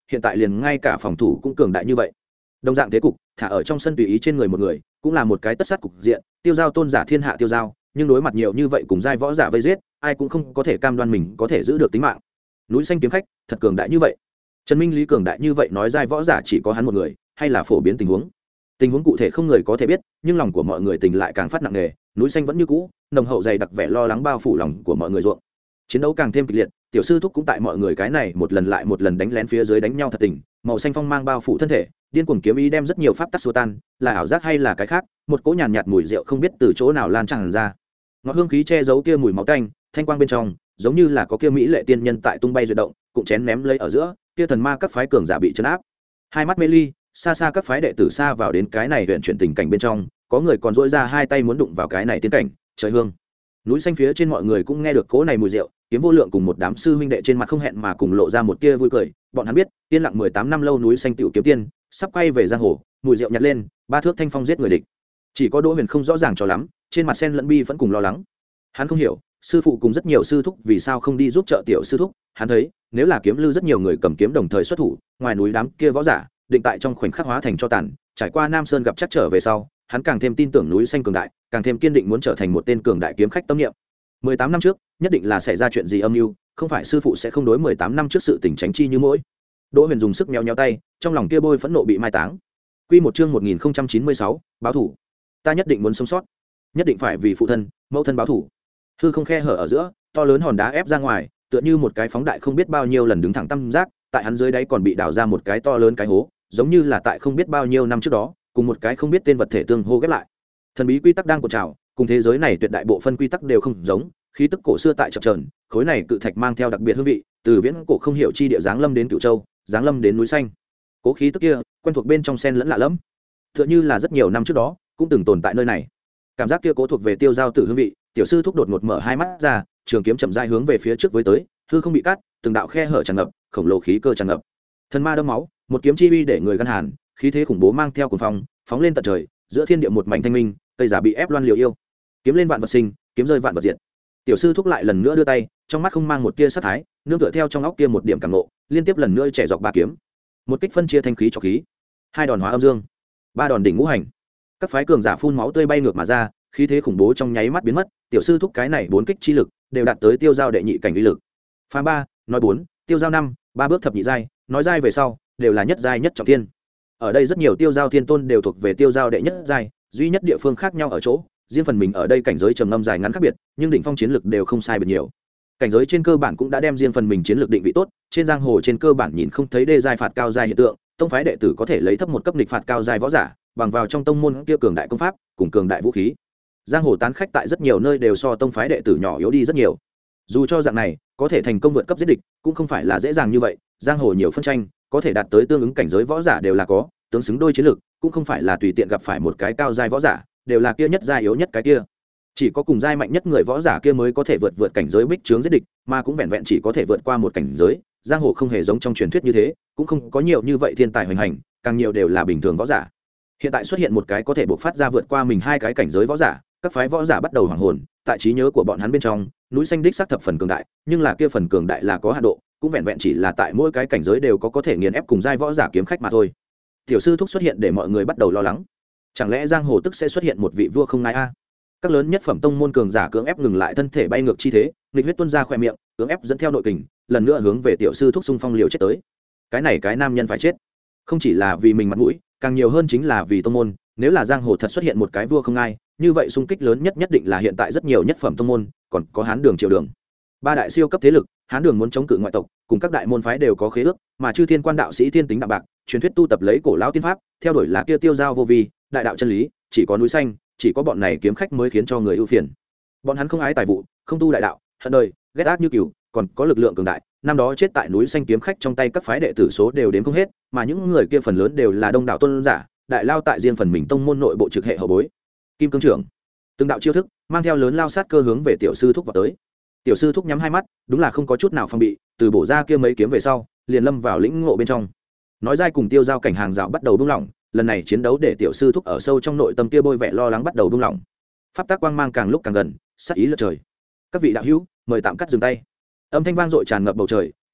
hiện tại liền ngay cả phòng thủ cũng cường đại như vậy. Đồng dạng thế cục thả ở trong sân tùy ý trên người một người cũng là một cái tất sát cục diện. Tiêu Giao tôn giả thiên hạ tiêu giao, nhưng đối mặt nhiều như vậy cùng giai võ giả vây giết, ai cũng không có thể cam đoan mình có thể giữ được tính mạng. Núi xanh kiếm khách thật cường đại như vậy. Trần Minh Lý cường đại như vậy nói giai võ giả chỉ có hắn một người, hay là phổ biến tình huống. Tình huống cụ thể không người có thể biết, nhưng lòng của mọi người tình lại càng phát nặng nề. Núi xanh vẫn như cũ, nồng hậu dày đặc vẻ lo lắng bao phủ lòng của mọi người ruộng. Chiến đấu càng thêm kịch liệt, tiểu sư thúc cũng tại mọi người cái này một lần lại một lần đánh lén phía dưới đánh nhau thật tình. Màu xanh phong mang bao phủ thân thể, điên cuồng kiếm ý đem rất nhiều pháp tắc xua tan, là ảo giác hay là cái khác, một cỗ nhàn nhạt, nhạt mùi rượu không biết từ chỗ nào lan tràn ra. Ngọt hương khí che giấu kia mùi máu tanh, thanh quang bên trong, giống như là có kia mỹ lệ tiên nhân tại tung bay duyệt động, cũng chén ném lấy ở giữa, kia thần ma các phái cường giả bị trấn áp. Hai mắt mê ly, xa xa các phái đệ tử xa vào đến cái này luyện chuyển tình cảnh bên trong, có người còn dỗi ra hai tay muốn đụng vào cái này tiến cảnh, trời hương. Núi xanh phía trên mọi người cũng nghe được cỗ này mùi rượu, kiếm vô lượng cùng một đám sư huynh đệ trên mặt không hẹn mà cùng lộ ra một tia vui cười, bọn hắn biết, yên lặng mười tám năm lâu núi xanh tiểu kiếm tiên, sắp quay về giang hồ, mùi rượu nhặt lên, ba thước thanh phong giết người địch. Chỉ có Đỗ Huyền không rõ ràng cho lắm, trên mặt sen lẫn bi vẫn cùng lo lắng. Hắn không hiểu, sư phụ cùng rất nhiều sư thúc vì sao không đi giúp trợ tiểu sư thúc, hắn thấy, nếu là kiếm lư rất nhiều người cầm kiếm đồng thời xuất thủ, ngoài núi đám kia võ giả, định tại trong khoảnh khắc hóa thành cho tàn, trải qua Nam Sơn gặp chắc trở về sau, hắn càng thêm tin tưởng núi xanh cường đại, càng thêm kiên định muốn trở thành một tên cường đại kiếm khách tâm niệm. mười tám năm trước, nhất định là xảy ra chuyện gì âm mưu, không phải sư phụ sẽ không đối mười tám năm trước sự tình tránh chi như mỗi. Đỗ Huyền dùng sức méo méo tay, trong lòng kia bôi phẫn nộ bị mai táng. Quy một chương một nghìn không trăm chín mươi sáu, báo thủ. Ta nhất định muốn sống sót, nhất định phải vì phụ thân, mẫu thân báo thủ. Hư không khe hở ở giữa, to lớn hòn đá ép ra ngoài, tựa như một cái phóng đại không biết bao nhiêu lần đứng thẳng tam giác, tại hắn dưới đáy còn bị đào ra một cái to lớn cái hố, giống như là tại không biết bao nhiêu năm trước đó, cùng một cái không biết tên vật thể tương hô ghép lại. Thần bí quy tắc đang cuộn trào, cùng thế giới này tuyệt đại bộ phân quy tắc đều không giống, khí tức cổ xưa tại chập chờn, khối này cự thạch mang theo đặc biệt hương vị, từ viễn cổ không hiểu chi địa giáng lâm đến Cửu Châu, giáng lâm đến núi xanh. Cố khí tức kia, quen thuộc bên trong sen lẫn lạ lẫm, tựa như là rất nhiều năm trước đó, cũng từng tồn tại nơi này. Cảm giác kia cố thuộc về Tiêu Giao tử hương vị, tiểu sư thúc đột ngột mở hai mắt ra, trường kiếm chậm rãi hướng về phía trước với tới, hư không bị cắt, từng đạo khe hở tràn ngập, khổng lồ khí cơ tràn ngập. Thần ma đâm máu, một kiếm chi uy để người gan hàn, khí thế khủng bố mang theo cuồng phong, phóng lên tận trời, giữa thiên địa một mảnh thanh minh, cây giả bị ép loan liều yêu. Kiếm lên vạn vật sinh, kiếm rơi vạn vật diệt. Tiểu sư thúc lại lần nữa đưa tay, trong mắt không mang một tia sát thái, nương tựa theo trong óc kia một điểm cảm ngộ, liên tiếp lần nữa chạy dọc ba kiếm. Một kích phân chia thanh khí cho khí, hai đòn hóa âm dương, ba đòn đỉnh ngũ hành. Các phái cường giả phun máu tươi bay ngược mà ra, khí thế khủng bố trong nháy mắt biến mất. Tiểu sư thúc cái này bốn kích chi lực đều đạt tới Tiêu Giao đệ nhị cảnh uy lực. Phá ba, nói bốn, Tiêu Giao năm, ba bước thập nhị giai, nói giai về sau đều là nhất giai nhất trọng thiên. Ở đây rất nhiều Tiêu Giao thiên tôn đều thuộc về Tiêu Giao đệ nhất giai, duy nhất địa phương khác nhau ở chỗ, riêng phần mình ở đây cảnh giới trầm ngâm dài ngắn khác biệt, nhưng đỉnh phong chiến lực đều không sai biệt nhiều. Cảnh giới trên cơ bản cũng đã đem riêng phần mình chiến lược định vị tốt, trên giang hồ trên cơ bản nhìn không thấy đê giai phạt cao giai hiện tượng, tông phái đệ tử có thể lấy thấp một cấp nghịch phạt cao giai võ giả, bằng vào trong tông môn kia cường đại công pháp, cùng cường đại vũ khí. Giang hồ tán khách tại rất nhiều nơi đều so tông phái đệ tử nhỏ yếu đi rất nhiều. Dù cho dạng này, có thể thành công vượt cấp giết địch, cũng không phải là dễ dàng như vậy, giang hồ nhiều phân tranh, có thể đạt tới tương ứng cảnh giới võ giả đều là có, tương xứng đôi chiến lược, cũng không phải là tùy tiện gặp phải một cái cao giai võ giả, đều là kia nhất giai yếu nhất cái kia. Chỉ có cùng giai mạnh nhất người võ giả kia mới có thể vượt vượt cảnh giới bích trướng giết địch, mà cũng vẹn vẹn chỉ có thể vượt qua một cảnh giới. Giang hồ không hề giống trong truyền thuyết như thế, cũng không có nhiều như vậy thiên tài hoành hành, càng nhiều đều là bình thường võ giả. Hiện tại xuất hiện một cái có thể bộc phát ra vượt qua mình hai cái cảnh giới võ giả, các phái võ giả bắt đầu hoảng hồn, tại trí nhớ của bọn hắn bên trong, núi xanh đích xác thập phần cường đại, nhưng là kia phần cường đại là có hạn độ, cũng vẹn vẹn chỉ là tại mỗi cái cảnh giới đều có có thể nghiền ép cùng giai võ giả kiếm khách mà thôi. Tiểu sư thúc xuất hiện để mọi người bắt đầu lo lắng. Chẳng lẽ giang hồ tức sẽ xuất hiện một vị vua không ngai a? Các lớn nhất phẩm tông môn cường giả cưỡng ép ngừng lại thân thể bay ngược chi thế, nghịch huyết tuôn ra khóe miệng, cưỡng ép dẫn theo nội kình, lần nữa hướng về tiểu sư thúc xung phong liều chết tới. Cái này cái nam nhân phải chết, không chỉ là vì mình mặt mũi, càng nhiều hơn chính là vì tông môn. Nếu là giang hồ thật xuất hiện một cái vua không ngai, như vậy xung kích lớn nhất nhất định là hiện tại rất nhiều nhất phẩm tông môn, còn có Hán Đường Triều Đường. Ba đại siêu cấp thế lực, Hán Đường muốn chống cự ngoại tộc, cùng các đại môn phái đều có khế ước, mà chư thiên quan đạo sĩ thiên tính đạm bạc, truyền thuyết tu tập lấy cổ lão tiên pháp, theo đuổi là kia tiêu giao vô vi, đại đạo chân lý, chỉ có núi xanh, chỉ có bọn này kiếm khách mới khiến cho người ưu phiền. Bọn hắn không ái tài vụ, không tu đại đạo, hận đời, ghét ác như cừu, còn có lực lượng cường đại. Năm đó chết tại núi xanh kiếm khách trong tay các phái đệ tử số đều đến không hết, mà những người kia phần lớn đều là đông đạo tôn giả, đại lao tại riêng phần mình tông môn nội bộ trực hệ hậu bối. Kim cương trưởng, từng đạo chiêu thức, mang theo lớn lao sát cơ hướng về tiểu sư thúc vào tới. Tiểu sư thúc nhắm hai mắt, đúng là không có chút nào phòng bị, từ bổ ra kia mấy kiếm về sau, liền lâm vào lĩnh ngộ bên trong. Nói dai cùng tiêu giao cảnh hàng rào bắt đầu buông lỏng, lần này chiến đấu để tiểu sư thúc ở sâu trong nội tâm kia bôi vẻ lo lắng bắt đầu buông lỏng. Pháp tác quang mang càng lúc càng gần, sát ý lật trời. Các vị đạo hữu, mời tạm cắt dừng tay. Âm thanh vang dội tràn ngập bầu trời,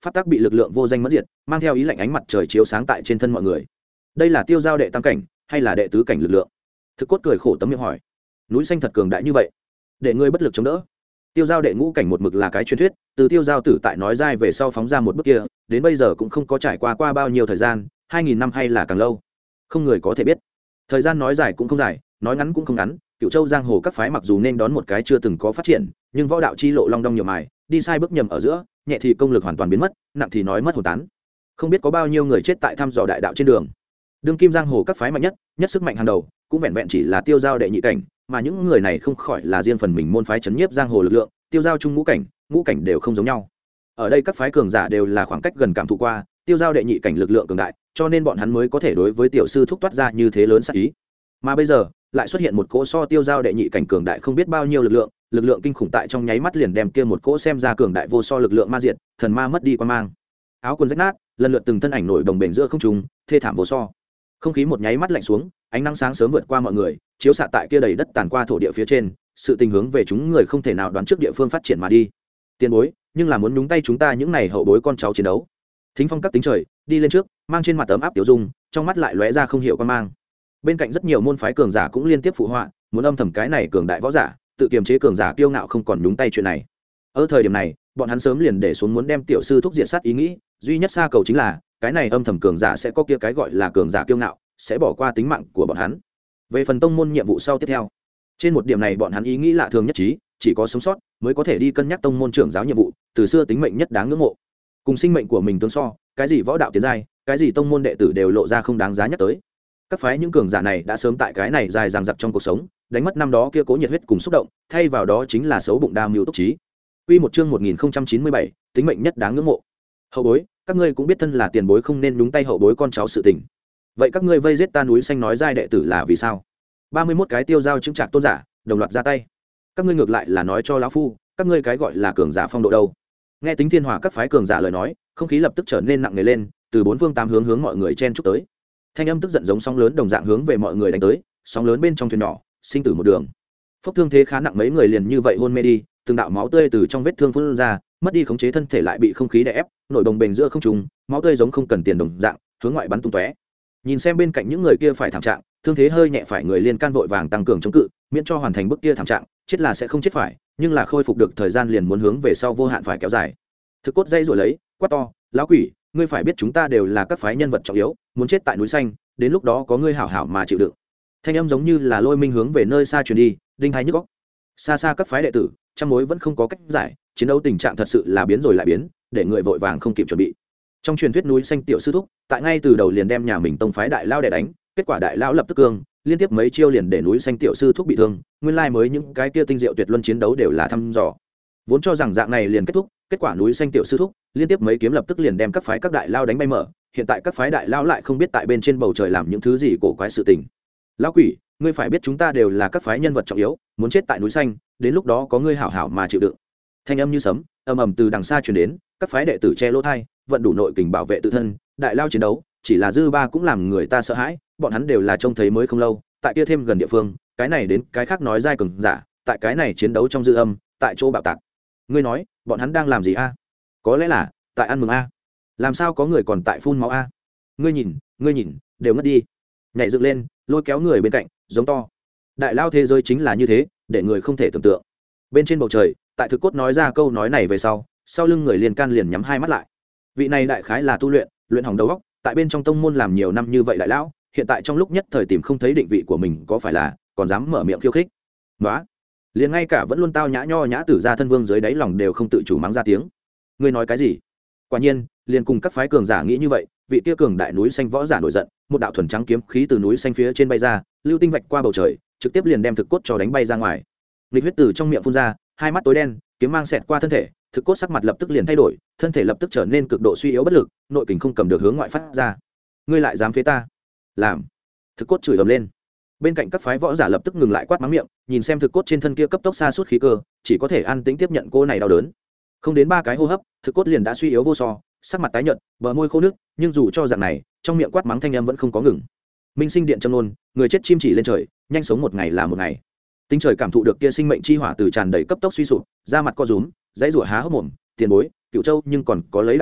pháp tắc bị lực lượng vô danh mất diệt, mang theo ý lạnh ánh mặt trời chiếu sáng tại trên thân mọi người. Đây là tiêu giao đệ tam cảnh hay là đệ tứ cảnh lực lượng? Thực cốt cười khổ tấm miệng hỏi. Núi xanh thật cường đại như vậy, để ngươi bất lực chống đỡ. Tiêu giao đệ ngũ cảnh một mực là cái truyền thuyết, từ tiêu giao tử tại nói dai về sau phóng ra một bước kia, đến bây giờ cũng không có trải qua qua bao nhiêu thời gian, hai nghìn năm hay là càng lâu, không người có thể biết. Thời gian nói dài cũng không dài, nói ngắn cũng không ngắn. Cựu châu giang hồ các phái mặc dù nên đón một cái chưa từng có phát triển, nhưng võ đạo chi lộ long đong nhiều mài, đi sai bước nhầm ở giữa, nhẹ thì công lực hoàn toàn biến mất, nặng thì nói mất hồn tán. Không biết có bao nhiêu người chết tại thăm dò đại đạo trên đường. Đương kim giang hồ các phái mạnh nhất, nhất sức mạnh hàng đầu, cũng vẹn vẹn chỉ là tiêu giao đệ nhị cảnh, mà những người này không khỏi là riêng phần mình môn phái chấn nhiếp giang hồ lực lượng, tiêu giao trung ngũ cảnh, ngũ cảnh đều không giống nhau. Ở đây các phái cường giả đều là khoảng cách gần cảm thụ qua, tiêu giao đệ nhị cảnh lực lượng cường đại, cho nên bọn hắn mới có thể đối với tiểu sư thúc toát ra như thế lớn sát ý. Mà bây giờ, lại xuất hiện một cỗ so tiêu giao đệ nhị cảnh cường đại không biết bao nhiêu lực lượng, lực lượng kinh khủng tại trong nháy mắt liền đem kia một cỗ xem ra cường đại vô so lực lượng ma diệt, thần ma mất đi quan mang. Áo quần rách nát, lần lượt từng thân ảnh nổi đồng bền giữa không trung, thê thảm vô so. Không khí một nháy mắt lạnh xuống, ánh nắng sáng sớm vượt qua mọi người, chiếu xạ tại kia đầy đất tàn qua thổ địa phía trên, sự tình hướng về chúng người không thể nào đoán trước địa phương phát triển mà đi. Tiền bối, nhưng là muốn nhúng tay chúng ta những này hậu bối con cháu chiến đấu. Thính Phong các tính trời, đi lên trước, mang trên mặt tấm áp tiểu dung, trong mắt lại lóe ra không hiểu quan mang. Bên cạnh rất nhiều môn phái cường giả cũng liên tiếp phụ họa, muốn âm thầm cái này cường đại võ giả, tự kiềm chế cường giả kiêu ngạo không còn nhúng tay chuyện này. Ở thời điểm này, bọn hắn sớm liền để xuống muốn đem tiểu sư thúc diệt sát ý nghĩ, duy nhất xa cầu chính là cái này âm thầm cường giả sẽ có kia cái gọi là cường giả kiêu ngạo, sẽ bỏ qua tính mạng của bọn hắn. Về phần tông môn nhiệm vụ sau tiếp theo, trên một điểm này bọn hắn ý nghĩ lạ thường nhất trí, chỉ có sống sót mới có thể đi cân nhắc tông môn trưởng giáo nhiệm vụ, từ xưa tính mệnh nhất đáng ngưỡng mộ. Cùng sinh mệnh của mình tương so, cái gì võ đạo tiến giai, cái gì tông môn đệ tử đều lộ ra không đáng giá nhắc tới. Các phái những cường giả này đã sớm tại cái này dài dằng dặc trong cuộc sống, đánh mất năm đó kia cố nhiệt huyết cùng xúc động, thay vào đó chính là xấu bụng đa mưu túc trí. Quy một chương một nghìn không trăm chín mươi bảy, tính mệnh nhất đáng ngưỡng mộ. Hậu bối, các ngươi cũng biết thân là tiền bối không nên nhúng tay hậu bối con cháu sự tình. Vậy các ngươi vây giết ta núi xanh nói giai đệ tử là vì sao? ba mươi mốt cái tiêu giao chứng trạc tôn giả, đồng loạt ra tay. Các ngươi ngược lại là nói cho lão phu, các ngươi cái gọi là cường giả phong độ đâu? Nghe Tính Thiên Hòa các phái cường giả lời nói, không khí lập tức trở nên nặng nề lên, từ bốn phương tám hướng hướng mọi người chen chúc tới. Thanh âm tức giận giống sóng lớn đồng dạng hướng về mọi người đánh tới, sóng lớn bên trong thuyền nhỏ, sinh tử một đường. Phốc thương thế khá nặng mấy người liền như vậy hôn mê đi, từng đạo máu tươi từ trong vết thương phun ra, mất đi khống chế thân thể lại bị không khí đè ép, nổi đồng bền giữa không trung, máu tươi giống không cần tiền đồng dạng, hướng ngoại bắn tung tóe. Nhìn xem bên cạnh những người kia phải thảm trạng, thương thế hơi nhẹ phải người liên can vội vàng tăng cường chống cự, miễn cho hoàn thành bước kia thảm trạng, chết là sẽ không chết phải, nhưng là khôi phục được thời gian liền muốn hướng về sau vô hạn phải kéo dài. Thực cốt dây rồi lấy, quát to, lão quỷ, ngươi phải biết chúng ta đều là các phái nhân vật trọng yếu, muốn chết tại núi xanh, đến lúc đó có ngươi hảo hảo mà chịu đựng. Thanh âm giống như là lôi minh hướng về nơi xa truyền đi, đinh hai nhức óc. Xa xa các phái đệ tử, trăm mối vẫn không có cách giải, chiến đấu tình trạng thật sự là biến rồi lại biến, để người vội vàng không kịp chuẩn bị. Trong truyền thuyết núi xanh tiểu sư thúc, tại ngay từ đầu liền đem nhà mình tông phái đại lao đè đánh, kết quả đại lao lập tức cương, liên tiếp mấy chiêu liền để núi xanh tiểu sư thúc bị thương, nguyên lai mới những cái kia tinh diệu tuyệt luân chiến đấu đều là thăm dò. Vốn cho rằng dạng này liền kết thúc, kết quả núi xanh tiểu sư thúc liên tiếp mấy kiếm lập tức liền đem các phái các đại lao đánh bay mở, hiện tại các phái đại lao lại không biết tại bên trên bầu trời làm những thứ gì cổ quái sự tình. Lão quỷ, ngươi phải biết chúng ta đều là các phái nhân vật trọng yếu, muốn chết tại núi xanh, đến lúc đó có ngươi hảo hảo mà chịu đựng. Thanh âm như sấm, ầm ầm từ đằng xa truyền đến, các phái đệ tử che lỗ thai, vận đủ nội kình bảo vệ tự thân, đại lao chiến đấu, chỉ là dư ba cũng làm người ta sợ hãi, bọn hắn đều là trông thấy mới không lâu, tại kia thêm gần địa phương, cái này đến cái khác nói dai cường giả, tại cái này chiến đấu trong dư âm, tại chỗ bạo tạc. Ngươi nói, bọn hắn đang làm gì a? Có lẽ là tại ăn mừng a. Làm sao có người còn tại phun máu a? Ngươi nhìn, ngươi nhìn, đều ngất đi. Nhảy dựng lên, lôi kéo người bên cạnh, giống to. Đại lao thế giới chính là như thế, để người không thể tưởng tượng. Bên trên bầu trời, tại Thực Cốt nói ra câu nói này về sau, sau lưng người liền can liền nhắm hai mắt lại. Vị này đại khái là tu luyện, luyện hỏng đầu óc, tại bên trong tông môn làm nhiều năm như vậy đại lão, hiện tại trong lúc nhất thời tìm không thấy định vị của mình có phải là còn dám mở miệng khiêu khích. Nóa, liền ngay cả vẫn luôn tao nhã nho nhã tử gia thân vương dưới đáy lòng đều không tự chủ mắng ra tiếng. Ngươi nói cái gì? Quả nhiên, liền cùng các phái cường giả nghĩ như vậy, vị kia cường đại núi xanh võ giả nổi giận, một đạo thuần trắng kiếm khí từ núi xanh phía trên bay ra, lưu tinh vạch qua bầu trời, trực tiếp liền đem Thực Cốt cho đánh bay ra ngoài. Nghịch huyết từ trong miệng phun ra, hai mắt tối đen, kiếm mang xẹt qua thân thể, Thực Cốt sắc mặt lập tức liền thay đổi, thân thể lập tức trở nên cực độ suy yếu bất lực, nội kình không cầm được hướng ngoại phát ra. Ngươi lại dám phế ta? Làm! Thực Cốt chửi ầm lên. Bên cạnh các phái võ giả lập tức ngừng lại quát mắng miệng, nhìn xem Thực Cốt trên thân kia cấp tốc xa suốt khí cơ, chỉ có thể an tĩnh tiếp nhận cô này đau đớn. Không đến ba cái hô hấp, Thực Cốt liền đã suy yếu vô so, sắc mặt tái nhợt, bờ môi khô nước, nhưng dù cho dạng này, trong miệng quát mắng thanh âm vẫn không có ngừng. Minh sinh điện châm nôn, người chết chim chỉ lên trời, nhanh sống một ngày là một ngày. Tính trời cảm thụ được kia sinh mệnh chi hỏa từ tràn đầy cấp tốc suy sụp, da mặt co rúm, dãy rủa há hốc mồm, tiền bối, Cửu Châu nhưng còn có lấy đại địch,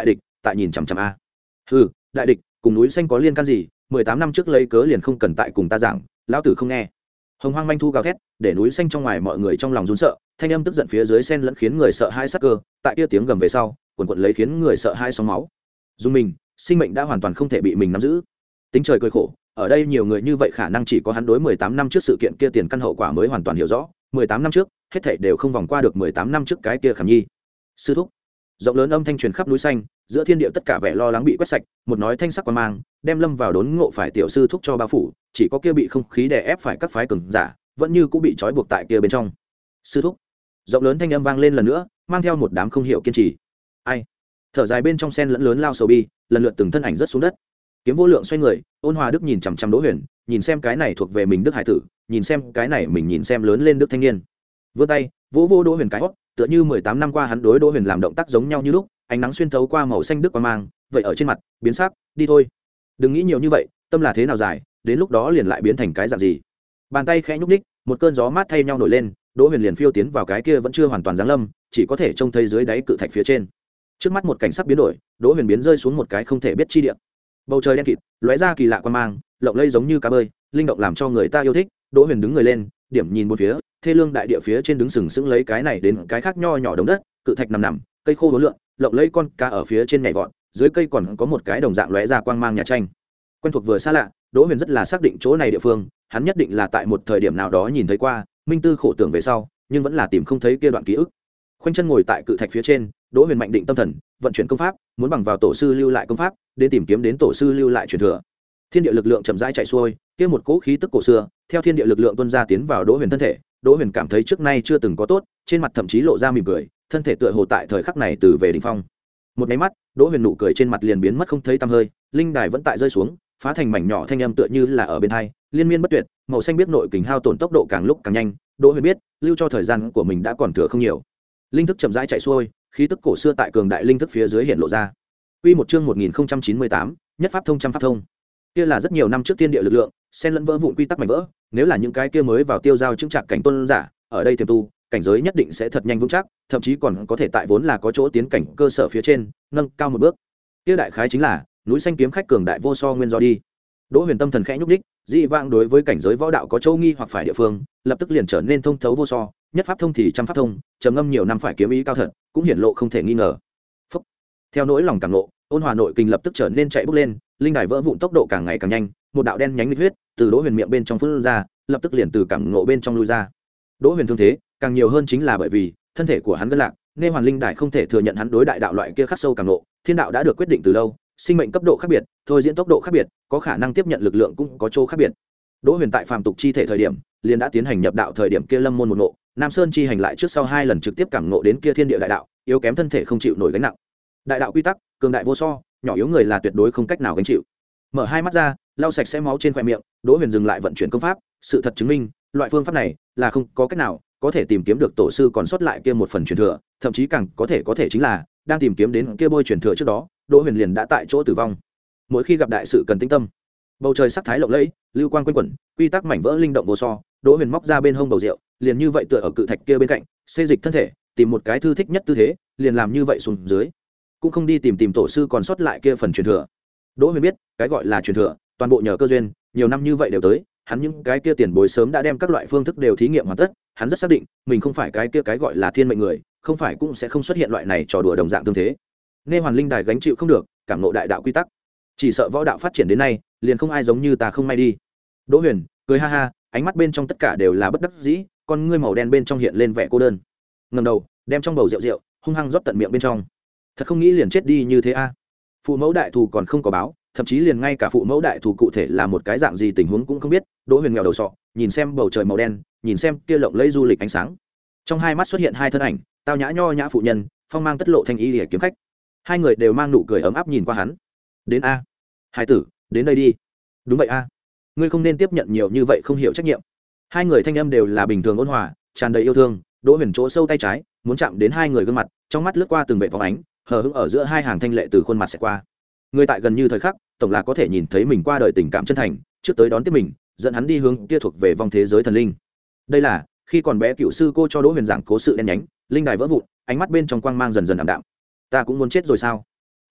tại nhìn chằm chằm a. Ừ, đại địch cùng núi xanh có liên can gì? Mười tám năm trước lấy cớ liền không cần tại cùng ta giảng, lão tử không nghe. Hồng Hoang manh thu gào thét, để núi xanh trong ngoài mọi người trong lòng run sợ, thanh âm tức giận phía dưới xen lẫn khiến người sợ hãi sắc cơ, tại kia tiếng gầm về sau, quần quần lấy khiến người sợ hãi sóng máu. Dùng mình, sinh mệnh đã hoàn toàn không thể bị mình nắm giữ. Tính trời cười khổ, ở đây nhiều người như vậy khả năng chỉ có hắn đối mười tám năm trước sự kiện kia tiền căn hậu quả mới hoàn toàn hiểu rõ, mười tám năm trước, hết thảy đều không vòng qua được mười tám năm trước cái kia Khảm Nhi. Sư thúc. Rộng lớn âm thanh truyền khắp núi xanh, giữa thiên địa tất cả vẻ lo lắng bị quét sạch, một nói thanh sắc quang mang, đem lâm vào đốn ngộ phải tiểu sư thúc cho bao phủ, chỉ có kia bị không khí đè ép phải các phái cường giả, vẫn như cũng bị trói buộc tại kia bên trong. Sư thúc. Rộng lớn thanh âm vang lên lần nữa, mang theo một đám không hiểu kiên trì. Ai? Thở dài bên trong sen lẫn lớn lao sầu bi, lần lượt từng thân ảnh rất xuống đất. Kiếm Vô Lượng xoay người, Ôn Hòa Đức nhìn chằm chằm Đỗ Huyền, nhìn xem cái này thuộc về mình Đức hải tử, nhìn xem cái này mình nhìn xem lớn lên Đức thanh niên. Vươn tay, vỗ vỗ Đỗ Huyền cái hót, tựa như mười tám năm qua hắn đối Đỗ Huyền làm động tác giống nhau như lúc, ánh nắng xuyên thấu qua màu xanh đức quang mang, vậy ở trên mặt, biến sắc, đi thôi. Đừng nghĩ nhiều như vậy, tâm là thế nào dài, đến lúc đó liền lại biến thành cái dạng gì. Bàn tay khẽ nhúc nhích, một cơn gió mát thay nhau nổi lên, Đỗ Huyền liền phiêu tiến vào cái kia vẫn chưa hoàn toàn giáng lâm, chỉ có thể trông thấy dưới đáy cự thạch phía trên. Trước mắt một cảnh sắc biến đổi, Đỗ Huyền biến rơi xuống một cái không thể biết chi địa. Bầu trời đen kịt, lóe ra kỳ lạ quang mang, lộng lẫy giống như cá bơi, linh động làm cho người ta yêu thích. Đỗ Huyền đứng người lên, điểm nhìn bốn phía, thê lương đại địa phía trên đứng sừng sững lấy cái này đến cái khác nho nhỏ đống đất, cự thạch nằm nằm, cây khô hỗn lượn, lộng lẫy con cá ở phía trên nhảy vọt, dưới cây còn có một cái đồng dạng lóe ra quang mang nhà tranh. Quen thuộc vừa xa lạ, Đỗ Huyền rất là xác định chỗ này địa phương, hắn nhất định là tại một thời điểm nào đó nhìn thấy qua, minh tư khổ tưởng về sau, nhưng vẫn là tìm không thấy kia đoạn ký ức. Khoanh chân ngồi tại cự thạch phía trên, Đỗ Huyền mạnh định tâm thần, vận chuyển công pháp, muốn bằng vào tổ sư lưu lại công pháp, đến tìm kiếm đến tổ sư lưu lại truyền thừa. Thiên địa lực lượng chậm rãi chạy xuôi, kia một cỗ khí tức cổ xưa, theo thiên địa lực lượng tuôn ra tiến vào Đỗ Huyền thân thể, Đỗ Huyền cảm thấy trước nay chưa từng có tốt, trên mặt thậm chí lộ ra mỉm cười, thân thể tựa hồ tại thời khắc này từ về đỉnh phong. Một cái mắt, Đỗ Huyền nụ cười trên mặt liền biến mất không thấy tăm hơi, linh đài vẫn tại rơi xuống, phá thành mảnh nhỏ thanh âm tựa như là ở bên tai, liên miên bất tuyệt, màu xanh biết nội kình hao tổn tốc độ càng lúc càng nhanh, Đỗ Huyền biết, lưu cho thời gian của mình đã còn thừa không nhiều. Linh thức chậm rãi chạy xuôi, khí tức cổ xưa tại cường đại linh thức phía dưới hiện lộ ra. Quy một chương một nghìn không trăm chín mươi tám, nhất pháp thông trăm pháp thông. Kia là rất nhiều năm trước thiên địa lực lượng, xen lẫn vỡ vụn quy tắc mảnh vỡ, nếu là những cái kia mới vào tiêu giao chứng trạc cảnh tuân giả, ở đây tiềm tu, cảnh giới nhất định sẽ thật nhanh vững chắc, thậm chí còn có thể tại vốn là có chỗ tiến cảnh cơ sở phía trên, nâng cao một bước. Kia đại khái chính là núi xanh kiếm khách cường đại vô so nguyên do đi. Đỗ Huyền tâm thần khẽ nhúc đích, dị vãng đối với cảnh giới võ đạo có châu nghi hoặc phải địa phương, lập tức liền trở nên thông thấu vô so, nhất pháp thông thì trăm pháp thông, trầm ngâm nhiều năm phải kiếm ý cao thật, cũng hiển lộ không thể nghi ngờ. Phúc. Theo nỗi lòng càng lộ, Ôn Hòa nội kinh lập tức trở nên chạy bốc lên, linh đài vỡ vụn tốc độ càng ngày càng nhanh, một đạo đen nhánh nghịch huyết từ Đỗ Huyền miệng bên trong phun ra, lập tức liền từ cảm ngộ bên trong lui ra. Đỗ Huyền thương thế càng nhiều hơn chính là bởi vì thân thể của hắn gân lạc, nên hoàn linh đài không thể thừa nhận hắn đối đại đạo loại kia khắc sâu cảm ngộ, thiên đạo đã được quyết định từ lâu, sinh mệnh cấp độ khác biệt, thôi diễn tốc độ khác biệt, có khả năng tiếp nhận lực lượng cũng có chỗ khác biệt. Đỗ Huyền tại phàm tục chi thể thời điểm, liền đã tiến hành nhập đạo thời điểm kia lâm môn một ngộ, Nam Sơn chi hành lại trước sau hai lần trực tiếp cảm ngộ đến kia thiên địa đại đạo, yếu kém thân thể không chịu nổi gánh nặng. Đại đạo quy tắc, cường đại vô so, nhỏ yếu người là tuyệt đối không cách nào gánh chịu. Mở hai mắt ra, lau sạch sẽ máu trên khóe miệng, Đỗ Huyền dừng lại vận chuyển công pháp, sự thật chứng minh, loại phương pháp này là không có cách nào có thể tìm kiếm được tổ sư còn sót lại kia một phần truyền thừa, thậm chí càng có thể có thể chính là đang tìm kiếm đến kia bôi truyền thừa trước đó, Đỗ Huyền liền đã tại chỗ tử vong. Mỗi khi gặp đại sự cần tĩnh tâm, bầu trời sắc thái lộng lẫy, lưu quang quanh quẩn, quy tắc mảnh vỡ linh động vô so, Đỗ Huyền móc ra bên hông bầu rượu, liền như vậy tựa ở cự thạch kia bên cạnh, xê dịch thân thể, tìm một cái thư thích nhất tư thế, liền làm như vậy xuống dưới, cũng không đi tìm tìm tổ sư còn sót lại kia phần truyền thừa. Đỗ Huyền biết, cái gọi là truyền thừa, toàn bộ nhờ cơ duyên, nhiều năm như vậy đều tới, hắn những cái kia tiền bối sớm đã đem các loại phương thức đều thí nghiệm hoàn tất, hắn rất xác định, mình không phải cái kia cái gọi là thiên mệnh người, không phải cũng sẽ không xuất hiện loại này trò đùa đồng dạng tương thế. Nghe hoàn linh đài gánh chịu không được, cảm ngộ đại đạo quy tắc, chỉ sợ võ đạo phát triển đến nay, liền không ai giống như ta không may đi. Đỗ Huyền cười ha ha, ánh mắt bên trong tất cả đều là bất đắc dĩ, con ngươi màu đen bên trong hiện lên vẻ cô đơn. Ngẩng đầu, đem trong bầu rượu rượu hung hăng rót tận miệng bên trong. Thật không nghĩ liền chết đi như thế a. Phụ mẫu đại thù còn không có báo, thậm chí liền ngay cả phụ mẫu đại thù cụ thể là một cái dạng gì tình huống cũng không biết. Đỗ Huyền nghèo đầu sọ, nhìn xem bầu trời màu đen, nhìn xem kia lộng lẫy du lịch ánh sáng. Trong hai mắt xuất hiện hai thân ảnh, tao nhã nho nhã phụ nhân, phong mang tất lộ thanh y liễu kiếm khách. Hai người đều mang nụ cười ấm áp nhìn qua hắn. Đến a, hải tử, đến đây đi. Đúng vậy a, ngươi không nên tiếp nhận nhiều như vậy không hiểu trách nhiệm. Hai người thanh âm đều là bình thường ôn hòa, tràn đầy yêu thương. Đỗ Huyền chỗ sâu tay trái muốn chạm đến hai người gương mặt, trong mắt lướt qua từng vệt phóng ánh, hờ hững ở giữa hai hàng thanh lệ từ khuôn mặt sẽ qua. Người tại gần như thời khắc, tổng là có thể nhìn thấy mình qua đời tình cảm chân thành, trước tới đón tiếp mình, dẫn hắn đi hướng kia thuộc về vòng thế giới thần linh. Đây là khi còn bé cựu sư cô cho Đỗ Huyền giảng cố sự đen nhánh, linh đài vỡ vụn, ánh mắt bên trong quang mang dần dần ảm đạm. Ta cũng muốn chết rồi sao?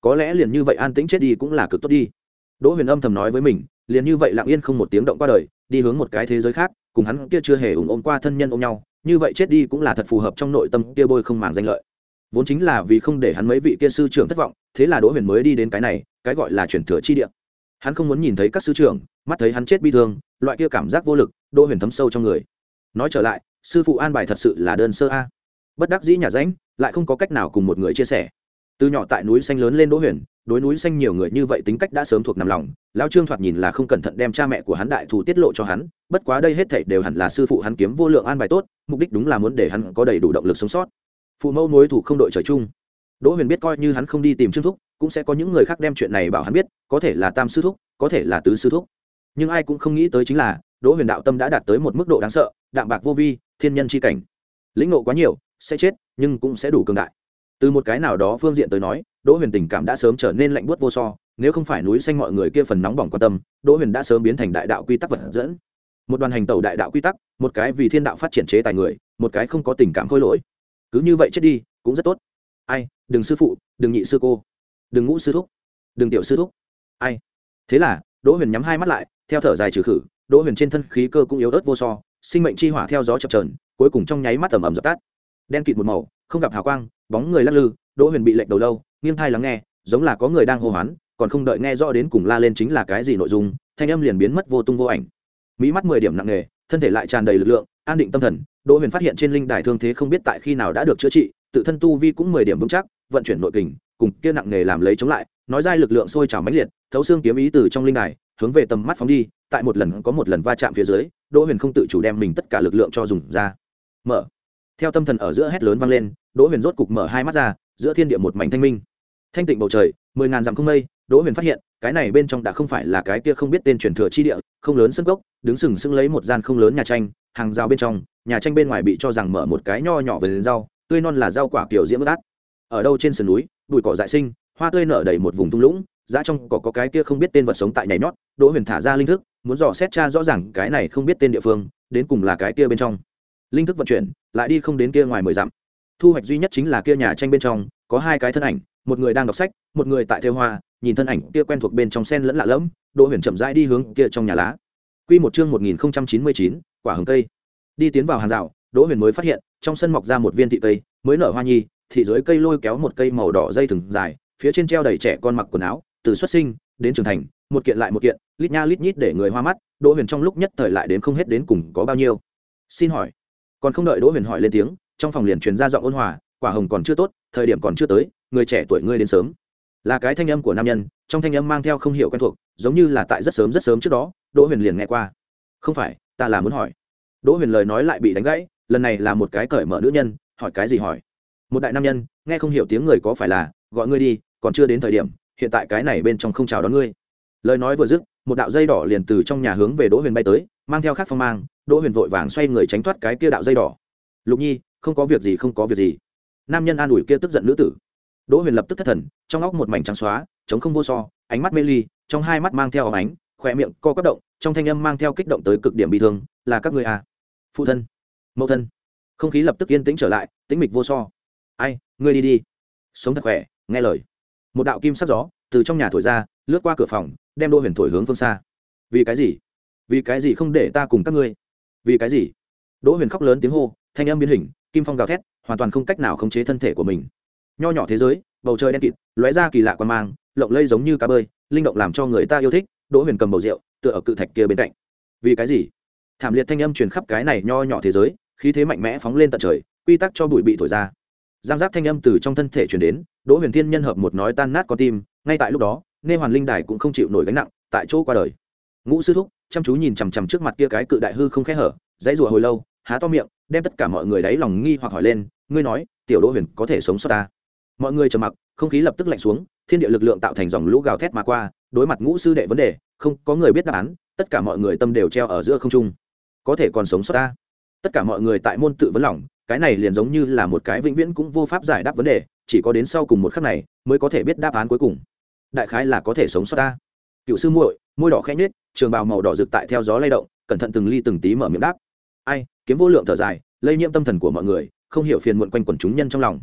có lẽ liền như vậy an tĩnh chết đi cũng là cực tốt đi. Đỗ Huyền âm thầm nói với mình, liền như vậy lặng yên không một tiếng động qua đời, đi hướng một cái thế giới khác, cùng hắn kia chưa hề ủng ôm qua thân nhân ôm nhau, như vậy chết đi cũng là thật phù hợp trong nội tâm kia bôi không màng danh lợi. Vốn chính là vì không để hắn mấy vị kia sư trưởng thất vọng, thế là Đỗ Huyền mới đi đến cái này, cái gọi là chuyển thừa chi địa. Hắn không muốn nhìn thấy các sư trưởng, mắt thấy hắn chết bi thương, loại kia cảm giác vô lực, Đỗ Huyền thấm sâu trong người. Nói trở lại, sư phụ an bài thật sự là đơn sơ a. Bất đắc dĩ nhà ránh, lại không có cách nào cùng một người chia sẻ. Từ nhỏ tại núi xanh lớn lên Đỗ Huyền, đối núi xanh nhiều người như vậy tính cách đã sớm thuộc nằm lòng. Lão Trương thoạt nhìn là không cẩn thận đem cha mẹ của hắn đại thù tiết lộ cho hắn, bất quá đây hết thảy đều hẳn là sư phụ hắn kiếm vô lượng an bài tốt, mục đích đúng là muốn để hắn có đầy đủ động lực sống sót. Phụ mẫu mối thủ không đội trời chung. Đỗ Huyền biết coi như hắn không đi tìm Trương thúc, cũng sẽ có những người khác đem chuyện này bảo hắn biết, có thể là tam sư thúc, có thể là tứ sư thúc. Nhưng ai cũng không nghĩ tới chính là, Đỗ Huyền đạo tâm đã đạt tới một mức độ đáng sợ, đạm bạc vô vi, thiên nhân chi cảnh. Lĩnh ngộ quá nhiều, sẽ chết, nhưng cũng sẽ đủ cường đại. Từ một cái nào đó phương diện tới nói, Đỗ Huyền tình cảm đã sớm trở nên lạnh buốt vô so, nếu không phải núi xanh mọi người kia phần nóng bỏng quan tâm, Đỗ Huyền đã sớm biến thành đại đạo quy tắc vật dẫn. Một đoàn hành tẩu đại đạo quy tắc, một cái vì thiên đạo phát triển chế tài người, một cái không có tình cảm khôi lỗi. Cứ như vậy chết đi, cũng rất tốt. Ai, đừng sư phụ, đừng nhị sư cô, đừng ngũ sư thúc, đừng tiểu sư thúc. Ai. Thế là, Đỗ Huyền nhắm hai mắt lại, theo thở dài trừ khử, Đỗ Huyền trên thân khí cơ cũng yếu ớt vô so, sinh mệnh chi hỏa theo gió chập chờn, cuối cùng trong nháy mắt ầm ầm dập tắt. Đen kịt một màu, không gặp hào quang, bóng người lắc lư, Đỗ Huyền bị lệch đầu lâu, nghiêng thai lắng nghe, giống là có người đang hô hoán, còn không đợi nghe rõ đến cùng la lên chính là cái gì nội dung, thanh âm liền biến mất vô tung vô ảnh. Mỹ mắt mười điểm nặng nề, thân thể lại tràn đầy lực lượng, an định tâm thần, Đỗ Huyền phát hiện trên linh đài thương thế không biết tại khi nào đã được chữa trị, tự thân tu vi cũng mười điểm vững chắc, vận chuyển nội kình, cùng kia nặng nề làm lấy chống lại, nói dai lực lượng sôi trào mãnh liệt, thấu xương kiếm ý từ trong linh đài hướng về tầm mắt phóng đi, tại một lần có một lần va chạm phía dưới, Đỗ Huyền không tự chủ đem mình tất cả lực lượng cho dùng ra. Mở. Theo tâm thần ở giữa hét lớn vang lên, Đỗ Huyền rốt cục mở hai mắt ra, giữa thiên địa một mảnh thanh minh. Thanh tịnh bầu trời, mười ngàn dặm không mây, Đỗ Huyền phát hiện, cái này bên trong đã không phải là cái kia không biết tên truyền thừa chi địa, không lớn sân cốc, đứng sừng sững lấy một gian không lớn nhà tranh, hàng rào bên trong, nhà tranh bên ngoài bị cho rằng mở một cái nho nhỏ vườn rau, tươi non là rau quả kiểu diễm át. Ở đâu trên sườn núi, bụi cỏ dại sinh, hoa tươi nở đầy một vùng thung lũng, giá trong cỏ có cái kia không biết tên vật sống tại nhảy nhót, Đỗ Huyền thả ra linh thức, muốn dò xét tra rõ ràng cái này không biết tên địa phương, đến cùng là cái kia bên trong. Linh thức vận chuyển, lại đi không đến kia ngoài mười dặm. Thu hoạch duy nhất chính là kia nhà tranh bên trong, có hai cái thân ảnh, một người đang đọc sách, một người tại thêu hoa, nhìn thân ảnh kia quen thuộc bên trong sen lẫn lạ lẫm, Đỗ Huyền chậm rãi đi hướng kia trong nhà lá. Quy một chương một nghìn không trăm chín mươi chín, quả hồng cây. Đi tiến vào hàng rào, Đỗ Huyền mới phát hiện, trong sân mọc ra một viên thị cây, mới nở hoa nhi, thị dưới cây lôi kéo một cây màu đỏ dây thừng dài, phía trên treo đầy trẻ con mặc quần áo, từ xuất sinh đến trưởng thành, một kiện lại một kiện, lít nha lít nhít để người hoa mắt, Đỗ Huyền trong lúc nhất thời lại đến không hết đến cùng có bao nhiêu. Xin hỏi. Còn không đợi Đỗ Huyền hỏi lên tiếng, trong phòng liền truyền ra giọng ôn hòa, quả hồng còn chưa tốt, thời điểm còn chưa tới, người trẻ tuổi ngươi đến sớm. Là cái thanh âm của nam nhân, trong thanh âm mang theo không hiểu quen thuộc, giống như là tại rất sớm rất sớm trước đó, Đỗ Huyền liền nghe qua. Không phải, ta là muốn hỏi. Đỗ Huyền lời nói lại bị đánh gãy, lần này là một cái cởi mở nữ nhân, hỏi cái gì hỏi? Một đại nam nhân, nghe không hiểu tiếng người có phải là, gọi ngươi đi, còn chưa đến thời điểm, hiện tại cái này bên trong không chào đón ngươi. Lời nói vừa dứt, một đạo dây đỏ liền từ trong nhà hướng về Đỗ Huyền bay tới, mang theo khác phong mang, Đỗ Huyền vội vàng xoay người tránh thoát cái kia đạo dây đỏ. Lục Nhi, không có việc gì, không có việc gì. Nam nhân an ủi kia tức giận nữ tử. Đỗ Huyền lập tức thất thần, trong óc một mảnh trắng xóa, trống không vô so, ánh mắt mê ly, trong hai mắt mang theo óng ánh, khóe miệng co quắp động, trong thanh âm mang theo kích động tới cực điểm bi thương, là các ngươi à? Phụ thân, mẫu thân. Không khí lập tức yên tĩnh trở lại, tĩnh mịch vô so. Ai, ngươi đi đi, sống thật khỏe, nghe lời. Một đạo kim sắc gió từ trong nhà thổi ra, lướt qua cửa phòng, đem Đỗ Huyền thổi hướng phương xa. Vì cái gì? Vì cái gì không để ta cùng các ngươi? Vì cái gì? Đỗ Huyền khóc lớn tiếng hô, thanh âm biến hình, kim phong gào thét, hoàn toàn không cách nào khống chế thân thể của mình. Nho nhỏ thế giới, bầu trời đen kịt, lóe ra kỳ lạ quan mang, lộng lây giống như cá bơi, linh động làm cho người ta yêu thích. Đỗ Huyền cầm bầu rượu, tựa ở cự thạch kia bên cạnh. Vì cái gì? Thảm liệt thanh âm truyền khắp cái này nho nhỏ thế giới, khí thế mạnh mẽ phóng lên tận trời, quy tắc cho bụi bị thổi ra. Giang giác thanh âm từ trong thân thể truyền đến, Đỗ Huyền Thiên nhân hợp một nói tan nát con tim, ngay tại lúc đó, Nghe Hoàn Linh Đài cũng không chịu nổi gánh nặng, tại chỗ qua đời. Ngũ sư thúc chăm chú nhìn chằm chằm trước mặt kia cái cự đại hư không khẽ hở, dãy rủa hồi lâu, há to miệng, đem tất cả mọi người đáy lòng nghi hoặc hỏi lên, ngươi nói, tiểu Đỗ Huyền có thể sống sót ta? Mọi người trầm mặc, không khí lập tức lạnh xuống, thiên địa lực lượng tạo thành dòng lũ gào thét mà qua, đối mặt Ngũ sư đệ vấn đề, không có người biết đáp án, tất cả mọi người tâm đều treo ở giữa không trung. Có thể còn sống sót ta? Tất cả mọi người tại môn tự vấn lòng, cái này liền giống như là một cái vĩnh viễn cũng vô pháp giải đáp vấn đề, chỉ có đến sau cùng một khắc này mới có thể biết đáp án cuối cùng. Đại khái là có thể sống sót ta. Cựu sư muội, môi đỏ khẽ nhếch, trường bào màu đỏ rực tại theo gió lay động, cẩn thận từng ly từng tí mở miệng đáp. Ai, kiếm vô lượng thở dài, lây nhiễm tâm thần của mọi người, không hiểu phiền muộn quanh quẩn chúng nhân trong lòng.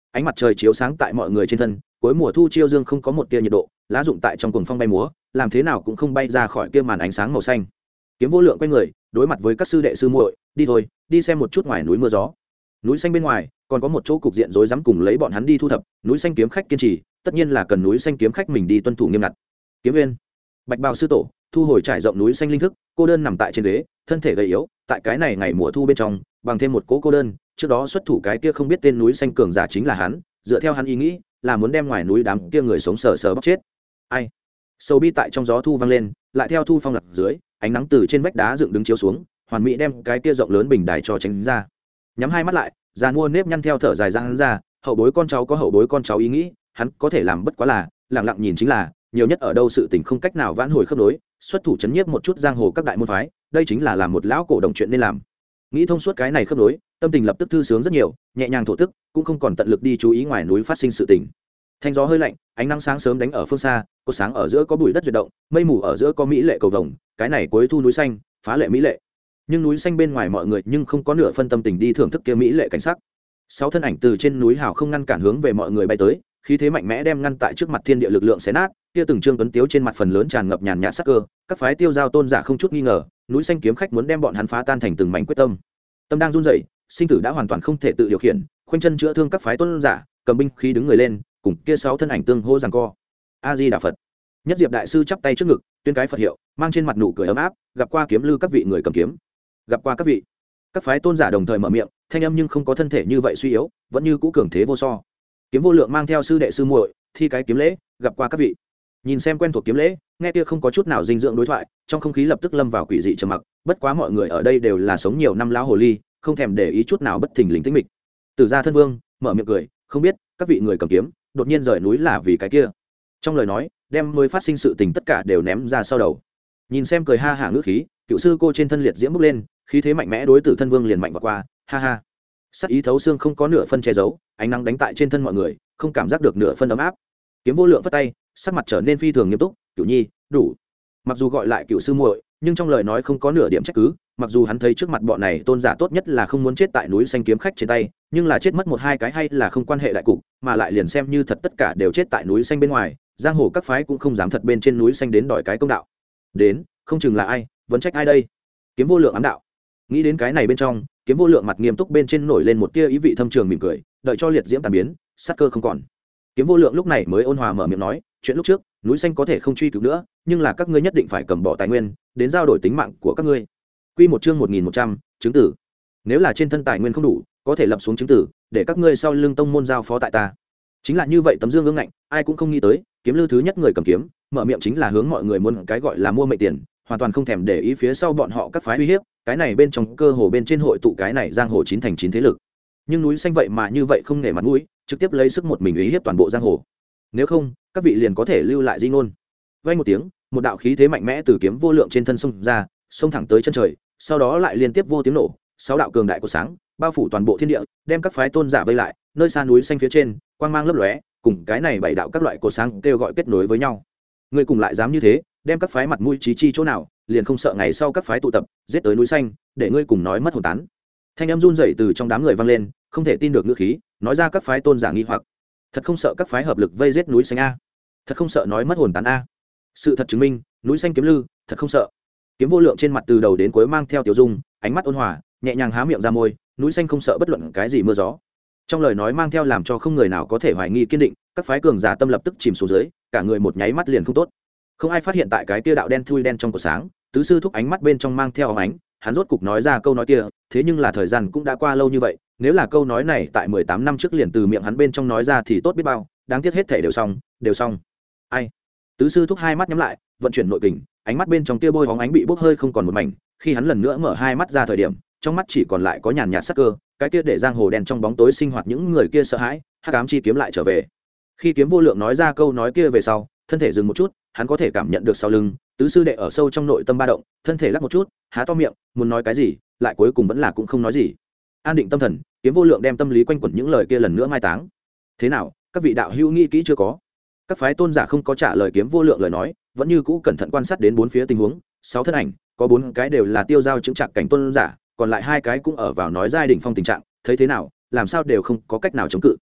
ánh mặt trời chiếu sáng tại mọi người trên thân, cuối mùa thu chiêu dương không có một tia nhiệt độ, lá rụng tại trong cuồng phong bay múa, làm thế nào cũng không bay ra khỏi kia màn ánh sáng màu xanh. Kiếm Vô Lượng quay người đối mặt với các sư đệ sư muội, đi thôi, đi xem một chút ngoài núi mưa gió. Núi xanh bên ngoài còn có một chỗ cục diện rối rắm cùng lấy bọn hắn đi thu thập. Núi xanh kiếm khách kiên trì, tất nhiên là cần núi xanh kiếm khách mình đi tuân thủ nghiêm ngặt. Kiếm Nguyên, Bạch Bào sư tổ thu hồi trải rộng núi xanh linh thức, cô đơn nằm tại trên ghế, thân thể gầy yếu, tại cái này ngày mùa thu bên trong, bằng thêm một cố cô đơn, trước đó xuất thủ cái kia không biết tên núi xanh cường giả chính là hắn, dựa theo hắn ý nghĩ, là muốn đem ngoài núi đám kia người sống sờ sờ bóc chết. Ai? Sầu bi tại trong gió thu vang lên, lại theo thu phong lật dưới, ánh nắng từ trên vách đá dựng đứng chiếu xuống, hoàn mỹ đem cái kia rộng lớn bình đài cho tránh ra. Nhắm hai mắt lại, già mua nếp nhăn theo thở dài ra hắn ra, hậu bối con cháu có hậu bối con cháu ý nghĩ, hắn có thể làm bất quá là lặng lặng nhìn chính là, nhiều nhất ở đâu sự tình không cách nào vãn hồi khớp nối, xuất thủ chấn nhiếp một chút giang hồ các đại môn phái, đây chính là làm một lão cổ đồng chuyện nên làm. Nghĩ thông suốt cái này khớp nối, tâm tình lập tức thư sướng rất nhiều, nhẹ nhàng thổ tức, cũng không còn tận lực đi chú ý ngoài núi phát sinh sự tình. Thanh gió hơi lạnh, ánh nắng sáng sớm đánh ở phương xa, có sáng ở giữa có bụi đất duyệt động, mây mù ở giữa có mỹ lệ cầu vồng, cái này cuối thu núi xanh, phá lệ mỹ lệ. Nhưng núi xanh bên ngoài mọi người nhưng không có nửa phân tâm tình đi thưởng thức kia mỹ lệ cảnh sắc. Sáu thân ảnh từ trên núi hào không ngăn cản hướng về mọi người bay tới, khí thế mạnh mẽ đem ngăn tại trước mặt thiên địa lực lượng xé nát, kia từng trương tuấn tiếu trên mặt phần lớn tràn ngập nhàn nhạt sắc cơ, các phái tiêu giao tôn giả không chút nghi ngờ, núi xanh kiếm khách muốn đem bọn hắn phá tan thành từng mảnh quyết tâm. Tâm đang run rẩy, sinh tử đã hoàn toàn không thể tự điều khiển, khoanh chân chữa thương các phái tôn giả, cầm binh khí đứng người lên, cùng kia sáu thân ảnh tương hô giằng co. A Di Đà Phật. Nhất Diệp đại sư chắp tay trước ngực, tuyên cái Phật hiệu, mang trên mặt nụ cười ấm áp, gặp qua kiếm lư các vị người cầm kiếm. Gặp qua các vị. Các phái tôn giả đồng thời mở miệng, thanh âm nhưng không có thân thể như vậy suy yếu, vẫn như cũ cường thế vô so. Kiếm Vô Lượng mang theo sư đệ sư muội, thi cái kiếm lễ, gặp qua các vị. Nhìn xem quen thuộc kiếm lễ, nghe kia không có chút nào dinh dưỡng đối thoại, trong không khí lập tức lâm vào quỷ dị trầm mặc, bất quá mọi người ở đây đều là sống nhiều năm lão hồ ly, không thèm để ý chút nào bất thình lình tĩnh mịch. Từ gia thân vương mở miệng cười, không biết các vị người cầm kiếm đột nhiên rời núi là vì cái kia. Trong lời nói đem mới phát sinh sự tình tất cả đều ném ra sau đầu. Nhìn xem cười ha hả ngữ khí, cựu sư cô trên thân liệt diễm bốc lên, khí thế mạnh mẽ đối tử thân vương liền mạnh vào qua, ha ha. Sắc ý thấu xương không có nửa phân che giấu, ánh nắng đánh tại trên thân mọi người, không cảm giác được nửa phân ấm áp. Kiếm Vô Lượng vất tay, sắc mặt trở nên phi thường nghiêm túc, cựu nhi đủ. Mặc dù gọi lại cựu sư muội, nhưng trong lời nói không có nửa điểm trách cứ, mặc dù hắn thấy trước mặt bọn này tôn giả tốt nhất là không muốn chết tại núi xanh kiếm khách trên tay, nhưng là chết mất một hai cái hay là không quan hệ đại cục, mà lại liền xem như thật tất cả đều chết tại núi xanh bên ngoài, giang hồ các phái cũng không dám thật bên trên núi xanh đến đòi cái công đạo. Đến, không chừng là ai, vẫn trách ai đây? Kiếm Vô Lượng ám đạo. Nghĩ đến cái này bên trong, Kiếm Vô Lượng mặt nghiêm túc bên trên nổi lên một tia ý vị thâm trường mỉm cười, đợi cho liệt diễm tàn biến, sát cơ không còn. Kiếm Vô Lượng lúc này mới ôn hòa mở miệng nói, chuyện lúc trước, núi xanh có thể không truy cứu nữa, nhưng là các ngươi nhất định phải cầm bỏ tài nguyên, đến giao đổi tính mạng của các ngươi. Quy một chương một nghìn một trăm, chứng tử. Nếu là trên thân tài nguyên không đủ, có thể lập xuống chứng tử, để các ngươi sau lưng tông môn giao phó tại ta. Chính là như vậy tấm dương ương ngạnh, ai cũng không nghĩ tới, kiếm lư thứ nhất người cầm kiếm, mở miệng chính là hướng mọi người muốn cái gọi là mua mệnh tiền, hoàn toàn không thèm để ý phía sau bọn họ các phái uy hiếp, cái này bên trong cơ hồ bên trên hội tụ cái này giang hồ chín thành chín thế lực. Nhưng núi xanh vậy mà như vậy không nể mặt mũi, trực tiếp lấy sức một mình uy hiếp toàn bộ giang hồ. Nếu không, các vị liền có thể lưu lại di ngôn. Vang một tiếng, một đạo khí thế mạnh mẽ từ Kiếm Vô Lượng trên thân xông ra, xông thẳng tới chân trời, sau đó lại liên tiếp vô tiếng nổ, sáu đạo cường đại của sáng, bao phủ toàn bộ thiên địa, đem các phái tôn giả vây lại, nơi xa núi xanh phía trên, quang mang lấp lóe, cùng cái này bảy đạo các loại của sáng kêu gọi kết nối với nhau. Người cùng lại dám như thế, đem các phái mặt mũi trí chi chỗ nào, liền không sợ ngày sau các phái tụ tập, giết tới núi xanh, để ngươi cùng nói mất hồn tán. Thanh âm run rẩy từ trong đám người vang lên, không thể tin được ngữ khí, nói ra các phái tôn giả nghi hoặc. Thật không sợ các phái hợp lực vây giết núi xanh a? Thật không sợ nói mất hồn tán a? Sự thật chứng minh, núi xanh kiếm lư, thật không sợ. Kiếm Vô Lượng trên mặt từ đầu đến cuối mang theo tiểu dung, ánh mắt ôn hòa, nhẹ nhàng há miệng ra môi, núi xanh không sợ bất luận cái gì mưa gió. Trong lời nói mang theo làm cho không người nào có thể hoài nghi kiên định, các phái cường giả tâm lập tức chìm xuống dưới, cả người một nháy mắt liền không tốt. Không ai phát hiện tại cái tia đạo đen thui đen trong cột sáng, tứ sư thúc ánh mắt bên trong mang theo óng ánh, hắn rốt cục nói ra câu nói kia, thế nhưng là thời gian cũng đã qua lâu như vậy, nếu là câu nói này tại mười tám năm trước liền từ miệng hắn bên trong nói ra thì tốt biết bao, đáng tiếc hết thể đều xong, đều xong. Ai? Tứ sư thúc hai mắt nhắm lại, vận chuyển nội kình, ánh mắt bên trong tia bôi hóng ánh bị bốc hơi không còn một mảnh, khi hắn lần nữa mở hai mắt ra thời điểm, trong mắt chỉ còn lại có nhàn nhạt sắc cơ, cái kia để giang hồ đen trong bóng tối sinh hoạt những người kia sợ hãi, hắc ám chi kiếm lại trở về. Khi Kiếm Vô Lượng nói ra câu nói kia về sau, thân thể dừng một chút, hắn có thể cảm nhận được sau lưng tứ sư đệ ở sâu trong nội tâm ba động, thân thể lắc một chút, há to miệng muốn nói cái gì, lại cuối cùng vẫn là cũng không nói gì. An định tâm thần, Kiếm Vô Lượng đem tâm lý quanh quẩn những lời kia lần nữa mai táng. Thế nào, các vị đạo hữu nghĩ kỹ chưa có? Các phái tôn giả không có trả lời Kiếm Vô Lượng lời nói, vẫn như cũ cẩn thận quan sát đến bốn phía tình huống. Sáu thân ảnh, có bốn cái đều là tiêu giao chứng trạc cảnh tôn giả, còn lại hai cái cũng ở vào nói giai đỉnh phong tình trạng, thấy thế nào, làm sao đều không có cách nào chống cự.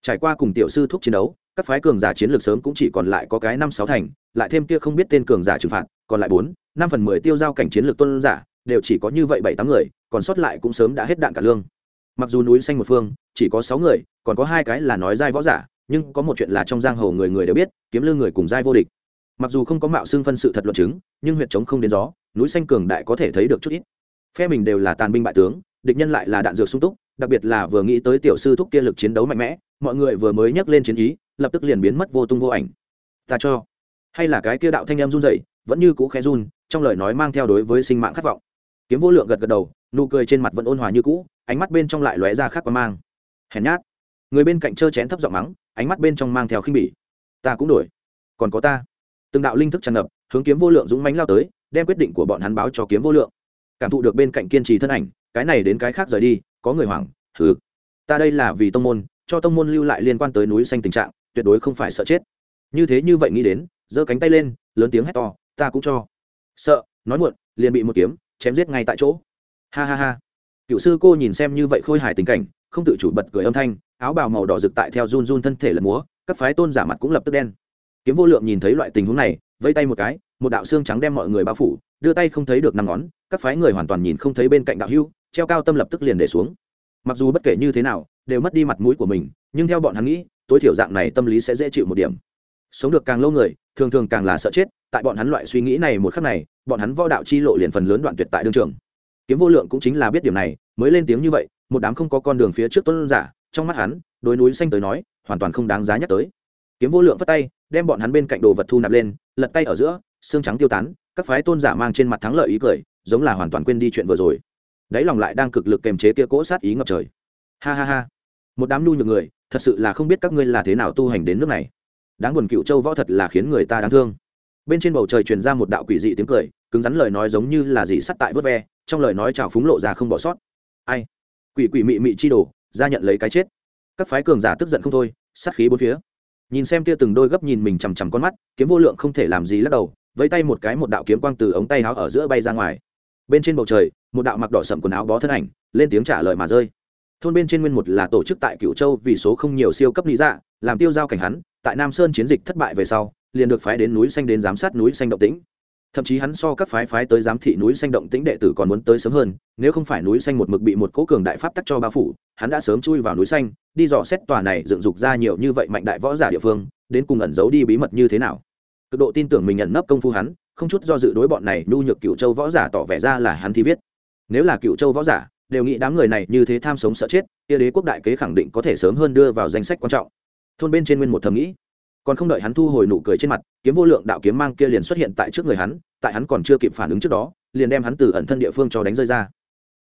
Trải qua cùng tiểu sư thúc chiến đấu, các phái cường giả chiến lược sớm cũng chỉ còn lại có cái năm sáu thành, lại thêm kia không biết tên cường giả trừng phạt, còn lại bốn năm phần mười tiêu giao cảnh chiến lược tôn giả, đều chỉ có như vậy bảy tám người, còn sót lại cũng sớm đã hết đạn cả lương. Mặc dù núi xanh một phương chỉ có sáu người, còn có hai cái là nói giai võ giả, nhưng có một chuyện là trong giang hồ người người đều biết, kiếm lương người cùng giai vô địch. Mặc dù không có mạo xương phân sự thật luận chứng, nhưng huyệt chống không đến gió, núi xanh cường đại có thể thấy được chút ít. Phe mình đều là tàn binh bại tướng, địch nhân lại là đạn dược sung túc, đặc biệt là vừa nghĩ tới tiểu sư thúc kia lực chiến đấu mạnh mẽ, mọi người vừa mới nhắc lên chiến ý, lập tức liền biến mất vô tung vô ảnh. Ta cho, hay là cái kia đạo thanh em run rẩy, vẫn như cũ khẽ run, trong lời nói mang theo đối với sinh mạng khát vọng. Kiếm Vô Lượng gật gật đầu, nụ cười trên mặt vẫn ôn hòa như cũ, ánh mắt bên trong lại lóe ra khác quan mang. Hèn nhát. Người bên cạnh chơ chén thấp giọng mắng, ánh mắt bên trong mang theo khinh bỉ. Ta cũng đổi, còn có ta. Từng đạo linh thức tràn ngập, hướng Kiếm Vô Lượng dũng mãnh lao tới, đem quyết định của bọn hắn báo cho Kiếm Vô Lượng. Cảm thụ được bên cạnh kiên trì thân ảnh, cái này đến cái khác rời đi, có người hoảng, hừ. Ta đây là vì tông môn, cho tông môn lưu lại liên quan tới núi xanh tình trạng, tuyệt đối không phải sợ chết. Như thế như vậy nghĩ đến, giơ cánh tay lên, lớn tiếng hét to, ta cũng cho. Sợ, nói muộn, liền bị một kiếm chém giết ngay tại chỗ. Ha ha ha. Cựu sư cô nhìn xem như vậy khôi hài tình cảnh, không tự chủ bật cười âm thanh, áo bào màu đỏ rực tại theo run run thân thể lật múa, các phái tôn giả mặt cũng lập tức đen. Kiếm Vô Lượng nhìn thấy loại tình huống này, vẫy tay một cái, một đạo xương trắng đem mọi người bao phủ, đưa tay không thấy được năm ngón, các phái người hoàn toàn nhìn không thấy bên cạnh đạo hưu, treo cao tâm lập tức liền để xuống. Mặc dù bất kể như thế nào, đều mất đi mặt mũi của mình, nhưng theo bọn hắn nghĩ, tối thiểu dạng này tâm lý sẽ dễ chịu một điểm. Sống được càng lâu người, thường thường càng là sợ chết, tại bọn hắn loại suy nghĩ này một khắc này, bọn hắn võ đạo chi lộ liền phần lớn đoạn tuyệt tại đương trường. Kiếm Vô Lượng cũng chính là biết điểm này, mới lên tiếng như vậy, một đám không có con đường phía trước tôn giả, trong mắt hắn, đối núi xanh tới nói, hoàn toàn không đáng giá nhắc tới. Kiếm Vô Lượng vất tay, đem bọn hắn bên cạnh đồ vật thu nạp lên, lật tay ở giữa, xương trắng tiêu tán, các phái tôn giả mang trên mặt thắng lợi ý cười, giống là hoàn toàn quên đi chuyện vừa rồi. Đấy lòng lại đang cực lực kềm chế kia cỗ sát ý ngập trời. Ha ha ha. Một đám nhu nhược người, thật sự là không biết các ngươi là thế nào tu hành đến nước này. Đáng buồn, Cựu Châu võ thật là khiến người ta đáng thương. Bên trên bầu trời truyền ra một đạo quỷ dị tiếng cười, cứng rắn lời nói giống như là dị sắt tại vớt ve, trong lời nói trào phúng lộ ra không bỏ sót. Ai? Quỷ quỷ mị mị chi đồ, ra nhận lấy cái chết. Các phái cường giả tức giận không thôi, sát khí bốn phía. Nhìn xem kia từng đôi gấp nhìn mình chằm chằm con mắt, Kiếm Vô Lượng không thể làm gì lắc đầu, vẫy tay một cái, một đạo kiếm quang từ ống tay áo ở giữa bay ra ngoài. Bên trên bầu trời, một đạo mặc đỏ sẫm quần áo bó thân ảnh, lên tiếng trả lời mà rơi. Thôn bên trên nguyên một là tổ chức tại Cửu Châu vì số không nhiều siêu cấp lý dạ, làm tiêu giao cảnh hắn, tại Nam Sơn chiến dịch thất bại về sau, liền được phái đến núi xanh đến giám sát núi xanh động tĩnh. Thậm chí hắn so các phái phái tới giám thị núi xanh động tĩnh đệ tử còn muốn tới sớm hơn, nếu không phải núi xanh một mực bị một cố cường đại pháp tắc cho bao phủ, hắn đã sớm chui vào núi xanh, đi dò xét tòa này dựng dục ra nhiều như vậy mạnh đại võ giả địa phương, đến cùng ẩn giấu đi bí mật như thế nào. Cực độ tin tưởng mình nhận nấp công phu hắn, không chút do dự đối bọn này nhu nhược Cửu Châu võ giả tỏ vẻ ra là hắn thi viết. Nếu là Cửu Châu võ giả đều nghĩ đám người này như thế tham sống sợ chết, kia đế quốc đại kế khẳng định có thể sớm hơn đưa vào danh sách quan trọng. Thôn bên trên nguyên một thầm nghĩ, còn không đợi hắn thu hồi nụ cười trên mặt, Kiếm Vô Lượng đạo kiếm mang kia liền xuất hiện tại trước người hắn, tại hắn còn chưa kịp phản ứng trước đó, liền đem hắn từ ẩn thân địa phương cho đánh rơi ra.